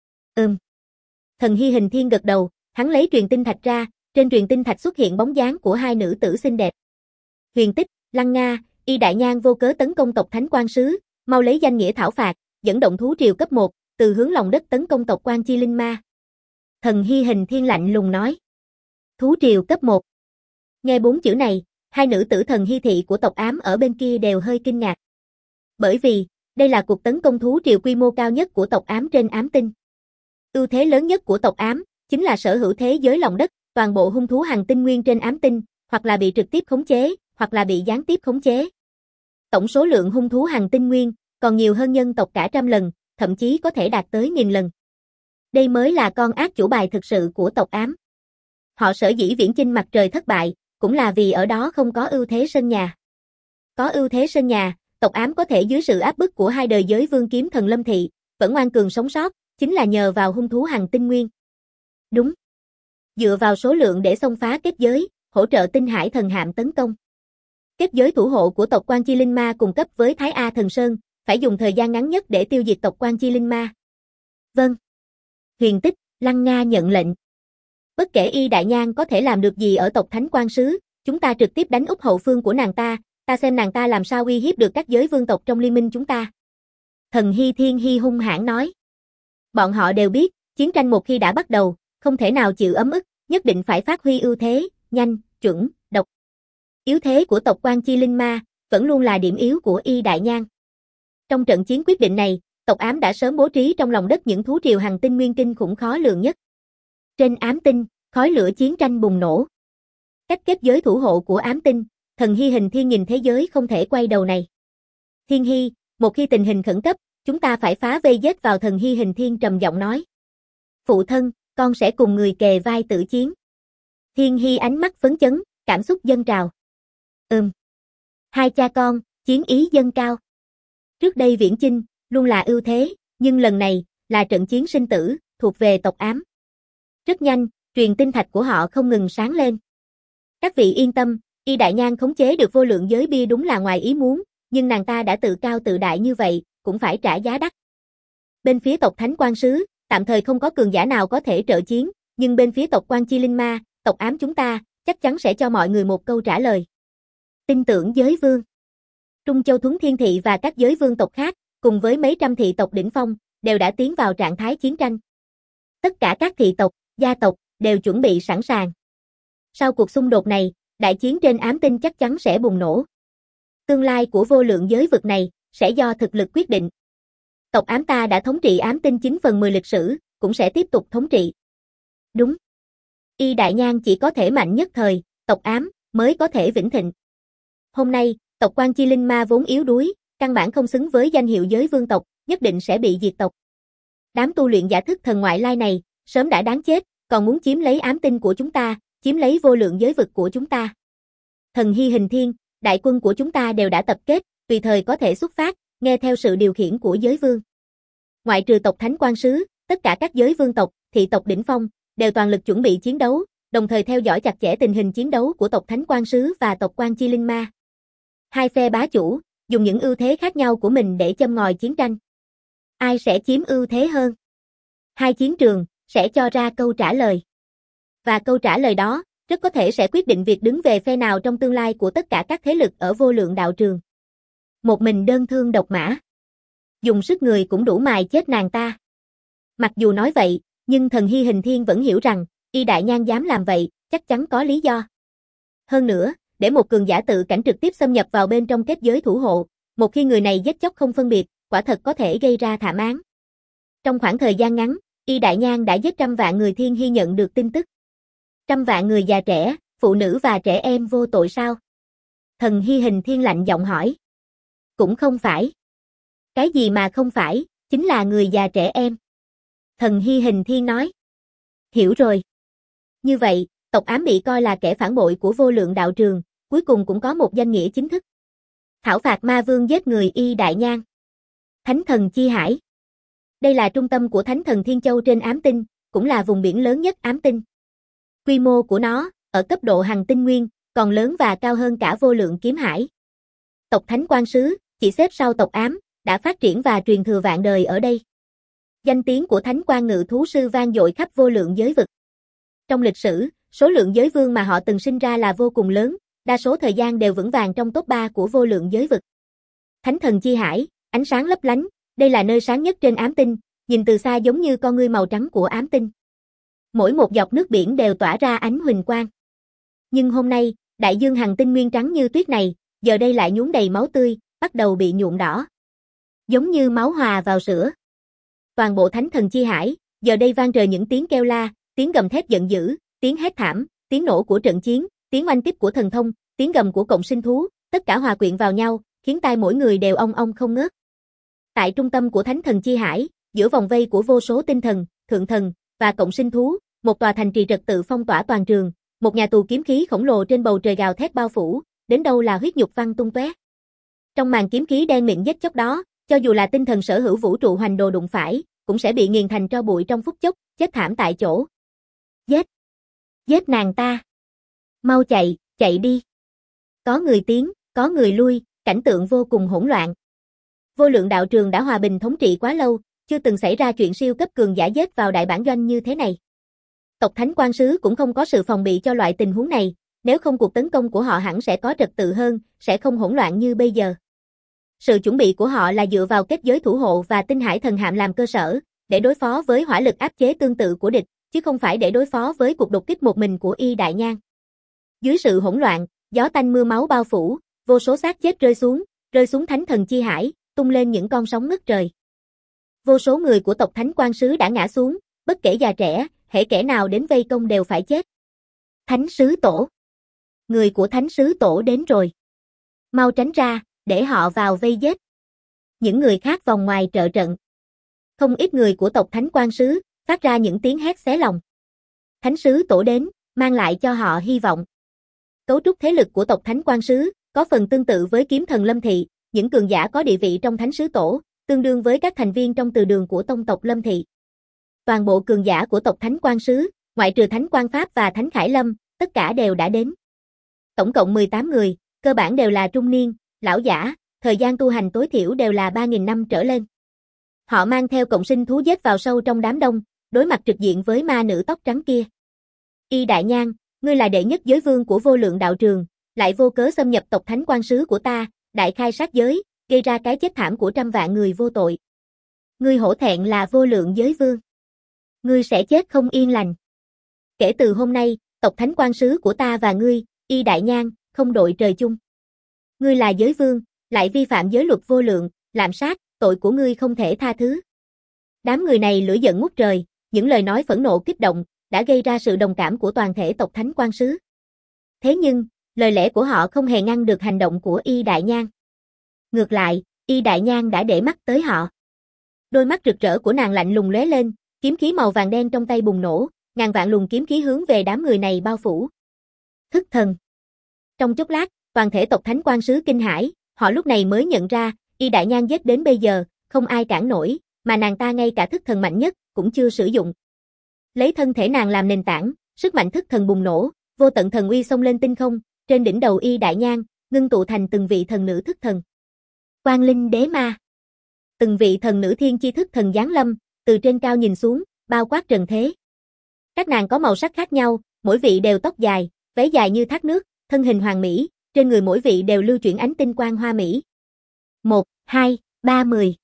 Thần Hy Hình Thiên gật đầu, hắn lấy truyền tinh thạch ra, trên truyền tinh thạch xuất hiện bóng dáng của hai nữ tử xinh đẹp. Huyền Tích, Lăng Nga, Y Đại Nhan vô cớ tấn công tộc Thánh Quan Sứ, mau lấy danh nghĩa thảo phạt, dẫn động thú triều cấp 1, từ hướng lòng đất tấn công tộc Quan Chi Linh Ma. Thần Hy Hình Thiên lạnh lùng nói. Thú triều cấp 1. Nghe 4 chữ này, hai nữ tử thần hy thị của tộc ám ở bên kia đều hơi kinh ngạc. Bởi vì, đây là cuộc tấn công thú triều quy mô cao nhất của tộc ám trên ám tinh. Ưu thế lớn nhất của tộc ám, chính là sở hữu thế giới lòng đất, toàn bộ hung thú hành tinh nguyên trên ám tinh, hoặc là bị trực tiếp khống chế, hoặc là bị gián tiếp khống chế. Tổng số lượng hung thú hành tinh nguyên, còn nhiều hơn nhân tộc cả trăm lần, thậm chí có thể đạt tới 1000 lần. Đây mới là con ác chủ bài thực sự của tộc ám. Họ sở dĩ viễn chinh mặt trời thất bại, cũng là vì ở đó không có ưu thế sân nhà. Có ưu thế sân nhà, tộc ám có thể dưới sự áp bức của hai đời giới vương kiếm thần Lâm Thị, vẫn ngoan cường sống sót, chính là nhờ vào hung thú hành tinh nguyên. Đúng. Dựa vào số lượng để xông phá kết giới, hỗ trợ tinh hải thần hạm tấn công. Kết giới thủ hộ của tộc Quan Chi Linh Ma cùng cấp với Thái A Thần Sơn, phải dùng thời gian ngắn nhất để tiêu diệt tộc Quan Chi Linh Ma. Vâng. Huyền Tích, Lăng Nga nhận lệnh. Bất kể Y Đại Nhan có thể làm được gì ở tộc Thánh Quan Sứ, chúng ta trực tiếp đánh úp hậu phương của nàng ta xem nàng ta làm sao uy hiếp được các giới vương tộc trong liên minh chúng ta. Thần Hy Thiên Hy hung hãn nói. Bọn họ đều biết, chiến tranh một khi đã bắt đầu, không thể nào chịu ấm ức, nhất định phải phát huy ưu thế, nhanh, chuẩn, độc. Yếu thế của tộc Quan Chi Linh Ma, vẫn luôn là điểm yếu của Y Đại Nhan. Trong trận chiến quyết định này, tộc ám đã sớm bố trí trong lòng đất những thú triều hành tinh nguyên kinh khủng khó lường nhất. Trên ám tinh, khói lửa chiến tranh bùng nổ. Cách kết giới thủ hộ của ám tinh, Thần Hy Hình Thiên nhìn thế giới không thể quay đầu này. Thiên Hy, một khi tình hình khẩn cấp, chúng ta phải phá vây giết vào. Thần Hy Hình Thiên trầm giọng nói. Phụ thân, con sẽ cùng người kề vai tử chiến. Thiên Hy ánh mắt phấn chấn, cảm xúc dâng trào. Hai cha con, chiến ý dâng cao. Trước đây viễn chinh, luôn là ưu thế, nhưng lần này, là trận chiến sinh tử, thuộc về tộc ám. Rất nhanh, truyền tinh thạch của họ không ngừng sáng lên. Các vị yên tâm, Y Đại Nhan khống chế được vô lượng giới bia đúng là ngoài ý muốn, nhưng nàng ta đã tự cao tự đại như vậy, cũng phải trả giá đắt. Bên phía tộc Thánh Quan Sứ, tạm thời không có cường giả nào có thể trợ chiến, nhưng bên phía tộc Quan Chi Linh Ma, tộc ám chúng ta, chắc chắn sẽ cho mọi người một câu trả lời. Tin tưởng giới vương. Trung Châu Thuấn Thiên Thị và các giới vương tộc khác, cùng với mấy trăm thị tộc đỉnh phong, đều đã tiến vào trạng thái chiến tranh. Tất cả các thị tộc, gia tộc, đều chuẩn bị sẵn sàng. Sau cuộc xung đột này, đại chiến trên ám tinh chắc chắn sẽ bùng nổ. Tương lai của vô lượng giới vực này, sẽ do thực lực quyết định. Tộc ám ta đã thống trị ám tinh 9/10 lịch sử, cũng sẽ tiếp tục thống trị. Đúng. Y Đại Nhan chỉ có thể mạnh nhất thời, tộc ám, mới có thể vĩnh thịnh. Hôm nay, tộc Quan Chi Linh Ma vốn yếu đuối, căn bản không xứng với danh hiệu giới vương tộc, nhất định sẽ bị diệt tộc. Đám tu luyện giả thức thần ngoại lai này, sớm đã đáng chết, còn muốn chiếm lấy ám tinh của chúng ta, chiếm lấy vô lượng giới vực của chúng ta. Thần Hy Hình Thiên, đại quân của chúng ta đều đã tập kết, tùy thời có thể xuất phát, nghe theo sự điều khiển của giới vương. Ngoại trừ tộc Thánh Quan Sứ, tất cả các giới vương tộc, thị tộc đỉnh phong, đều toàn lực chuẩn bị chiến đấu, đồng thời theo dõi chặt chẽ tình hình chiến đấu của tộc Thánh Quan Sứ và tộc Quan Chi Linh Ma. Hai phe bá chủ, dùng những ưu thế khác nhau của mình để châm ngòi chiến tranh. Ai sẽ chiếm ưu thế hơn? Hai chiến trường, sẽ cho ra câu trả lời. Và câu trả lời đó, rất có thể sẽ quyết định việc đứng về phe nào trong tương lai của tất cả các thế lực ở vô lượng đạo trường. Một mình đơn thương độc mã. Dùng sức người cũng đủ mài chết nàng ta. Mặc dù nói vậy, nhưng thần Hy Hình Thiên vẫn hiểu rằng, Y Đại Nhan dám làm vậy, chắc chắn có lý do. Hơn nữa, để một cường giả tự cảnh trực tiếp xâm nhập vào bên trong kết giới thủ hộ, một khi người này giết chóc không phân biệt, quả thật có thể gây ra thảm án. Trong khoảng thời gian ngắn, Y Đại Nhan đã giết trăm vạn người Thiên Hy nhận được tin tức. Trăm vạn người già trẻ, phụ nữ và trẻ em vô tội sao? Thần Hy Hình Thiên lạnh giọng hỏi. Cũng không phải. Cái gì mà không phải, chính là người già trẻ em. Thần Hy Hình Thiên nói. Hiểu rồi. Như vậy, tộc ám bị coi là kẻ phản bội của vô lượng đạo trường, cuối cùng cũng có một danh nghĩa chính thức. Thảo phạt ma vương giết người Y Đại Nhan. Thánh thần Chi Hải. Đây là trung tâm của Thánh thần Thiên Châu trên ám tinh, cũng là vùng biển lớn nhất ám tinh. Quy mô của nó, ở cấp độ hành tinh nguyên, còn lớn và cao hơn cả vô lượng kiếm hải. Tộc Thánh Quan Sứ, chỉ xếp sau tộc ám, đã phát triển và truyền thừa vạn đời ở đây. Danh tiếng của Thánh Quan Ngự Thú Sư vang dội khắp vô lượng giới vực. Trong lịch sử, số lượng giới vương mà họ từng sinh ra là vô cùng lớn, đa số thời gian đều vững vàng trong top 3 của vô lượng giới vực. Thánh thần Chi Hải, ánh sáng lấp lánh, đây là nơi sáng nhất trên ám tinh, nhìn từ xa giống như con ngươi màu trắng của ám tinh. Mỗi một dọc nước biển đều tỏa ra ánh huỳnh quang. Nhưng hôm nay, đại dương hành tinh nguyên trắng như tuyết này, giờ đây lại nhuốm đầy máu tươi, bắt đầu bị nhuộm đỏ. Giống như máu hòa vào sữa. Toàn bộ Thánh thần Chi Hải, giờ đây vang trời những tiếng kêu la, tiếng gầm thét giận dữ, tiếng hét thảm, tiếng nổ của trận chiến, tiếng oanh kích của thần thông, tiếng gầm của cộng sinh thú, tất cả hòa quyện vào nhau, khiến tai mỗi người đều ong ong không ngớt. Tại trung tâm của Thánh thần Chi Hải, giữa vòng vây của vô số tinh thần, thượng thần và cộng sinh thú, một tòa thành trì trật tự phong tỏa toàn trường, một nhà tù kiếm khí khổng lồ trên bầu trời gào thét bao phủ, đến đâu là huyết nhục văng tung tóe. Trong màn kiếm khí đen mịn giết chóc đó, cho dù là tinh thần sở hữu vũ trụ hoành đồ đụng phải, cũng sẽ bị nghiền thành tro bụi trong phút chốc, chết thảm tại chỗ. Giết! Giết nàng ta! Mau chạy, chạy đi! Có người tiến, có người lui, cảnh tượng vô cùng hỗn loạn. Vô lượng đạo trường đã hòa bình thống trị quá lâu, chưa từng xảy ra chuyện siêu cấp cường giả giết vào đại bản doanh như thế này. Tộc Thánh Quan Sứ cũng không có sự phòng bị cho loại tình huống này, nếu không cuộc tấn công của họ hẳn sẽ có trật tự hơn, sẽ không hỗn loạn như bây giờ. Sự chuẩn bị của họ là dựa vào kết giới thủ hộ và tinh hải thần hạm làm cơ sở, để đối phó với hỏa lực áp chế tương tự của địch, chứ không phải để đối phó với cuộc đột kích một mình của Y Đại Nhan. Dưới sự hỗn loạn, gió tanh mưa máu bao phủ, vô số xác chết rơi xuống Thánh thần Chi Hải, tung lên những con sóng ngất trời. Vô số người của tộc Thánh Quan Sứ đã ngã xuống, bất kể già trẻ, hễ kẻ nào đến vây công đều phải chết. Thánh Sứ Tổ. Người của Thánh Sứ Tổ đến rồi. Mau tránh ra, để họ vào vây giết. Những người khác vòng ngoài trợ trận. Không ít người của tộc Thánh Quan Sứ phát ra những tiếng hét xé lòng. Thánh Sứ Tổ đến, mang lại cho họ hy vọng. Cấu trúc thế lực của tộc Thánh Quan Sứ có phần tương tự với kiếm thần Lâm Thị, những cường giả có địa vị trong Thánh Sứ Tổ, tương đương với các thành viên trong từ đường của tông tộc Lâm Thị. Toàn bộ cường giả của tộc Thánh Quan Sứ, ngoại trừ Thánh Quan Pháp và Thánh Khải Lâm, tất cả đều đã đến. Tổng cộng 18 người, cơ bản đều là trung niên, lão giả, thời gian tu hành tối thiểu đều là 3.000 năm trở lên. Họ mang theo cộng sinh thú giết vào sâu trong đám đông, đối mặt trực diện với ma nữ tóc trắng kia. Y Đại Nhan, ngươi là đệ nhất giới vương của vô lượng đạo trường, lại vô cớ xâm nhập tộc Thánh Quan Sứ của ta, đại khai sát giới, gây ra cái chết thảm của trăm vạn người vô tội. Ngươi hổ thẹn là vô lượng giới vương. Ngươi sẽ chết không yên lành. Kể từ hôm nay, tộc Thánh Quan Sứ của ta và ngươi, Y Đại Nhan, không đội trời chung. Ngươi là giới vương, lại vi phạm giới luật vô lượng, lạm sát, tội của ngươi không thể tha thứ. Đám người này lửa giận ngút trời, những lời nói phẫn nộ kích động, đã gây ra sự đồng cảm của toàn thể tộc Thánh Quan Sứ. Thế nhưng, lời lẽ của họ không hề ngăn được hành động của Y Đại Nhan. Ngược lại, Y Đại Nhan đã để mắt tới họ. Đôi mắt rực rỡ của nàng lạnh lùng lóe lên, kiếm khí màu vàng đen trong tay bùng nổ, ngàn vạn luồng kiếm khí hướng về đám người này bao phủ. Thức thần. Trong chốc lát, toàn thể tộc Thánh Quan Sứ kinh hãi, họ lúc này mới nhận ra, Y Đại Nhan giết đến bây giờ, không ai cản nổi, mà nàng ta ngay cả thức thần mạnh nhất cũng chưa sử dụng. Lấy thân thể nàng làm nền tảng, sức mạnh thức thần bùng nổ, vô tận thần uy xông lên tinh không, trên đỉnh đầu Y Đại Nhan, ngưng tụ thành từng vị thần nữ thức thần. Quang Linh Đế Ma. Từng vị thần nữ thiên chi thức thần giáng lâm, từ trên cao nhìn xuống, bao quát trần thế. Các nàng có màu sắc khác nhau, mỗi vị đều tóc dài, váy dài như thác nước, thân hình hoàn mỹ, trên người mỗi vị đều lưu chuyển ánh tinh quang hoa mỹ. 1, 2, 3, 10.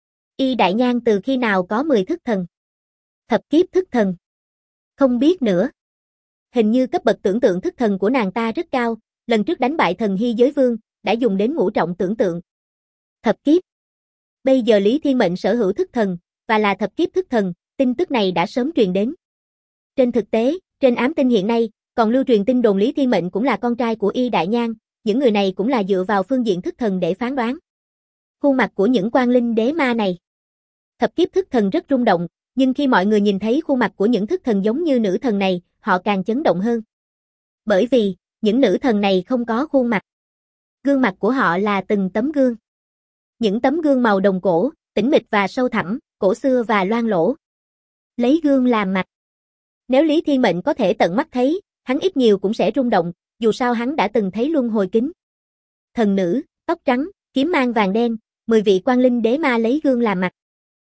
Y Đại Nhan từ khi nào có 10 thức thần? Thập kiếp thức thần. Không biết nữa. Hình như cấp bậc tưởng tượng thức thần của nàng ta rất cao, lần trước đánh bại thần Hy Giới Vương, đã dùng đến ngũ trọng tưởng tượng. Thập kiếp. Bây giờ Lý Thiên Mệnh sở hữu thức thần, và là thập kiếp thức thần, tin tức này đã sớm truyền đến. Trên thực tế, trên ám tinh hiện nay, còn lưu truyền tin đồn Lý Thiên Mệnh cũng là con trai của Y Đại Nhan, những người này cũng là dựa vào phương diện thức thần để phán đoán. Khuôn mặt của những quan linh đế ma này. Thập kiếp thức thần rất rung động, nhưng khi mọi người nhìn thấy khuôn mặt của những thức thần giống như nữ thần này, họ càng chấn động hơn. Bởi vì, những nữ thần này không có khuôn mặt. Gương mặt của họ là từng tấm gương. Những tấm gương màu đồng cổ, tĩnh mịch và sâu thẳm, cổ xưa và loang lổ. Lấy gương làm mạch. Nếu Lý Thiên Mệnh có thể tận mắt thấy, hắn ít nhiều cũng sẽ rung động, dù sao hắn đã từng thấy luân hồi kính. Thần nữ, tóc trắng, kiếm mang vàng đen, 10 vị quan linh đế ma lấy gương làm mặt.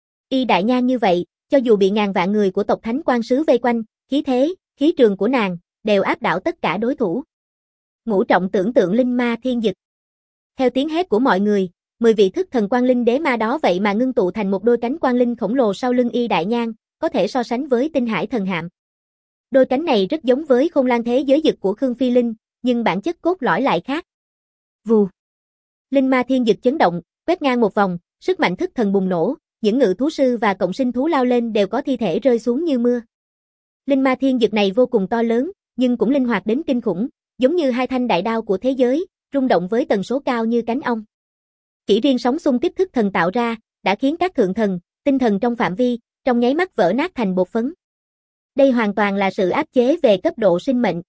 Y Đại Nhan như vậy, cho dù bị ngàn vạn người của tộc Thánh Quan Sứ vây quanh, khí thế, khí trường của nàng, đều áp đảo tất cả đối thủ. Ngũ trọng tưởng tượng linh ma thiên dực. Theo tiếng hét của mọi người, 10 vị thức thần quan linh đế ma đó vậy mà ngưng tụ thành một đôi cánh quan linh khổng lồ sau lưng Y Đại Nhan, có thể so sánh với tinh hải thần hạm. Đôi cánh này rất giống với Khôn Lang thế giới dực của Khương Phi Linh, nhưng bản chất cốt lõi lại khác. Vù. Linh ma thiên dực chấn động, quét ngang một vòng, sức mạnh thức thần bùng nổ, những ngự thú sư và cộng sinh thú lao lên đều có thi thể rơi xuống như mưa. Linh ma thiên dực này vô cùng to lớn, nhưng cũng linh hoạt đến kinh khủng, giống như hai thanh đại đao của thế giới, rung động với tần số cao như cánh ong. Chỉ riêng sóng xung kích thức thần tạo ra, đã khiến các thượng thần, tinh thần trong phạm vi, trong nháy mắt vỡ nát thành bột phấn. Đây hoàn toàn là sự áp chế về cấp độ sinh mệnh.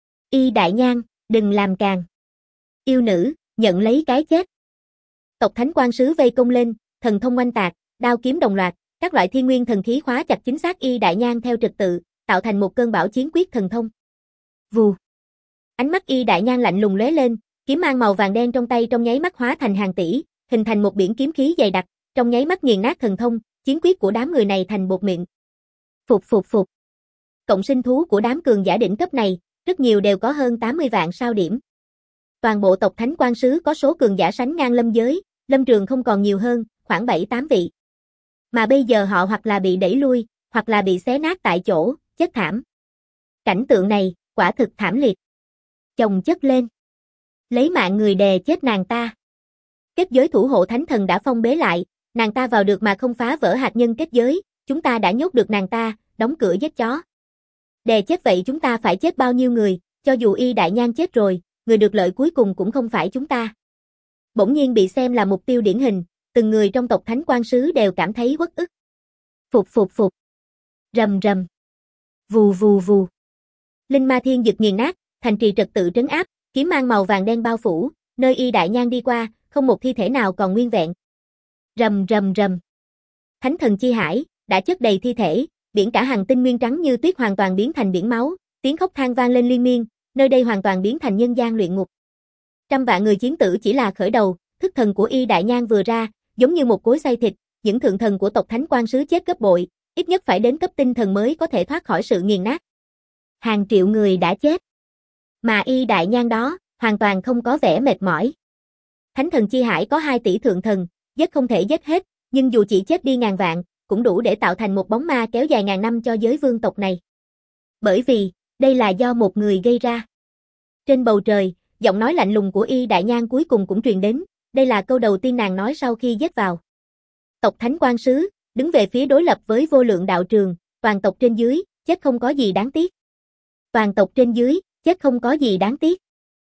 Y Đại Nhan, đừng làm càng. Yêu nữ, nhận lấy cái chết. Tộc Thánh Quan Sứ vây công lên, thần thông oanh tạc, đao kiếm đồng loạt, các loại thiên nguyên thần khí khóa chặt chính xác Y Đại Nhan theo trật tự, tạo thành một cơn bão chiến quyết thần thông. Vù. Ánh mắt Y Đại Nhan lạnh lùng lóe lên, kiếm mang màu vàng đen trong tay trong nháy mắt hóa thành hàng tỷ, hình thành một biển kiếm khí dày đặc, trong nháy mắt nghiền nát thần thông, chiến quyết của đám người này thành bột mịn. Phục phục phục. Cộng sinh thú của đám cường giả đỉnh cấp này, rất nhiều đều có hơn 80 vạn sao điểm. Toàn bộ tộc Thánh Quan Sứ có số cường giả sánh ngang lâm giới, lâm trường không còn nhiều hơn, khoảng 7-8 vị. Mà bây giờ họ hoặc là bị đẩy lui, hoặc là bị xé nát tại chỗ, chết thảm. Cảnh tượng này, quả thực thảm liệt. Chồng chất lên. Lấy mạng người đè chết nàng ta. Kết giới thủ hộ thánh thần đã phong bế lại, nàng ta vào được mà không phá vỡ hạt nhân kết giới, chúng ta đã nhốt được nàng ta, đóng cửa giết chó. Đè chết vậy chúng ta phải chết bao nhiêu người, cho dù Y Đại Nhan chết rồi, người được lợi cuối cùng cũng không phải chúng ta. Bỗng nhiên bị xem là mục tiêu điển hình, từng người trong tộc Thánh Quan Sứ đều cảm thấy uất ức. Phục phục phục. Rầm rầm. Vù vù vù. Linh ma thiên dực nghiền nát, thành trì trật tự trấn áp, kiếm mang màu vàng đen bao phủ, nơi Y Đại Nhan đi qua, không một thi thể nào còn nguyên vẹn. Rầm rầm rầm. Thánh thần chi hải, đã chất đầy thi thể, biển cả hành tinh nguyên trắng như tuyết hoàn toàn biến thành biển máu, tiếng khóc than vang lên liên miên, nơi đây hoàn toàn biến thành nhân gian luyện ngục. Trăm vạn người chiến tử chỉ là khởi đầu, thức thần của Y Đại Nhan vừa ra, giống như một cối xay thịt, những thượng thần của tộc Thánh Quan Sứ chết gấp bội, ít nhất phải đến cấp tinh thần mới có thể thoát khỏi sự nghiền nát. Hàng triệu người đã chết. Mà Y Đại Nhan đó, hoàn toàn không có vẻ mệt mỏi. Thánh thần chi hải có 2 tỷ thượng thần, giết không thể giết hết, nhưng dù chỉ chết đi ngàn vạn, cũng đủ để tạo thành một bóng ma kéo dài ngàn năm cho giới vương tộc này. Bởi vì, đây là do một người gây ra. Trên bầu trời, giọng nói lạnh lùng của Y Đại Nhan cuối cùng cũng truyền đến, đây là câu đầu tiên nàng nói sau khi giết vào. Tộc Thánh Quan Sứ, đứng về phía đối lập với vô lượng đạo trường, toàn tộc trên dưới, chết không có gì đáng tiếc. Toàn tộc trên dưới, chết không có gì đáng tiếc.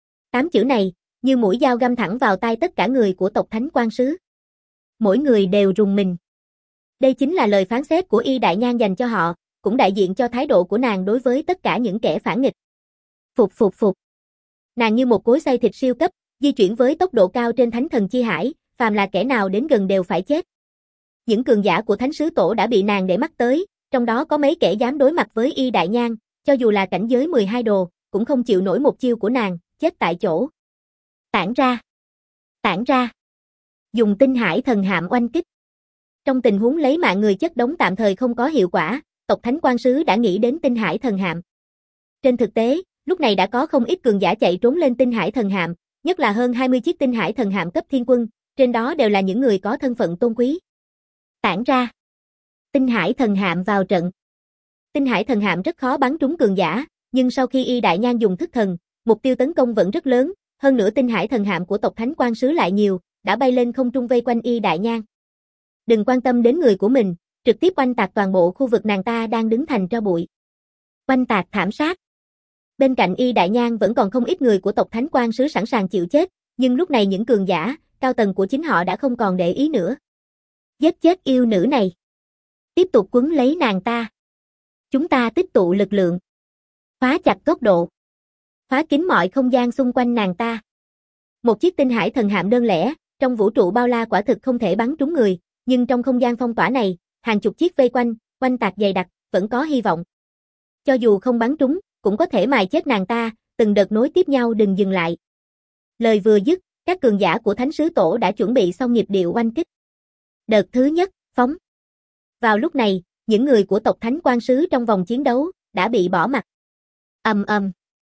8 chữ này, như mũi dao găm thẳng vào tai tất cả người của tộc Thánh Quan Sứ. Mỗi người đều rùng mình. Đây chính là lời phán xét của Y Đại Nhan dành cho họ, cũng đại diện cho thái độ của nàng đối với tất cả những kẻ phản nghịch. Phục phục phục. Nàng như một cối xay thịt siêu cấp, di chuyển với tốc độ cao trên Thánh thần chi hải, phàm là kẻ nào đến gần đều phải chết. Những cường giả của Thánh sứ tổ đã bị nàng để mắt tới, trong đó có mấy kẻ dám đối mặt với Y Đại Nhan, cho dù là cảnh giới 12 đồ, cũng không chịu nổi một chiêu của nàng, chết tại chỗ. Tản ra. Tản ra. Dùng tinh hải thần hạm oanh kích. Trong tình huống lấy mạng người chất đống tạm thời không có hiệu quả, tộc Thánh Quan Sứ đã nghĩ đến tinh hải thần hạm. Trên thực tế, lúc này đã có không ít cường giả chạy trốn lên Tinh Hải Thần Hạm, nhất là hơn 20 chiếc Tinh Hải Thần Hạm cấp thiên quân, trên đó đều là những người có thân phận tôn quý. Tản ra. Tinh Hải Thần Hạm vào trận. Tinh Hải Thần Hạm rất khó bắn trúng cường giả, nhưng sau khi Y Đại Nhang dùng thức thần, mục tiêu tấn công vẫn rất lớn, hơn nữa Tinh Hải Thần Hạm của tộc Thánh Quan Sứ lại nhiều, đã bay lên không trung vây quanh Y Đại Nhang. Đừng quan tâm đến người của mình, trực tiếp oanh tạc toàn bộ khu vực nàng ta đang đứng thành tro bụi. Oanh tạc thảm sát. Bên cạnh Y Đại Nhang vẫn còn không ít người của tộc Thánh Quan Sứ sẵn sàng chịu chết, nhưng lúc này những cường giả, cao tầng của chính họ đã không còn để ý nữa. Giết chết yêu nữ này. Tiếp tục quấn lấy nàng ta. Chúng ta tích tụ lực lượng. Khóa chặt tốc độ. Khóa kín mọi không gian xung quanh nàng ta. Một chiếc Tinh Hải Thần Hạm đơn lẻ, trong vũ trụ bao la quả thực không thể bắn trúng người, nhưng trong không gian phong tỏa này, hàng chục chiếc vây quanh, oanh tạc dày đặc, vẫn có hy vọng. Cho dù không bắn trúng, cũng có thể mài chết nàng ta, từng đợt nối tiếp nhau đừng dừng lại. Lời vừa dứt, các cường giả của Thánh Sứ Tổ đã chuẩn bị xong nhịp điệu oanh kích. Đợt thứ nhất, phóng. Vào lúc này, những người của tộc Thánh Quan Sứ trong vòng chiến đấu đã bị bỏ mặc. Ầm ầm.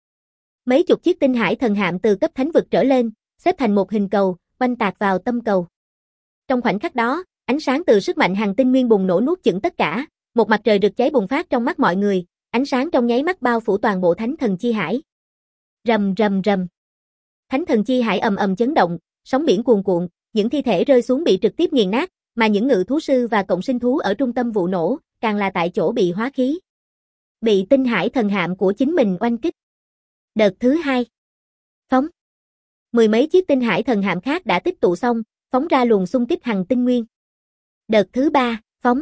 Mấy chục chiếc Tinh Hải Thần Hạm từ cấp thánh vực trở lên, xếp thành một hình cầu, oanh tạc vào tâm cầu. Trong khoảnh khắc đó, ánh sáng từ sức mạnh hành tinh nguyên bùng nổ nuốt chửng tất cả, một mặt trời rực cháy bùng phát trong mắt mọi người, ánh sáng trong nháy mắt bao phủ toàn bộ Thánh Thần Chi Hải. Rầm rầm rầm. Thánh Thần Chi Hải ầm ầm chấn động, sóng biển cuồn cuộn, những thi thể rơi xuống bị trực tiếp nghiền nát, mà những ngự thú sư và cộng sinh thú ở trung tâm vụ nổ, càng là tại chỗ bị hóa khí. Bị Tinh Hải Thần Hạm của chính mình oanh kích. Đợt thứ hai. Phóng. Mười mấy chiếc Tinh Hải Thần Hạm khác đã tích tụ xong, phóng ra luồng xung kích hành tinh nguyên. Đợt thứ ba, phóng.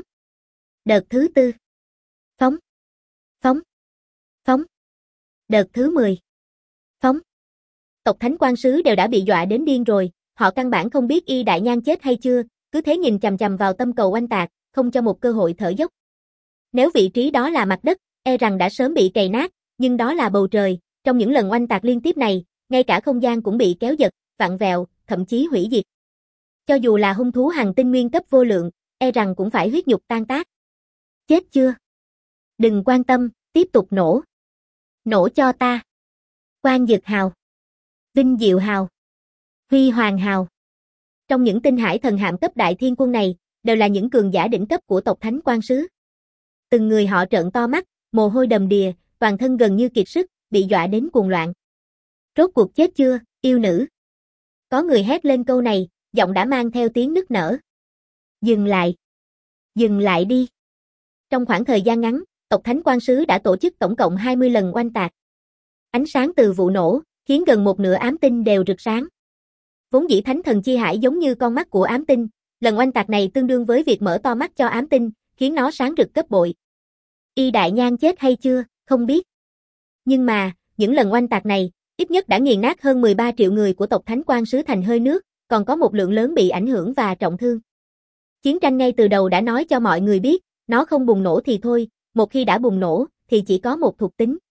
Đợt thứ tư. Phóng. Phóng. Phóng. Đợt thứ 10. Phóng. Tộc Thánh Quan Sứ đều đã bị dọa đến điên rồi, họ căn bản không biết Y Đại Nhang chết hay chưa, cứ thế nhìn chằm chằm vào tâm cầu oanh tạc, không cho một cơ hội thở dốc. Nếu vị trí đó là mặt đất, e rằng đã sớm bị cày nát, nhưng đó là bầu trời, trong những lần oanh tạc liên tiếp này, ngay cả không gian cũng bị kéo giật, vặn vẹo, thậm chí hủy diệt. Cho dù là hung thú hành tinh nguyên cấp vô lượng, e rằng cũng phải huyết nhục tan tác. Chết chưa? Đừng quan tâm, tiếp tục nổ. Nổ cho ta. Quang Dực Hào. Vinh Diệu Hào. Huy Hoàng Hào. Trong những Tinh Hải Thần Hạm cấp đại thiên quân này, đều là những cường giả đỉnh cấp của tộc Thánh Quan Sứ. Từng người họ trợn to mắt, mồ hôi đầm đìa, toàn thân gần như kiệt sức, bị dọa đến cuồng loạn. Rốt cuộc chết chưa, yêu nữ? Có người hét lên câu này, giọng đã mang theo tiếng nức nở. Dừng lại. Dừng lại đi. Trong khoảng thời gian ngắn, tộc Thánh Quan Sứ đã tổ chức tổng cộng 20 lần oanh tạc. Ánh sáng từ vụ nổ, khiến gần một nửa ám tinh đều rực sáng. Vốn dĩ Thánh Thần Chi Hải giống như con mắt của ám tinh, lần oanh tạc này tương đương với việc mở to mắt cho ám tinh, khiến nó sáng rực gấp bội. Y Đại Nhang chết hay chưa, không biết. Nhưng mà, những lần oanh tạc này, ít nhất đã nghiền nát hơn 13 triệu người của tộc Thánh Quan Sứ thành hơi nước, còn có một lượng lớn bị ảnh hưởng và trọng thương. Chiến tranh ngay từ đầu đã nói cho mọi người biết, nó không bùng nổ thì thôi, một khi đã bùng nổ, thì chỉ có một thuộc tính.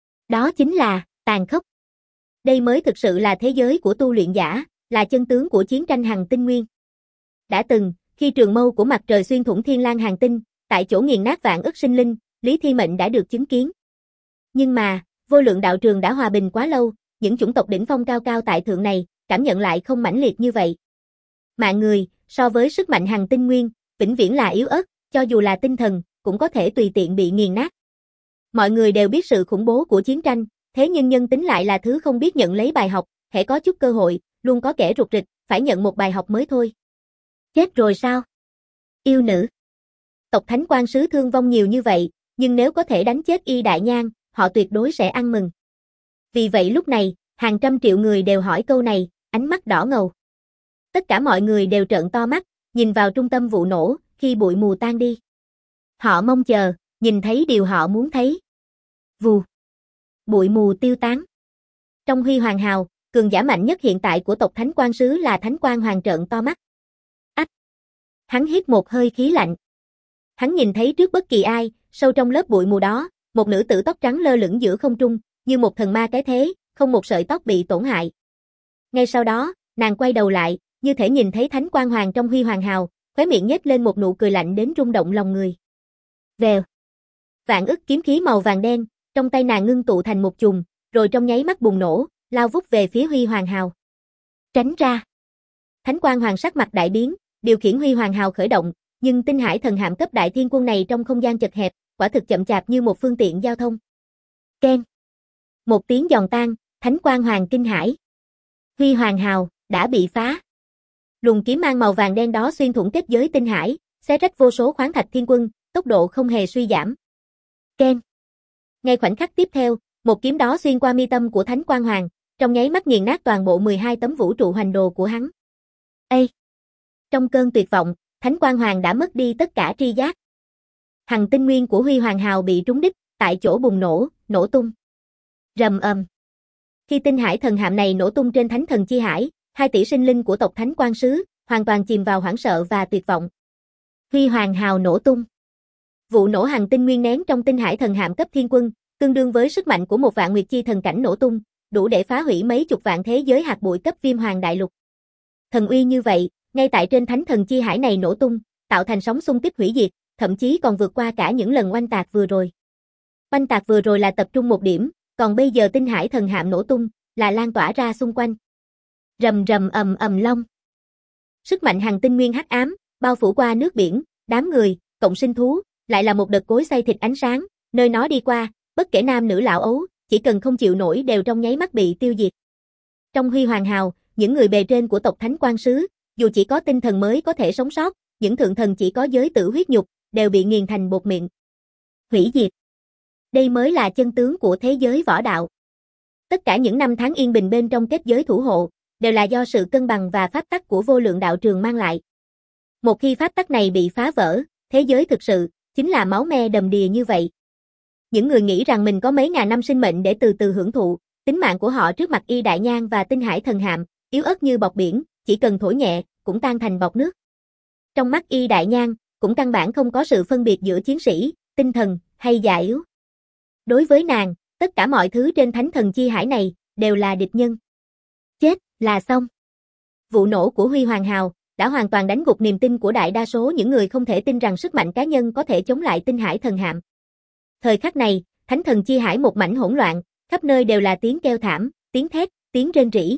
Đó chính là, tàn khốc. Đây mới thực sự là thế giới của tu luyện giả, là chân tướng của chiến tranh hành tinh nguyên. Đã từng, khi trường mâu của mặt trời xuyên thủng thiên lang hành tinh, tại chỗ nghiền nát vạn ức sinh linh, Lý Thi Mệnh đã được chứng kiến. Nhưng mà, vô lượng đạo trường đã hòa bình quá lâu, những chủng tộc đỉnh phong cao cao tại thượng này, cảm nhận lại không mãnh liệt như vậy. Mạng người, so với sức mạnh hành tinh nguyên, vĩnh viễn là yếu ớt, cho dù là tinh thần, cũng có thể tùy tiện bị nghiền nát. Mọi người đều biết sự khủng bố của chiến tranh, thế nhưng nhân tính lại là thứ không biết nhận lấy bài học, hễ có chút cơ hội, luôn có kẻ rụt rịch, phải nhận một bài học mới thôi. Chết rồi sao? Yêu nữ. Tộc Thánh Quan Sứ thương vong nhiều như vậy, nhưng nếu có thể đánh chết Y Đại Nhang, họ tuyệt đối sẽ ăn mừng. Vì vậy lúc này, hàng trăm triệu người đều hỏi câu này, ánh mắt đỏ ngầu. Tất cả mọi người đều trợn to mắt, nhìn vào trung tâm vụ nổ, khi bụi mù tan đi. Họ mong chờ, nhìn thấy điều họ muốn thấy. Vù. Bụi mù tiêu tán. Trong Huy Hoàng Hào, cường giả mạnh nhất hiện tại của tộc Thánh Quan Sứ là Thánh Quan Hoàng trợn to mắt. Ách. Hắn hít một hơi khí lạnh. Hắn nhìn thấy trước bất kỳ ai, sâu trong lớp bụi mù đó, một nữ tử tóc trắng lơ lửng giữa không trung, như một thần ma cái thế, không một sợi tóc bị tổn hại. Ngay sau đó, nàng quay đầu lại, như thể nhìn thấy Thánh Quan Hoàng trong Huy Hoàng Hào, khóe miệng nhếch lên một nụ cười lạnh đến rung động lòng người. Vèo. Vạn ức kiếm khí màu vàng đen, Trong tay nàng ngưng tụ thành một chùm, rồi trong nháy mắt bùng nổ, lao vút về phía Huy Hoàng Hào. Tránh ra. Thánh Quang Hoàng sắc mặt đại biến, điều khiển Huy Hoàng Hào khởi động, nhưng tinh hải thần hạm cấp đại thiên quân này trong không gian chật hẹp, quả thực chậm chạp như một phương tiện giao thông. Keng. Một tiếng giòn tan, Thánh Quang Hoàng kinh hãi. Huy Hoàng Hào đã bị phá. Luồng kiếm mang màu vàng đen đó xuyên thủng kết giới tinh hải, xé rách vô số khoáng thạch thiên quân, tốc độ không hề suy giảm. Keng. Ngay khoảnh khắc tiếp theo, một kiếm đó xuyên qua mi tâm của Thánh Quang Hoàng, trong nháy mắt nghiền nát toàn bộ 12 tấm vũ trụ hoành đồ của hắn. Ê! Trong cơn tuyệt vọng, Thánh Quang Hoàng đã mất đi tất cả tri giác. Hằng tinh nguyên của Huy Hoàng Hào bị trúng đích, tại chỗ bùng nổ, nổ tung. Rầm ầm. Khi tinh hải thần hạm này nổ tung trên Thánh Thần Chi Hải, 2 tỷ sinh linh của tộc Thánh Quang Sứ hoàn toàn chìm vào hoảng sợ và tuyệt vọng. Huy Hoàng Hào nổ tung. Vụ nổ hằng tinh nguyên nén trong tinh hải thần hạm cấp thiên quân, tương đương với sức mạnh của một vạn nguyệt chi thần cảnh nổ tung, đủ để phá hủy mấy chục vạn thế giới hạt bụi cấp Viêm Hoàng đại lục. Thần uy như vậy, ngay tại trên Thánh Thần Chi Hải này nổ tung, tạo thành sóng xung kích hủy diệt, thậm chí còn vượt qua cả những lần oanh tạc vừa rồi. Oanh tạc vừa rồi là tập trung một điểm, còn bây giờ tinh hải thần hạm nổ tung, là lan tỏa ra xung quanh. Rầm rầm ầm ầm long. Sức mạnh hằng tinh nguyên hắc ám, bao phủ qua nước biển, đám người, cộng sinh thú, lại là một đợt cối xay thịt ánh sáng, nơi nó đi qua, bất kể nam nữ lão ấu, chỉ cần không chịu nổi đều trong nháy mắt bị tiêu diệt. Trong Huy Hoàng Hào, những người bề trên của tộc Thánh Quang Sứ, dù chỉ có tinh thần mới có thể sống sót, những thượng thần chỉ có giới tử huyết nhục, đều bị nghiền thành bột mịn. Hủy diệt. Đây mới là chân tướng của thế giới võ đạo. Tất cả những năm tháng yên bình bên trong kết giới thủ hộ, đều là do sự cân bằng và pháp tắc của vô lượng đạo trường mang lại. Một khi pháp tắc này bị phá vỡ, thế giới thực sự, chính là máu me đầm đìa như vậy. Những người nghĩ rằng mình có mấy ngàn năm sinh mệnh để từ từ hưởng thụ, tính mạng của họ trước mặt Y Đại Nhang và tinh hải thần hạm, yếu ớt như bọt biển, chỉ cần thổi nhẹ, cũng tan thành bọt nước. Trong mắt Y Đại Nhang, cũng căn bản không có sự phân biệt giữa chiến sĩ, tinh thần, hay già yếu. Đối với nàng, tất cả mọi thứ trên Thánh Thần Chi Hải này, đều là địch nhân. Chết, là xong. Vụ nổ của Huy Hoàng Hào, đã hoàn toàn đánh gục niềm tin của đại đa số những người không thể tin rằng sức mạnh cá nhân có thể chống lại tinh hải thần hạm. Thời khắc này, Thánh Thần Chi Hải một mảnh hỗn loạn, khắp nơi đều là tiếng kêu thảm, tiếng thét, tiếng rên rỉ.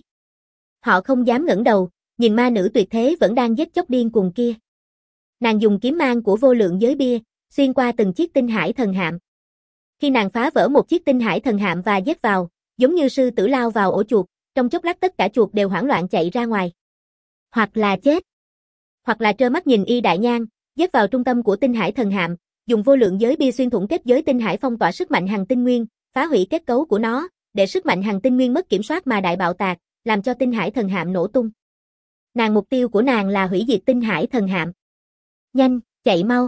Họ không dám ngẩng đầu, nhìn ma nữ tuyệt thế vẫn đang giết chóc điên cuồng kia. Nàng dùng kiếm mang của vô lượng giới bia, xuyên qua từng chiếc tinh hải thần hạm. Khi nàng phá vỡ một chiếc tinh hải thần hạm và giết vào, giống như sư tử lao vào ổ chuột, trong chốc lát tất cả chuột đều hoảng loạn chạy ra ngoài. Hoặc là chết, hoặc là trơ mắt nhìn Y Đại Nhang, giết vào trung tâm của tinh hải thần hạm, dùng vô lượng giới bia xuyên thủng kết giới tinh hải phong tỏa sức mạnh hằng tinh nguyên, phá hủy kết cấu của nó, để sức mạnh hằng tinh nguyên mất kiểm soát mà đại bạo tạc, làm cho tinh hải thần hạm nổ tung. Mục tiêu của nàng là hủy diệt tinh hải thần hạm. Nhanh, chạy mau.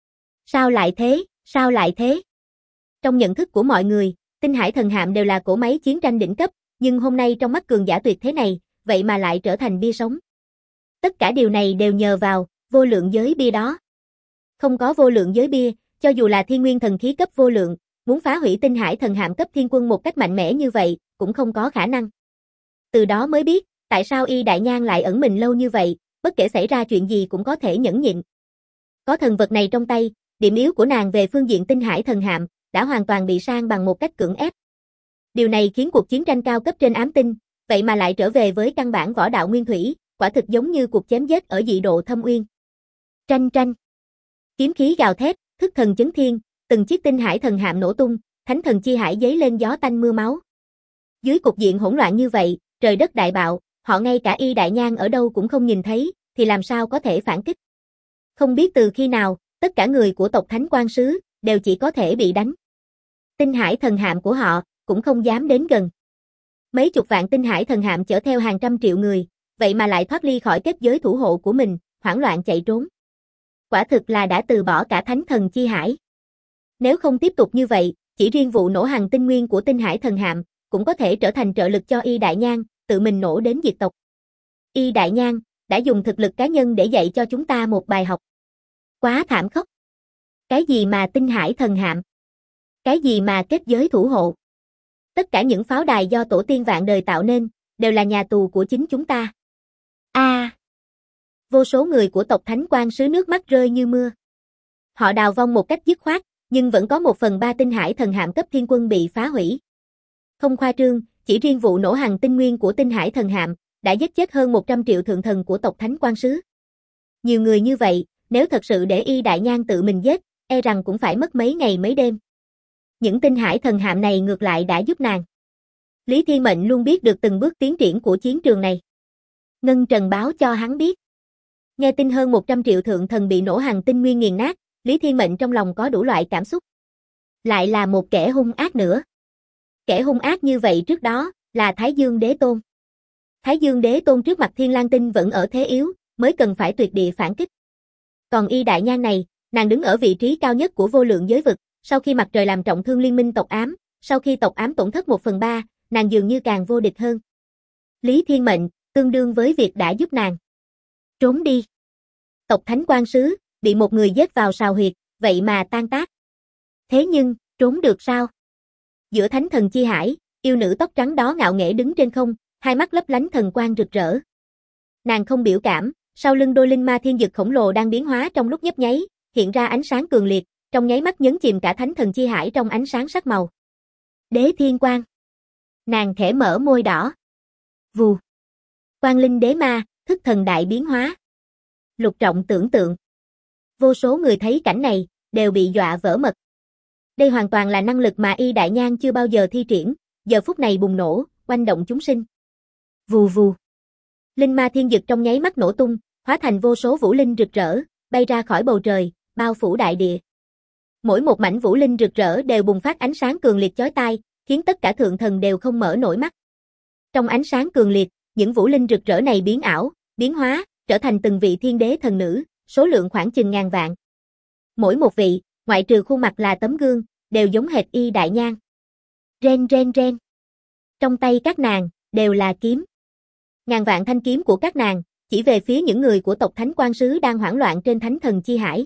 Sao lại thế, sao lại thế? Trong nhận thức của mọi người, tinh hải thần hạm đều là cỗ máy chiến tranh đỉnh cấp, nhưng hôm nay trong mắt cường giả tuyệt thế này, vậy mà lại trở thành bia sống. Tất cả điều này đều nhờ vào vô lượng giới bia đó. Không có vô lượng giới bia, cho dù là thiên nguyên thần khí cấp vô lượng, muốn phá hủy tinh hải thần hạm cấp thiên quân một cách mạnh mẽ như vậy, cũng không có khả năng. Từ đó mới biết, tại sao Y Đại Nhang lại ẩn mình lâu như vậy, bất kể xảy ra chuyện gì cũng có thể nhẫn nhịn. Có thần vật này trong tay, điểm yếu của nàng về phương diện tinh hải thần hạm, đã hoàn toàn bị san bằng một cách cưỡng ép. Điều này khiến cuộc chiến tranh cao cấp trên ám tinh, vậy mà lại trở về với căn bản võ đạo nguyên thủy, quả thực giống như cuộc chém giết ở dị độ thâm uyên. Tranh tranh. Kiếm khí gào thét, thức thần chấn thiên, từng chiếc tinh hải thần hạm nổ tung, Thánh Thần Chi Hải giấy lên gió tanh mưa máu. Dưới cục diện hỗn loạn như vậy, trời đất đại bạo, họ ngay cả Y Đại Nhang ở đâu cũng không nhìn thấy, thì làm sao có thể phản kích. Không biết từ khi nào, tất cả người của tộc Thánh Quang Sứ, đều chỉ có thể bị đánh. Tinh hải thần hạm của họ, cũng không dám đến gần. Mấy chục vạn tinh hải thần hạm chở theo hàng trăm triệu người, vậy mà lại thoát ly khỏi kết giới thủ hộ của mình, hoảng loạn chạy trốn. Quả thực là đã từ bỏ cả Thánh Thần Chi Hải. Nếu không tiếp tục như vậy, chỉ riêng vụ nổ hằng tinh nguyên của tinh hải thần hạm, cũng có thể trở thành trợ lực cho Y Đại Nhang, tự mình nổ đến diệt tộc. Y Đại Nhang, đã dùng thực lực cá nhân để dạy cho chúng ta một bài học. Quá thảm khốc. Cái gì mà tinh hải thần hạm? Cái gì mà kết giới thủ hộ? Tất cả những pháo đài do tổ tiên vạn đời tạo nên, đều là nhà tù của chính chúng ta. Vô số người của tộc Thánh Quang Sứ nước mắt rơi như mưa. Họ đào vong một cách dứt khoát, Nhưng vẫn có 1/3 tinh hải thần hạm cấp thiên quân bị phá hủy. Không khoa trương, chỉ riêng vụ nổ hàng tinh nguyên của tinh hải thần hạm đã giết chết hơn 100 triệu thượng thần của tộc Thánh Quan Sứ. Nhiều người như vậy, nếu thật sự để Y Đại Nhan tự mình giết, e rằng cũng phải mất mấy ngày mấy đêm. Những tinh hải thần hạm này ngược lại đã giúp nàng. Lý Thiên Mệnh luôn biết được từng bước tiến triển của chiến trường này. Ngân Trần báo cho hắn biết. Nghe tin hơn 100 triệu thượng thần bị nổ hàng tinh nguyên nghiền nát, Lý Thiên Mệnh trong lòng có đủ loại cảm xúc. Lại là một kẻ hung ác nữa. Kẻ hung ác như vậy trước đó là Thái Dương Đế Tôn. Thái Dương Đế Tôn trước mặt Thiên Lang Tinh vẫn ở thế yếu, mới cần phải tuyệt địa phản kích. Còn Y Đại Nhan này, nàng đứng ở vị trí cao nhất của vô lượng giới vực, sau khi mặt trời làm trọng thương liên minh tộc ám, sau khi tộc ám tổn thất 1/3, nàng dường như càng vô địch hơn. Lý Thiên Mệnh, tương đương với việc đã giúp nàng. Trốn đi. Tộc Thánh Quan Sứ, bị một người giết vào sào huyệt, vậy mà tan tác. Thế nhưng, trốn được sao? Giữa thánh thần chi hải, yêu nữ tóc trắng đó ngạo nghễ đứng trên không, hai mắt lấp lánh thần quang rực rỡ. Nàng không biểu cảm, sau lưng đôi linh ma thiên dực khổng lồ đang biến hóa trong lúc nhấp nháy, hiện ra ánh sáng cường liệt, trong nháy mắt nhấn chìm cả thánh thần chi hải trong ánh sáng sắc màu. Đế thiên quang. Nàng khẽ mở môi đỏ. Vù. Quang linh đế ma, thức thần đại biến hóa. Lục Trọng tưởng tượng. Vô số người thấy cảnh này, đều bị dọa vỡ mật. Đây hoàn toàn là năng lực mà Y Đại Nhan chưa bao giờ thi triển, giờ phút này bùng nổ, oanh động chúng sinh. Vù vù. Linh ma thiên dực trong nháy mắt nổ tung, hóa thành vô số vũ linh rực rỡ, bay ra khỏi bầu trời, bao phủ đại địa. Mỗi một mảnh vũ linh rực rỡ đều bùng phát ánh sáng cường liệt chói tai, khiến tất cả thượng thần đều không mở nổi mắt. Trong ánh sáng cường liệt, những vũ linh rực rỡ này biến ảo, biến hóa, trở thành từng vị thiên đế thần nữ, số lượng khoảng chừng ngàn vạn. Mỗi một vị, ngoại trừ khuôn mặt là tấm gương, đều giống hệt Y Đại Nhan. Ren ren ren. Trong tay các nàng, đều là kiếm. Ngàn vạn thanh kiếm của các nàng, chỉ về phía những người của tộc Thánh Quan Sứ đang hoảng loạn trên thánh thần chi hải.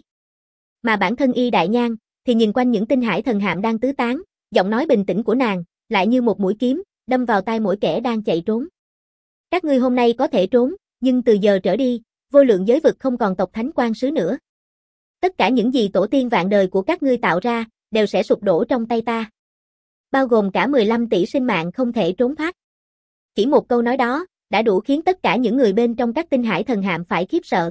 Mà bản thân Y Đại Nhan, thì nhìn quanh những tinh hải thần hạm đang tứ tán, giọng nói bình tĩnh của nàng, lại như một mũi kiếm, đâm vào tai mỗi kẻ đang chạy trốn. Các ngươi hôm nay có thể trốn, nhưng từ giờ trở đi, vô lượng giới vực không còn tộc Thánh Quan Sứ nữa. Tất cả những gì tổ tiên vạn đời của các ngươi tạo ra, đều sẽ sụp đổ trong tay ta. Bao gồm cả 15 tỷ sinh mạng không thể trốn thoát. Chỉ một câu nói đó, đã đủ khiến tất cả những người bên trong các tinh hải thần hạm phải khiếp sợ.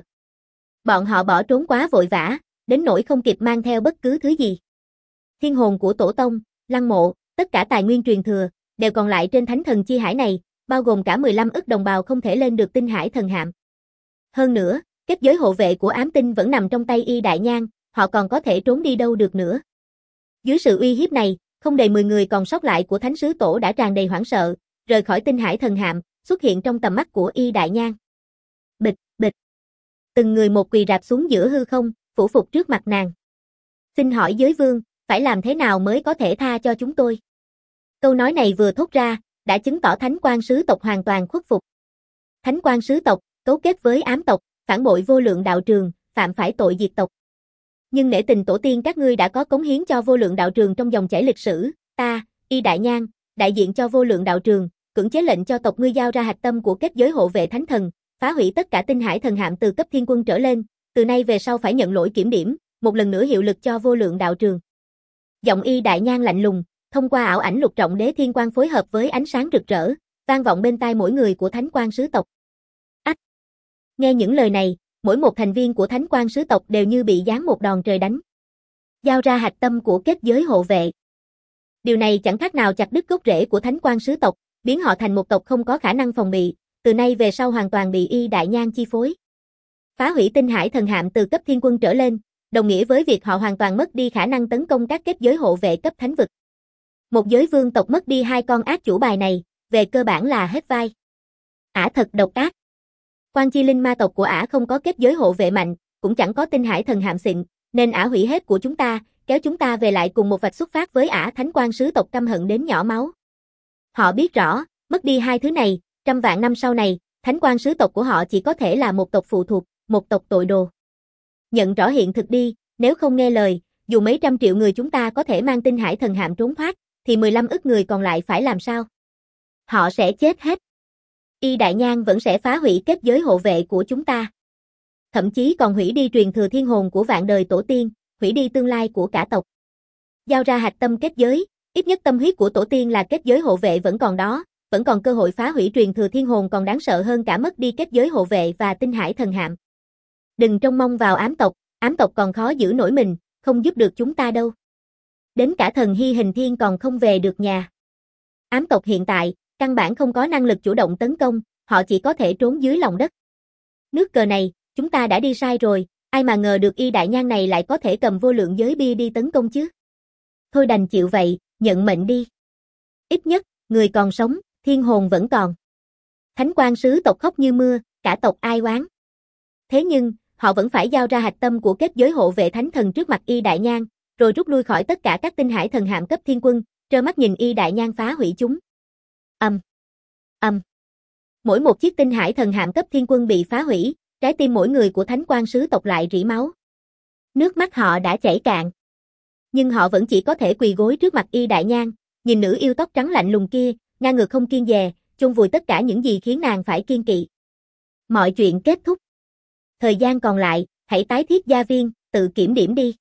Bọn họ bỏ trốn quá vội vã, đến nỗi không kịp mang theo bất cứ thứ gì. Thiên hồn của tổ tông, lăng mộ, tất cả tài nguyên truyền thừa, đều còn lại trên thánh thần chi hải này, bao gồm cả 15 ức đồng bào không thể lên được tinh hải thần hạm. Hơn nữa, kết giới hộ vệ của ám tinh vẫn nằm trong tay Y Đại Nhan, họ còn có thể trốn đi đâu được nữa. Dưới sự uy hiếp này, không đầy 10 người còn sót lại của Thánh Sứ Tổ đã tràn đầy hoảng sợ, rời khỏi tinh hải thần hạm, xuất hiện trong tầm mắt của Y Đại Nhan. Bịch, bịch. Từng người một quỳ rạp xuống giữa hư không, phủ phục trước mặt nàng. Xin hỏi giới vương, phải làm thế nào mới có thể tha cho chúng tôi? Câu nói này vừa thốt ra, đã chứng tỏ Thánh Quan Sứ tộc hoàn toàn khuất phục. Thánh Quan Sứ tộc, cấu kết với ám tộc, phản bội vô lượng đạo trường, phạm phải tội diệt tộc. Nhưng nể tình tổ tiên các ngươi đã có cống hiến cho vô lượng đạo trường trong dòng chảy lịch sử, ta, Y Đại Nhan, đại diện cho vô lượng đạo trường, cưỡng chế lệnh cho tộc ngươi giao ra hạch tâm của kết giới hộ vệ thánh thần, phá hủy tất cả tinh hải thần hạm từ cấp thiên quân trở lên, từ nay về sau phải nhận lỗi kiểm điểm, một lần nữa hiệu lực cho vô lượng đạo trường. Giọng Y Đại Nhan lạnh lùng, thông qua ảo ảnh Lục Trọng Đế Thiên Quang phối hợp với ánh sáng rực rỡ, vang vọng bên tai mỗi người của Thánh Quan Sứ tộc. Ách! Nghe những lời này, mỗi một thành viên của Thánh Quan Sứ tộc đều như bị giáng một đòn trời đánh. Giao ra hạch tâm của kết giới hộ vệ. Điều này chẳng khác nào chặt đứt gốc rễ của Thánh Quan Sứ tộc, biến họ thành một tộc không có khả năng phòng bị, từ nay về sau hoàn toàn bị Y Đại Nhan chi phối. Phá hủy tinh hải thần hạm từ cấp thiên quân trở lên, đồng nghĩa với việc họ hoàn toàn mất đi khả năng tấn công các kết giới hộ vệ cấp thánh vực. Một giới vương tộc mất đi hai con ác chủ bài này, về cơ bản là hết vai. Ả thật độc ác. Quan chi linh ma tộc của Ả không có kết giới hộ vệ mạnh, cũng chẳng có tinh hải thần hạm xịn, nên Ả hủy hết của chúng ta, kéo chúng ta về lại cùng một vạch xuất phát với Ả. Thánh Quan Sứ tộc căm hận đến nhỏ máu. Họ biết rõ, mất đi hai thứ này, trăm vạn năm sau này, Thánh Quan Sứ tộc của họ chỉ có thể là một tộc phụ thuộc, một tộc tội đồ. Nhận rõ hiện thực đi, nếu không nghe lời, dù mấy trăm triệu người chúng ta có thể mang tinh hải thần hạm trốn thoát, thì 15 ức người còn lại phải làm sao? Họ sẽ chết hết. Y Đại Nhan vẫn sẽ phá hủy kết giới hộ vệ của chúng ta. Thậm chí còn hủy đi truyền thừa thiên hồn của vạn đời tổ tiên, hủy đi tương lai của cả tộc. Giao ra hạch tâm kết giới, ít nhất tâm huyết của tổ tiên là kết giới hộ vệ vẫn còn đó, vẫn còn cơ hội phá hủy truyền thừa thiên hồn còn đáng sợ hơn cả mất đi kết giới hộ vệ và tinh hải thần hạm. Đừng trông mong vào ám tộc còn khó giữ nổi mình, không giúp được chúng ta đâu. Đến cả thần hy hình thiên còn không về được nhà. Ám tộc hiện tại, căn bản không có năng lực chủ động tấn công, họ chỉ có thể trốn dưới lòng đất. Nước cờ này, chúng ta đã đi sai rồi, ai mà ngờ được Y Đại Nhan này lại có thể cầm vô lượng giới bia đi tấn công chứ. Thôi đành chịu vậy, nhận mệnh đi. Ít nhất, người còn sống, thiên hồn vẫn còn. Thánh quan sứ tộc khóc như mưa, cả tộc ai oán. Thế nhưng, họ vẫn phải giao ra hạch tâm của kết giới hộ vệ thánh thần trước mặt Y Đại Nhan, rồi rút lui khỏi tất cả các tinh hải thần hạm cấp thiên quân, trơ mắt nhìn Y Đại Nhan phá hủy chúng. Mỗi một chiếc tinh hải thần hạm cấp thiên quân bị phá hủy, trái tim mỗi người của thánh quan sứ tộc lại rỉ máu. Nước mắt họ đã chảy cạn. Nhưng họ vẫn chỉ có thể quỳ gối trước mặt Y Đại Nhan, nhìn nữ yêu tóc trắng lạnh lùng kia, ngang ngược không kiêng dè, chôn vùi tất cả những gì khiến nàng phải kiên kỵ. Mọi chuyện kết thúc. Thời gian còn lại, hãy tái thiết gia viên, tự kiểm điểm đi.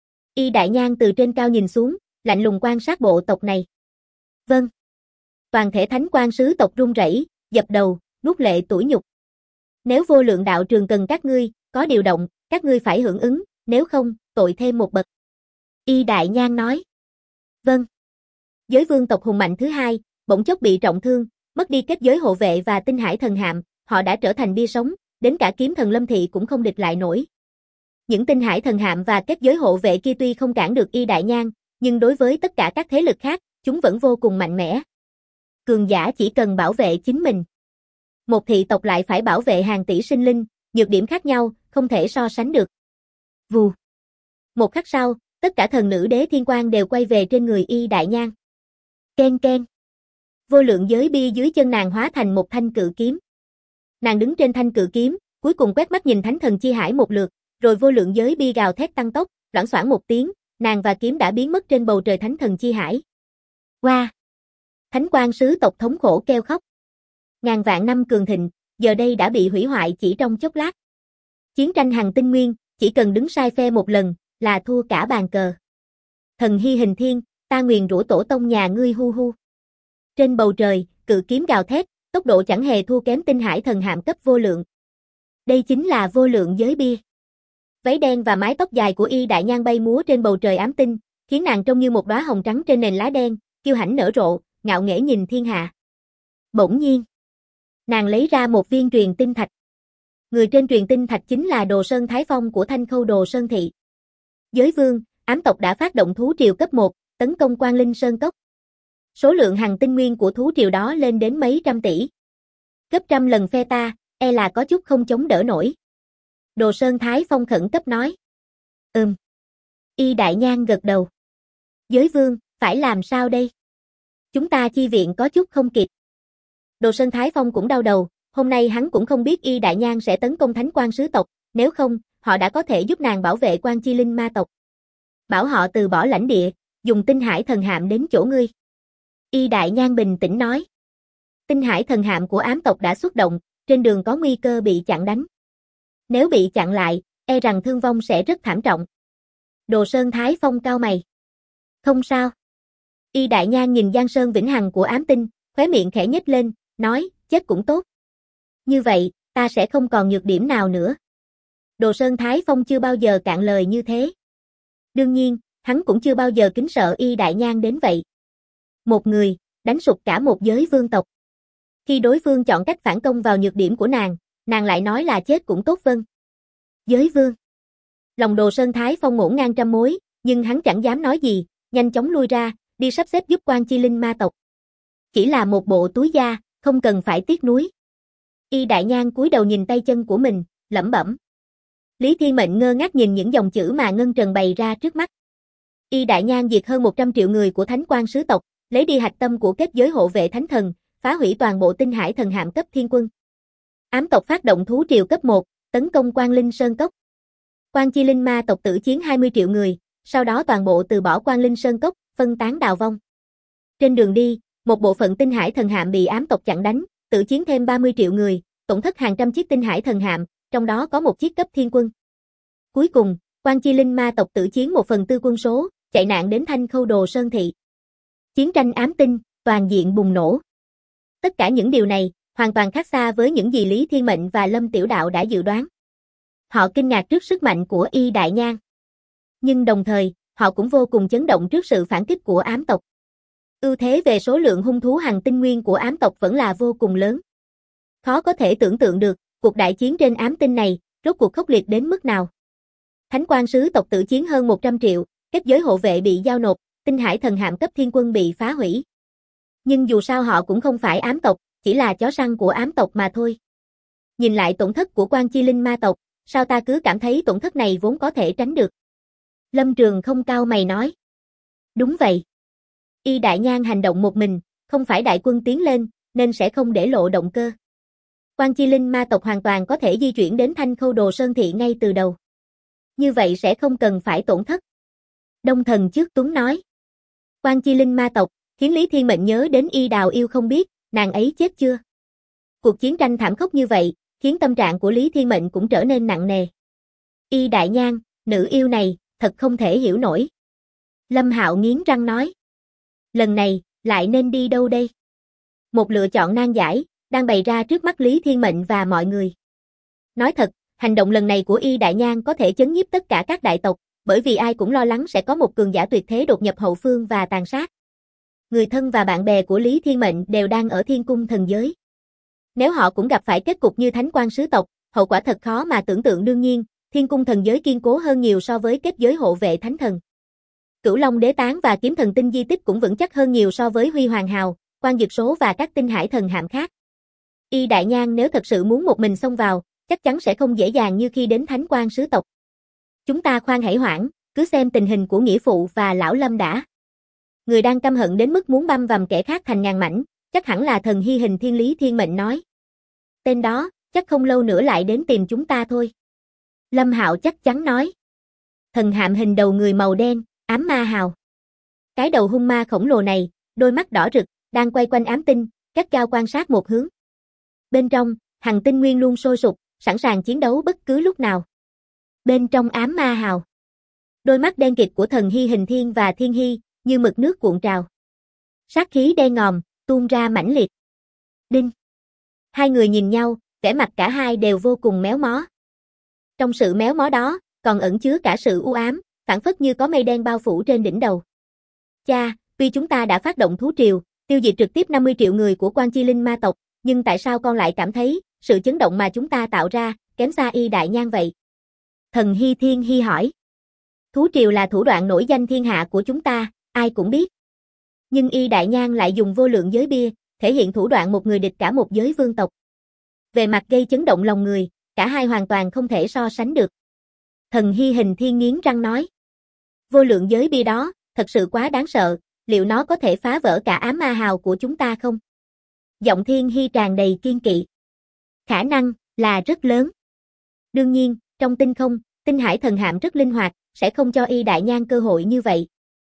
Y Đại Nhan từ trên cao nhìn xuống, lạnh lùng quan sát bộ tộc này. Vâng. Toàn thể thánh quan sứ tộc run rẩy, dập đầu, nuốt lệ tủi nhục. Nếu vô lượng đạo trường cần các ngươi, có điều động, các ngươi phải hưởng ứng, nếu không, tội thêm một bậc. Y Đại Nhan nói. Vâng. Giới vương tộc hùng mạnh thứ hai, bỗng chốc bị trọng thương, mất đi kết giới hộ vệ và tinh hải thần hạm, họ đã trở thành bia sống, đến cả kiếm thần Lâm Thị cũng không địch lại nổi. Những tinh hải thần hạm và kết giới hộ vệ kia tuy không cản được Y Đại Nhan, nhưng đối với tất cả các thế lực khác, chúng vẫn vô cùng mạnh mẽ. Cường giả chỉ cần bảo vệ chính mình. Một thị tộc lại phải bảo vệ hàng tỷ sinh linh, nhược điểm khác nhau, không thể so sánh được. Vù. Một khắc sau, tất cả thần nữ đế thiên quang đều quay về trên người Y Đại Nhan. Ken ken. Vô lượng giới bia dưới chân nàng hóa thành một thanh cự kiếm. Nàng đứng trên thanh cự kiếm, cuối cùng quét mắt nhìn thánh thần chi hải một lượt, rồi vô lượng giới bia gào thét tăng tốc, loảng xoảng một tiếng, nàng và kiếm đã biến mất trên bầu trời thánh thần chi hải. Wow! Thánh quan sứ tộc thống khổ kêu khóc. Ngàn vạn năm cường thịnh, giờ đây đã bị hủy hoại chỉ trong chốc lát. Chiến tranh hằng tinh nguyên, chỉ cần đứng sai phe một lần, là thua cả bàn cờ. Thần hy hình thiên, ta nguyền rủa tổ tông nhà ngươi hu hu. Trên bầu trời, cự kiếm gào thét, tốc độ chẳng hề thua kém tinh hải thần hạm cấp vô lượng. Đây chính là vô lượng giới bia. Váy đen và mái tóc dài của Y Đại Nhan bay múa trên bầu trời ám tinh, khiến nàng trông như một đóa hồng trắng trên nền lá đen, kiêu hãnh nở rộ, ngạo nghễ nhìn thiên hạ. Bỗng nhiên, nàng lấy ra một viên truyền tinh thạch. Người trên truyền tinh thạch chính là Đồ Sơn Thái Phong của Thanh Khâu Đồ Sơn Thị. Giới vương, ám tộc đã phát động thú triều cấp 1, tấn công Quang Linh Sơn Cốc. Số lượng hằng tinh nguyên của thú triều đó lên đến mấy trăm tỷ. Gấp trăm lần phe ta, e là có chút không chống đỡ nổi. Đồ Sơn Thái Phong khẩn cấp nói. Y Đại Nhan gật đầu. Giới vương, phải làm sao đây? Chúng ta chi viện có chút không kịp. Đồ Sơn Thái Phong cũng đau đầu, hôm nay hắn cũng không biết Y Đại Nhan sẽ tấn công thánh quan sứ tộc, nếu không, họ đã có thể giúp nàng bảo vệ Quan Chi Linh ma tộc. Bảo họ từ bỏ lãnh địa, dùng tinh hải thần hạm đến chỗ ngươi. Y Đại Nhan bình tĩnh nói. Tinh hải thần hạm của ám tộc đã xuất động, trên đường có nguy cơ bị chặn đánh. Nếu bị chặn lại, e rằng thương vong sẽ rất thảm trọng. Đồ Sơn Thái Phong cau mày. Không sao. Y Đại Nhan nhìn Giang Sơn vĩnh hằng của ám tinh, khóe miệng khẽ nhếch lên, nói, chết cũng tốt. Như vậy, ta sẽ không còn nhược điểm nào nữa. Đồ Sơn Thái Phong chưa bao giờ cạn lời như thế. Đương nhiên, hắn cũng chưa bao giờ kính sợ Y Đại Nhan đến vậy. Một người, đánh sụp cả một giới vương tộc. Khi đối phương chọn cách phản công vào nhược điểm của nàng lại nói là chết cũng tốt vâng. Giới vương. Lòng Đồ Sơn Thái Phong ngổn ngang trăm mối, nhưng hắn chẳng dám nói gì, nhanh chóng lui ra, đi sắp xếp giúp Quan Chi Linh ma tộc. Chỉ là một bộ túi da, không cần phải tiếc nuối. Y Đại Nhan cúi đầu nhìn tay chân của mình, lẩm bẩm. Lý Thiên Mệnh ngơ ngác nhìn những dòng chữ mà Ngân Trần bày ra trước mắt. Y Đại Nhan diệt hơn 100 triệu người của thánh quan sứ tộc, lấy đi hạch tâm của kết giới hộ vệ thánh thần, phá hủy toàn bộ tinh hải thần hạm cấp thiên quân. Ám tộc phát động thú triều cấp 1, tấn công Quang Linh Sơn Cốc. Quan Chi Linh ma tộc tử chiến 20 triệu người, sau đó toàn bộ từ bỏ Quang Linh Sơn Cốc, phân tán đào vong. Trên đường đi, một bộ phận tinh hải thần hạm bị ám tộc chặn đánh, tử chiến thêm 30 triệu người, tổn thất hàng trăm chiếc tinh hải thần hạm, trong đó có một chiếc cấp thiên quân. Cuối cùng, Quan Chi Linh ma tộc tử chiến 1/4 quân số, chạy nạn đến Thanh Khâu Đồ Sơn Thị. Chiến tranh ám tinh, toàn diện bùng nổ. Tất cả những điều này, hoàn toàn khác xa với những gì Lý Thiên Mệnh và Lâm Tiểu Đạo đã dự đoán. Họ kinh ngạc trước sức mạnh của Y Đại Nhang. Nhưng đồng thời, họ cũng vô cùng chấn động trước sự phản kích của ám tộc. Ưu thế về số lượng hung thú hành tinh nguyên của ám tộc vẫn là vô cùng lớn. Khó có thể tưởng tượng được, cuộc đại chiến trên ám tinh này, rốt cuộc khốc liệt đến mức nào. Thánh quan sứ tộc tử chiến hơn 100 triệu, kết giới hộ vệ bị giao nộp, tinh hải thần hạm cấp thiên quân bị phá hủy. Nhưng dù sao họ cũng không phải ám tộc, chỉ là chó săn của ám tộc mà thôi. Nhìn lại tổn thất của Quan Chi Linh ma tộc, sao ta cứ cảm thấy tổn thất này vốn có thể tránh được. Lâm Trường không cau mày nói. Đúng vậy. Y Đại Nhang hành động một mình, không phải đại quân tiến lên, nên sẽ không để lộ động cơ. Quan Chi Linh ma tộc hoàn toàn có thể di chuyển đến Thanh Khâu Đồ Sơn Thị ngay từ đầu. Như vậy sẽ không cần phải tổn thất. Đông Thần Trước Tuấn nói. Quan Chi Linh ma tộc, khiến Lý Thiên Mệnh nhớ đến Y Đào Yêu không biết, nàng ấy chết chưa? Cuộc chiến tranh thảm khốc như vậy, khiến tâm trạng của Lý Thiên Mệnh cũng trở nên nặng nề. Y Đại Nhang, nữ yêu này, thật không thể hiểu nổi. Lâm Hạo nghiến răng nói. Lần này, lại nên đi đâu đây? Một lựa chọn nan giải, đang bày ra trước mắt Lý Thiên Mệnh và mọi người. Nói thật, hành động lần này của Y Đại Nhang có thể chấn nhiếp tất cả các đại tộc, bởi vì ai cũng lo lắng sẽ có một cường giả tuyệt thế đột nhập hậu phương và tàn sát. Người thân và bạn bè của Lý Thiên Mệnh đều đang ở Thiên Cung Thần Giới. Nếu họ cũng gặp phải kết cục như Thánh Quan sứ tộc, hậu quả thật khó mà tưởng tượng. Đương nhiên, Thiên Cung Thần Giới kiên cố hơn nhiều so với kết giới hộ vệ thánh thần. Cửu Long Đế Tán và Kiếm Thần Tinh di tích cũng vững chắc hơn nhiều so với Huy Hoàng Hào, Quan Dực Số và các tinh hải thần hạm khác. Y Đại Nhang nếu thật sự muốn một mình xông vào, chắc chắn sẽ không dễ dàng như khi đến Thánh Quan sứ tộc. Chúng ta khoan hãy hoãn, cứ xem tình hình của nghĩa phụ và lão Lâm đã. Người đang căm hận đến mức muốn băm vằm kẻ khác thành ngàn mảnh, chắc hẳn là thần Hy Hình Thiên. Lý Thiên Mệnh nói. Tên đó, chắc không lâu nữa lại đến tìm chúng ta thôi. Lâm Hạo chắc chắn nói. Thần hạm hình đầu người màu đen, ám ma hào. Cái đầu hung ma khổng lồ này, đôi mắt đỏ rực, đang quay quanh ám tinh, gắt gao quan sát một hướng. Bên trong, hằng tinh nguyên luôn sôi sục, sẵn sàng chiến đấu bất cứ lúc nào. Bên trong ám ma hào, đôi mắt đen kịt của thần Hy Hình Thiên và Thiên Hy, như mực nước cuộn trào. Sát khí đen ngòm, tuôn ra mãnh liệt. Đinh. Hai người nhìn nhau, vẻ mặt cả hai đều vô cùng méo mó. Trong sự méo mó đó, còn ẩn chứa cả sự u ám, phảng phất như có mây đen bao phủ trên đỉnh đầu. Cha, tuy chúng ta đã phát động thú triều, tiêu diệt trực tiếp 50 triệu người của Quan Chi Linh ma tộc, nhưng tại sao con lại cảm thấy, sự chấn động mà chúng ta tạo ra, kém xa Y Đại Nhang vậy? Thần Hy Thiên Hy hỏi. Thú triều là thủ đoạn nổi danh thiên hạ của chúng ta, ai cũng biết. Nhưng Y Đại Nhang lại dùng vô lượng giới bia, thể hiện thủ đoạn một người địch cả một giới vương tộc. Về mặt gây chấn động lòng người, cả hai hoàn toàn không thể so sánh được. Thần Hy Hình Thiên nghiến răng nói. Vô lượng giới bia đó, thật sự quá đáng sợ, liệu nó có thể phá vỡ cả ám ma hào của chúng ta không? Giọng Thiên Hy tràn đầy kiên kỵ. Khả năng là rất lớn. Đương nhiên, trong tinh không, tinh hải thần hạm rất linh hoạt, sẽ không cho Y Đại Nhang cơ hội như vậy.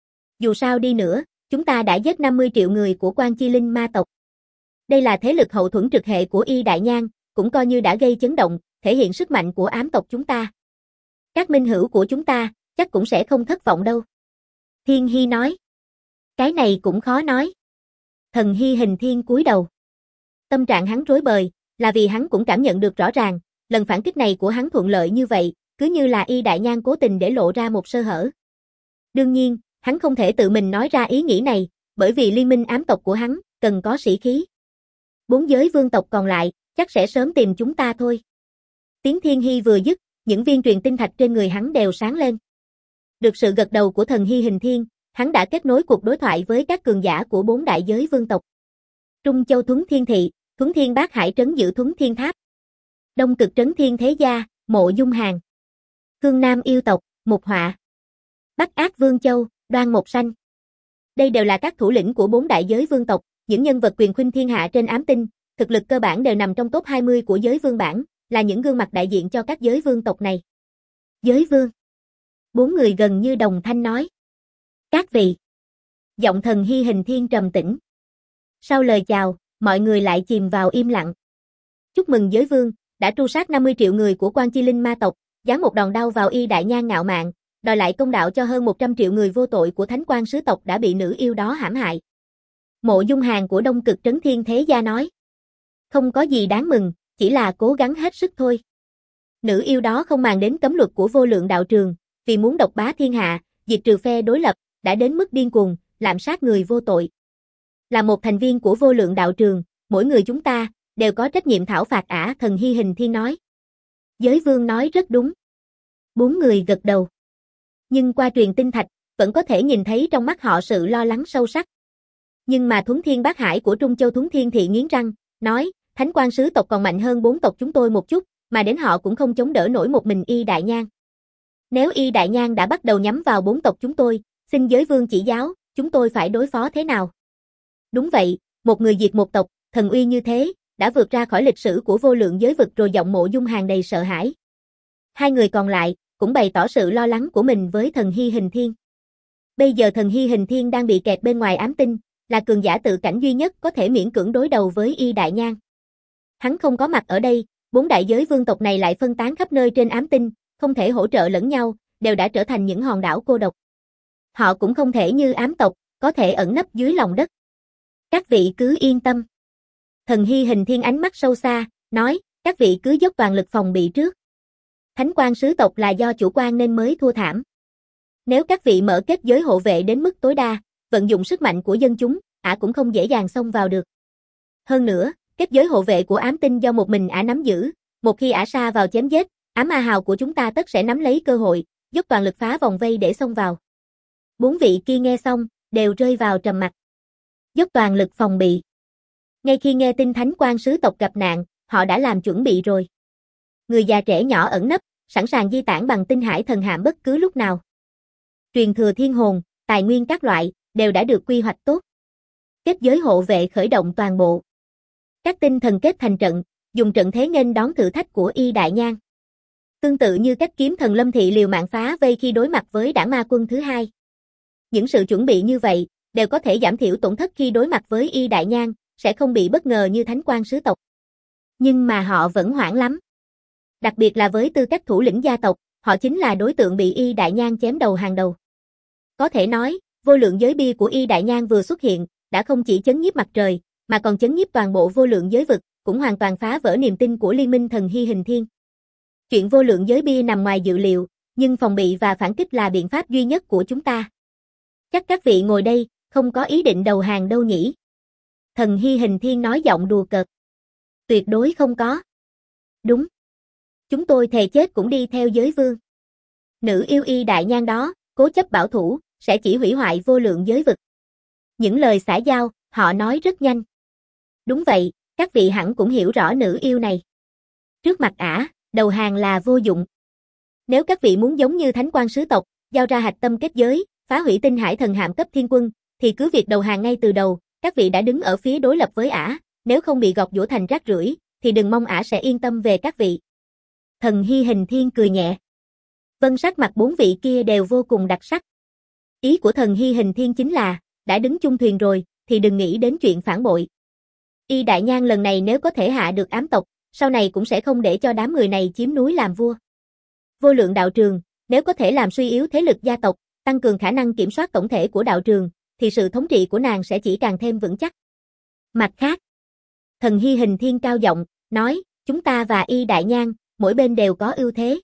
Dù sao đi nữa, chúng ta đã giết 50 triệu người của Quan Chi Linh ma tộc. Đây là thế lực hậu thuẫn trực hệ của Y Đại Nhang, cũng coi như đã gây chấn động, thể hiện sức mạnh của ám tộc chúng ta. Các minh hữu của chúng ta, chắc cũng sẽ không thất vọng đâu. Thiên Hy nói. Cái này cũng khó nói. Thần Hy Hình Thiên cúi đầu. Tâm trạng hắn rối bời, là vì hắn cũng cảm nhận được rõ ràng, lần phản kích này của hắn thuận lợi như vậy, cứ như là Y Đại Nhang cố tình để lộ ra một sơ hở. Đương nhiên, hắn không thể tự mình nói ra ý nghĩ này, bởi vì liên minh ám tộc của hắn, cần có sĩ khí. 4 giới vương tộc còn lại, chắc sẽ sớm tìm chúng ta thôi. Tiếng Thiên Hy vừa dứt, những viên truyền tinh thạch trên người hắn đều sáng lên. Được sự gật đầu của thần Hy Hình Thiên, hắn đã kết nối cuộc đối thoại với các cường giả của 4 đại giới vương tộc. Trung Châu Thuấn Thiên Thị, Thuấn Thiên Bát Hải Trấn Giữ Thuấn Thiên Tháp. Đông Cực Trấn Thiên Thế Gia, Mộ Dung Hàn. Cương Nam Yêu Tộc, Mục Họa. Bắc Ác Vương Châu, Đoan Mộc Sanh. Đây đều là các thủ lĩnh của 4 đại giới vương tộc, những nhân vật quyền khuynh thiên hạ trên ám tinh, thực lực cơ bản đều nằm trong top 20 của giới vương bảng, là những gương mặt đại diện cho các giới vương tộc này. Giới vương. 4 người gần như đồng thanh nói. Các vị. Giọng thần Hy Hình Thiên trầm tĩnh. Sau lời chào, mọi người lại chìm vào im lặng. Chúc mừng giới vương, đã tru sát 50 triệu người của Quan Chi Linh ma tộc, giáng một đòn đau vào Y Đại Nhang ngạo mạn, đòi lại công đạo cho hơn 100 triệu người vô tội của Thánh Quan sứ tộc đã bị nữ yêu đó hãm hại. Mộ Dung Hàn của Đông Cực Trấn Thiên Thế Gia nói. Không có gì đáng mừng, chỉ là cố gắng hết sức thôi. Nữ yêu đó không màng đến cấm luật của Vô Lượng Đạo Trường, vì muốn độc bá thiên hạ, diệt trừ phe đối lập, đã đến mức điên cuồng, lạm sát người vô tội. Là một thành viên của Vô Lượng Đạo Trường, mỗi người chúng ta đều có trách nhiệm thảo phạt ả, Thần Hy Hình Thiên nói. Giới Vương nói rất đúng. 4 người gật đầu. Nhưng qua truyền tinh thạch, vẫn có thể nhìn thấy trong mắt họ sự lo lắng sâu sắc. Nhưng mà Thuấn Thiên Bát Hải của Trung Châu Thuấn Thiên Thị nghiến răng, nói, Thánh Quan sứ tộc còn mạnh hơn 4 tộc chúng tôi một chút, mà đến họ cũng không chống đỡ nổi một mình Y Đại Nhan. Nếu Y Đại Nhan đã bắt đầu nhắm vào 4 tộc chúng tôi, xin Giới Vương chỉ giáo, chúng tôi phải đối phó thế nào? Đúng vậy, một người diệt một tộc, thần uy như thế, đã vượt ra khỏi lịch sử của vô lượng giới vực, rồi giọng Mộ Dung Hàn đầy sợ hãi. 2 người còn lại cũng bày tỏ sự lo lắng của mình với Thần Hy Hình Thiên. Bây giờ Thần Hy Hình Thiên đang bị kẹt bên ngoài ám tinh, là cường giả tự cảnh duy nhất có thể miễn cưỡng đối đầu với Y Đại Nhan. Hắn không có mặt ở đây, 4 đại giới vương tộc này lại phân tán khắp nơi trên ám tinh, không thể hỗ trợ lẫn nhau, đều đã trở thành những hòn đảo cô độc. Họ cũng không thể như ám tộc, có thể ẩn nấp dưới lòng đất. Các vị cứ yên tâm. Thần Hy Hình Thiên ánh mắt sâu xa, nói, các vị cứ dốc toàn lực phòng bị trước. Thánh Quan sứ tộc là do chủ quan nên mới thua thảm. Nếu các vị mở kết giới hộ vệ đến mức tối đa, vận dụng sức mạnh của dân chúng, ả cũng không dễ dàng xông vào được. Hơn nữa, kết giới hộ vệ của ám tinh do một mình ả nắm giữ, một khi ả sa vào chém giết, ám ma hào của chúng ta tất sẽ nắm lấy cơ hội, dốc toàn lực phá vòng vây để xông vào. 4 vị kia nghe xong, đều rơi vào trầm mặc. Dốc toàn lực phòng bị. Ngay khi nghe tin Thánh Quan sứ tộc gặp nạn, họ đã làm chuẩn bị rồi. Người già trẻ nhỏ ẩn nấp, sẵn sàng di tản bằng tinh hải thần hạm bất cứ lúc nào. Truyền thừa thiên hồn, tài nguyên các loại, đều đã được quy hoạch tốt. Kết giới hộ vệ khởi động toàn bộ. Các tinh thần kết thành trận, dùng trận thế nghênh đón thử thách của Y Đại Nhan. Tương tự như cách kiếm thần Lâm Thị liều mạng phá vây khi đối mặt với đảng ma quân thứ 2. Những sự chuẩn bị như vậy, đều có thể giảm thiểu tổn thất khi đối mặt với Y Đại Nhan, sẽ không bị bất ngờ như Thánh Quan sứ tộc. Nhưng mà họ vẫn hoảng lắm. Đặc biệt là với tư cách thủ lĩnh gia tộc, họ chính là đối tượng bị Y Đại Nhan chém đầu hàng đầu. Có thể nói, vô lượng giới bia của Y Đại Nhan vừa xuất hiện, đã không chỉ chấn nhiếp mặt trời, mà còn chấn nhiếp toàn bộ vô lượng giới vực, cũng hoàn toàn phá vỡ niềm tin của liên minh Thần Hy Hình Thiên. Chuyện vô lượng giới bia nằm ngoài dự liệu, nhưng phòng bị và phản kích là biện pháp duy nhất của chúng ta. Chắc các vị ngồi đây, không có ý định đầu hàng đâu nhỉ? Thần Hy Hình Thiên nói giọng đùa cợt. Tuyệt đối không có. Đúng. Chúng tôi thề chết cũng đi theo Giới Vương. Nữ yêu Y Đại Nhan đó, cố chấp bảo thủ, sẽ chỉ hủy hoại vô lượng giới vực. Những lời xã giao, họ nói rất nhanh. Đúng vậy, các vị hẳn cũng hiểu rõ nữ yêu này. Trước mặt ả, đầu hàng là vô dụng. Nếu các vị muốn giống như Thánh Quan sứ tộc, giao ra hạch tâm kết giới, phá hủy tinh hải thần hạm cấp thiên quân, thì cứ việc đầu hàng ngay từ đầu, các vị đã đứng ở phía đối lập với ả, nếu không bị gọt giũa thành rác rưởi, thì đừng mong ả sẽ yên tâm về các vị. Thần Hy Hình Thiên cười nhẹ. Vân sắc mặt 4 vị kia đều vô cùng đặc sắc. Ý của Thần Hy Hình Thiên chính là, đã đứng chung thuyền rồi, thì đừng nghĩ đến chuyện phản bội. Y Đại Nhan lần này nếu có thể hạ được ám tộc, sau này cũng sẽ không để cho đám người này chiếm núi làm vua. Vô lượng đạo trường, nếu có thể làm suy yếu thế lực gia tộc, tăng cường khả năng kiểm soát tổng thể của đạo trường, thì sự thống trị của nàng sẽ chỉ càng thêm vững chắc. Mặt khác, Thần Hy Hình Thiên cao giọng, nói, chúng ta và Y Đại Nhan, mỗi bên đều có ưu thế.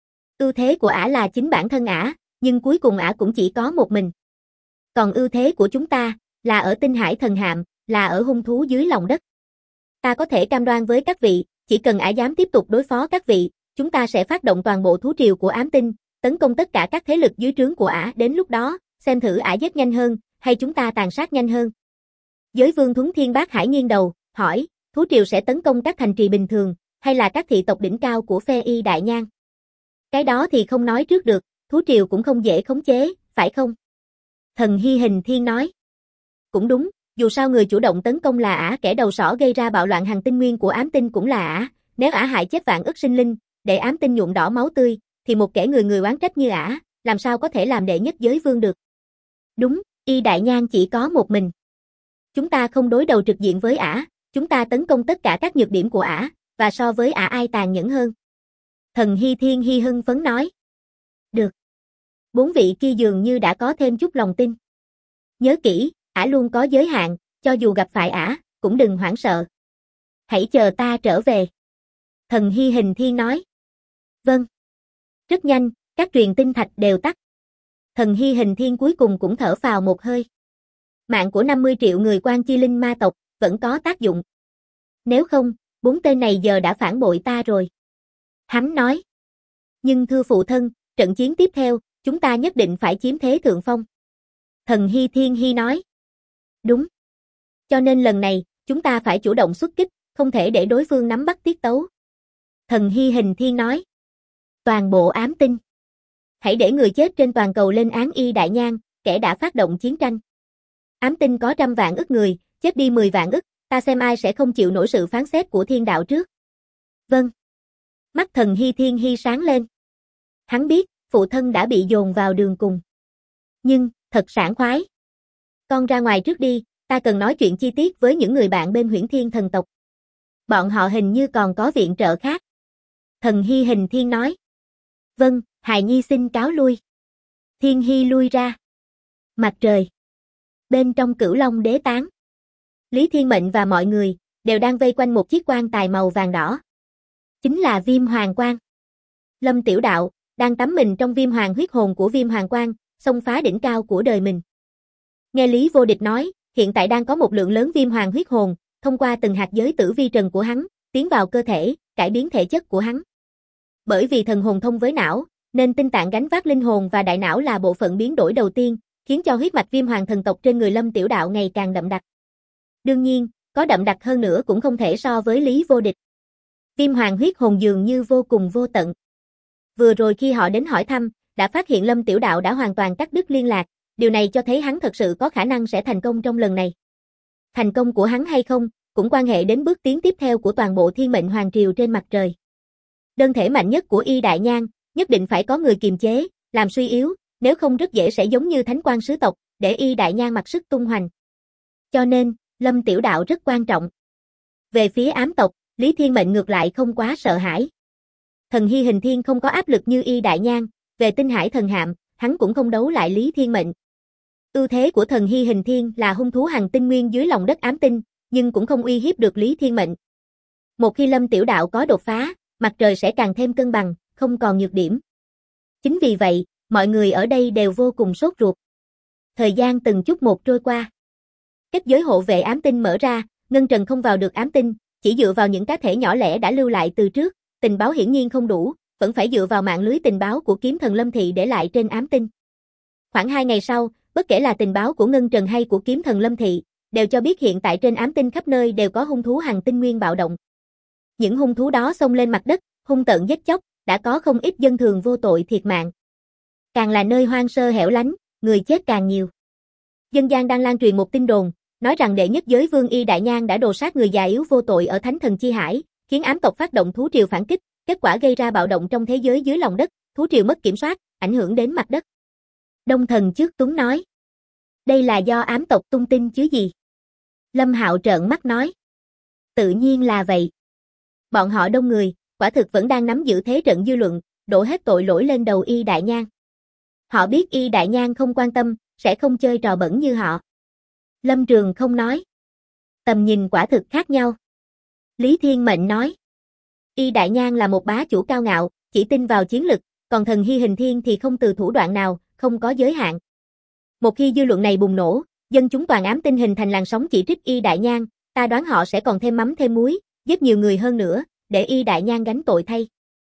Ưu thế của ả là chính bản thân ả, nhưng cuối cùng ả cũng chỉ có một mình. Còn ưu thế của chúng ta, là ở tinh hải thần hạm, là ở hung thú dưới lòng đất. Ta có thể cam đoan với các vị, chỉ cần ả dám tiếp tục đối phó các vị, chúng ta sẽ phát động toàn bộ thú triều của ám tinh, tấn công tất cả các thế lực dưới trướng của ả, đến lúc đó, xem thử ả giết nhanh hơn, hay chúng ta tàn sát nhanh hơn. Giới Vương Thuấn Thiên Bát Hải nghiêng đầu, hỏi, thú triều sẽ tấn công các thành trì bình thường, hay là các thị tộc đỉnh cao của phe Y Đại Nhan? Cái đó thì không nói trước được, thú triều cũng không dễ khống chế, phải không? Thần Hy Hình Thiên nói. Cũng đúng, dù sao người chủ động tấn công là ả, kẻ đầu sỏ gây ra bạo loạn hành tinh nguyên của ám tinh cũng là ả, nếu ả hại chết vạn ức sinh linh, để ám tinh nhuộm đỏ máu tươi, thì một kẻ người oán trách như ả, làm sao có thể làm đệ nhất giới vương được? Đúng, Y Đại Nhan chỉ có một mình. Chúng ta không đối đầu trực diện với ả, chúng ta tấn công tất cả các nhược điểm của ả, và so với ả ai tàn nhẫn hơn. Thần Hy Thiên Hy hưng phấn nói. Được. 4 vị kia dường như đã có thêm chút lòng tin. Nhớ kỹ, ả luôn có giới hạn, cho dù gặp phải ả, cũng đừng hoảng sợ. Hãy chờ ta trở về. Thần Hy Hình Thiên nói. Vâng. Rất nhanh, các truyền tinh thạch đều tắt. Thần Hy Hình Thiên cuối cùng cũng thở phào một hơi. Mạng của 50 triệu người Quan Chi Linh ma tộc vẫn có tác dụng. Nếu không, 4 tên này giờ đã phản bội ta rồi. Hắn nói. Nhưng thưa phụ thân, trận chiến tiếp theo, chúng ta nhất định phải chiếm thế thượng phong. Thần Hy Thiên Hy nói. Đúng. Cho nên lần này, chúng ta phải chủ động xuất kích, không thể để đối phương nắm bắt tiết tấu. Thần Hy Hình Thiên nói. Toàn bộ ám tinh. Hãy để người chết trên toàn cầu lên án Y Đại Nhang, kẻ đã phát động chiến tranh. Ám tinh có 100 vạn ức người, chết đi 10 vạn ức, ta xem ai sẽ không chịu nổi sự phán xét của thiên đạo trước. Vâng. Mắt Thần Hy Thiên Hy sáng lên. Hắn biết, phụ thân đã bị dồn vào đường cùng. Nhưng, thật sảng khoái. Con ra ngoài trước đi, ta cần nói chuyện chi tiết với những người bạn bên Huyễn Thiên thần tộc. Bọn họ hình như còn có viện trợ khác. Thần Hy Hình Thiên nói. Vâng, hài nhi xin cáo lui. Thiên Hy lui ra. Mặt trời. Bên trong Cửu Long Đế Tán. Lý Thiên Mệnh và mọi người đều đang vây quanh một chiếc quan tài màu vàng đỏ. Chính là Viêm Hoàng Quan. Lâm Tiểu Đạo đang tắm mình trong viêm hoàng huyết hồn của Viêm Hoàng Quan, xông phá đỉnh cao của đời mình. Nghe Lý Vô Địch nói, hiện tại đang có một lượng lớn viêm hoàng huyết hồn, thông qua từng hạt giới tử vi trần của hắn, tiến vào cơ thể, cải biến thể chất của hắn. Bởi vì thần hồn thông với não, nên tinh tạng gánh vác linh hồn và đại não là bộ phận biến đổi đầu tiên, khiến cho huyết mạch viêm hoàng thần tộc trên người Lâm Tiểu Đạo ngày càng đậm đặc. Đương nhiên, có đậm đặc hơn nữa cũng không thể so với Lý Vô Địch. Viêm hoàng huyết hồn dường như vô cùng vô tận. Vừa rồi khi họ đến hỏi thăm, đã phát hiện Lâm Tiểu Đạo đã hoàn toàn cắt đứt liên lạc, điều này cho thấy hắn thật sự có khả năng sẽ thành công trong lần này. Thành công của hắn hay không, cũng quan hệ đến bước tiến tiếp theo của toàn bộ thiên mệnh hoàng triều trên mặt trời. Đơn thể mạnh nhất của Y Đại Nhang, nhất định phải có người kiềm chế, làm suy yếu, nếu không rất dễ sẽ giống như thánh quan sứ tộc, để Y Đại Nhang mặc sức tung hoành. Cho nên, Lâm Tiểu Đạo rất quan trọng. Về phía ám tộc, Lý Thiên Mệnh ngược lại không quá sợ hãi. Thần Hy Hình Thiên không có áp lực như Y Đại Nhang, về tinh hải thần hạm, hắn cũng không đấu lại Lý Thiên Mệnh. Ưu thế của Thần Hy Hình Thiên là hung thú hành tinh nguyên dưới lòng đất ám tinh, nhưng cũng không uy hiếp được Lý Thiên Mệnh. Một khi Lâm Tiểu Đạo có đột phá, mặt trời sẽ càng thêm cân bằng, không còn nhược điểm. Chính vì vậy, mọi người ở đây đều vô cùng sốt ruột. Thời gian từng chút một trôi qua. Kết giới hộ vệ ám tinh mở ra, Ngân Trần không vào được ám tinh, chỉ dựa vào những cá thể nhỏ lẻ đã lưu lại từ trước, tình báo hiển nhiên không đủ, vẫn phải dựa vào mạng lưới tình báo của kiếm thần Lâm Thị để lại trên ám tinh. Khoảng 2 ngày sau, bất kể là tình báo của Ngân Trần hay của kiếm thần Lâm Thị, đều cho biết hiện tại trên ám tinh khắp nơi đều có hung thú hành tinh nguyên bạo động. Những hung thú đó xông lên mặt đất, hung tợn giết chóc, đã có không ít dân thường vô tội thiệt mạng. Càng là nơi hoang sơ hẻo lánh, người chết càng nhiều. Dân gian đang lan truyền một tin đồn, nói rằng đệ nhất giới vương Y Đại Nhang đã đồ sát người già yếu vô tội ở Thánh Thần Chi Hải, khiến ám tộc phát động thú triều phản kích, kết quả gây ra bạo động trong thế giới dưới lòng đất, thú triều mất kiểm soát, ảnh hưởng đến mặt đất. Đông Thần Trước Tuấn nói, đây là do ám tộc tung tin chứ gì? Lâm Hạo trợn mắt nói, tự nhiên là vậy. Bọn họ đông người, quả thực vẫn đang nắm giữ thế trận dư luận, đổ hết tội lỗi lên đầu Y Đại Nhang. Họ biết Y Đại Nhang không quan tâm, sẽ không chơi trò bẩn như họ. Lâm Trường không nói. Tầm nhìn quả thực khác nhau. Lý Thiên Mệnh nói. Y Đại Nhang là một bá chủ cao ngạo, chỉ tin vào chiến lực, còn Thần Hy Hình Thiên thì không từ thủ đoạn nào, không có giới hạn. Một khi dư luận này bùng nổ, dân chúng toàn ám tinh hình thành làn sóng chỉ trích Y Đại Nhang, ta đoán họ sẽ còn thêm mắm thêm muối, giết nhiều người hơn nữa, để Y Đại Nhang gánh tội thay.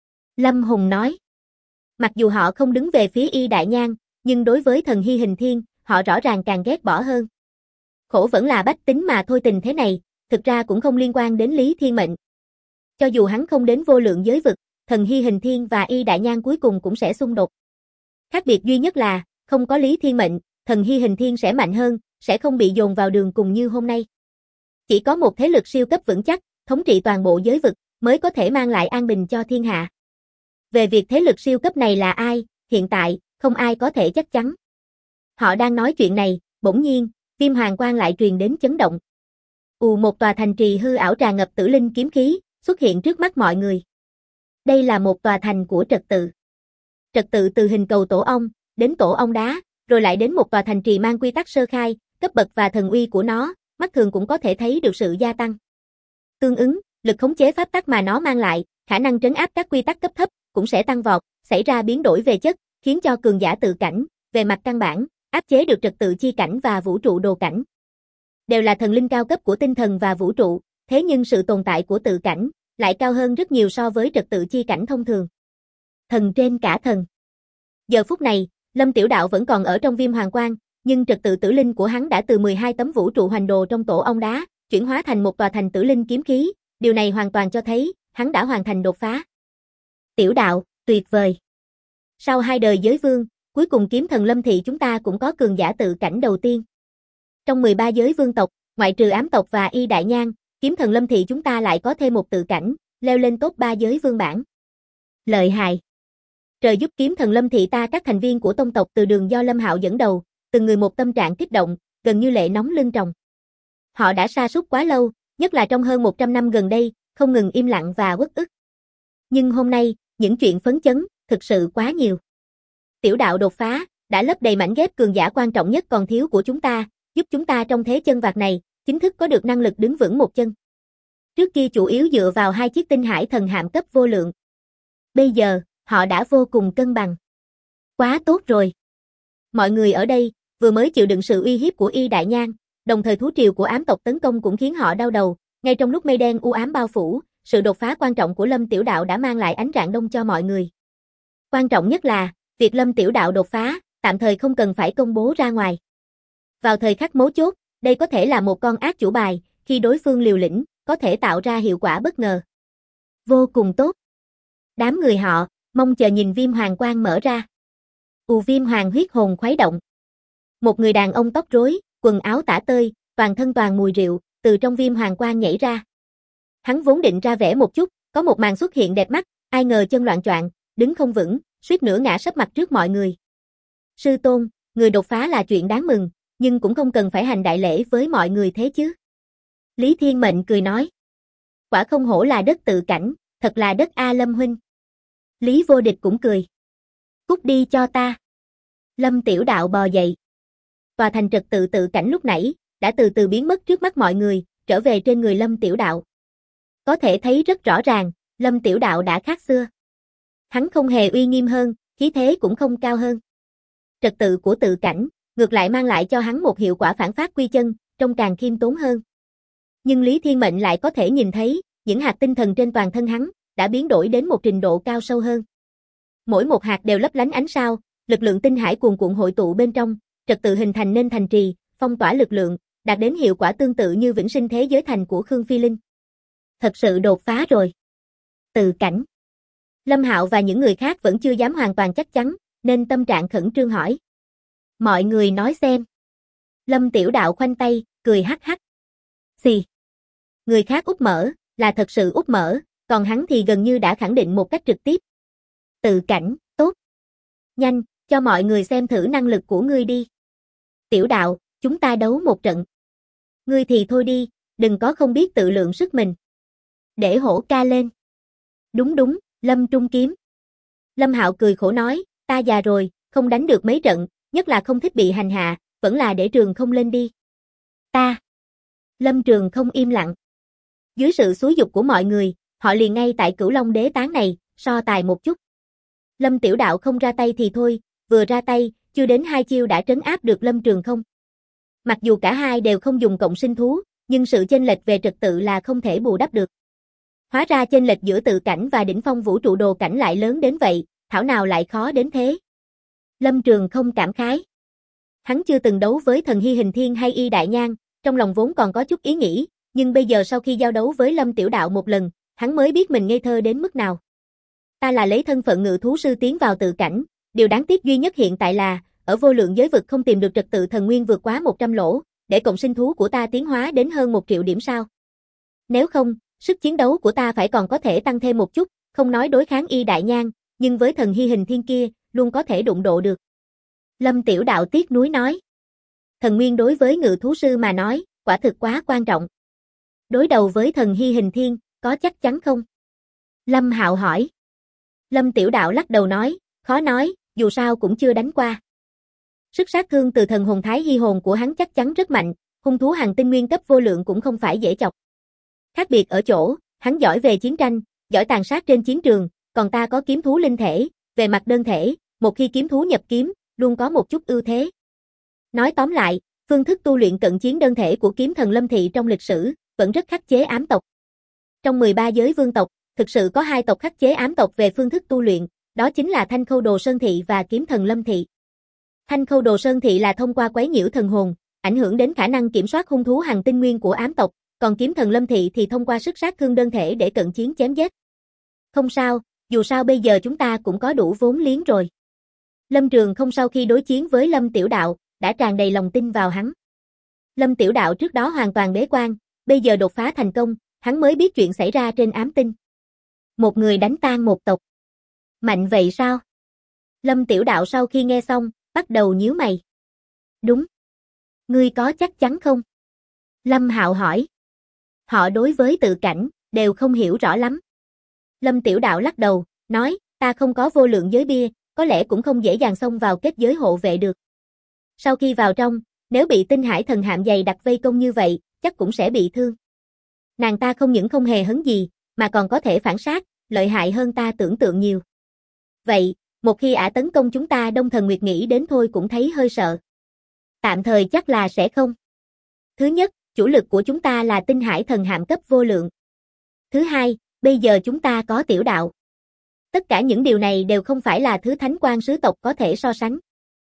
Lâm Hùng nói. Mặc dù họ không đứng về phía Y Đại Nhang, nhưng đối với Thần Hy Hình Thiên, họ rõ ràng càng ghét bỏ hơn. Khổ vẫn là bách tính mà thôi, tình thế này, thực ra cũng không liên quan đến Lý Thiên Mệnh. Cho dù hắn không đến vô lượng giới vực, Thần Hy Hình Thiên và Y Đại Nhang cuối cùng cũng sẽ xung đột. Khác biệt duy nhất là, không có Lý Thiên Mệnh, Thần Hy Hình Thiên sẽ mạnh hơn, sẽ không bị dồn vào đường cùng như hôm nay. Chỉ có một thế lực siêu cấp vững chắc, thống trị toàn bộ giới vực, mới có thể mang lại an bình cho thiên hạ. Về việc thế lực siêu cấp này là ai, hiện tại, không ai có thể chắc chắn. Họ đang nói chuyện này, bỗng nhiên, Viêm Hoàng Quan lại truyền đến chấn động. Một tòa thành trì hư ảo tràn ngập tử linh kiếm khí, xuất hiện trước mắt mọi người. Đây là một tòa thành của trật tự. Trật tự từ hình cầu tổ ong, đến tổ ong đá, rồi lại đến một tòa thành trì mang quy tắc sơ khai, cấp bậc và thần uy của nó, mắt thường cũng có thể thấy được sự gia tăng. Tương ứng, lực khống chế pháp tắc mà nó mang lại, khả năng trấn áp các quy tắc cấp thấp cũng sẽ tăng vọt, xảy ra biến đổi về chất, khiến cho cường giả tự cảnh, về mặt căn bản, áp chế được trật tự chi cảnh và vũ trụ đồ cảnh. Đều là thần linh cao cấp của tinh thần và vũ trụ, thế nhưng sự tồn tại của tự cảnh lại cao hơn rất nhiều so với trật tự chi cảnh thông thường. Thần trên cả thần. Giờ phút này, Lâm Tiểu Đạo vẫn còn ở trong Viêm Hoàng Quang, nhưng trật tự tử linh của hắn đã từ 12 tấm vũ trụ hoành đồ trong tổ ong đá, chuyển hóa thành một tòa thành tử linh kiếm khí, điều này hoàn toàn cho thấy, hắn đã hoàn thành đột phá. Tiểu Đạo, tuyệt vời. Sau 2 đời giới vương, cuối cùng kiếm thần Lâm Thị chúng ta cũng có cường giả tự cảnh đầu tiên. Trong 13 giới vương tộc, ngoại trừ ám tộc và y đại nhang, kiếm thần Lâm Thị chúng ta lại có thêm một tự cảnh, leo lên top 3 giới vương bảng. Lợi hại. Trời giúp kiếm thần Lâm Thị ta các thành viên của tông tộc từ đường do Lâm Hạo dẫn đầu, từng người một tâm trạng kích động, gần như lệ nóng lưng tròng. Họ đã sa sút quá lâu, nhất là trong hơn 100 năm gần đây, không ngừng im lặng và uất ức. Nhưng hôm nay, những chuyện phấn chấn, thực sự quá nhiều. Tiểu Đạo đột phá, đã lấp đầy mảnh ghép cường giả quan trọng nhất còn thiếu của chúng ta, giúp chúng ta trong thế chân vạc này, chính thức có được năng lực đứng vững một chân. Trước kia chủ yếu dựa vào 2 chiếc tinh hải thần hạm cấp vô lượng. Bây giờ, họ đã vô cùng cân bằng. Quá tốt rồi. Mọi người ở đây, vừa mới chịu đựng sự uy hiếp của y đại nhang, đồng thời thú triều của ám tộc tấn công cũng khiến họ đau đầu, ngay trong lúc mây đen u ám bao phủ, sự đột phá quan trọng của Lâm Tiểu Đạo đã mang lại ánh rạng đông cho mọi người. Quan trọng nhất là, việc Lâm Tiểu Đạo đột phá, tạm thời không cần phải công bố ra ngoài. Vào thời khắc mấu chốt, đây có thể là một con ác chủ bài, khi đối phương liều lĩnh, có thể tạo ra hiệu quả bất ngờ. Vô cùng tốt. Đám người họ, mong chờ nhìn Viêm Hoàng Quang mở ra. Viêm Hoàng huyết hồn khuấy động. Một người đàn ông tóc rối, quần áo tả tơi, toàn thân toàn mùi rượu, từ trong Viêm Hoàng Quang nhảy ra. Hắn vốn định ra vẻ một chút, có một màn xuất hiện đẹp mắt, ai ngờ chân loạng choạng, đứng không vững, suýt nữa ngã sấp mặt trước mọi người. Sư tôn, người đột phá là chuyện đáng mừng, nhưng cũng không cần phải hành đại lễ với mọi người thế chứ. Lý Thiên Mệnh cười nói. Quả không hổ là đất tự cảnh, thật là đất A Lâm huynh. Lý Vô Địch cũng cười. Cút đi cho ta. Lâm Tiểu Đạo bò dậy. Tòa thành trật tự tự cảnh lúc nãy, đã từ từ biến mất trước mắt mọi người, trở về trên người Lâm Tiểu Đạo. Có thể thấy rất rõ ràng, Lâm Tiểu Đạo đã khác xưa. Hắn không hề uy nghiêm hơn, khí thế cũng không cao hơn. Trật tự của tự cảnh, ngược lại mang lại cho hắn một hiệu quả phản phát quy chân, trông càng khiêm tốn hơn. Nhưng Lý Thiên Mệnh lại có thể nhìn thấy, những hạt tinh thần trên toàn thân hắn, đã biến đổi đến một trình độ cao sâu hơn. Mỗi một hạt đều lấp lánh ánh sao, lực lượng tinh hải cuồn cuộn hội tụ bên trong, trật tự hình thành nên thành trì, phong tỏa lực lượng, đạt đến hiệu quả tương tự như vĩnh sinh thế giới thành của Khương Phi Linh. Thật sự đột phá rồi. Tự cảnh. Lâm Hạo và những người khác vẫn chưa dám hoàn toàn chắc chắn, nên tâm trạng khẩn trương hỏi. Mọi người nói xem. Lâm Tiểu Đạo khoanh tay, cười hắc hắc. Xì. Người khác úp mở, là thật sự úp mở, còn hắn thì gần như đã khẳng định một cách trực tiếp. Tự cảnh, tốt. Nhanh, cho mọi người xem thử năng lực của ngươi đi. Tiểu Đạo, chúng ta đấu một trận. Ngươi thì thôi đi, đừng có không biết tự lượng sức mình. Để hổ ca lên. Đúng đúng, Lâm Trung Kiếm. Lâm Hạo cười khổ nói, ta già rồi, không đánh được mấy trận, nhất là không thích bị hành hạ, vẫn là để Trường không lên đi. Ta. Lâm Trường không im lặng. Dưới sự xúi giục của mọi người, họ liền ngay tại Cửu Long Đế Tán này, so tài một chút. Lâm Tiểu Đạo không ra tay thì thôi, vừa ra tay, chưa đến 2 chiêu đã trấn áp được Lâm Trường không. Mặc dù cả hai đều không dùng cộng sinh thú, nhưng sự chênh lệch về trật tự là không thể bù đắp được. Hóa ra chênh lệch giữa tự cảnh và đỉnh phong vũ trụ đồ cảnh lại lớn đến vậy, thảo nào lại khó đến thế. Lâm Trường không cảm khái. Hắn chưa từng đấu với thần Hy Hình Thiên hay Y Đại Nhang, trong lòng vốn còn có chút ý nghĩ, nhưng bây giờ sau khi giao đấu với Lâm Tiểu Đạo một lần, hắn mới biết mình ngây thơ đến mức nào. Ta là lấy thân phận ngự thú sư tiến vào tự cảnh, điều đáng tiếc duy nhất hiện tại là, ở vô lượng giới vực không tìm được trật tự thần nguyên vượt quá 100 lỗ, để cộng sinh thú của ta tiến hóa đến hơn 1 triệu điểm sao. Nếu không, sức chiến đấu của ta phải còn có thể tăng thêm một chút, không nói đối kháng Y Đại Nhang, nhưng với thần Hy Hình Thiên kia, luôn có thể đụng độ được. Lâm Tiểu Đạo tiếc nuối nói. Thần nguyên đối với ngự thú sư mà nói, quả thực quá quan trọng. Đối đầu với thần Hy Hình Thiên, có chắc chắn không? Lâm Hạo hỏi. Lâm Tiểu Đạo lắc đầu nói, khó nói, dù sao cũng chưa đánh qua. Sức sát thương từ thần hồn thái hy hồn của hắn chắc chắn rất mạnh, hung thú hành tinh nguyên cấp vô lượng cũng không phải dễ chọc. Khác biệt ở chỗ, hắn giỏi về chiến tranh, giỏi tàn sát trên chiến trường, còn ta có kiếm thú linh thể, về mặt đơn thể, một khi kiếm thú nhập kiếm, luôn có một chút ưu thế. Nói tóm lại, phương thức tu luyện cận chiến đơn thể của kiếm thần Lâm Thị trong lịch sử, vẫn rất khắc chế ám tộc. Trong 13 giới vương tộc, thực sự có 2 tộc khắc chế ám tộc về phương thức tu luyện, đó chính là Thanh Khâu Đồ Sơn Thị và kiếm thần Lâm Thị. Thanh Khâu Đồ Sơn Thị là thông qua quấy nhiễu thần hồn, ảnh hưởng đến khả năng kiểm soát hung thú hành tinh nguyên của ám tộc, còn kiếm thần Lâm Thị thì thông qua sức sát thương đơn thể để cận chiến chém giết. Không sao, dù sao bây giờ chúng ta cũng có đủ vốn liếng rồi. Lâm Trường Không sau khi đối chiến với Lâm Tiểu Đạo, đã tràn đầy lòng tin vào hắn. Lâm Tiểu Đạo trước đó hoàn toàn bế quan, bây giờ đột phá thành công, hắn mới biết chuyện xảy ra trên ám tinh. Một người đánh tan một tộc. Mạnh vậy sao? Lâm Tiểu Đạo sau khi nghe xong, bắt đầu nhíu mày. Đúng. Ngươi có chắc chắn không? Lâm Hạo hỏi. Họ đối với tự cảnh, đều không hiểu rõ lắm. Lâm Tiểu Đạo lắc đầu, nói, ta không có vô lượng giới bia, có lẽ cũng không dễ dàng xông vào kết giới hộ vệ được. Sau khi vào trong, nếu bị tinh hải thần hạm dày đặt vây công như vậy, chắc cũng sẽ bị thương. Nàng ta không những không hề hấn gì, mà còn có thể phản sát, lợi hại hơn ta tưởng tượng nhiều. Vậy, một khi ả tấn công chúng ta Đông Thần Nguyệt nghĩ đến thôi cũng thấy hơi sợ. Tạm thời chắc là sẽ không. Thứ nhất, chủ lực của chúng ta là tinh hải thần hạm cấp vô lượng. Thứ hai, bây giờ chúng ta có tiểu đạo. Tất cả những điều này đều không phải là thứ thánh quan sứ tộc có thể so sánh.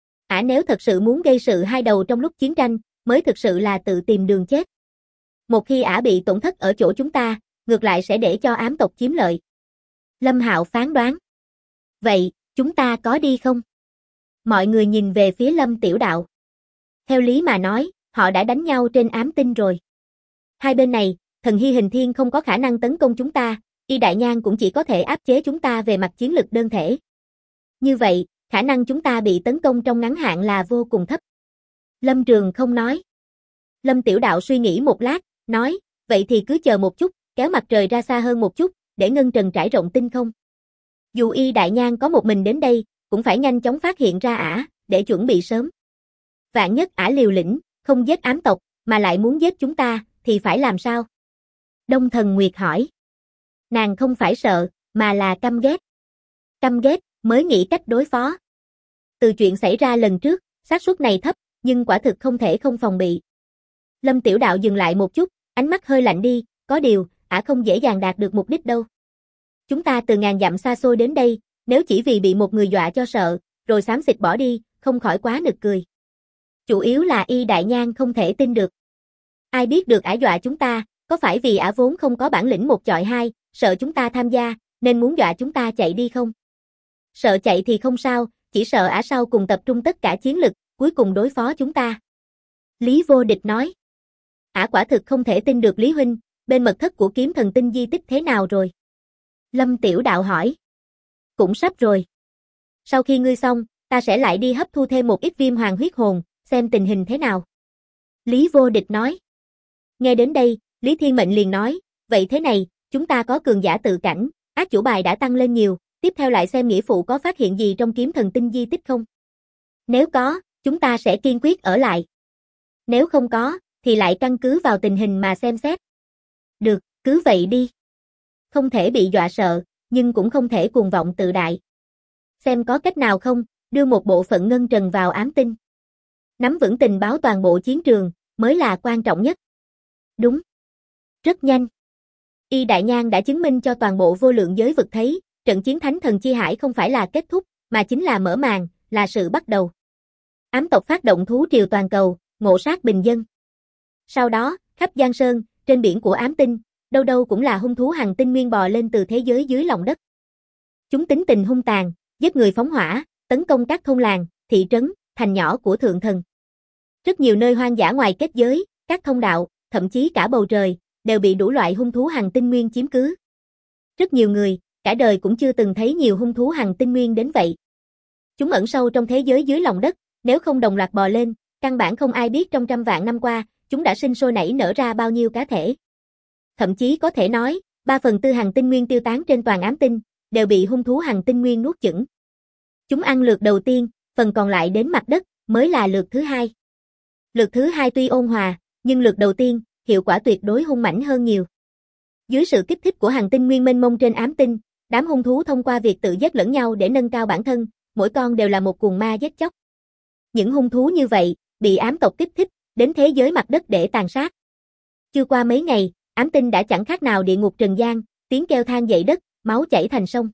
Ả nếu thật sự muốn gây sự hai đầu trong lúc chiến tranh, mới thực sự là tự tìm đường chết. Một khi ả bị tổn thất ở chỗ chúng ta, ngược lại sẽ để cho ám tộc chiếm lợi. Lâm Hạo phán đoán. Vậy, chúng ta có đi không? Mọi người nhìn về phía Lâm Tiểu Đạo. Theo lý mà nói, họ đã đánh nhau trên ám tinh rồi. Hai bên này, thần hy hình thiên không có khả năng tấn công chúng ta, Y Đại Nhan cũng chỉ có thể áp chế chúng ta về mặt chiến lực đơn thể. Như vậy, khả năng chúng ta bị tấn công trong ngắn hạn là vô cùng thấp. Lâm Trường Không nói. Lâm Tiểu Đạo suy nghĩ một lát, nói, vậy thì cứ chờ một chút, kéo mặt trời ra xa hơn một chút, để ngân trần trải rộng tinh không. Dù Y Đại Nhan có một mình đến đây, cũng phải nhanh chóng phát hiện ra ả, để chuẩn bị sớm. Vạn nhất ả liều lĩnh, không giết ám tộc, mà lại muốn giết chúng ta, thì phải làm sao? Đông Thần Nguyệt hỏi. Nàng không phải sợ, mà là căm ghét. Căm ghét, mới nghĩ cách đối phó. Từ chuyện xảy ra lần trước, xác suất này thấp, nhưng quả thực không thể không phòng bị. Lâm Tiểu Đạo dừng lại một chút, ánh mắt hơi lạnh đi, có điều, ả không dễ dàng đạt được mục đích đâu. Chúng ta từ ngàn dặm xa xôi đến đây, nếu chỉ vì bị một người dọa cho sợ, rồi xám xịt bỏ đi, không khỏi quá nực cười. Chủ yếu là Y Đại Nhan không thể tin được. Ai biết được ả dọa chúng ta, có phải vì ả vốn không có bản lĩnh một chọi hai, sợ chúng ta tham gia, nên muốn dọa chúng ta chạy đi không? Sợ chạy thì không sao, chỉ sợ ả sau cùng tập trung tất cả chiến lực, cuối cùng đối phó chúng ta. Lý Vô Địch nói. Ả quả thực không thể tin được Lý Huynh, bên mật thất của kiếm thần tinh di tích thế nào rồi? Lâm Tiểu Đạo hỏi. Cũng sắp rồi. Sau khi ngươi xong, ta sẽ lại đi hấp thu thêm một ít viêm hoàng huyết hồn, xem tình hình thế nào. Lý Vô Địch nói. Nghe đến đây, Lý Thiên Mệnh liền nói, vậy thế này, chúng ta có cường giả tự cảnh, ác chủ bài đã tăng lên nhiều, tiếp theo lại xem nghĩa phụ có phát hiện gì trong kiếm thần tinh di tích không. Nếu có, chúng ta sẽ kiên quyết ở lại. Nếu không có, thì lại căn cứ vào tình hình mà xem xét. Được, cứ vậy đi. Không thể bị dọa sợ, nhưng cũng không thể cuồng vọng tự đại. Xem có cách nào không, đưa một bộ phận ngân trần vào ám tinh. Nắm vững tình báo toàn bộ chiến trường, mới là quan trọng nhất. Đúng. Rất nhanh. Y Đại Nhan đã chứng minh cho toàn bộ vô lượng giới vực thấy, trận chiến Thánh Thần Chi Hải không phải là kết thúc, mà chính là mở màn, là sự bắt đầu. Ám tộc phát động thú triều toàn cầu, ngộ sát bình dân. Sau đó, khắp Giang Sơn, trên biển của ám tinh, đâu đâu cũng là hung thú hành tinh nguyên bò lên từ thế giới dưới lòng đất. Chúng tính tình hung tàn, giết người phóng hỏa, tấn công các thôn làng, thị trấn, thành nhỏ của thượng thần. Rất nhiều nơi hoang dã ngoài kết giới, các thông đạo, thậm chí cả bầu trời, đều bị đủ loại hung thú hành tinh nguyên chiếm cứ. Rất nhiều người, cả đời cũng chưa từng thấy nhiều hung thú hành tinh nguyên đến vậy. Chúng ẩn sâu trong thế giới dưới lòng đất, nếu không đồng loạt bò lên, căn bản không ai biết trong trăm vạn năm qua, chúng đã sinh sôi nảy nở ra bao nhiêu cá thể. Thậm chí có thể nói, 3/4 hành tinh nguyên tiêu tán trên toàn ám tinh, đều bị hung thú hành tinh nguyên nuốt chửng. Chúng ăn lượt đầu tiên, phần còn lại đến mặt đất, mới là lượt thứ hai. Lượt thứ hai tuy ôn hòa, nhưng lượt đầu tiên, hiệu quả tuyệt đối hung mãnh hơn nhiều. Dưới sự kích thích của hành tinh nguyên mênh mông trên ám tinh, đám hung thú thông qua việc tự giết lẫn nhau để nâng cao bản thân, mỗi con đều là một cuồng ma giết chóc. Những hung thú như vậy, bị ám tộc kích thích, đến thế giới mặt đất để tàn sát. Chưa qua mấy ngày, ám tinh đã chẳng khác nào địa ngục trần gian, tiếng kêu than dậy đất, máu chảy thành sông.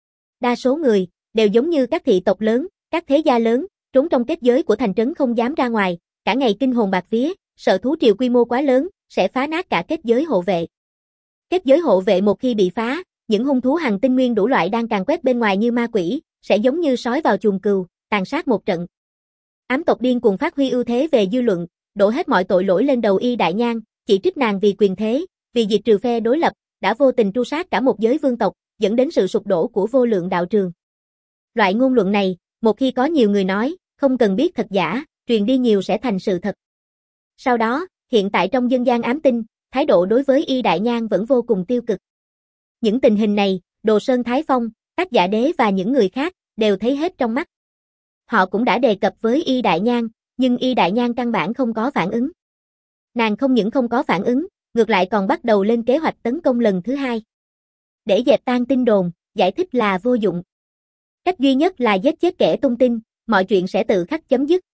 Đa số người, đều giống như các thị tộc lớn, các thế gia lớn, trốn trong kết giới của thành trấn không dám ra ngoài, cả ngày kinh hồn bạt vía, sợ thú triều quy mô quá lớn, sẽ phá nát cả kết giới hộ vệ. Kết giới hộ vệ một khi bị phá, những hung thú hành tinh nguyên đủ loại đang càn quét bên ngoài như ma quỷ, sẽ giống như sói vào chuồng cừu, tàn sát một trận. Ám tộc điên cuồng phát huy ưu thế về dư luận, đổ hết mọi tội lỗi lên đầu Y Đại Nhan, chỉ trích nàng vì quyền thế, vì diệt trừ phe đối lập, đã vô tình tru sát cả một giới vương tộc, dẫn đến sự sụp đổ của vô lượng đạo trường. Loại ngôn luận này, một khi có nhiều người nói, không cần biết thật giả, truyền đi nhiều sẽ thành sự thật. Sau đó, hiện tại trong dân gian ám tinh, thái độ đối với Y Đại Nhan vẫn vô cùng tiêu cực. Những tình hình này, Đồ Sơn Thái Phong, Tác Giả Đế và những người khác, đều thấy hết trong mắt. Họ cũng đã đề cập với Y Đại Nhan, nhưng Y Đại Nhan căn bản không có phản ứng. Nàng không những không có phản ứng, ngược lại còn bắt đầu lên kế hoạch tấn công lần thứ hai. Để dẹp tan tin đồn, giải thích là vô dụng. Cách duy nhất là giết chết kẻ tung tin, mọi chuyện sẽ tự khắc chấm dứt.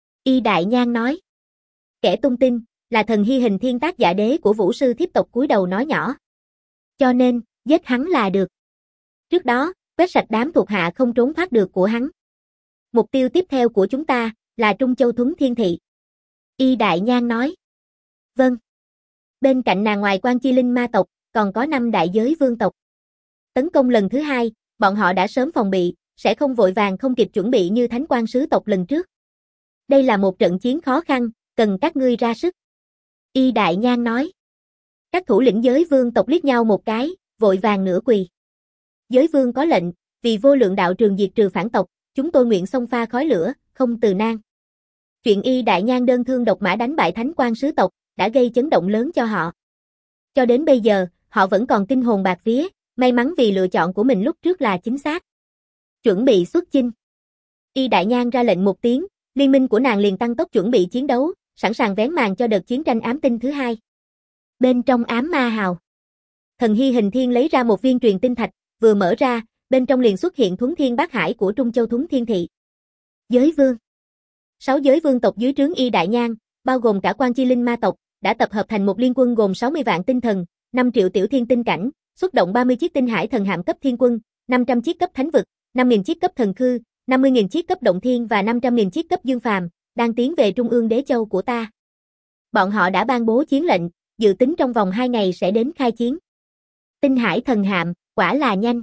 Y Đại Nhan nói. Kẻ tung tin, là thần Hy Hình Thiên Tác Giả Đế của Vũ Sư Thiếp tộc cúi đầu nói nhỏ. Cho nên, giết hắn là được. Trước đó, quét sạch đám thuộc hạ không trốn thoát được của hắn. Mục tiêu tiếp theo của chúng ta, là Trung Châu Thuấn Thiên Thị. Y Đại Nhan nói. Vâng. Bên cạnh nàng ngoài Quan Chi Linh ma tộc, còn có 5 đại giới vương tộc. Tấn công lần thứ hai, bọn họ đã sớm phòng bị, sẽ không vội vàng không kịp chuẩn bị như Thánh Quan Sứ tộc lần trước. Đây là một trận chiến khó khăn, cần các ngươi ra sức. Y Đại Nhan nói. Các thủ lĩnh giới vương tộc liếc nhau một cái, vội vàng nửa quỳ. Giới vương có lệnh, vì vô lượng đạo trường diệt trừ phản tộc, chúng tôi nguyện xông pha khói lửa, không từ nan. Chuyện Y Đại Nhan đơn thương độc mã đánh bại Thánh Quan Sứ tộc, đã gây chấn động lớn cho họ. Cho đến bây giờ, họ vẫn còn kinh hồn bạt vía, may mắn vì lựa chọn của mình lúc trước là chính xác. Chuẩn bị xuất chinh. Y Đại Nhan ra lệnh một tiếng, liên minh của nàng liền tăng tốc chuẩn bị chiến đấu, sẵn sàng vén màn cho đợt chiến tranh ám tinh thứ hai. Bên trong ám ma hào, thần Hy Hình Thiên lấy ra một viên truyền tinh thạch, vừa mở ra, bên trong liền xuất hiện Thuấn Thiên Bát Hải của Trung Châu Thuấn Thiên Thị. Giới vương. 6 giới vương tộc dưới trướng Y Đại Nhan, bao gồm cả Quan Chi Linh ma tộc, đã tập hợp thành một liên quân gồm 60 vạn tinh thần, 5 triệu tiểu thiên tinh cảnh, xuất động 30 chiếc tinh hải thần hạm cấp thiên quân, 500 chiếc cấp thánh vực, 5.000 chiếc cấp thần khư, 50.000 chiếc cấp động thiên và 500.000 chiếc cấp dương phàm, đang tiến về Trung ương Đế Châu của ta. Bọn họ đã ban bố chiến lệnh, dự tính trong vòng 2 ngày sẽ đến khai chiến. Tinh hải thần hạm, quả là nhanh.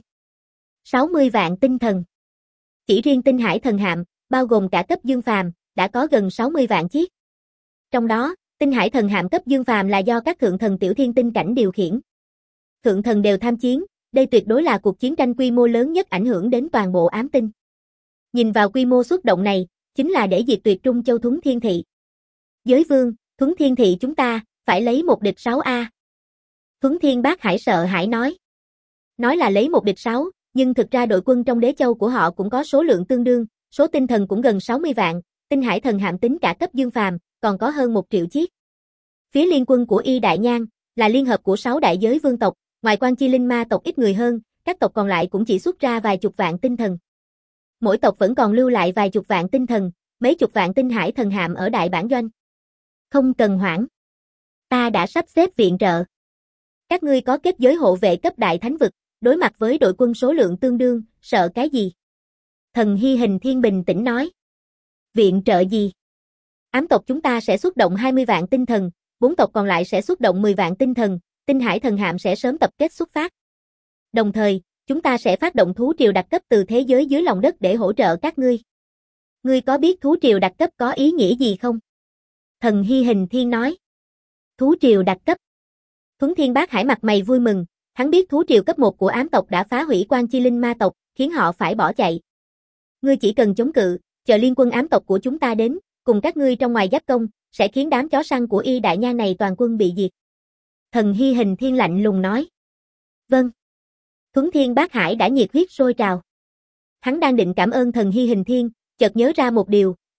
60 vạn tinh thần. Chỉ riêng tinh hải thần hạm, bao gồm cả cấp dương phàm, đã có gần 60 vạn chiếc. Trong đó, tinh hải thần hạm cấp dương phàm là do các thượng thần tiểu thiên tinh cảnh điều khiển. Thượng thần đều tham chiến, đây tuyệt đối là cuộc chiến tranh quy mô lớn nhất ảnh hưởng đến toàn bộ ám tinh. Nhìn vào quy mô xuất động này, chính là để diệt tuyệt Trung Châu Thuấn Thiên Thị. Giới vương, Thuấn Thiên Thị chúng ta, phải lấy một địch 6A. Thuấn Thiên Bát Hải sợ hãi nói. Nói là lấy một địch 6, nhưng thực ra đội quân trong Đế Châu của họ cũng có số lượng tương đương, số tinh thần cũng gần 60 vạn, tinh hải thần hạm tính cả cấp dương phàm, còn có hơn 1 triệu chiếc. Phía liên quân của Y Đại Nhan, là liên hợp của 6 đại giới vương tộc, ngoài Quan Chi Linh ma tộc ít người hơn, các tộc còn lại cũng chỉ xuất ra vài chục vạn tinh thần. Mỗi tộc vẫn còn lưu lại vài chục vạn tinh thần, mấy chục vạn tinh hải thần hạm ở đại bản doanh. Không cần hoảng. Ta đã sắp xếp viện trợ. Các ngươi có kết giới hộ vệ cấp đại thánh vực, đối mặt với đội quân số lượng tương đương, sợ cái gì? Thần Hy Hình Thiên bình tĩnh nói. Viện trợ gì? Ám tộc chúng ta sẽ xuất động 20 vạn tinh thần, 4 tộc còn lại sẽ xuất động 10 vạn tinh thần, tinh hải thần hạm sẽ sớm tập kết xuất phát. Đồng thời, chúng ta sẽ phát động thú triều đặc cấp từ thế giới dưới lòng đất để hỗ trợ các ngươi. Ngươi có biết thú triều đặc cấp có ý nghĩa gì không? Thần Hy Hình Thiên nói. Thú triều đặc cấp. Thuấn Thiên Bát Hải mặt mày vui mừng, hắn biết thú triều cấp 1 của ám tộc đã phá hủy Quan Chi Linh ma tộc, khiến họ phải bỏ chạy. Ngươi chỉ cần chống cự, chờ liên quân ám tộc của chúng ta đến, cùng các ngươi trong ngoài giáp công, sẽ khiến đám chó săn của Y Đại Nhan này toàn quân bị diệt. Thần Hy Hình Thiên lạnh lùng nói. Vâng. Thuấn Thiên Bát Hải đã nhiệt huyết sôi trào. Hắn đang định cảm ơn thần Hy Hình Thiên, chợt nhớ ra một điều,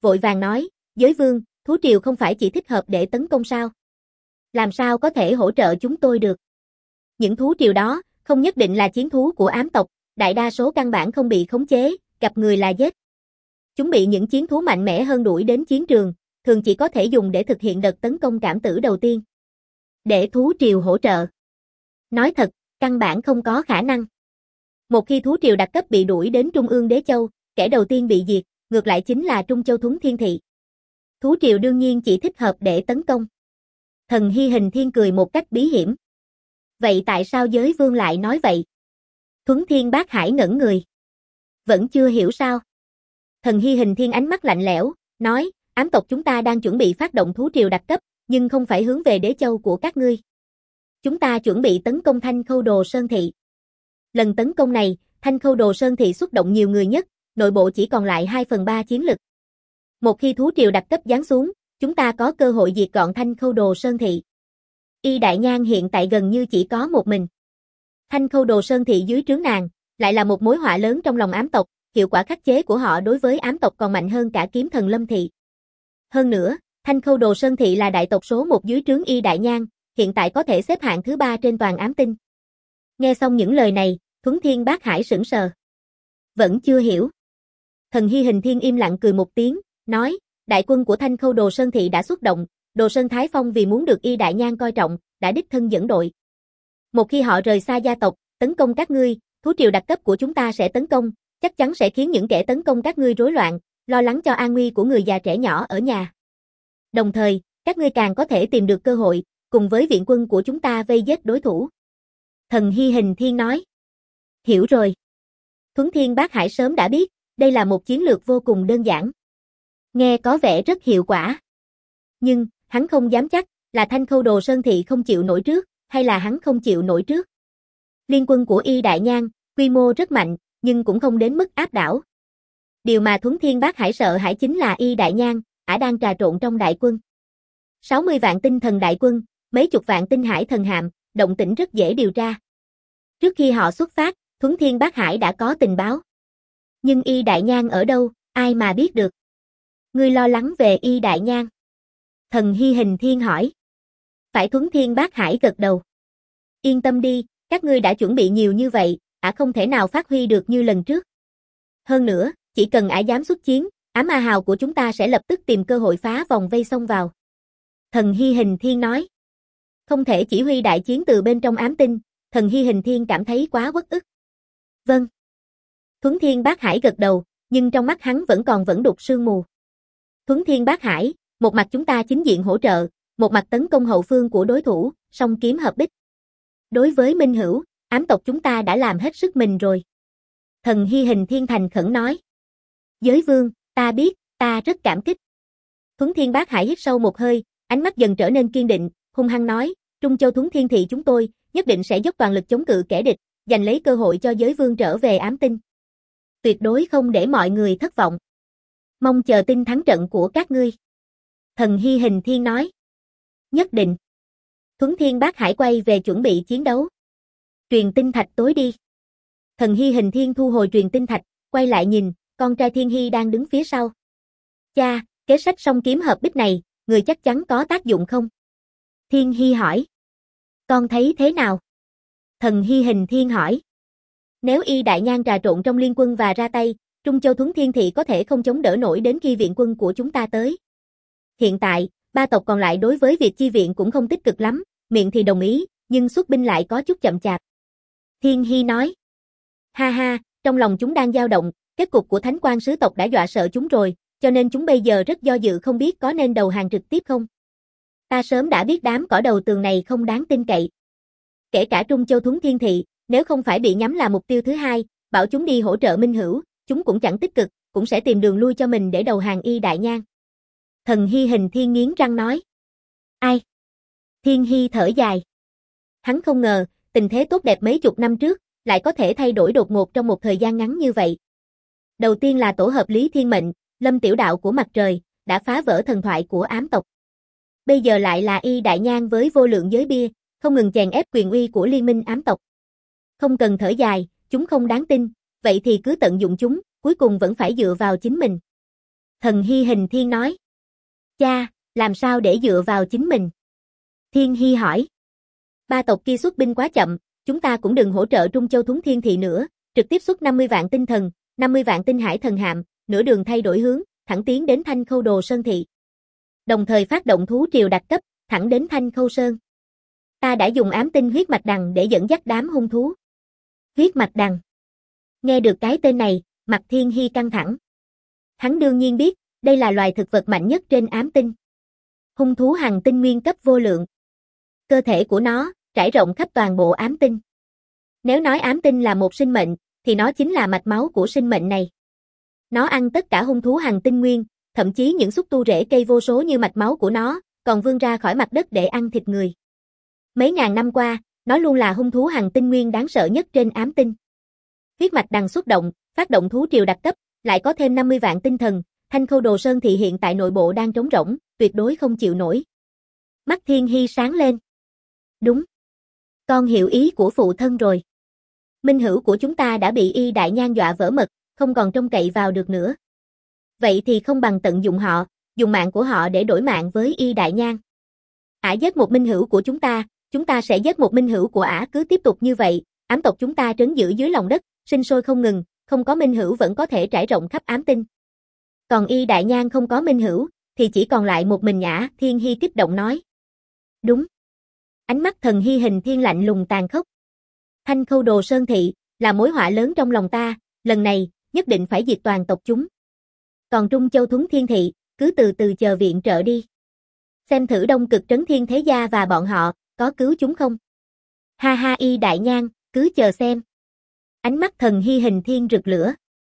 vội vàng nói, giới vương, thú triều không phải chỉ thích hợp để tấn công sao? Làm sao có thể hỗ trợ chúng tôi được? Những thú triều đó, không nhất định là chiến thú của ám tộc, đại đa số căn bản không bị khống chế, gặp người là giết. Chúng bị những chiến thú mạnh mẽ hơn đuổi đến chiến trường, thường chỉ có thể dùng để thực hiện đợt tấn công cảm tử đầu tiên. Để thú triều hỗ trợ. Nói thật, căn bản không có khả năng. Một khi thú triều đặc cấp bị đuổi đến Trung ương Đế Châu, kẻ đầu tiên bị diệt, ngược lại chính là Trung Châu Thuấn Thiên Thị. Thú triều đương nhiên chỉ thích hợp để tấn công. Thần Hy Hình Thiên cười một cách bí hiểm. Vậy tại sao giới vương lại nói vậy? Thuấn Thiên Bác Hải ngẩn người. Vẫn chưa hiểu sao? Thần Hy Hình Thiên ánh mắt lạnh lẽo, nói, ám tộc chúng ta đang chuẩn bị phát động thú triều đặc cấp, nhưng không phải hướng về Đế Châu của các ngươi. Chúng ta chuẩn bị tấn công Thanh Khâu Đồ Sơn Thị. Lần tấn công này, Thanh Khâu Đồ Sơn Thị xuất động nhiều người nhất, nội bộ chỉ còn lại 2/3 chiến lực. Một khi thú triều đặc cấp giáng xuống, chúng ta có cơ hội diệt gọn Thanh Khâu Đồ Sơn Thị. Y Đại Nhan hiện tại gần như chỉ có một mình. Thanh Khâu Đồ Sơn Thị dưới trướng nàng, lại là một mối họa lớn trong lòng ám tộc, hiệu quả khắc chế của họ đối với ám tộc còn mạnh hơn cả kiếm thần Lâm Thị. Hơn nữa, Thanh Khâu Đồ Sơn Thị là đại tộc số 1 dưới trướng Y Đại Nhan, hiện tại có thể xếp hạng thứ 3 trên toàn ám tinh. Nghe xong những lời này, Thuấn Thiên Bác Hải sững sờ. Vẫn chưa hiểu. Thần Hy Hình Thiên im lặng cười một tiếng, nói, đại quân của Thanh Khâu Đồ Sơn Thị đã xuất động, Đồ Sơn Thái Phong vì muốn được Y Đại Nhan coi trọng, đã đích thân dẫn đội. Một khi họ rời xa gia tộc, tấn công các ngươi, thú triều đặc cấp của chúng ta sẽ tấn công, chắc chắn sẽ khiến những kẻ tấn công các ngươi rối loạn, lo lắng cho an nguy của người già trẻ nhỏ ở nhà. Đồng thời, các ngươi càng có thể tìm được cơ hội, cùng với viện quân của chúng ta vây giết đối thủ. Thần Hy Hình Thiên nói. Hiểu rồi. Thuấn Thiên Bác Hải sớm đã biết, đây là một chiến lược vô cùng đơn giản. Nghe có vẻ rất hiệu quả. Nhưng, hắn không dám chắc, là Thanh Khâu Đồ Sơn Thị không chịu nổi trước, hay là hắn không chịu nổi trước. Liên quân của Y Đại Nhan, quy mô rất mạnh, nhưng cũng không đến mức áp đảo. Điều mà Thuấn Thiên Bác Hải sợ hãi chính là Y Đại Nhan, ả đang trà trộn trong đại quân. 60 vạn tinh thần đại quân, mấy chục vạn tinh hải thần hạm, động tĩnh rất dễ điều tra. Trước khi họ xuất phát, Thuấn Thiên Bác Hải đã có tình báo. Nhưng Y Đại Nhan ở đâu, ai mà biết được. Ngươi lo lắng về Y Đại Nhan? Thần Hy Hình Thiên hỏi. Phải. Thuấn Thiên Bác Hải gật đầu. Yên tâm đi, các ngươi đã chuẩn bị nhiều như vậy, ả không thể nào phát huy được như lần trước. Hơn nữa, chỉ cần ả dám xuất chiến, ám A Hào của chúng ta sẽ lập tức tìm cơ hội phá vòng vây xông vào. Thần Hy Hình Thiên nói. Không thể chỉ huy đại chiến từ bên trong ám tinh, Thần Hy Hình Thiên cảm thấy quá uất ức. Vâng. Thuấn Thiên Bác Hải gật đầu, nhưng trong mắt hắn vẫn đục sương mù. Thuấn Thiên Bác Hải, một mặt chúng ta chính diện hỗ trợ, một mặt tấn công hậu phương của đối thủ, song kiếm hợp bích. Đối với Minh Hữu, ám tộc chúng ta đã làm hết sức mình rồi. Thần Hy Hình Thiên thành khẩn nói. Giới vương, ta biết, ta rất cảm kích. Thuấn Thiên Bác Hải hít sâu một hơi, ánh mắt dần trở nên kiên định, hung hăng nói, Trung Châu Thuấn Thiên Thị chúng tôi, nhất định sẽ dốc toàn lực chống cự kẻ địch, giành lấy cơ hội cho giới vương trở về ám tinh. Tuyệt đối không để mọi người thất vọng. Mong chờ tin thắng trận của các ngươi. Thần Hy Hình Thiên nói. Nhất định. Thuấn Thiên Bác Hải quay về chuẩn bị chiến đấu. Truyền tinh thạch tối đi. Thần Hy Hình Thiên thu hồi truyền tinh thạch, quay lại nhìn, con trai Thiên Hy đang đứng phía sau. Cha, kế sách song kiếm hợp bích này, người chắc chắn có tác dụng không? Thiên Hy hỏi. Con thấy thế nào? Thần Hy Hình Thiên hỏi. Nếu Y Đại Nhan trà trộn trong liên quân và ra tay, Trung Châu Thuấn Thiên Thị có thể không chống đỡ nổi đến khi viện quân của chúng ta tới. Hiện tại, ba tộc còn lại đối với việc chi viện cũng không tích cực lắm, miệng thì đồng ý, nhưng xuất binh lại có chút chậm chạp. Thiên Hy nói. Ha ha, trong lòng chúng đang dao động, kết cục của Thánh Quan sứ tộc đã dọa sợ chúng rồi, cho nên chúng bây giờ rất do dự không biết có nên đầu hàng trực tiếp không. Ta sớm đã biết đám cỏ đầu tường này không đáng tin cậy. Kể cả Trung Châu Thuấn Thiên Thị, nếu không phải bị nhắm là mục tiêu thứ hai, bảo chúng đi hỗ trợ Minh Hữu, chúng cũng chẳng tích cực, cũng sẽ tìm đường lui cho mình để đầu hàng Y Đại Nhan. Thần Hy Hình Thiên nghiến răng nói. Ai? Thiên Hy thở dài. Hắn không ngờ, tình thế tốt đẹp mấy chục năm trước, lại có thể thay đổi đột ngột trong một thời gian ngắn như vậy. Đầu tiên là tổ hợp Lý Thiên Mệnh, Lâm Tiểu Đạo của mặt trời, đã phá vỡ thần thoại của ám tộc. Bây giờ lại là Y Đại Nhan với vô lượng giới bia, không ngừng chèn ép quyền uy của liên minh ám tộc. Không cần thở dài, chúng không đáng tin, vậy thì cứ tận dụng chúng, cuối cùng vẫn phải dựa vào chính mình. Thần Hy Hình Thiên nói. Cha, làm sao để dựa vào chính mình? Thiên Hy hỏi. Ba tộc kia xuất binh quá chậm, chúng ta cũng đừng hỗ trợ Trung Châu Thuấn Thiên Thị nữa, trực tiếp xuất 50 vạn tinh thần, 50 vạn tinh hải thần hạm, nửa đường thay đổi hướng, thẳng tiến đến Thanh Khâu Đồ Sơn Thị. Đồng thời phát động thú triều đặc cấp, thẳng đến Thanh Khâu Sơn. Ta đã dùng ám tinh huyết mạch đằng để dẫn dắt đám hung thú. Huyết mạch đằng. Nghe được cái tên này, mặt Thiên Hy căng thẳng. Hắn đương nhiên biết, đây là loài thực vật mạnh nhất trên ám tinh. Hung thú hằng tinh nguyên cấp vô lượng. Cơ thể của nó trải rộng khắp toàn bộ ám tinh. Nếu nói ám tinh là một sinh mệnh, thì nó chính là mạch máu của sinh mệnh này. Nó ăn tất cả hung thú hằng tinh nguyên, thậm chí những xúc tu rễ cây vô số như mạch máu của nó, còn vươn ra khỏi mặt đất để ăn thịt người. Mấy ngàn năm qua, nó luôn là hung thú hằng tinh nguyên đáng sợ nhất trên ám tinh. Huyết mạch đằng xuất động, phát động thú triều đặc cấp, lại có thêm 50 vạn tinh thần, Thanh Khâu Đồ Sơn Thị hiện tại nội bộ đang trống rỗng, tuyệt đối không chịu nổi. Mắt Thiên Hy sáng lên. Đúng. Con hiểu ý của phụ thân rồi. Minh hữu của chúng ta đã bị Y Đại Nhan dọa vỡ mật, không còn trông cậy vào được nữa. Vậy thì không bằng tận dụng họ, dùng mạng của họ để đổi mạng với Y Đại Nhan. Ả giết một minh hữu của chúng ta sẽ giết một minh hữu của Ả, cứ tiếp tục như vậy, ám tộc chúng ta trấn giữ dưới lòng đất, sinh sôi không ngừng, không có minh hữu vẫn có thể trải rộng khắp ám tinh. Còn Y Đại Nhan không có minh hữu, thì chỉ còn lại một mình Ả, Thiên Hy kích động nói. Đúng. Ánh mắt Thần Hy Hình Thiên lạnh lùng tàn khốc. Thanh Khâu Đồ Sơn Thị là mối họa lớn trong lòng ta, lần này nhất định phải diệt toàn tộc chúng. Còn Trung Châu Thuấn Thiên Thị, cứ từ từ chờ viện trợ đi. Xem thử Đông Cực Trấn Thiên Thế Gia và bọn họ có cứu chúng không? Ha ha, Y Đại Nhan, cứ chờ xem. Ánh mắt Thần Hy Hình Thiên rực lửa.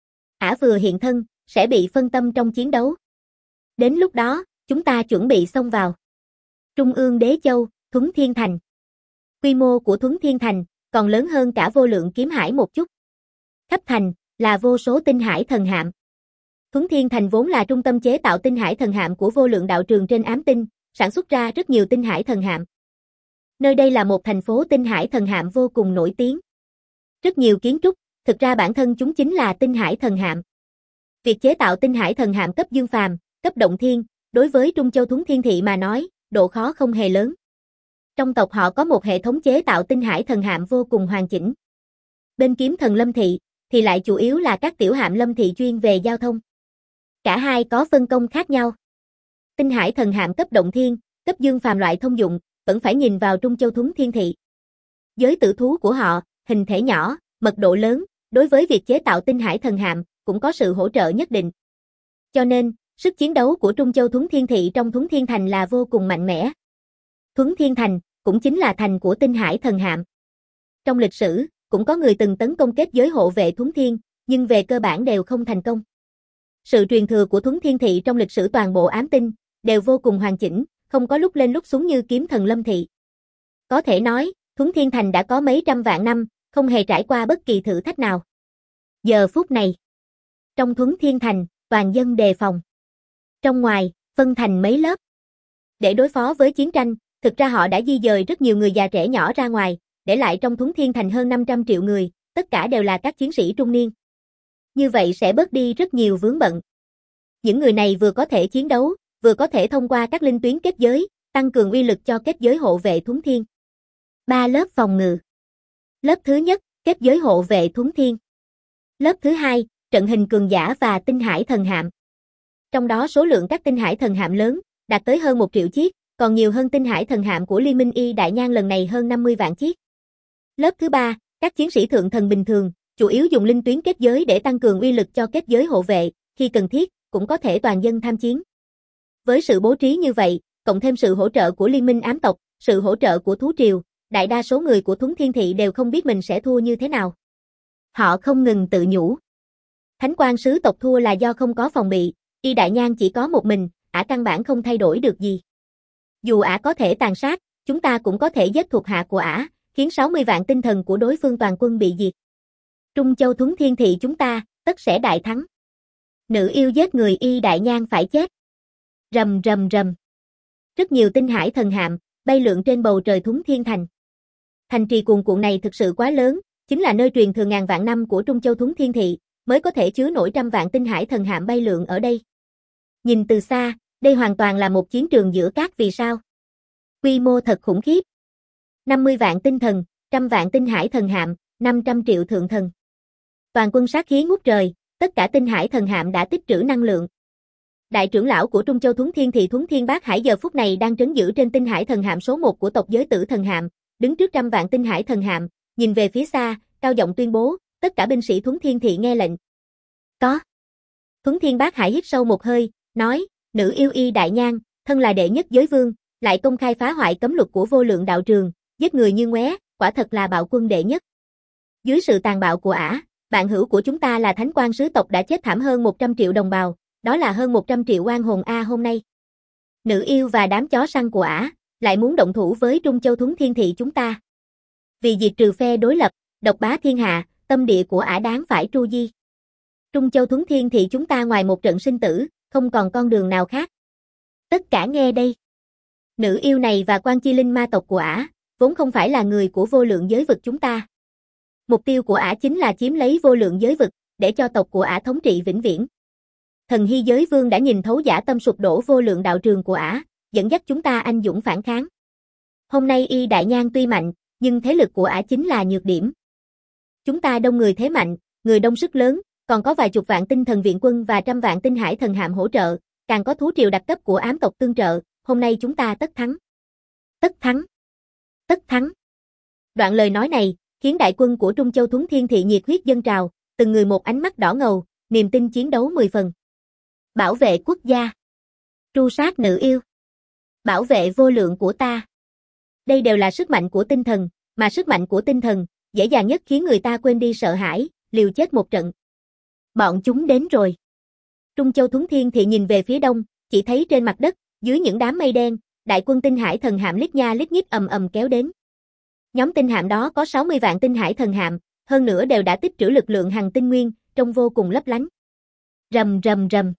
Ả vừa hiện thân, sẽ bị phân tâm trong chiến đấu. Đến lúc đó, chúng ta chuẩn bị xông vào. Trung ương Đế Châu, Thuấn Thiên Thành. Quy mô của Thuấn Thiên Thành còn lớn hơn cả Vô Lượng Kiếm Hải một chút. Khắp thành là vô số tinh hải thần hạm. Thuấn Thiên Thành vốn là trung tâm chế tạo tinh hải thần hạm của Vô Lượng đạo trường trên ám tinh, sản xuất ra rất nhiều tinh hải thần hạm. Nơi đây là một thành phố tinh hải thần hạm vô cùng nổi tiếng. Rất nhiều kiến trúc, thực ra bản thân chúng chính là tinh hải thần hạm. Việc chế tạo tinh hải thần hạm cấp dương phàm, cấp động thiên, đối với Trung Châu Thuấn Thiên Thị mà nói, độ khó không hề lớn. Trong tộc họ có một hệ thống chế tạo tinh hải thần hạm vô cùng hoàn chỉnh. Bên Kiếm Thần Lâm Thị, thì lại chủ yếu là các tiểu hạm lâm thị chuyên về giao thông. Cả hai có phân công khác nhau. Tinh hải thần hạm cấp động thiên, cấp dương phàm loại thông dụng, vẫn phải nhìn vào Trung Châu Thuấn Thiên Thị. Giới tử thú của họ, hình thể nhỏ, mật độ lớn, đối với việc chế tạo tinh hải thần hạm, cũng có sự hỗ trợ nhất định. Cho nên, sức chiến đấu của Trung Châu Thuấn Thiên Thị trong Thuấn Thiên Thành là vô cùng mạnh mẽ. Thuấn Thiên Thành, cũng chính là thành của tinh hải thần hạm. Trong lịch sử, cũng có người từng tấn công kết giới hộ vệ Thuấn Thiên, nhưng về cơ bản đều không thành công. Sự truyền thừa của Thuấn Thiên Thị trong lịch sử toàn bộ ám tinh, đều vô cùng hoàn chỉnh, không có lúc lên lúc xuống như Kiếm Thần Lâm Thị. Có thể nói, Thuấn Thiên Thành đã có mấy trăm vạn năm, không hề trải qua bất kỳ thử thách nào. Giờ phút này, trong Thuấn Thiên Thành, toàn dân đề phòng. Trong ngoài, phân thành mấy lớp. Để đối phó với chiến tranh, thực ra họ đã di dời rất nhiều người già trẻ nhỏ ra ngoài, để lại trong Thuấn Thiên Thành hơn 500 triệu người, tất cả đều là các chiến sĩ trung niên. Như vậy sẽ bớt đi rất nhiều vướng bận. Những người này vừa có thể chiến đấu, vừa có thể thông qua các linh tuyến kết giới, tăng cường uy lực cho kết giới hộ vệ Thuấn Thiên. 3 lớp phòng ngự. Lớp thứ nhất, kết giới hộ vệ Thuấn Thiên. Lớp thứ hai, trận hình cường giả và tinh hải thần hạm. Trong đó số lượng các tinh hải thần hạm lớn, đạt tới hơn 1 triệu chiếc, còn nhiều hơn tinh hải thần hạm của Liên minh Y Đại Nhan lần này hơn 50 vạn chiếc. Lớp thứ ba, các chiến sĩ thượng thần bình thường, chủ yếu dùng linh tuyến kết giới để tăng cường uy lực cho kết giới hộ vệ, khi cần thiết, cũng có thể toàn dân tham chiến. Với sự bố trí như vậy, cộng thêm sự hỗ trợ của Liên minh ám tộc, sự hỗ trợ của thú triều, đại đa số người của Thuấn Thiên Thị đều không biết mình sẽ thua như thế nào. Họ không ngừng tự nhủ. Thánh quan sứ tộc thua là do không có phòng bị, Y Đại Nhan chỉ có một mình, Ả căn bản không thay đổi được gì. Dù Ả có thể tàn sát, chúng ta cũng có thể giết thuộc hạ của Ả, khiến 60 vạn tinh thần của đối phương toàn quân bị diệt. Trung Châu Thuấn Thiên Thị chúng ta, tất sẽ đại thắng. Nữ yêu giết người Y Đại Nhan phải chết. Rầm rầm rầm. Rất nhiều tinh hải thần hạm, bay lượn trên bầu trời Thuấn Thiên Thành. Thành trì cuồn cuộn này thực sự quá lớn, chính là nơi truyền thừa ngàn vạn năm của Trung Châu Thuấn Thiên Thị, mới có thể chứa nổi trăm vạn tinh hải thần hạm bay lượn ở đây. Nhìn từ xa, đây hoàn toàn là một chiến trường giữa các vì sao. Quy mô thật khủng khiếp. 50 vạn tinh thần, 100 vạn tinh hải thần hạm, 500 triệu thượng thần. Toàn quân sát khí ngút trời, tất cả tinh hải thần hạm đã tích trữ năng lượng. Đại trưởng lão của Trung Châu Thuấn Thiên Thị Thuấn Thiên Bát Hải giờ phút này đang trấn giữ trên tinh hải thần hạm số 1 của tộc giới Tử Thần Hạm, đứng trước 100 vạn tinh hải thần hạm, nhìn về phía xa, cao giọng tuyên bố, tất cả binh sĩ Thuấn Thiên Thị nghe lệnh. Có. Thuấn Thiên Bát Hải hít sâu một hơi, nói, nữ yêu y đại nhan, thân là đệ nhất giới vương, lại công khai phá hoại cấm luật của vô lượng đạo trường, giết người như ngoé, quả thật là bạo quân đệ nhất. Dưới sự tàn bạo của ả, bạn hữu của chúng ta là Thánh Quan sứ tộc đã chết thảm hơn 100 triệu đồng bào, đó là hơn 100 triệu oan hồn a hôm nay. Nữ yêu và đám chó săn của ả, lại muốn động thủ với Trung Châu Thuấn Thiên Thị chúng ta. Vì diệt trừ phe đối lập, độc bá thiên hạ, tâm địa của ả đáng phải tru di. Trung Châu Thuấn Thiên Thị chúng ta ngoài một trận sinh tử, không còn con đường nào khác. Tất cả nghe đây. Nữ yêu này và Quan Chi Linh ma tộc của ả, vốn không phải là người của vô lượng giới vực chúng ta. Mục tiêu của ả chính là chiếm lấy vô lượng giới vực, để cho tộc của ả thống trị vĩnh viễn. Thần Hy Giới Vương đã nhìn thấu dã tâm sụp đổ vô lượng đạo trường của ả, dẫn dắt chúng ta anh dũng phản kháng. Hôm nay y đại nhan tuy mạnh, nhưng thế lực của ả chính là nhược điểm. Chúng ta đông người thế mạnh, người đông sức lớn, còn có vài chục vạn tinh thần viện quân và 100 vạn tinh hải thần hạm hỗ trợ, càng có thú triều đặc cấp của ám tộc tương trợ, hôm nay chúng ta tất thắng. Tất thắng. Tất thắng. Đoạn lời nói này, khiến đại quân của Trung Châu Thuấn Thiên Thị nhiệt huyết dâng trào, từng người một ánh mắt đỏ ngầu, niềm tin chiến đấu 10 phần. Bảo vệ quốc gia. Tru sát nữ yêu. Bảo vệ vô lượng của ta. Đây đều là sức mạnh của tinh thần, mà sức mạnh của tinh thần, dễ dàng nhất khiến người ta quên đi sợ hãi, liều chết một trận. Bọn chúng đến rồi. Trung Châu Thuấn Thiên Thị nhìn về phía đông, chỉ thấy trên mặt đất, dưới những đám mây đen, đại quân tinh hải thần hạm lít nha lít nhít ầm ầm kéo đến. Nhóm tinh hạm đó có 60 vạn tinh hải thần hạm, hơn nữa đều đã tích trữ lực lượng hằng tinh nguyên, trông vô cùng lấp lánh. Rầm rầm rầm.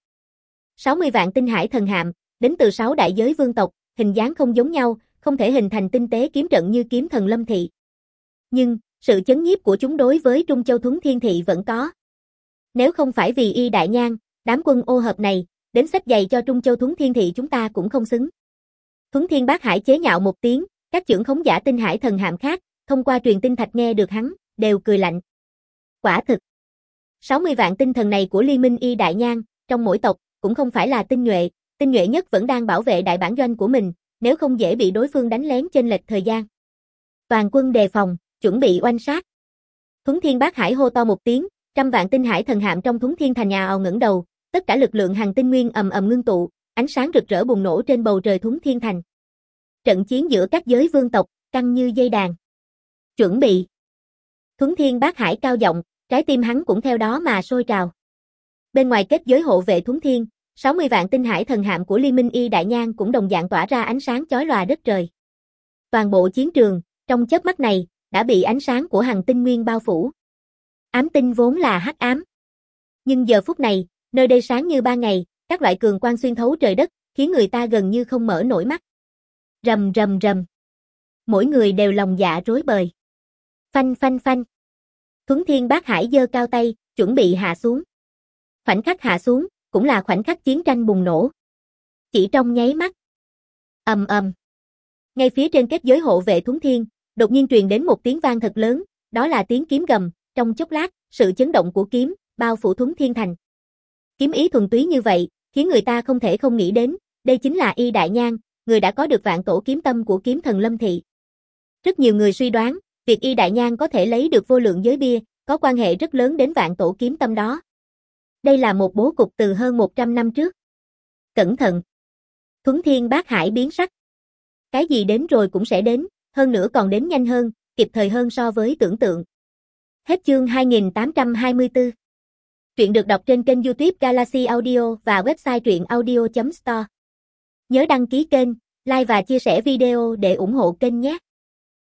60 vạn tinh hải thần hạm, đến từ 6 đại giới vương tộc, hình dáng không giống nhau, không thể hình thành tinh tế kiếm trận như kiếm thần Lâm Thị. Nhưng, sự chấn nhiếp của chúng đối với Trung Châu Thuấn Thiên Thị vẫn có. Nếu không phải vì y đại nhan, đám quân ô hợp này, đến xách giày cho Trung Châu Thuấn Thiên Thị chúng ta cũng không xứng. Thuấn Thiên Bát Hải chế nhạo một tiếng, các chưởng khống giả tinh hải thần hạm khác, thông qua truyền tinh thạch nghe được hắn, đều cười lạnh. Quả thực, 60 vạn tinh thần này của Liên minh y đại nhan, trong mỗi tộc, cũng không phải là tinh nhuệ nhất vẫn đang bảo vệ đại bản doanh của mình, nếu không dễ bị đối phương đánh lén chênh lệch thời gian. Toàn quân đề phòng, chuẩn bị oanh sát. Thuấn Thiên Bát Hải hô to một tiếng, 100 vạn tinh hải thần hạm trong Thuấn Thiên thành nhà ào ngẩng đầu, tất cả lực lượng hằng tinh nguyên ầm ầm ngưng tụ, ánh sáng rực rỡ bùng nổ trên bầu trời Thuấn Thiên thành. Trận chiến giữa các giới vương tộc, căng như dây đàn. Chuẩn bị. Thuấn Thiên Bát Hải cao giọng, trái tim hắn cũng theo đó mà sôi trào. Bên ngoài kết giới hộ vệ Thuấn Thiên, 60 vạn tinh hải thần hạm của Liên minh y đại nhan cũng đồng dạng tỏa ra ánh sáng chói lòa đất trời. Toàn bộ chiến trường, trong chớp mắt này, đã bị ánh sáng của hằng tinh nguyên bao phủ. Ám tinh vốn là hắc ám. Nhưng giờ phút này, nơi đây sáng như ban ngày, các loại cường quang xuyên thấu trời đất, khiến người ta gần như không mở nổi mắt. Rầm rầm rầm. Mỗi người đều lòng dạ rối bời. Phanh phanh phanh. Thuấn Thiên Bát Hải giơ cao tay, chuẩn bị hạ xuống. Khoảnh khắc hạ xuống, cũng là khoảnh khắc chiến tranh bùng nổ. Chỉ trong nháy mắt. Ầm ầm. Ngay phía trên kết giới hộ vệ Thuấn Thiên, đột nhiên truyền đến một tiếng vang thật lớn, đó là tiếng kiếm gầm, trong chốc lát, sự chấn động của kiếm bao phủ Thuấn Thiên thành. Kiếm ý thuần túy như vậy, khiến người ta không thể không nghĩ đến, đây chính là y đại nhan, người đã có được vạn tổ kiếm tâm của kiếm thần Lâm Thị. Rất nhiều người suy đoán, việc y đại nhan có thể lấy được vô lượng giới bia, có quan hệ rất lớn đến vạn tổ kiếm tâm đó. Đây là một bố cục từ hơn 100 năm trước. Cẩn thận. Thuấn Thiên Bát Hải biến sắc. Cái gì đến rồi cũng sẽ đến, hơn nữa còn đến nhanh hơn, kịp thời hơn so với tưởng tượng. Hết chương 2824. Truyện được đọc trên kênh YouTube Galaxy Audio và website truyệnaudio.store. Nhớ đăng ký kênh, like và chia sẻ video để ủng hộ kênh nhé.